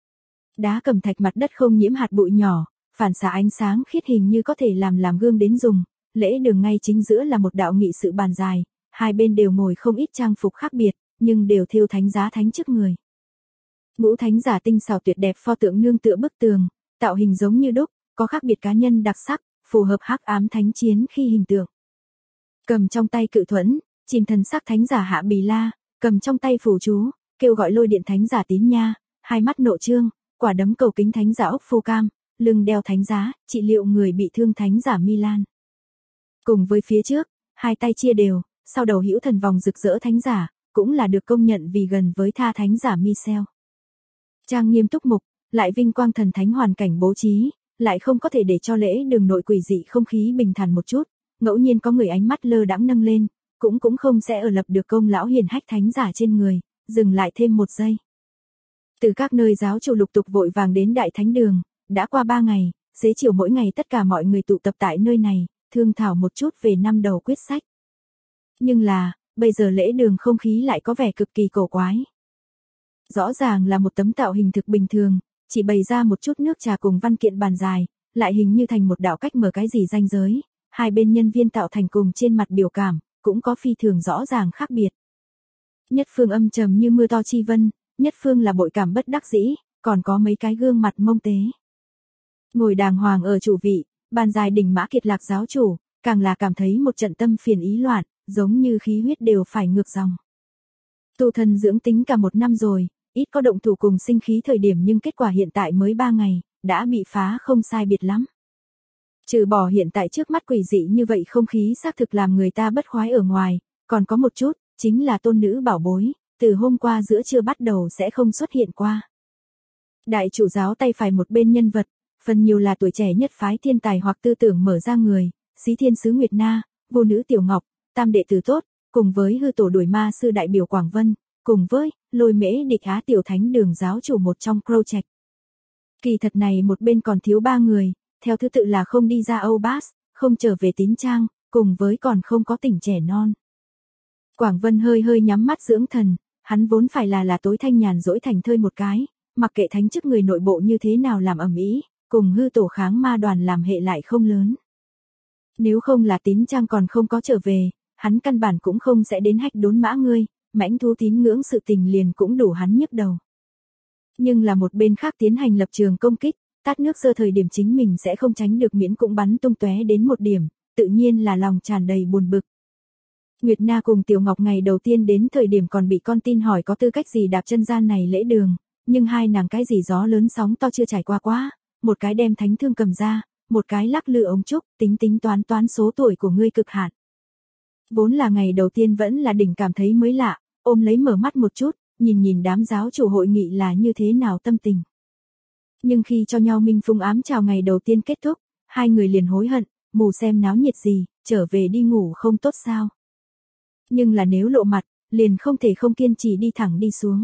Đá cẩm thạch mặt đất không nhiễm hạt bụi nhỏ, phản xạ ánh sáng khiết hình như có thể làm gương đến dùng, lễ đường ngay chính giữa là một đạo nghị sự bàn dài, hai bên đều ngồi không ít trang phục khác biệt, nhưng đều thêu thánh giá thánh trước người. Ngũ thánh giả tinh xảo tuyệt đẹp pho tượng nương tựa bức tường, tạo hình giống như đúc, có khác biệt cá nhân đặc sắc, phù hợp hắc ám thánh chiến khi hình tượng. Cầm trong tay cự thuẫn, chìm thần sắc thánh giả Hạ Bì La, cầm trong tay phù chú, kêu gọi lôi điện thánh giả Tín Nha, hai mắt nộ trương, quả đấm cầu kính thánh giả Ốc Phô Cam, lưng đeo thánh giá, trị liệu người bị thương thánh giả Milan. Cùng với phía trước, hai tay chia đều, sau đầu hữu thần vòng rực rỡ thánh giả, cũng là được công nhận vì gần với tha thánh giả Michel. Trang nghiêm túc mục, lại vinh quang thần thánh hoàn cảnh bố trí, lại không có thể để cho lễ đường nội quỷ dị không khí bình thản một chút, ngẫu nhiên có người ánh mắt lơ đãng nâng lên, cũng không sẽ ở lập được công lão hiền hách thánh giả trên người, dừng lại thêm một giây. Từ các nơi giáo chủ lục tục vội vàng đến đại thánh đường, đã qua 3 ngày, xế chiều mỗi ngày tất cả mọi người tụ tập tại nơi này, thương thảo một chút về năm đầu quyết sách. Nhưng là, bây giờ lễ đường không khí lại có vẻ cực kỳ cổ quái. Rõ ràng là một tấm tạo hình thực bình thường, chỉ bày ra một chút nước trà cùng văn kiện bàn dài, lại hình như thành một đạo cách mở cái gì ranh giới, hai bên nhân viên tạo thành cùng trên mặt biểu cảm, cũng có phi thường rõ ràng khác biệt. Nhất phương âm trầm như mưa to chi vân, nhất phương là bội cảm bất đắc dĩ, còn có mấy cái gương mặt mông tế. Ngồi đàng hoàng ở chủ vị, bàn dài đỉnh Mã Kiệt Lạc giáo chủ, càng là cảm thấy một trận tâm phiền ý loạn, giống như khí huyết đều phải ngược dòng. Tu thân dưỡng tính cả 1 năm rồi, ít có động thủ cùng sinh khí thời điểm nhưng kết quả hiện tại mới 3 ngày, đã bị phá không sai biệt lắm. Trừ bỏ hiện tại trước mắt quỷ dị như vậy không khí xác thực làm người ta bất khoái ở ngoài, còn có một chút, chính là tôn nữ bảo bối, từ hôm qua giữa trưa bắt đầu sẽ không xuất hiện qua. Đại chủ giáo tay phải một bên nhân vật, phần nhiều là tuổi trẻ nhất phái thiên tài hoặc tư tưởng mở ra người, Xí Thiên Sứ Nguyệt Na, Vô Nữ Tiểu Ngọc, tam đệ tử tốt, cùng với hư tổ đuổi ma sư đại biểu Quảng Vân, cùng với Lôi Mễ Địch Á tiểu thánh đường giáo chủ một trong Crow Trạch. Kỳ thật này một bên còn thiếu 3 người, theo thứ tự là không đi ra Âu Bass, không trở về Tín Trang, cùng với còn không có tỉnh trẻ non. Quảng Vân hơi hơi nhắm mắt dưỡng thần, hắn vốn phải là tối thanh nhàn rỗi thành thơi một cái, mặc kệ thánh chức người nội bộ như thế nào làm ầm ĩ, cùng hư tổ kháng ma đoàn làm hệ lại không lớn. Nếu không là Tín Trang còn không có trở về, hắn căn bản cũng không sẽ đến Hách Đốn Mã ngươi, mãnh thú tín ngưỡng sự tình liền cũng đủ hắn nhức đầu. Nhưng là một bên khác tiến hành lập trường công kích, tát nước sơ thời điểm chính mình sẽ không tránh được miễn cũng bắn tung tóe đến một điểm, tự nhiên là lòng tràn đầy buồn bực. Nguyệt Na cùng Tiểu Ngọc ngày đầu tiên đến thời điểm còn bị con tin hỏi có tư cách gì đạp chân gian này lễ đường, nhưng hai nàng cái gì gió lớn sóng to chưa trải qua quá, một cái đem thánh thương cầm ra, một cái lắc lư ống trúc, tính tính toán số tuổi của ngươi cực hạn. Vốn là ngày đầu tiên vẫn là đỉnh cảm thấy mới lạ, ôm lấy mở mắt một chút, nhìn đám giáo chủ hội nghị là như thế nào tâm tình. Nhưng khi cho nhau minh phung ám chào ngày đầu tiên kết thúc, hai người liền hối hận, mù xem náo nhiệt gì, trở về đi ngủ không tốt sao. Nhưng là nếu lộ mặt, liền không thể không kiên trì đi thẳng đi xuống.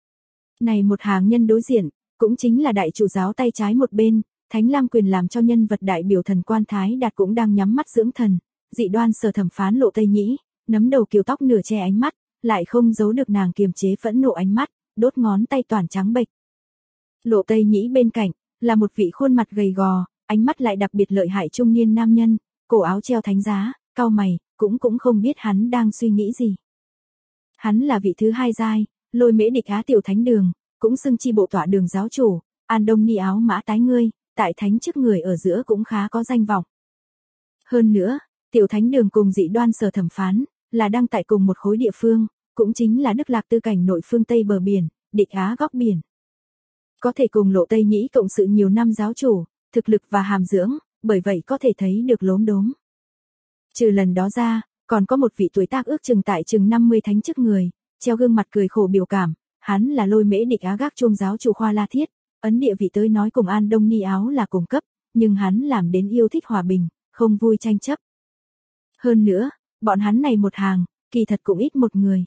Này một hàng nhân đối diện, cũng chính là đại chủ giáo tay trái một bên, Thánh Lam Quyền làm cho nhân vật đại biểu Thần Quan Thái Đạt cũng đang nhắm mắt dưỡng thần, dị đoan Sở Thẩm Phán Lộ Tây Nhĩ, nấm đầu kiều tóc nửa che ánh mắt, lại không giấu được nàng kiềm chế phẫn nộ ánh mắt, đốt ngón tay toàn trắng bệch. Lộ Tây Nhĩ bên cạnh, là một vị khuôn mặt gầy gò, ánh mắt lại đặc biệt lợi hại trung niên nam nhân, cổ áo treo thánh giá, cau mày, cũng không biết hắn đang suy nghĩ gì. Hắn là vị thứ hai giai, Lôi Mễ Địch Á tiểu thánh đường, cũng xưng chi bộ tọa đường giáo chủ, An Đông Ni Áo Mã Tái ngươi, tại thánh chức người ở giữa cũng khá có danh vọng. Hơn nữa, tiểu thánh đường cùng dị đoan Sở Thẩm Phán, là đang tại cùng một khối địa phương, cũng chính là Đức Lạc Tư cảnh nội phương Tây bờ biển, Địch Á góc biển. Có thể cùng Lộ Tây Nhĩ cộng sự nhiều năm giáo chủ, thực lực và hàm dưỡng, bởi vậy có thể thấy được lốm đốm. Trừ lần đó ra, còn có một vị tuổi tác ước chừng tại chừng 50 thánh chức người, treo gương mặt cười khổ biểu cảm, hắn là Lôi Mễ Địch Á gác chuông giáo chủ Khoa La Thiết, ấn địa vị tới nói cùng An Đông Ni Áo là cùng cấp, nhưng hắn làm đến yêu thích hòa bình, không vui tranh chấp. Hơn nữa, bọn hắn này một hàng, kỳ thật cũng ít một người.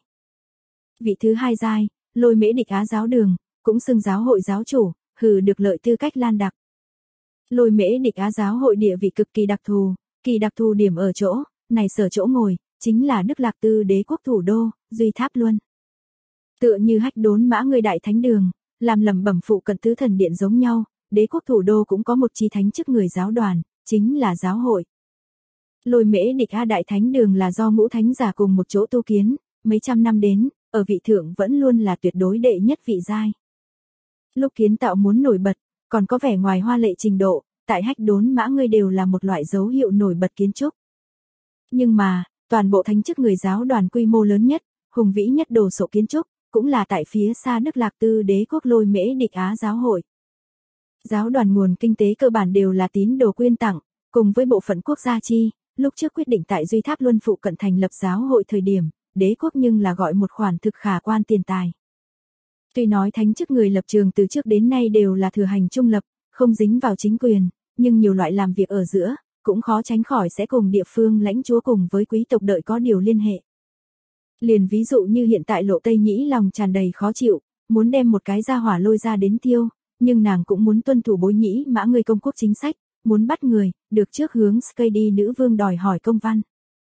Vị thứ hai giai, Lôi Mễ Địch Á giáo đường, cũng xưng giáo hội giáo chủ, được lợi tư cách lan đặc. Lôi Mễ Địch Á giáo hội địa vị cực kỳ đặc thù điểm ở chỗ, này sở chỗ ngồi, chính là Đức Lạc Tư đế quốc thủ đô, Duy Tháp Luân. Tựa như Hách Đốn Mã người đại thánh đường, làm lẩm bẩm phụ cận tứ thần điện giống nhau, đế quốc thủ đô cũng có một chi thánh chức người giáo đoàn, chính là giáo hội. Lôi Mễ Địch Á đại thánh đường là do ngũ thánh giả cùng một chỗ tu kiến, mấy trăm năm đến, ở vị thượng vẫn luôn là tuyệt đối đệ nhất vị giai. Lúc kiến tạo muốn nổi bật, còn có vẻ ngoài hoa lệ trình độ, tại Hách Đốn Mã ngươi đều là một loại dấu hiệu nổi bật kiến trúc. Nhưng mà, toàn bộ thánh chức người giáo đoàn quy mô lớn nhất, hùng vĩ nhất đồ sộ kiến trúc, cũng là tại phía xa Đức Lạc Tư đế quốc Lôi Mễ Địch Á giáo hội. Giáo đoàn nguồn kinh tế cơ bản đều là tín đồ quyên tặng, cùng với bộ phận quốc gia chi, lúc trước quyết định tại Duy Tháp Luân phụ cận thành lập giáo hội thời điểm, đế quốc nhưng là gọi một khoản thực khả quan tiền tài. Tuy nói thánh chức người lập trường từ trước đến nay đều là thừa hành trung lập, không dính vào chính quyền, nhưng nhiều loại làm việc ở giữa, cũng khó tránh khỏi sẽ cùng địa phương lãnh chúa cùng với quý tộc đợi có điều liên hệ. Liền ví dụ như hiện tại Lộ Tây Nhĩ lòng tràn đầy khó chịu, muốn đem một cái gia hỏa lôi ra đến tiêu, nhưng nàng cũng muốn tuân thủ Bối Nhĩ Mã người công quốc chính sách, muốn bắt người, được trước hướng Skady nữ vương đòi hỏi công văn.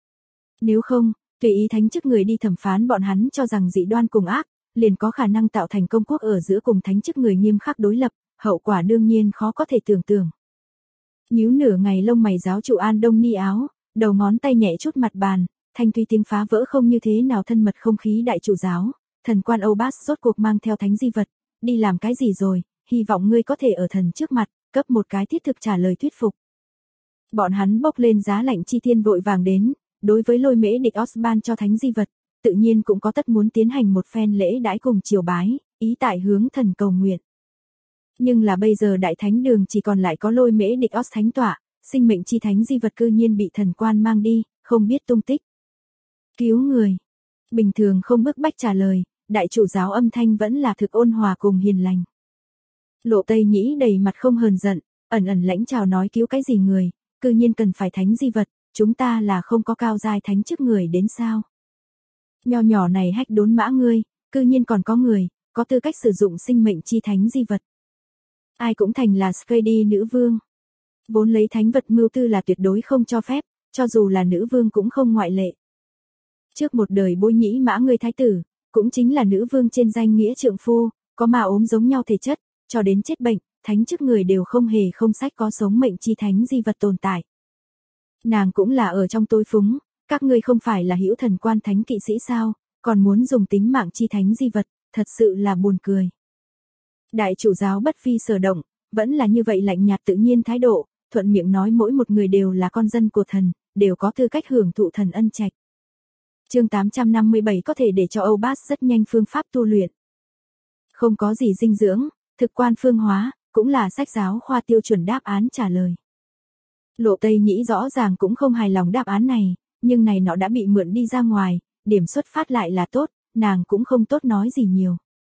Nếu không, tùy ý thánh chức người đi thẩm phán bọn hắn cho rằng dị đoan cùng ác, liền có khả năng tạo thành công quốc ở giữa cùng thánh chức người nghiêm khắc đối lập, hậu quả đương nhiên khó có thể tưởng tượng. Nhíu nửa ngày lông mày giáo chủ An Đông Ni Áo, đầu ngón tay nhẹ chút mặt bàn, thanh thúy tiếng phá vỡ không như thế nào thân mật không khí đại chủ giáo, thần quan Âu Bass rốt cuộc mang theo thánh di vật, đi làm cái gì rồi, hy vọng ngươi có thể ở thần trước mặt, cấp một cái thiết thực trả lời thuyết phục. Bọn hắn bốc lên giá lạnh chi thiên vội vàng đến, đối với Lôi Mễ Địch Osban cho thánh di vật, tự nhiên cũng có tất muốn tiến hành một phen lễ đãi cùng triều bái, ý tại hướng thần cầu nguyện. Nhưng là bây giờ đại thánh đường chỉ còn lại có Lôi Mễ Địch Os thánh tọa, sinh mệnh chi thánh di vật cư nhiên bị thần quan mang đi, không biết tung tích. Cứu người. Bình thường không bức bách trả lời, đại chủ giáo âm thanh vẫn là thực ôn hòa cùng hiền lành. Lộ Tây Nhĩ đầy mặt không hờn giận, ẩn ẩn lãnh chào nói cứu cái gì người, cư nhiên cần phải thánh di vật, chúng ta là không có cao giai thánh chức người đến sao. Nho nhỏ này hách đốn mã ngươi, cư nhiên còn có người, có tư cách sử dụng sinh mệnh chi thánh di vật. Ai cũng thành là Skady nữ vương. Vốn lấy thánh vật mưu tư là tuyệt đối không cho phép, cho dù là nữ vương cũng không ngoại lệ. Trước một đời Bôi Nhĩ mã ngươi thái tử, cũng chính là nữ vương trên danh nghĩa trượng phu, có mà ốm giống nhau thể chất, cho đến chết bệnh, thánh chức người đều không hề không sách có sống mệnh chi thánh di vật tồn tại. Nàng cũng là ở trong tôi phúng, các ngươi không phải là hữu thần quan thánh kỵ sĩ sao, còn muốn dùng tính mạng chi thánh di vật, thật sự là buồn cười. Đại chủ giáo bất phi sở động, vẫn là như vậy lạnh nhạt tự nhiên thái độ, thuận miệng nói mỗi một người đều là con dân của thần, đều có tư cách hưởng thụ thần ân trạch. Chương 857 có thể để cho Âu Bát rất nhanh phương pháp tu luyện. Không có gì dinh dưỡng, thực quan phương hóa, cũng là sách giáo khoa tiêu chuẩn đáp án trả lời. Lộ Tây Nhĩ rõ ràng cũng không hài lòng đáp án này, nhưng này nó đã bị mượn đi ra ngoài, điểm xuất phát lại là tốt, nàng cũng không tốt nói gì nhiều.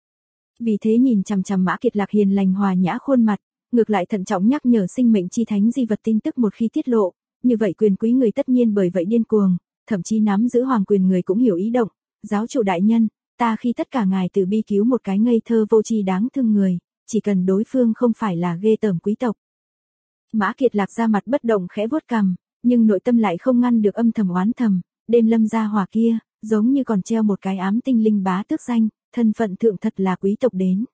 Vì thế nhìn chằm chằm Mã Kiệt Lạc hiền lành hòa nhã khuôn mặt, ngược lại thận trọng nhắc nhở sinh mệnh chi thánh di vật tin tức một khi tiết lộ, như vậy quyền quý người tất nhiên bởi vậy điên cuồng, thậm chí nắm giữ hoàng quyền người cũng hiểu ý động, giáo chủ đại nhân, ta khi tất cả ngài từ bi cứu một cái ngây thơ vô tri đáng thương người, chỉ cần đối phương không phải là ghê tởm quý tộc. Mã Kiệt Lạc ra mặt bất động khẽ vuốt cằm, nhưng nội tâm lại không ngăn được âm thầm oán thầm, đêm lâm gia hỏa kia, giống như còn treo một cái ám tinh linh bá tước danh, thân phận thượng thật là quý tộc đến.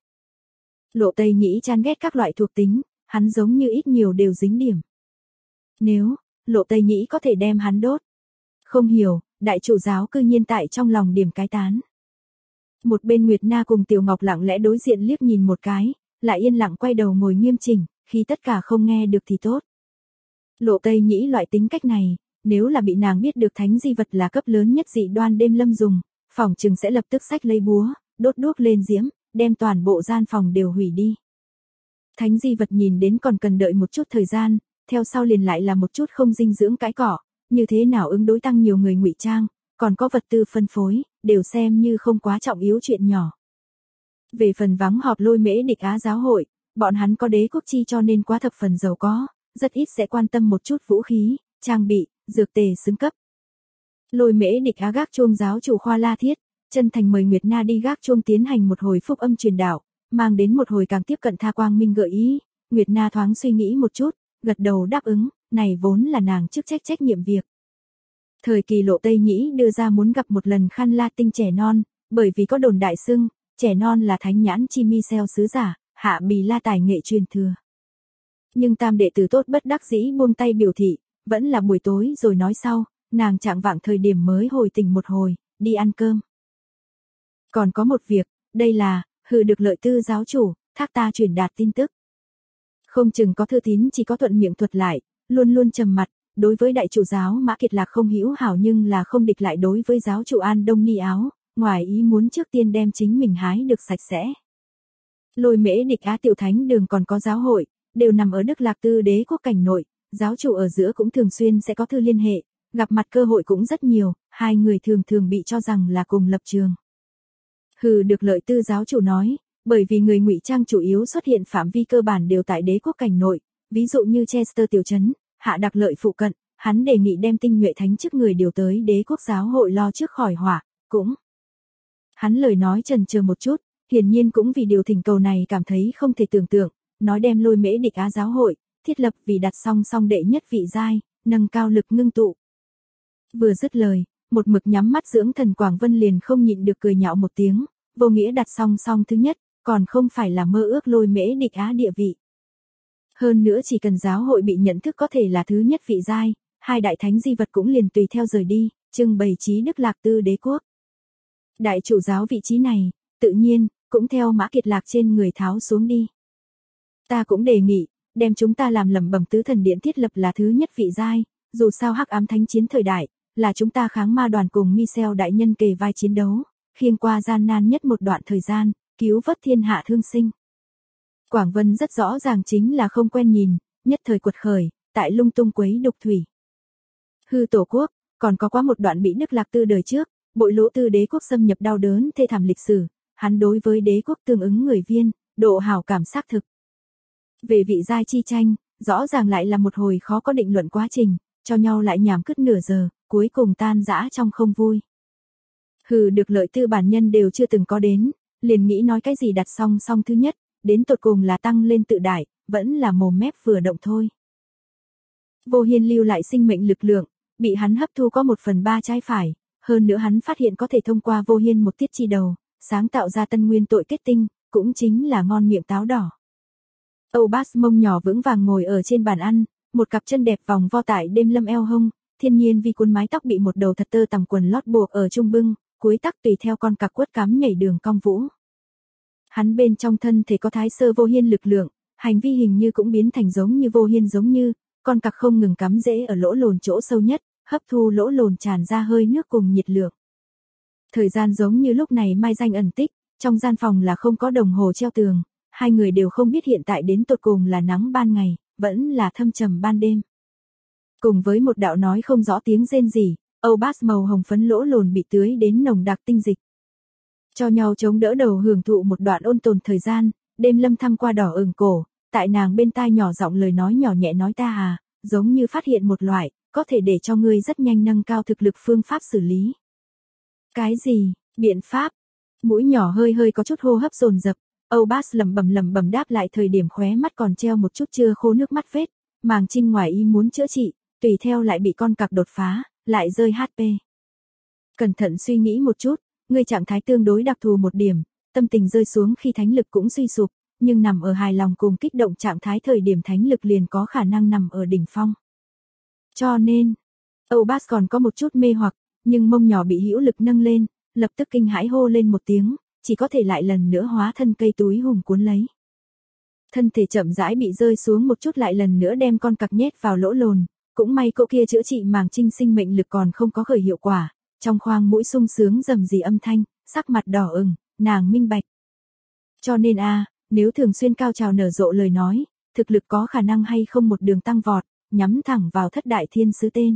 Lộ Tây Nhĩ chán ghét các loại thuộc tính, hắn giống như ít nhiều đều dính điểm. Nếu, Lộ Tây Nhĩ có thể đem hắn đốt. Không hiểu, đại chủ giáo cư nhiên tại trong lòng điểm cái tán. Một bên Nguyệt Na cùng Tiểu Ngọc lặng lẽ đối diện liếc nhìn một cái, lại yên lặng quay đầu ngồi nghiêm chỉnh, khi tất cả không nghe được thì tốt. Lộ Tây Nhĩ loại tính cách này, nếu là bị nàng biết được thánh di vật là cấp lớn nhất dị đoan đêm lâm dùng, phòng chừng sẽ lập tức xách lấy búa, đốt đuốc lên diễm, đem toàn bộ gian phòng đều hủy đi. Thánh di vật nhìn đến còn cần đợi một chút thời gian, theo sau liền lại là một chút không dinh dưỡng cái cỏ, như thế nào ứng đối tăng nhiều người ngụy trang, còn có vật tư phân phối, đều xem như không quá trọng yếu chuyện nhỏ. Về phần vắng họp Lôi Mễ Địch Á giáo hội, bọn hắn có đế quốc chi cho nên quá thập phần giàu có, rất ít sẽ quan tâm một chút vũ khí, trang bị, dược tề xứng cấp. Lôi Mễ Địch Á gác chuông giáo chủ Khoa La Thiết, chân thành mời Nguyệt Na đi gác chuông tiến hành một hồi phúc âm truyền đạo, mang đến một hồi càng tiếp cận tha quang minh gợi ý. Nguyệt Na thoáng suy nghĩ một chút, gật đầu đáp ứng, này vốn là nàng chức trách nhiệm việc. Thời kỳ Lộ Tây Nhĩ đưa ra muốn gặp một lần Khan La Tinh trẻ non, bởi vì có đồn đại xưng, trẻ non là thánh nhãn chi mi xeo sứ giả, hạ bì la tài nghệ truyền thừa. Nhưng tam đệ tử tốt bất đắc dĩ buông tay biểu thị, vẫn là buổi tối rồi nói sau, nàng trạng vạng thời điểm mới hồi tỉnh một hồi, đi ăn cơm. Còn có một việc, đây là, được lợi tư giáo chủ, thác ta truyền đạt tin tức. Không chừng có thư tín chỉ có thuận miệng thuật lại, luôn luôn trầm mặt, đối với đại chủ giáo Mã Kiệt Lạc không hữu hảo nhưng là không địch lại đối với giáo chủ An Đông Ni Áo, ngoài ý muốn trước tiên đem chính mình hái được sạch sẽ. Lôi Mễ Địch Á tiểu thánh đường còn có giáo hội, đều nằm ở Đức Lạc Tư đế quốc cảnh nội, giáo chủ ở giữa cũng thường xuyên sẽ có thư liên hệ, gặp mặt cơ hội cũng rất nhiều, hai người thường bị cho rằng là cùng lập trường. Được lợi tư giáo chủ nói, bởi vì người ngụy trang chủ yếu xuất hiện phạm vi cơ bản đều tại đế quốc cảnh nội, ví dụ như Chester tiểu trấn, Hạ Đặc Lợi phụ cận, hắn đề nghị đem tinh nhuệ thánh chức người điều tới đế quốc giáo hội lo trước khỏi hỏa, cũng. Hắn lời nói chần chờ một chút, hiển nhiên cũng vì điều thỉnh cầu này cảm thấy không thể tưởng tượng, nói đem Lôi Mễ Địch Á giáo hội, thiết lập vì đặt song đệ nhất vị giai, nâng cao lực ngưng tụ. Vừa dứt lời, một mực nhắm mắt dưỡng thần Quảng Vân liền không nhịn được cười nhạo một tiếng, vô nghĩa đặt song thứ nhất, còn không phải là mơ ước Lôi Mễ Địch Á địa vị. Hơn nữa chỉ cần giáo hội bị nhận thức có thể là thứ nhất vị giai, hai đại thánh di vật cũng liền tùy theo rời đi, trưng bày trí Đức Lạc Tư đế quốc. Đại chủ giáo vị trí này, tự nhiên, cũng theo Mã Kiệt Lạc trên người tháo xuống đi. Ta cũng đề nghị, đem chúng ta làm lẩm bẩm tứ thần điện thiết lập là thứ nhất vị giai, dù sao hắc ám thánh chiến thời đại, là chúng ta kháng ma đoàn cùng Michel đại nhân kề vai chiến đấu, khiêng qua gian nan nhất một đoạn thời gian, cứu vớt thiên hạ thương sinh. Quảng Vân rất rõ ràng chính là không quen nhìn, nhất thời quật khởi, tại lung tung quấy đục thủy. Tổ quốc, còn có quá một đoạn bị Đức Lạc Tư đời trước, bội lỗ tư đế quốc xâm nhập đau đớn thê thảm lịch sử, hắn đối với đế quốc tương ứng người viên, độ hảo cảm xác thực, Về vị giai chi tranh, rõ ràng lại là một hồi khó có định luận quá trình, cho nhau lại nhảm cứt nửa giờ, cuối cùng tan rã trong không vui. Hừ, được lợi tư bản nhân đều chưa từng có đến, liền nghĩ nói cái gì đặt song song thứ nhất, đến tột cùng là tăng lên tự đại, vẫn là mồm mép vừa động thôi. Vô Hiên lưu lại sinh mệnh lực lượng, bị hắn hấp thu có 1/3 trái phải, hơn nữa hắn phát hiện có thể thông qua Vô Hiên một tiết chi đầu, sáng tạo ra tân nguyên tội kết tinh, cũng chính là ngon miệng táo đỏ. Âu Bass mông nhỏ vững vàng ngồi ở trên bàn ăn, một cặp chân đẹp vòng vo tại đêm lâm eo hông, thiên nhiên vi cuốn mái tóc bị một đầu thật tơ tằm quần lót buộc ở trung bưng, cuối tắc tùy theo con cặc quất cắm nhảy đường cong vũ. Hắn bên trong thân thể có thái sơ Vô Hiên lực lượng, hành vi hình như cũng biến thành giống như Vô Hiên giống như, con cặc không ngừng cắm rễ ở lỗ lồn chỗ sâu nhất, hấp thu lỗ lồn tràn ra hơi nước cùng nhiệt lượng. Thời gian giống như lúc này mai danh ẩn tích, trong gian phòng là không có đồng hồ treo tường, hai người đều không biết hiện tại đến tột cùng là nắng ban ngày, vẫn là thâm trầm ban đêm. Cùng với một đạo nói không rõ tiếng rên rỉ, Âu Bass màu hồng phấn lỗ lồn bị tưới đến nồng đặc tinh dịch. Cho nhau chống đỡ đầu hưởng thụ một đoạn ôn tồn thời gian, đêm lâm thăm qua đỏ ửng cổ, tại nàng bên tai nhỏ giọng lời nói nhỏ nhẹ nói ta à, giống như phát hiện một loại, có thể để cho ngươi rất nhanh nâng cao thực lực phương pháp xử lý. Cái gì, biện pháp? Mũi nhỏ hơi hơi có chút hô hấp dồn dập, Âu Bass lẩm bẩm đáp lại thời điểm khóe mắt còn treo một chút chưa khô nước mắt vết, màng trinh ngoài y muốn chữa trị, tùy theo lại bị con cặc đột phá, lại rơi HP. Cẩn thận suy nghĩ một chút, ngươi trạng thái tương đối đặc thù một điểm, tâm tình rơi xuống khi thánh lực cũng suy sụp, nhưng nằm ở hài lòng cùng kích động trạng thái thời điểm thánh lực liền có khả năng nằm ở đỉnh phong. Cho nên, Âu Bass còn có một chút mê hoặc, nhưng mông nhỏ bị hữu lực nâng lên, lập tức kinh hãi hô lên một tiếng, chỉ có thể lại lần nữa hóa thân cây túi hùng cuốn lấy. Thân thể chậm rãi bị rơi xuống một chút lại lần nữa đem con cặc nhét vào lỗ lồn, cũng may cậu kia chữa trị màng trinh sinh mệnh lực còn không có khởi hiệu quả, trong khoang mũi sung sướng rầm rì âm thanh, sắc mặt đỏ ửng, nàng minh bạch. Cho nên nếu thường xuyên cao trào nở rộ lời nói, thực lực có khả năng hay không một đường tăng vọt, nhắm thẳng vào thất đại thiên sứ tên.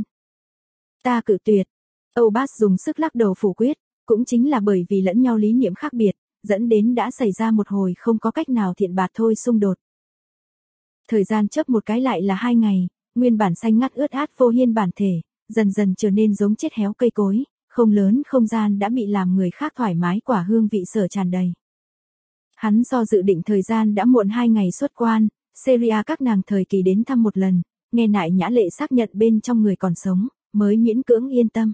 Ta cự tuyệt. Âu Bass dùng sức lắc đầu phủ quyết, cũng chính là bởi vì lẫn nhau lý niệm khác biệt, dẫn đến đã xảy ra một hồi không có cách nào thiện bạt thôi xung đột. Thời gian chớp một cái lại là 2 ngày, nguyên bản xanh ngắt ướt át Vô Hiên bản thể, dần dần trở nên giống chết héo cây cối, không lớn không gian đã bị làm người khác thoải mái quả hương vị sở tràn đầy. Hắn do dự định thời gian đã muộn 2 ngày xuất quan, Syria các nàng thời kỳ đến thăm một lần, nghe nại nhã lệ xác nhận bên trong người còn sống, mới miễn cưỡng yên tâm.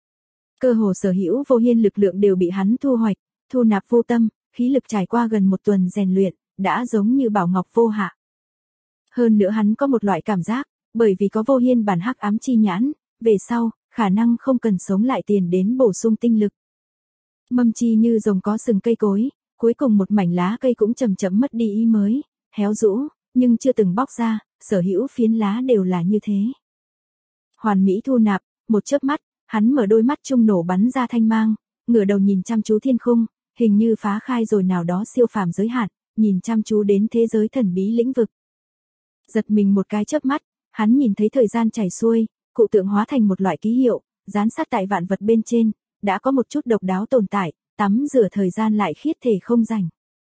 Cơ hồ sở hữu Vô Hiên lực lượng đều bị hắn thu hoạch, thu nạp vô tâm, khí lực trải qua gần một tuần rèn luyện, đã giống như bảo ngọc vô hạ. Hơn nữa hắn có một loại cảm giác, bởi vì có Vô Hiên bản hắc ám chi nhãn, về sau, khả năng không cần sống lại tiền đến bổ sung tinh lực. Mâm chi như rồng có sừng cây cối, cuối cùng một mảnh lá cây cũng chậm chậm mất đi ý mới, héo rũ, nhưng chưa từng bóc ra, sở hữu phiến lá đều là như thế. Hoàn mỹ thu nạp, một chớp mắt, hắn mở đôi mắt trung nổ bắn ra thanh mang, ngửa đầu nhìn chăm chú thiên khung, hình như phá khai rồi nào đó siêu phàm giới hạn, nhìn chăm chú đến thế giới thần bí lĩnh vực. Giật mình một cái chớp mắt, hắn nhìn thấy thời gian chảy xuôi, cụ tượng hóa thành một loại ký hiệu, dán sát tại vạn vật bên trên, đã có một chút độc đáo tồn tại, tắm rửa thời gian lại khiết thể không rảnh.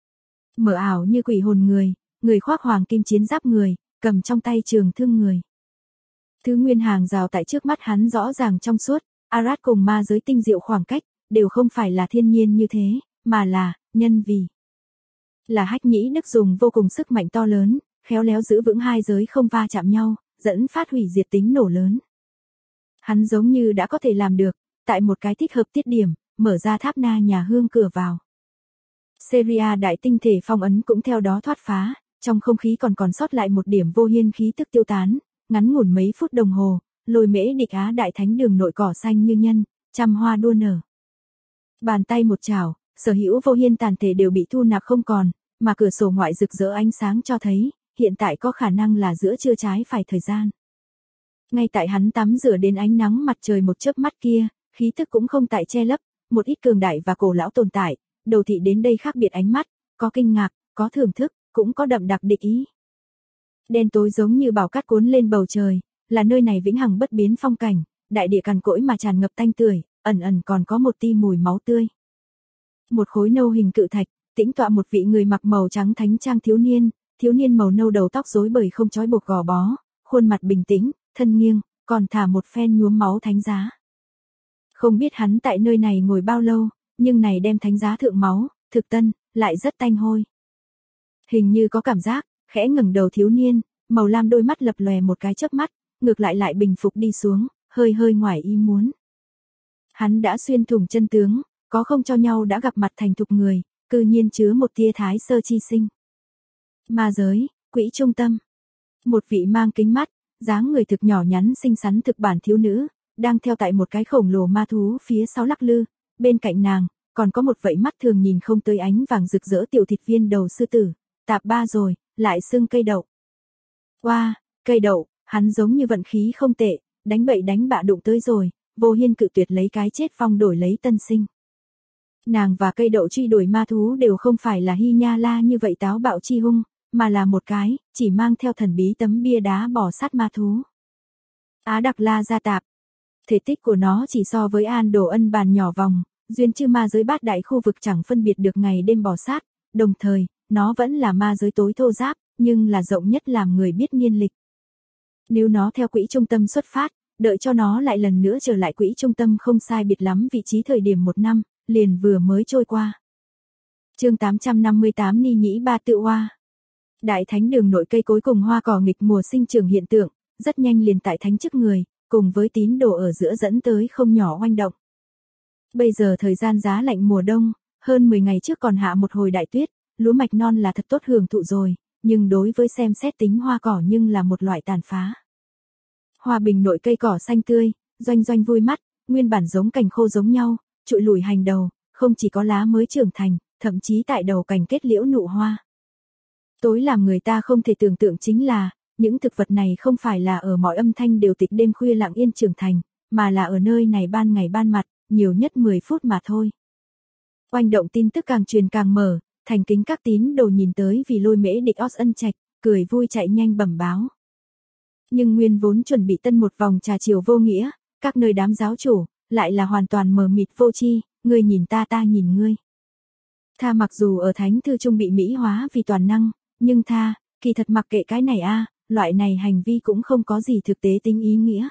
Mở ảo như quỷ hồn người khoác hoàng kim chiến giáp người, cầm trong tay trường thương người. Thứ nguyên hàng rào tại trước mắt hắn rõ ràng trong suốt, Arad cùng ma giới tinh diệu khoảng cách, đều không phải là thiên nhiên như thế, mà là, nhân vì. Là hách nhĩ đức dùng vô cùng sức mạnh to lớn, khéo léo giữ vững hai giới không va chạm nhau, dẫn phát hủy diệt tính nổ lớn. Hắn giống như đã có thể làm được, tại một cái thích hợp tiết điểm, mở ra tháp na nhà hương cửa vào. Syria đại tinh thể phong ấn cũng theo đó thoát phá, trong không khí còn sót lại một điểm Vô Hiên khí tức tiêu tán, ngắn ngủn mấy phút đồng hồ, Lôi Mễ Địch Á đại thánh đường nội cỏ xanh như nhân, trăm hoa đua nở. Bàn tay một chảo, sở hữu Vô Hiên tàn thể đều bị thu nạp không còn, mà cửa sổ ngoại rực rỡ ánh sáng cho thấy, hiện tại có khả năng là giữa trưa trái phải thời gian. Ngay tại hắn tắm rửa đến ánh nắng mặt trời một chớp mắt kia, khí tức cũng không tại che lấp, một ít cường đại và cổ lão tồn tại, đầu thị đến đây khác biệt ánh mắt, có kinh ngạc, có thưởng thức, cũng có đậm đặc địch ý. Đen tối giống như bão cát cuốn lên bầu trời, là nơi này vĩnh hằng bất biến phong cảnh, đại địa cằn cỗi mà tràn ngập tanh tưởi, ẩn ẩn còn có một tia mùi máu tươi. Một khối nâu hình cự thạch, tĩnh tọa một vị người mặc màu trắng thánh trang thiếu niên, thiếu niên màu nâu đầu tóc rối bời không trói buộc gò bó, khuôn mặt bình tĩnh, thân nghiêng, còn thả một phen nhuốm máu thánh giá. Không biết hắn tại nơi này ngồi bao lâu, nhưng này đem thánh giá thượng máu, thực tân, lại rất tanh hôi. Hình như có cảm giác, khẽ ngẩng đầu thiếu niên, màu lam đôi mắt lập lòe một cái chớp mắt, ngược lại bình phục đi xuống, hơi hơi ngoài ý muốn. Hắn đã xuyên thủng chân tướng, có không cho nhau đã gặp mặt thành thục người, cư nhiên chứa một tia thái sơ chi sinh. Ma giới, quỹ trung tâm. Một vị mang kính mắt, dáng người thực nhỏ nhắn xinh xắn thực bản thiếu nữ, đang theo tại một cái khổng lồ ma thú phía sau lắc lư, bên cạnh nàng, còn có một vẫy mắt thường nhìn không tới ánh vàng rực rỡ tiểu thịt viên đầu sư tử, tạp ba rồi, lại xưng cây đậu. Wow, cây đậu, hắn giống như vận khí không tệ, đánh bậy đánh bạ đụng tới rồi, Vô Hiên cự tuyệt lấy cái chết phong đổi lấy tân sinh. Nàng và cây đậu truy đuổi ma thú đều không phải là Hy Nha La như vậy táo bạo chi hung, mà là một cái, chỉ mang theo thần bí tấm bia đá bò sát ma thú. Á Đặc La Gia Tạp. Thể tích của nó chỉ so với An Đồ Ân bàn nhỏ vòng, duyên chư ma giới bát đại khu vực chẳng phân biệt được ngày đêm bò sát, đồng thời, nó vẫn là ma giới tối thô ráp, nhưng là rộng nhất làm người biết niên lịch. Nếu nó theo quỹ trung tâm xuất phát, đợi cho nó lại lần nữa trở lại quỹ trung tâm không sai biệt lắm vị trí thời điểm 1 năm, liền vừa mới trôi qua. Chương 858 Ni Nhĩ Ba Tự Hoa. Đại thánh đường nội cây cối cùng hoa cỏ nghịch mùa sinh trưởng hiện tượng, rất nhanh liền tại thánh trước người, cùng với tín đồ ở giữa dẫn tới không nhỏ oanh động. Bây giờ thời gian giá lạnh mùa đông, hơn 10 ngày trước còn hạ một hồi đại tuyết, lúa mạch non là thật tốt hưởng thụ rồi, nhưng đối với xem xét tính hoa cỏ nhưng là một loại tàn phá. Hoa bình nội cây cỏ xanh tươi, doanh doanh vui mắt, nguyên bản giống cành khô giống nhau, trụi lủi hành đầu, không chỉ có lá mới trưởng thành, thậm chí tại đầu cành kết liễu nụ hoa. Tối làm người ta không thể tưởng tượng chính là, những thực vật này không phải là ở mọi âm thanh đều tịch đêm khuya lặng yên trưởng thành, mà là ở nơi này ban ngày ban mặt, nhiều nhất 10 phút mà thôi. Oanh động tin tức càng truyền càng mở, thành kính các tín đồ nhìn tới vì lôi mễ địch Os ân trạch, cười vui chạy nhanh bẩm báo. Nhưng nguyên vốn chuẩn bị tân một vòng trà chiều vô nghĩa, các nơi đám giáo chủ, lại là hoàn toàn mờ mịt vô tri, ngươi nhìn ta nhìn ngươi. Tha mặc dù ở thánh thư trung bị mỹ hóa vì toàn năng, nhưng tha, kỳ thật mặc kệ cái này loại này hành vi cũng không có gì thực tế tính ý nghĩa.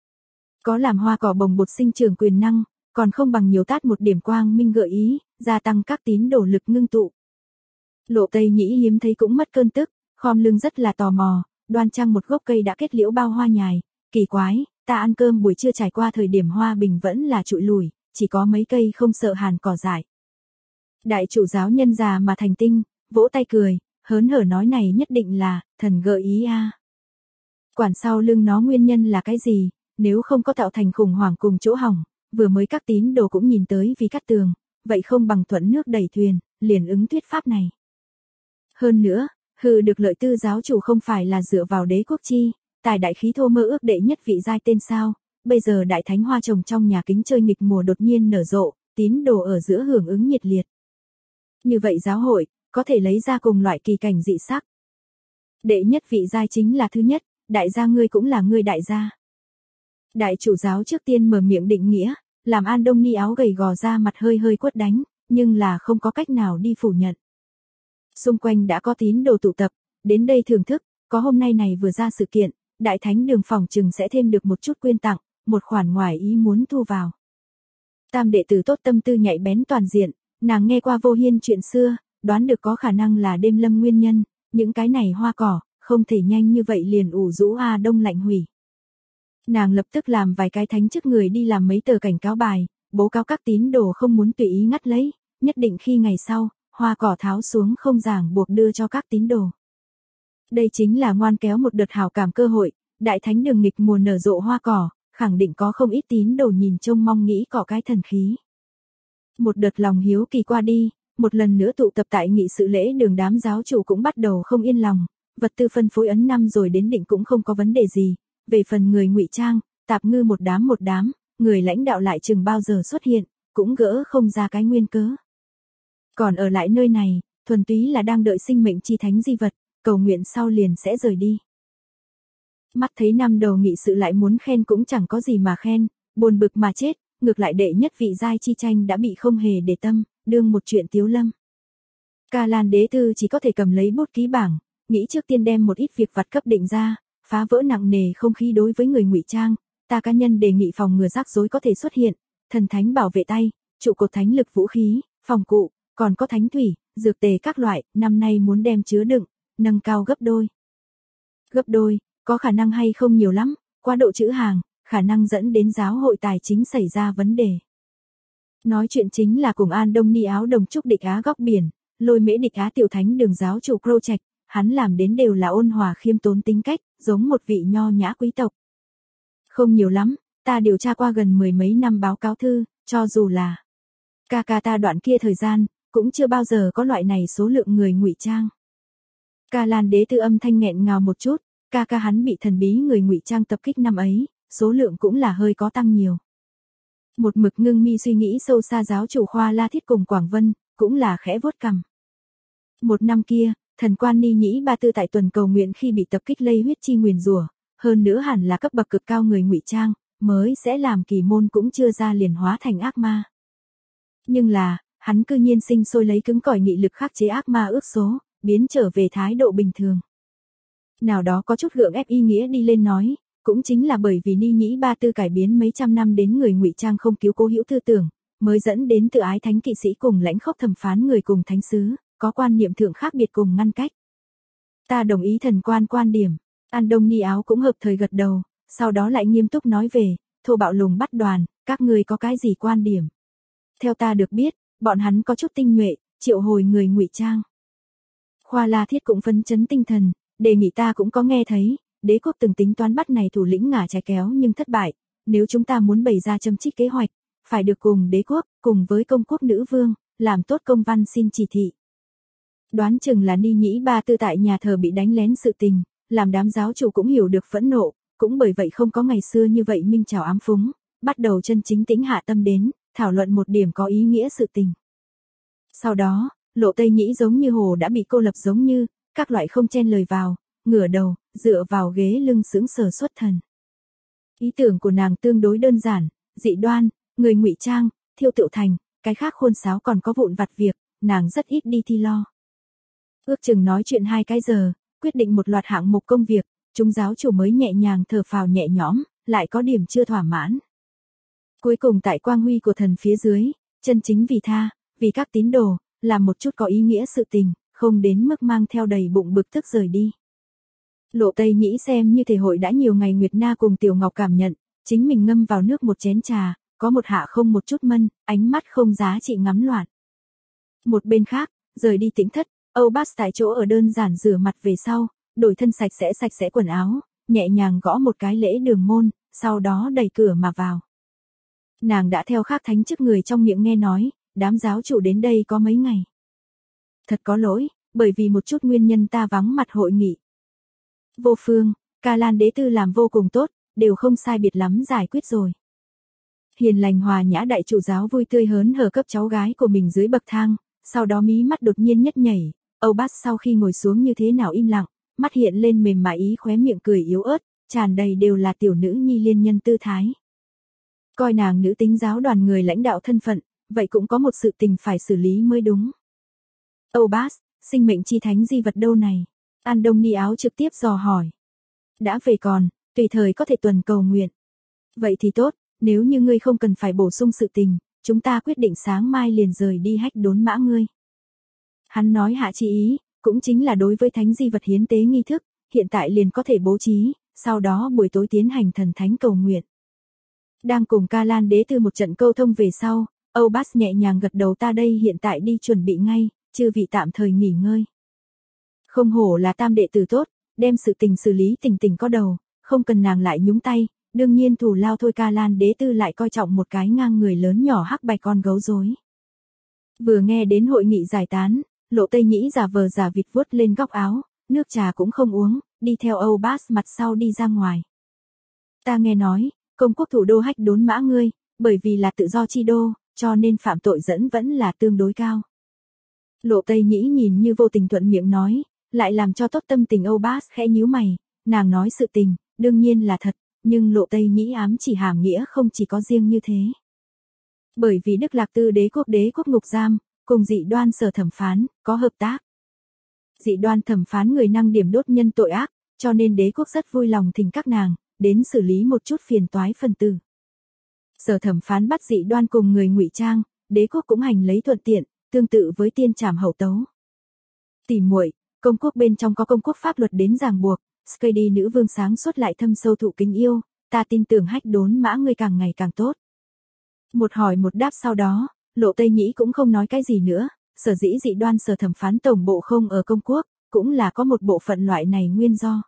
Có làm hoa cỏ bồng bột sinh trưởng quyền năng, còn không bằng nhiều tát một điểm quang minh gợi ý, gia tăng các tín đồ lực ngưng tụ. Lộ Tây Nhĩ hiếm thấy cũng mất cơn tức, khom lưng rất là tò mò, đoan trang một gốc cây đã kết liễu bao hoa nhài, kỳ quái, ta ăn cơm buổi trưa trải qua thời điểm hoa bình vẫn là trụi lủi, chỉ có mấy cây không sợ hàn cỏ dại. Đại chủ giáo nhân già mà thành tinh, vỗ tay cười, hớn hở nói này nhất định là, thần gợi ý Quản sau lưng nó nguyên nhân là cái gì, nếu không có tạo thành khủng hoảng cùng chỗ hỏng, vừa mới các tín đồ cũng nhìn tới vì cắt tường, vậy không bằng thuận nước đẩy thuyền, liền ứng thuyết pháp này. Hơn nữa, hừ được lợi tư giáo chủ không phải là dựa vào đế quốc chi, tài đại khí thô mơ ước đệ nhất vị giai tên sao, bây giờ đại thánh hoa trồng trong nhà kính chơi nghịch mùa đột nhiên nở rộ, tín đồ ở giữa hưởng ứng nhiệt liệt. Như vậy giáo hội, có thể lấy ra cùng loại kỳ cảnh dị sắc. Đệ nhất vị giai chính là thứ nhất, đại gia ngươi cũng là ngươi đại gia. Đại chủ giáo trước tiên mở miệng định nghĩa, làm An Đông Ni áo gầy gò ra mặt hơi hơi quất đánh, nhưng là không có cách nào đi phủ nhận. Xung quanh đã có tín đồ tụ tập, đến đây thưởng thức, có hôm nay này vừa ra sự kiện, đại thánh đường phòng trừng sẽ thêm được một chút quyên tặng, một khoản ngoài ý muốn thu vào. Tam đệ tử tốt tâm tư nhạy bén toàn diện, nàng nghe qua Vô Hiên chuyện xưa, đoán được có khả năng là đêm lâm nguyên nhân, những cái này hoa cỏ, không thể nhanh như vậy liền ủ rũ đông lạnh hủy. Nàng lập tức làm vài cái thánh chức người đi làm mấy tờ cảnh cáo bài, bố cáo các tín đồ không muốn tùy ý ngắt lấy, nhất định khi ngày sau, hoa cỏ tháo xuống không ràng buộc đưa cho các tín đồ. Đây chính là ngoan kéo một đợt hảo cảm cơ hội, đại thánh đường nghịch mùa nở rộ hoa cỏ, khẳng định có không ít tín đồ nhìn trông mong nghĩ có cái thần khí. Một đợt lòng hiếu kỳ qua đi, một lần nữa tụ tập tại nghị sự lễ đường đám giáo chủ cũng bắt đầu không yên lòng, vật tư phân phối ấn năm rồi đến định cũng không có vấn đề gì, về phần người ngụy trang, tạp ngư một đám, người lãnh đạo lại chừng bao giờ xuất hiện, cũng gỡ không ra cái nguyên cớ. Còn ở lại nơi này, thuần túy là đang đợi sinh mệnh chi thánh di vật, cầu nguyện sau liền sẽ rời đi. Mắt thấy năm đầu nghị sự lại muốn khen cũng chẳng có gì mà khen, buồn bực mà chết, ngược lại đệ nhất vị giai chi tranh đã bị không hề để tâm, đương một chuyện tiếu lâm. Ca Lan đế tư chỉ có thể cầm lấy bút ký bảng, nghĩ trước tiên đem một ít việc vặt cấp định ra, phá vỡ nặng nề không khí đối với người ngụy trang, ta cá nhân đề nghị phòng ngừa rắc rối có thể xuất hiện, thần thánh bảo vệ tay, trụ cột thánh lực vũ khí, phòng cụ, còn có thánh thủy, dược tề các loại, năm nay muốn đem chứa đựng, nâng cao gấp đôi. Gấp đôi, có khả năng hay không nhiều lắm, quá độ trữ hàng, khả năng dẫn đến giáo hội tài chính xảy ra vấn đề. Nói chuyện chính là cùng An Đông Ni áo đồng trúc địch Á góc biển, Lôi Mễ địch Á tiểu thánh đường giáo chủ Crow Trạch, hắn làm đến đều là ôn hòa khiêm tốn tính cách, giống một vị nho nhã quý tộc. Không nhiều lắm, ta điều tra qua gần 10 mấy năm báo cáo thư, cho dù là ca ta đoạn kia thời gian, cũng chưa bao giờ có loại này số lượng người ngụy trang. Ca Lan Đế Tư âm thanh nghẹn ngào một chút, ca hắn bị thần bí người ngụy trang tập kích năm ấy, số lượng cũng là hơi có tăng nhiều. Một mực ngưng mi suy nghĩ sâu xa giáo chủ Khoa La Thiết cùng Quảng Vân, cũng là khẽ vuốt cằm. Một năm kia, thần quan Ni Nhĩ Ba Tư tại tuần cầu nguyện khi bị tập kích lây huyết chi nguyền rủa, hơn nữa hẳn là cấp bậc cực cao người ngụy trang, mới sẽ làm kỳ môn cũng chưa ra liền hóa thành ác ma. Nhưng là, hắn cư nhiên sinh sôi lấy cứng cỏi nghị lực khắc chế ác ma ước số, biến trở về thái độ bình thường. Nào đó có chút gượng ép ý nghĩa đi lên nói, cũng chính là bởi vì Ni Nhĩ Ba Tư cải biến mấy trăm năm đến người ngụy trang không cứu cố hữu tư tưởng, mới dẫn đến tự ái thánh kỵ sĩ cùng lãnh khốc thẩm phán người cùng thánh sứ, có quan niệm thượng khác biệt cùng ngăn cách. Ta đồng ý thần quan điểm, An Đông Ni áo cũng hợp thời gật đầu, sau đó lại nghiêm túc nói về, thô bạo lùng bắt đoàn, các ngươi có cái gì quan điểm? Theo ta được biết, bọn hắn có chút tinh nhuệ, triệu hồi người ngụy trang. Khoa La Thiết cũng phấn chấn tinh thần, đề nghị ta cũng có nghe thấy, đế quốc từng tính toán bắt này thủ lĩnh ngả trái kéo nhưng thất bại, nếu chúng ta muốn bày ra châm trích kế hoạch, phải được cùng đế quốc, cùng với công quốc nữ vương, làm tốt công văn xin chỉ thị. Đoán chừng là Ni Nhĩ Ba Tư tại nhà thờ bị đánh lén sự tình, làm đám giáo chủ cũng hiểu được phẫn nộ, cũng bởi vậy không có ngày xưa như vậy minh chào ám phúng, bắt đầu chân chính tĩnh hạ tâm đến, thảo luận một điểm có ý nghĩa sự tình. Sau đó, Lộ Tây Nhĩ giống như hồ đã bị cô lập giống như, các loại không chen lời vào, ngửa đầu, dựa vào ghế lưng sững sờ xuất thần. Ý tưởng của nàng tương đối đơn giản, dị đoan, người ngụy trang, thiêu tự thành, cái khác khôn sáo còn có vụn vặt việc, nàng rất ít đi thi lo. Ước chừng nói chuyện 2 cái giờ, quyết định một loạt hạng mục công việc, chúng giáo chủ mới nhẹ nhàng thở phào nhẹ nhõm, lại có điểm chưa thỏa mãn. Cuối cùng tại quang huy của thần phía dưới, chân chính vì tha, vì các tín đồ, làm một chút có ý nghĩa sự tình, không đến mức mang theo đầy bụng bực tức rời đi. Lộ Tây Nhĩ xem như thể hội đã nhiều ngày Nguyệt Na cùng Tiểu Ngọc cảm nhận, chính mình ngâm vào nước một chén trà, có một hạ không một chút mân, ánh mắt không giá trị ngắm loạn. Một bên khác, rời đi tĩnh thất, Âu Bác tại chỗ ở đơn giản rửa mặt về sau, đổi thân sạch sẽ quần áo, nhẹ nhàng gõ một cái lễ đường môn, sau đó đẩy cửa mà vào. Nàng đã theo khác thánh chức người trong miệng nghe nói, đám giáo chủ đến đây có mấy ngày. Thật có lỗi, bởi vì một chút nguyên nhân ta vắng mặt hội nghị. Vô Phương, Ca Lan Đế Tư làm vô cùng tốt, đều không sai biệt lắm giải quyết rồi. Hiền lành hòa nhã đại trụ giáo vui tươi hớn hở cấp cháu gái của mình dưới bậc thang, sau đó mí mắt đột nhiên nhất nhảy, Âu Bác sau khi ngồi xuống như thế nào im lặng, mắt hiện lên mềm mại ý khóe miệng cười yếu ớt, tràn đầy đều là tiểu nữ nhi liên nhân tư thái. Coi nàng nữ tính giáo đoàn người lãnh đạo thân phận, vậy cũng có một sự tình phải xử lý mới đúng. Âu Bác, sinh mệnh chi thánh di vật đâu này? An Đông Ni áo trực tiếp dò hỏi. Đã về còn, tùy thời có thể tuần cầu nguyện. Vậy thì tốt, nếu như ngươi không cần phải bổ sung sự tình, chúng ta quyết định sáng mai liền rời đi Hách Đốn Mã ngươi. Hắn nói hạ chi ý, cũng chính là đối với thánh di vật hiến tế nghi thức, hiện tại liền có thể bố trí, sau đó buổi tối tiến hành thần thánh cầu nguyện. Đang cùng Ca Lan Đế Tư một trận câu thông về sau, Âu Bác nhẹ nhàng gật đầu ta đây hiện tại đi chuẩn bị ngay, chư vị tạm thời nghỉ ngơi. Không hổ là tam đệ tử tốt, đem sự tình xử lý tỉnh có đầu, không cần nàng lại nhúng tay, đương nhiên thù lao thôi. Ca Lan Đế Tư lại coi trọng một cái ngang người lớn nhỏ hắc bạch con gấu rối. Vừa nghe đến hội nghị giải tán, Lộ Tây Nhĩ giả vờ giả vịt vuốt lên góc áo, nước trà cũng không uống, đi theo Âu Bác mặt sau đi ra ngoài. Ta nghe nói, công quốc thủ đô Hách Đốn Mã ngươi, bởi vì là tự do chi đô, cho nên phạm tội dẫn vẫn là tương đối cao. Lộ Tây Nhĩ nhìn như vô tình thuận miệng nói, lại làm cho tốt tâm tình Âu Bác khẽ nhíu mày, nàng nói sự tình, đương nhiên là thật, nhưng Lộ Tây Nhĩ ám chỉ hàm nghĩa không chỉ có riêng như thế. Bởi vì Đức Lạc Tư đế quốc ngục giam, cùng dị đoan sở thẩm phán, có hợp tác. Dị đoan thẩm phán người năng điểm đốt nhân tội ác, cho nên đế quốc rất vui lòng thỉnh các nàng, đến xử lý một chút phiền toái phân tử. Sở thẩm phán bắt dị đoan cùng người ngụy trang, đế quốc cũng hành lấy thuận tiện, tương tự với tiên trảm hậu tấu. Tỉ muội, công quốc bên trong có công quốc pháp luật đến ràng buộc, Skady nữ vương sáng suốt lại thâm sâu thụ kính yêu, ta tin tưởng hách đốn mã ngươi càng ngày càng tốt. Một hỏi một đáp sau đó, Lộ Tây Nhĩ cũng không nói cái gì nữa, sở dĩ dị đoan sở thẩm phán tổng bộ không ở công quốc, cũng là có một bộ phận loại này nguyên do.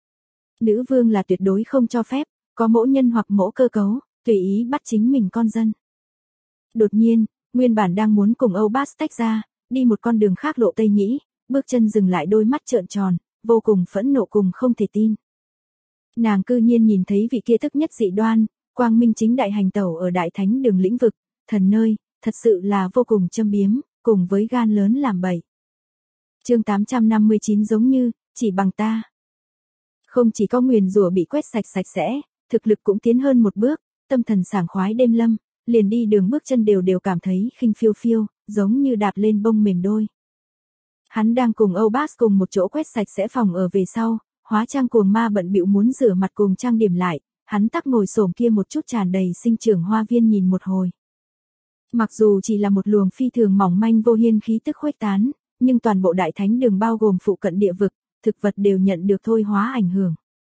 Nữ vương là tuyệt đối không cho phép, có mẫu nhân hoặc mẫu cơ cấu, tùy ý bắt chính mình con dân. Đột nhiên, nguyên bản đang muốn cùng Âu Bas tách ra, đi một con đường khác Lộ Tây Nhĩ, bước chân dừng lại đôi mắt trợn tròn, vô cùng phẫn nộ cùng không thể tin. Nàng cư nhiên nhìn thấy vị kia thức nhất dị đoan, quang minh chính đại hành tẩu ở đại thánh đường lĩnh vực, thần nơi, thật sự là vô cùng châm biếm, cùng với gan lớn làm bậy. Chương 859 giống như, chỉ bằng ta. Không chỉ có nguyền rủa bị quét sạch sạch sẽ, thực lực cũng tiến hơn một bước, tâm thần sảng khoái đêm lâm, liền đi đường bước chân đều cảm thấy khinh phiêu phiêu, giống như đạp lên bông mềm đôi. Hắn đang cùng Âu Bas cùng một chỗ quét sạch sẽ phòng ở về sau, hóa trang cuồng ma bận bịu muốn rửa mặt cùng trang điểm lại, hắn tắc ngồi xổm kia một chút tràn đầy sinh trưởng hoa viên nhìn một hồi. Mặc dù chỉ là một luồng phi thường mỏng manh vô hiên khí tức khuếch tán, nhưng toàn bộ đại thánh đường bao gồm phụ cận địa vực, thực vật đều nhận được thôi hóa ảnh hưởng.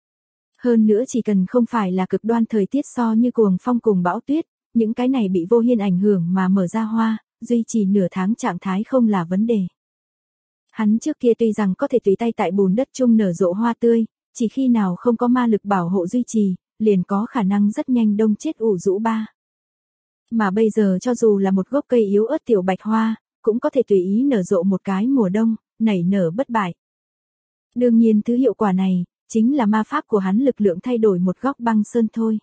Hơn nữa chỉ cần không phải là cực đoan thời tiết so như cuồng phong cùng bão tuyết, những cái này bị vô hiên ảnh hưởng mà mở ra hoa, duy trì nửa tháng trạng thái không là vấn đề. Hắn trước kia tuy rằng có thể tùy tay tại bùn đất chung nở rộ hoa tươi, chỉ khi nào không có ma lực bảo hộ duy trì, liền có khả năng rất nhanh đông chết ủ rũ ba. Mà bây giờ cho dù là một gốc cây yếu ớt tiểu bạch hoa, cũng có thể tùy ý nở rộ một cái mùa đông, nảy nở bất bại. Đương nhiên thứ hiệu quả này, chính là ma pháp của hắn lực lượng thay đổi một góc băng sơn thôi.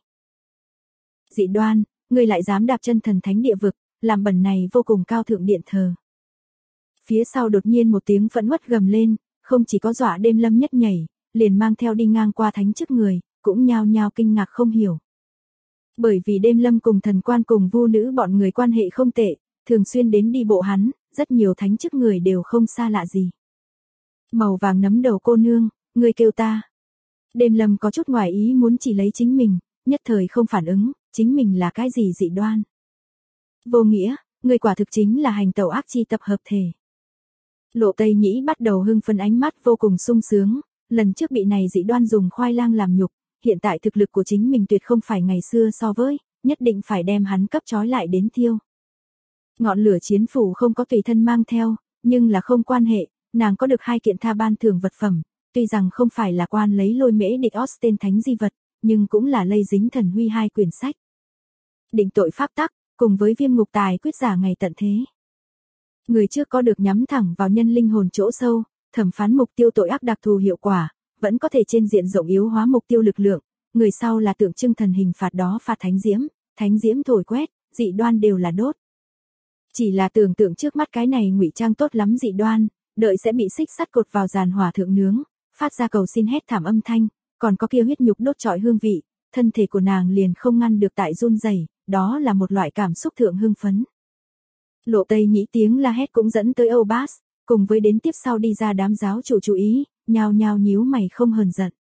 Dị đoan, ngươi lại dám đạp chân thần thánh địa vực, làm bẩn này vô cùng cao thượng điện thờ. Phía sau đột nhiên một tiếng phẫn uất gầm lên, không chỉ có dọa đêm lâm nhất nhảy, liền mang theo đi ngang qua thánh chức người, cũng nhao nhao kinh ngạc không hiểu. Bởi vì đêm lâm cùng thần quan cùng vu nữ bọn người quan hệ không tệ, thường xuyên đến đi bộ hắn, rất nhiều thánh chức người đều không xa lạ gì. Màu vàng nấm đầu cô nương, người kêu ta. Đêm lâm có chút ngoài ý muốn chỉ lấy chính mình, nhất thời không phản ứng, chính mình là cái gì dị đoan. Vô nghĩa, người quả thực chính là hành tẩu ác chi tập hợp thể. Lộ Tây Nhĩ bắt đầu hưng phấn ánh mắt vô cùng sung sướng, lần trước bị này dị đoan dùng khoai lang làm nhục, hiện tại thực lực của chính mình tuyệt không phải ngày xưa so với, nhất định phải đem hắn cấp trói lại đến thiêu. Ngọn lửa chiến phủ không có tùy thân mang theo, nhưng là không quan hệ, nàng có được 2 kiện tha ban thưởng vật phẩm, tuy rằng không phải là quan lấy lôi mễ địch Austin thánh di vật, nhưng cũng là lây dính thần huy 2 quyển sách. Định tội pháp tắc, cùng với viêm ngục tài quyết giả ngày tận thế. Người trước có được nhắm thẳng vào nhân linh hồn chỗ sâu, thẩm phán mục tiêu tội ác đặc thù hiệu quả, vẫn có thể trên diện rộng yếu hóa mục tiêu lực lượng, người sau là tượng trưng thần hình phạt đó phạt thánh diễm thổi quét, dị đoan đều là đốt. Chỉ là tưởng tượng trước mắt cái này ngụy trang tốt lắm dị đoan, đợi sẽ bị xích sắt cột vào giàn hỏa thượng nướng, phát ra cầu xin hét thảm âm thanh, còn có kia huyết nhục đốt trọi hương vị, thân thể của nàng liền không ngăn được tại run rẩy, đó là một loại cảm xúc thượng hưng phấn. Lộ Tây Nhĩ tiếng la hét cũng dẫn tới Âu Bas, cùng với đến tiếp sau đi ra đám giáo chủ chú ý, nhao nhao nhíu mày không hờn giận.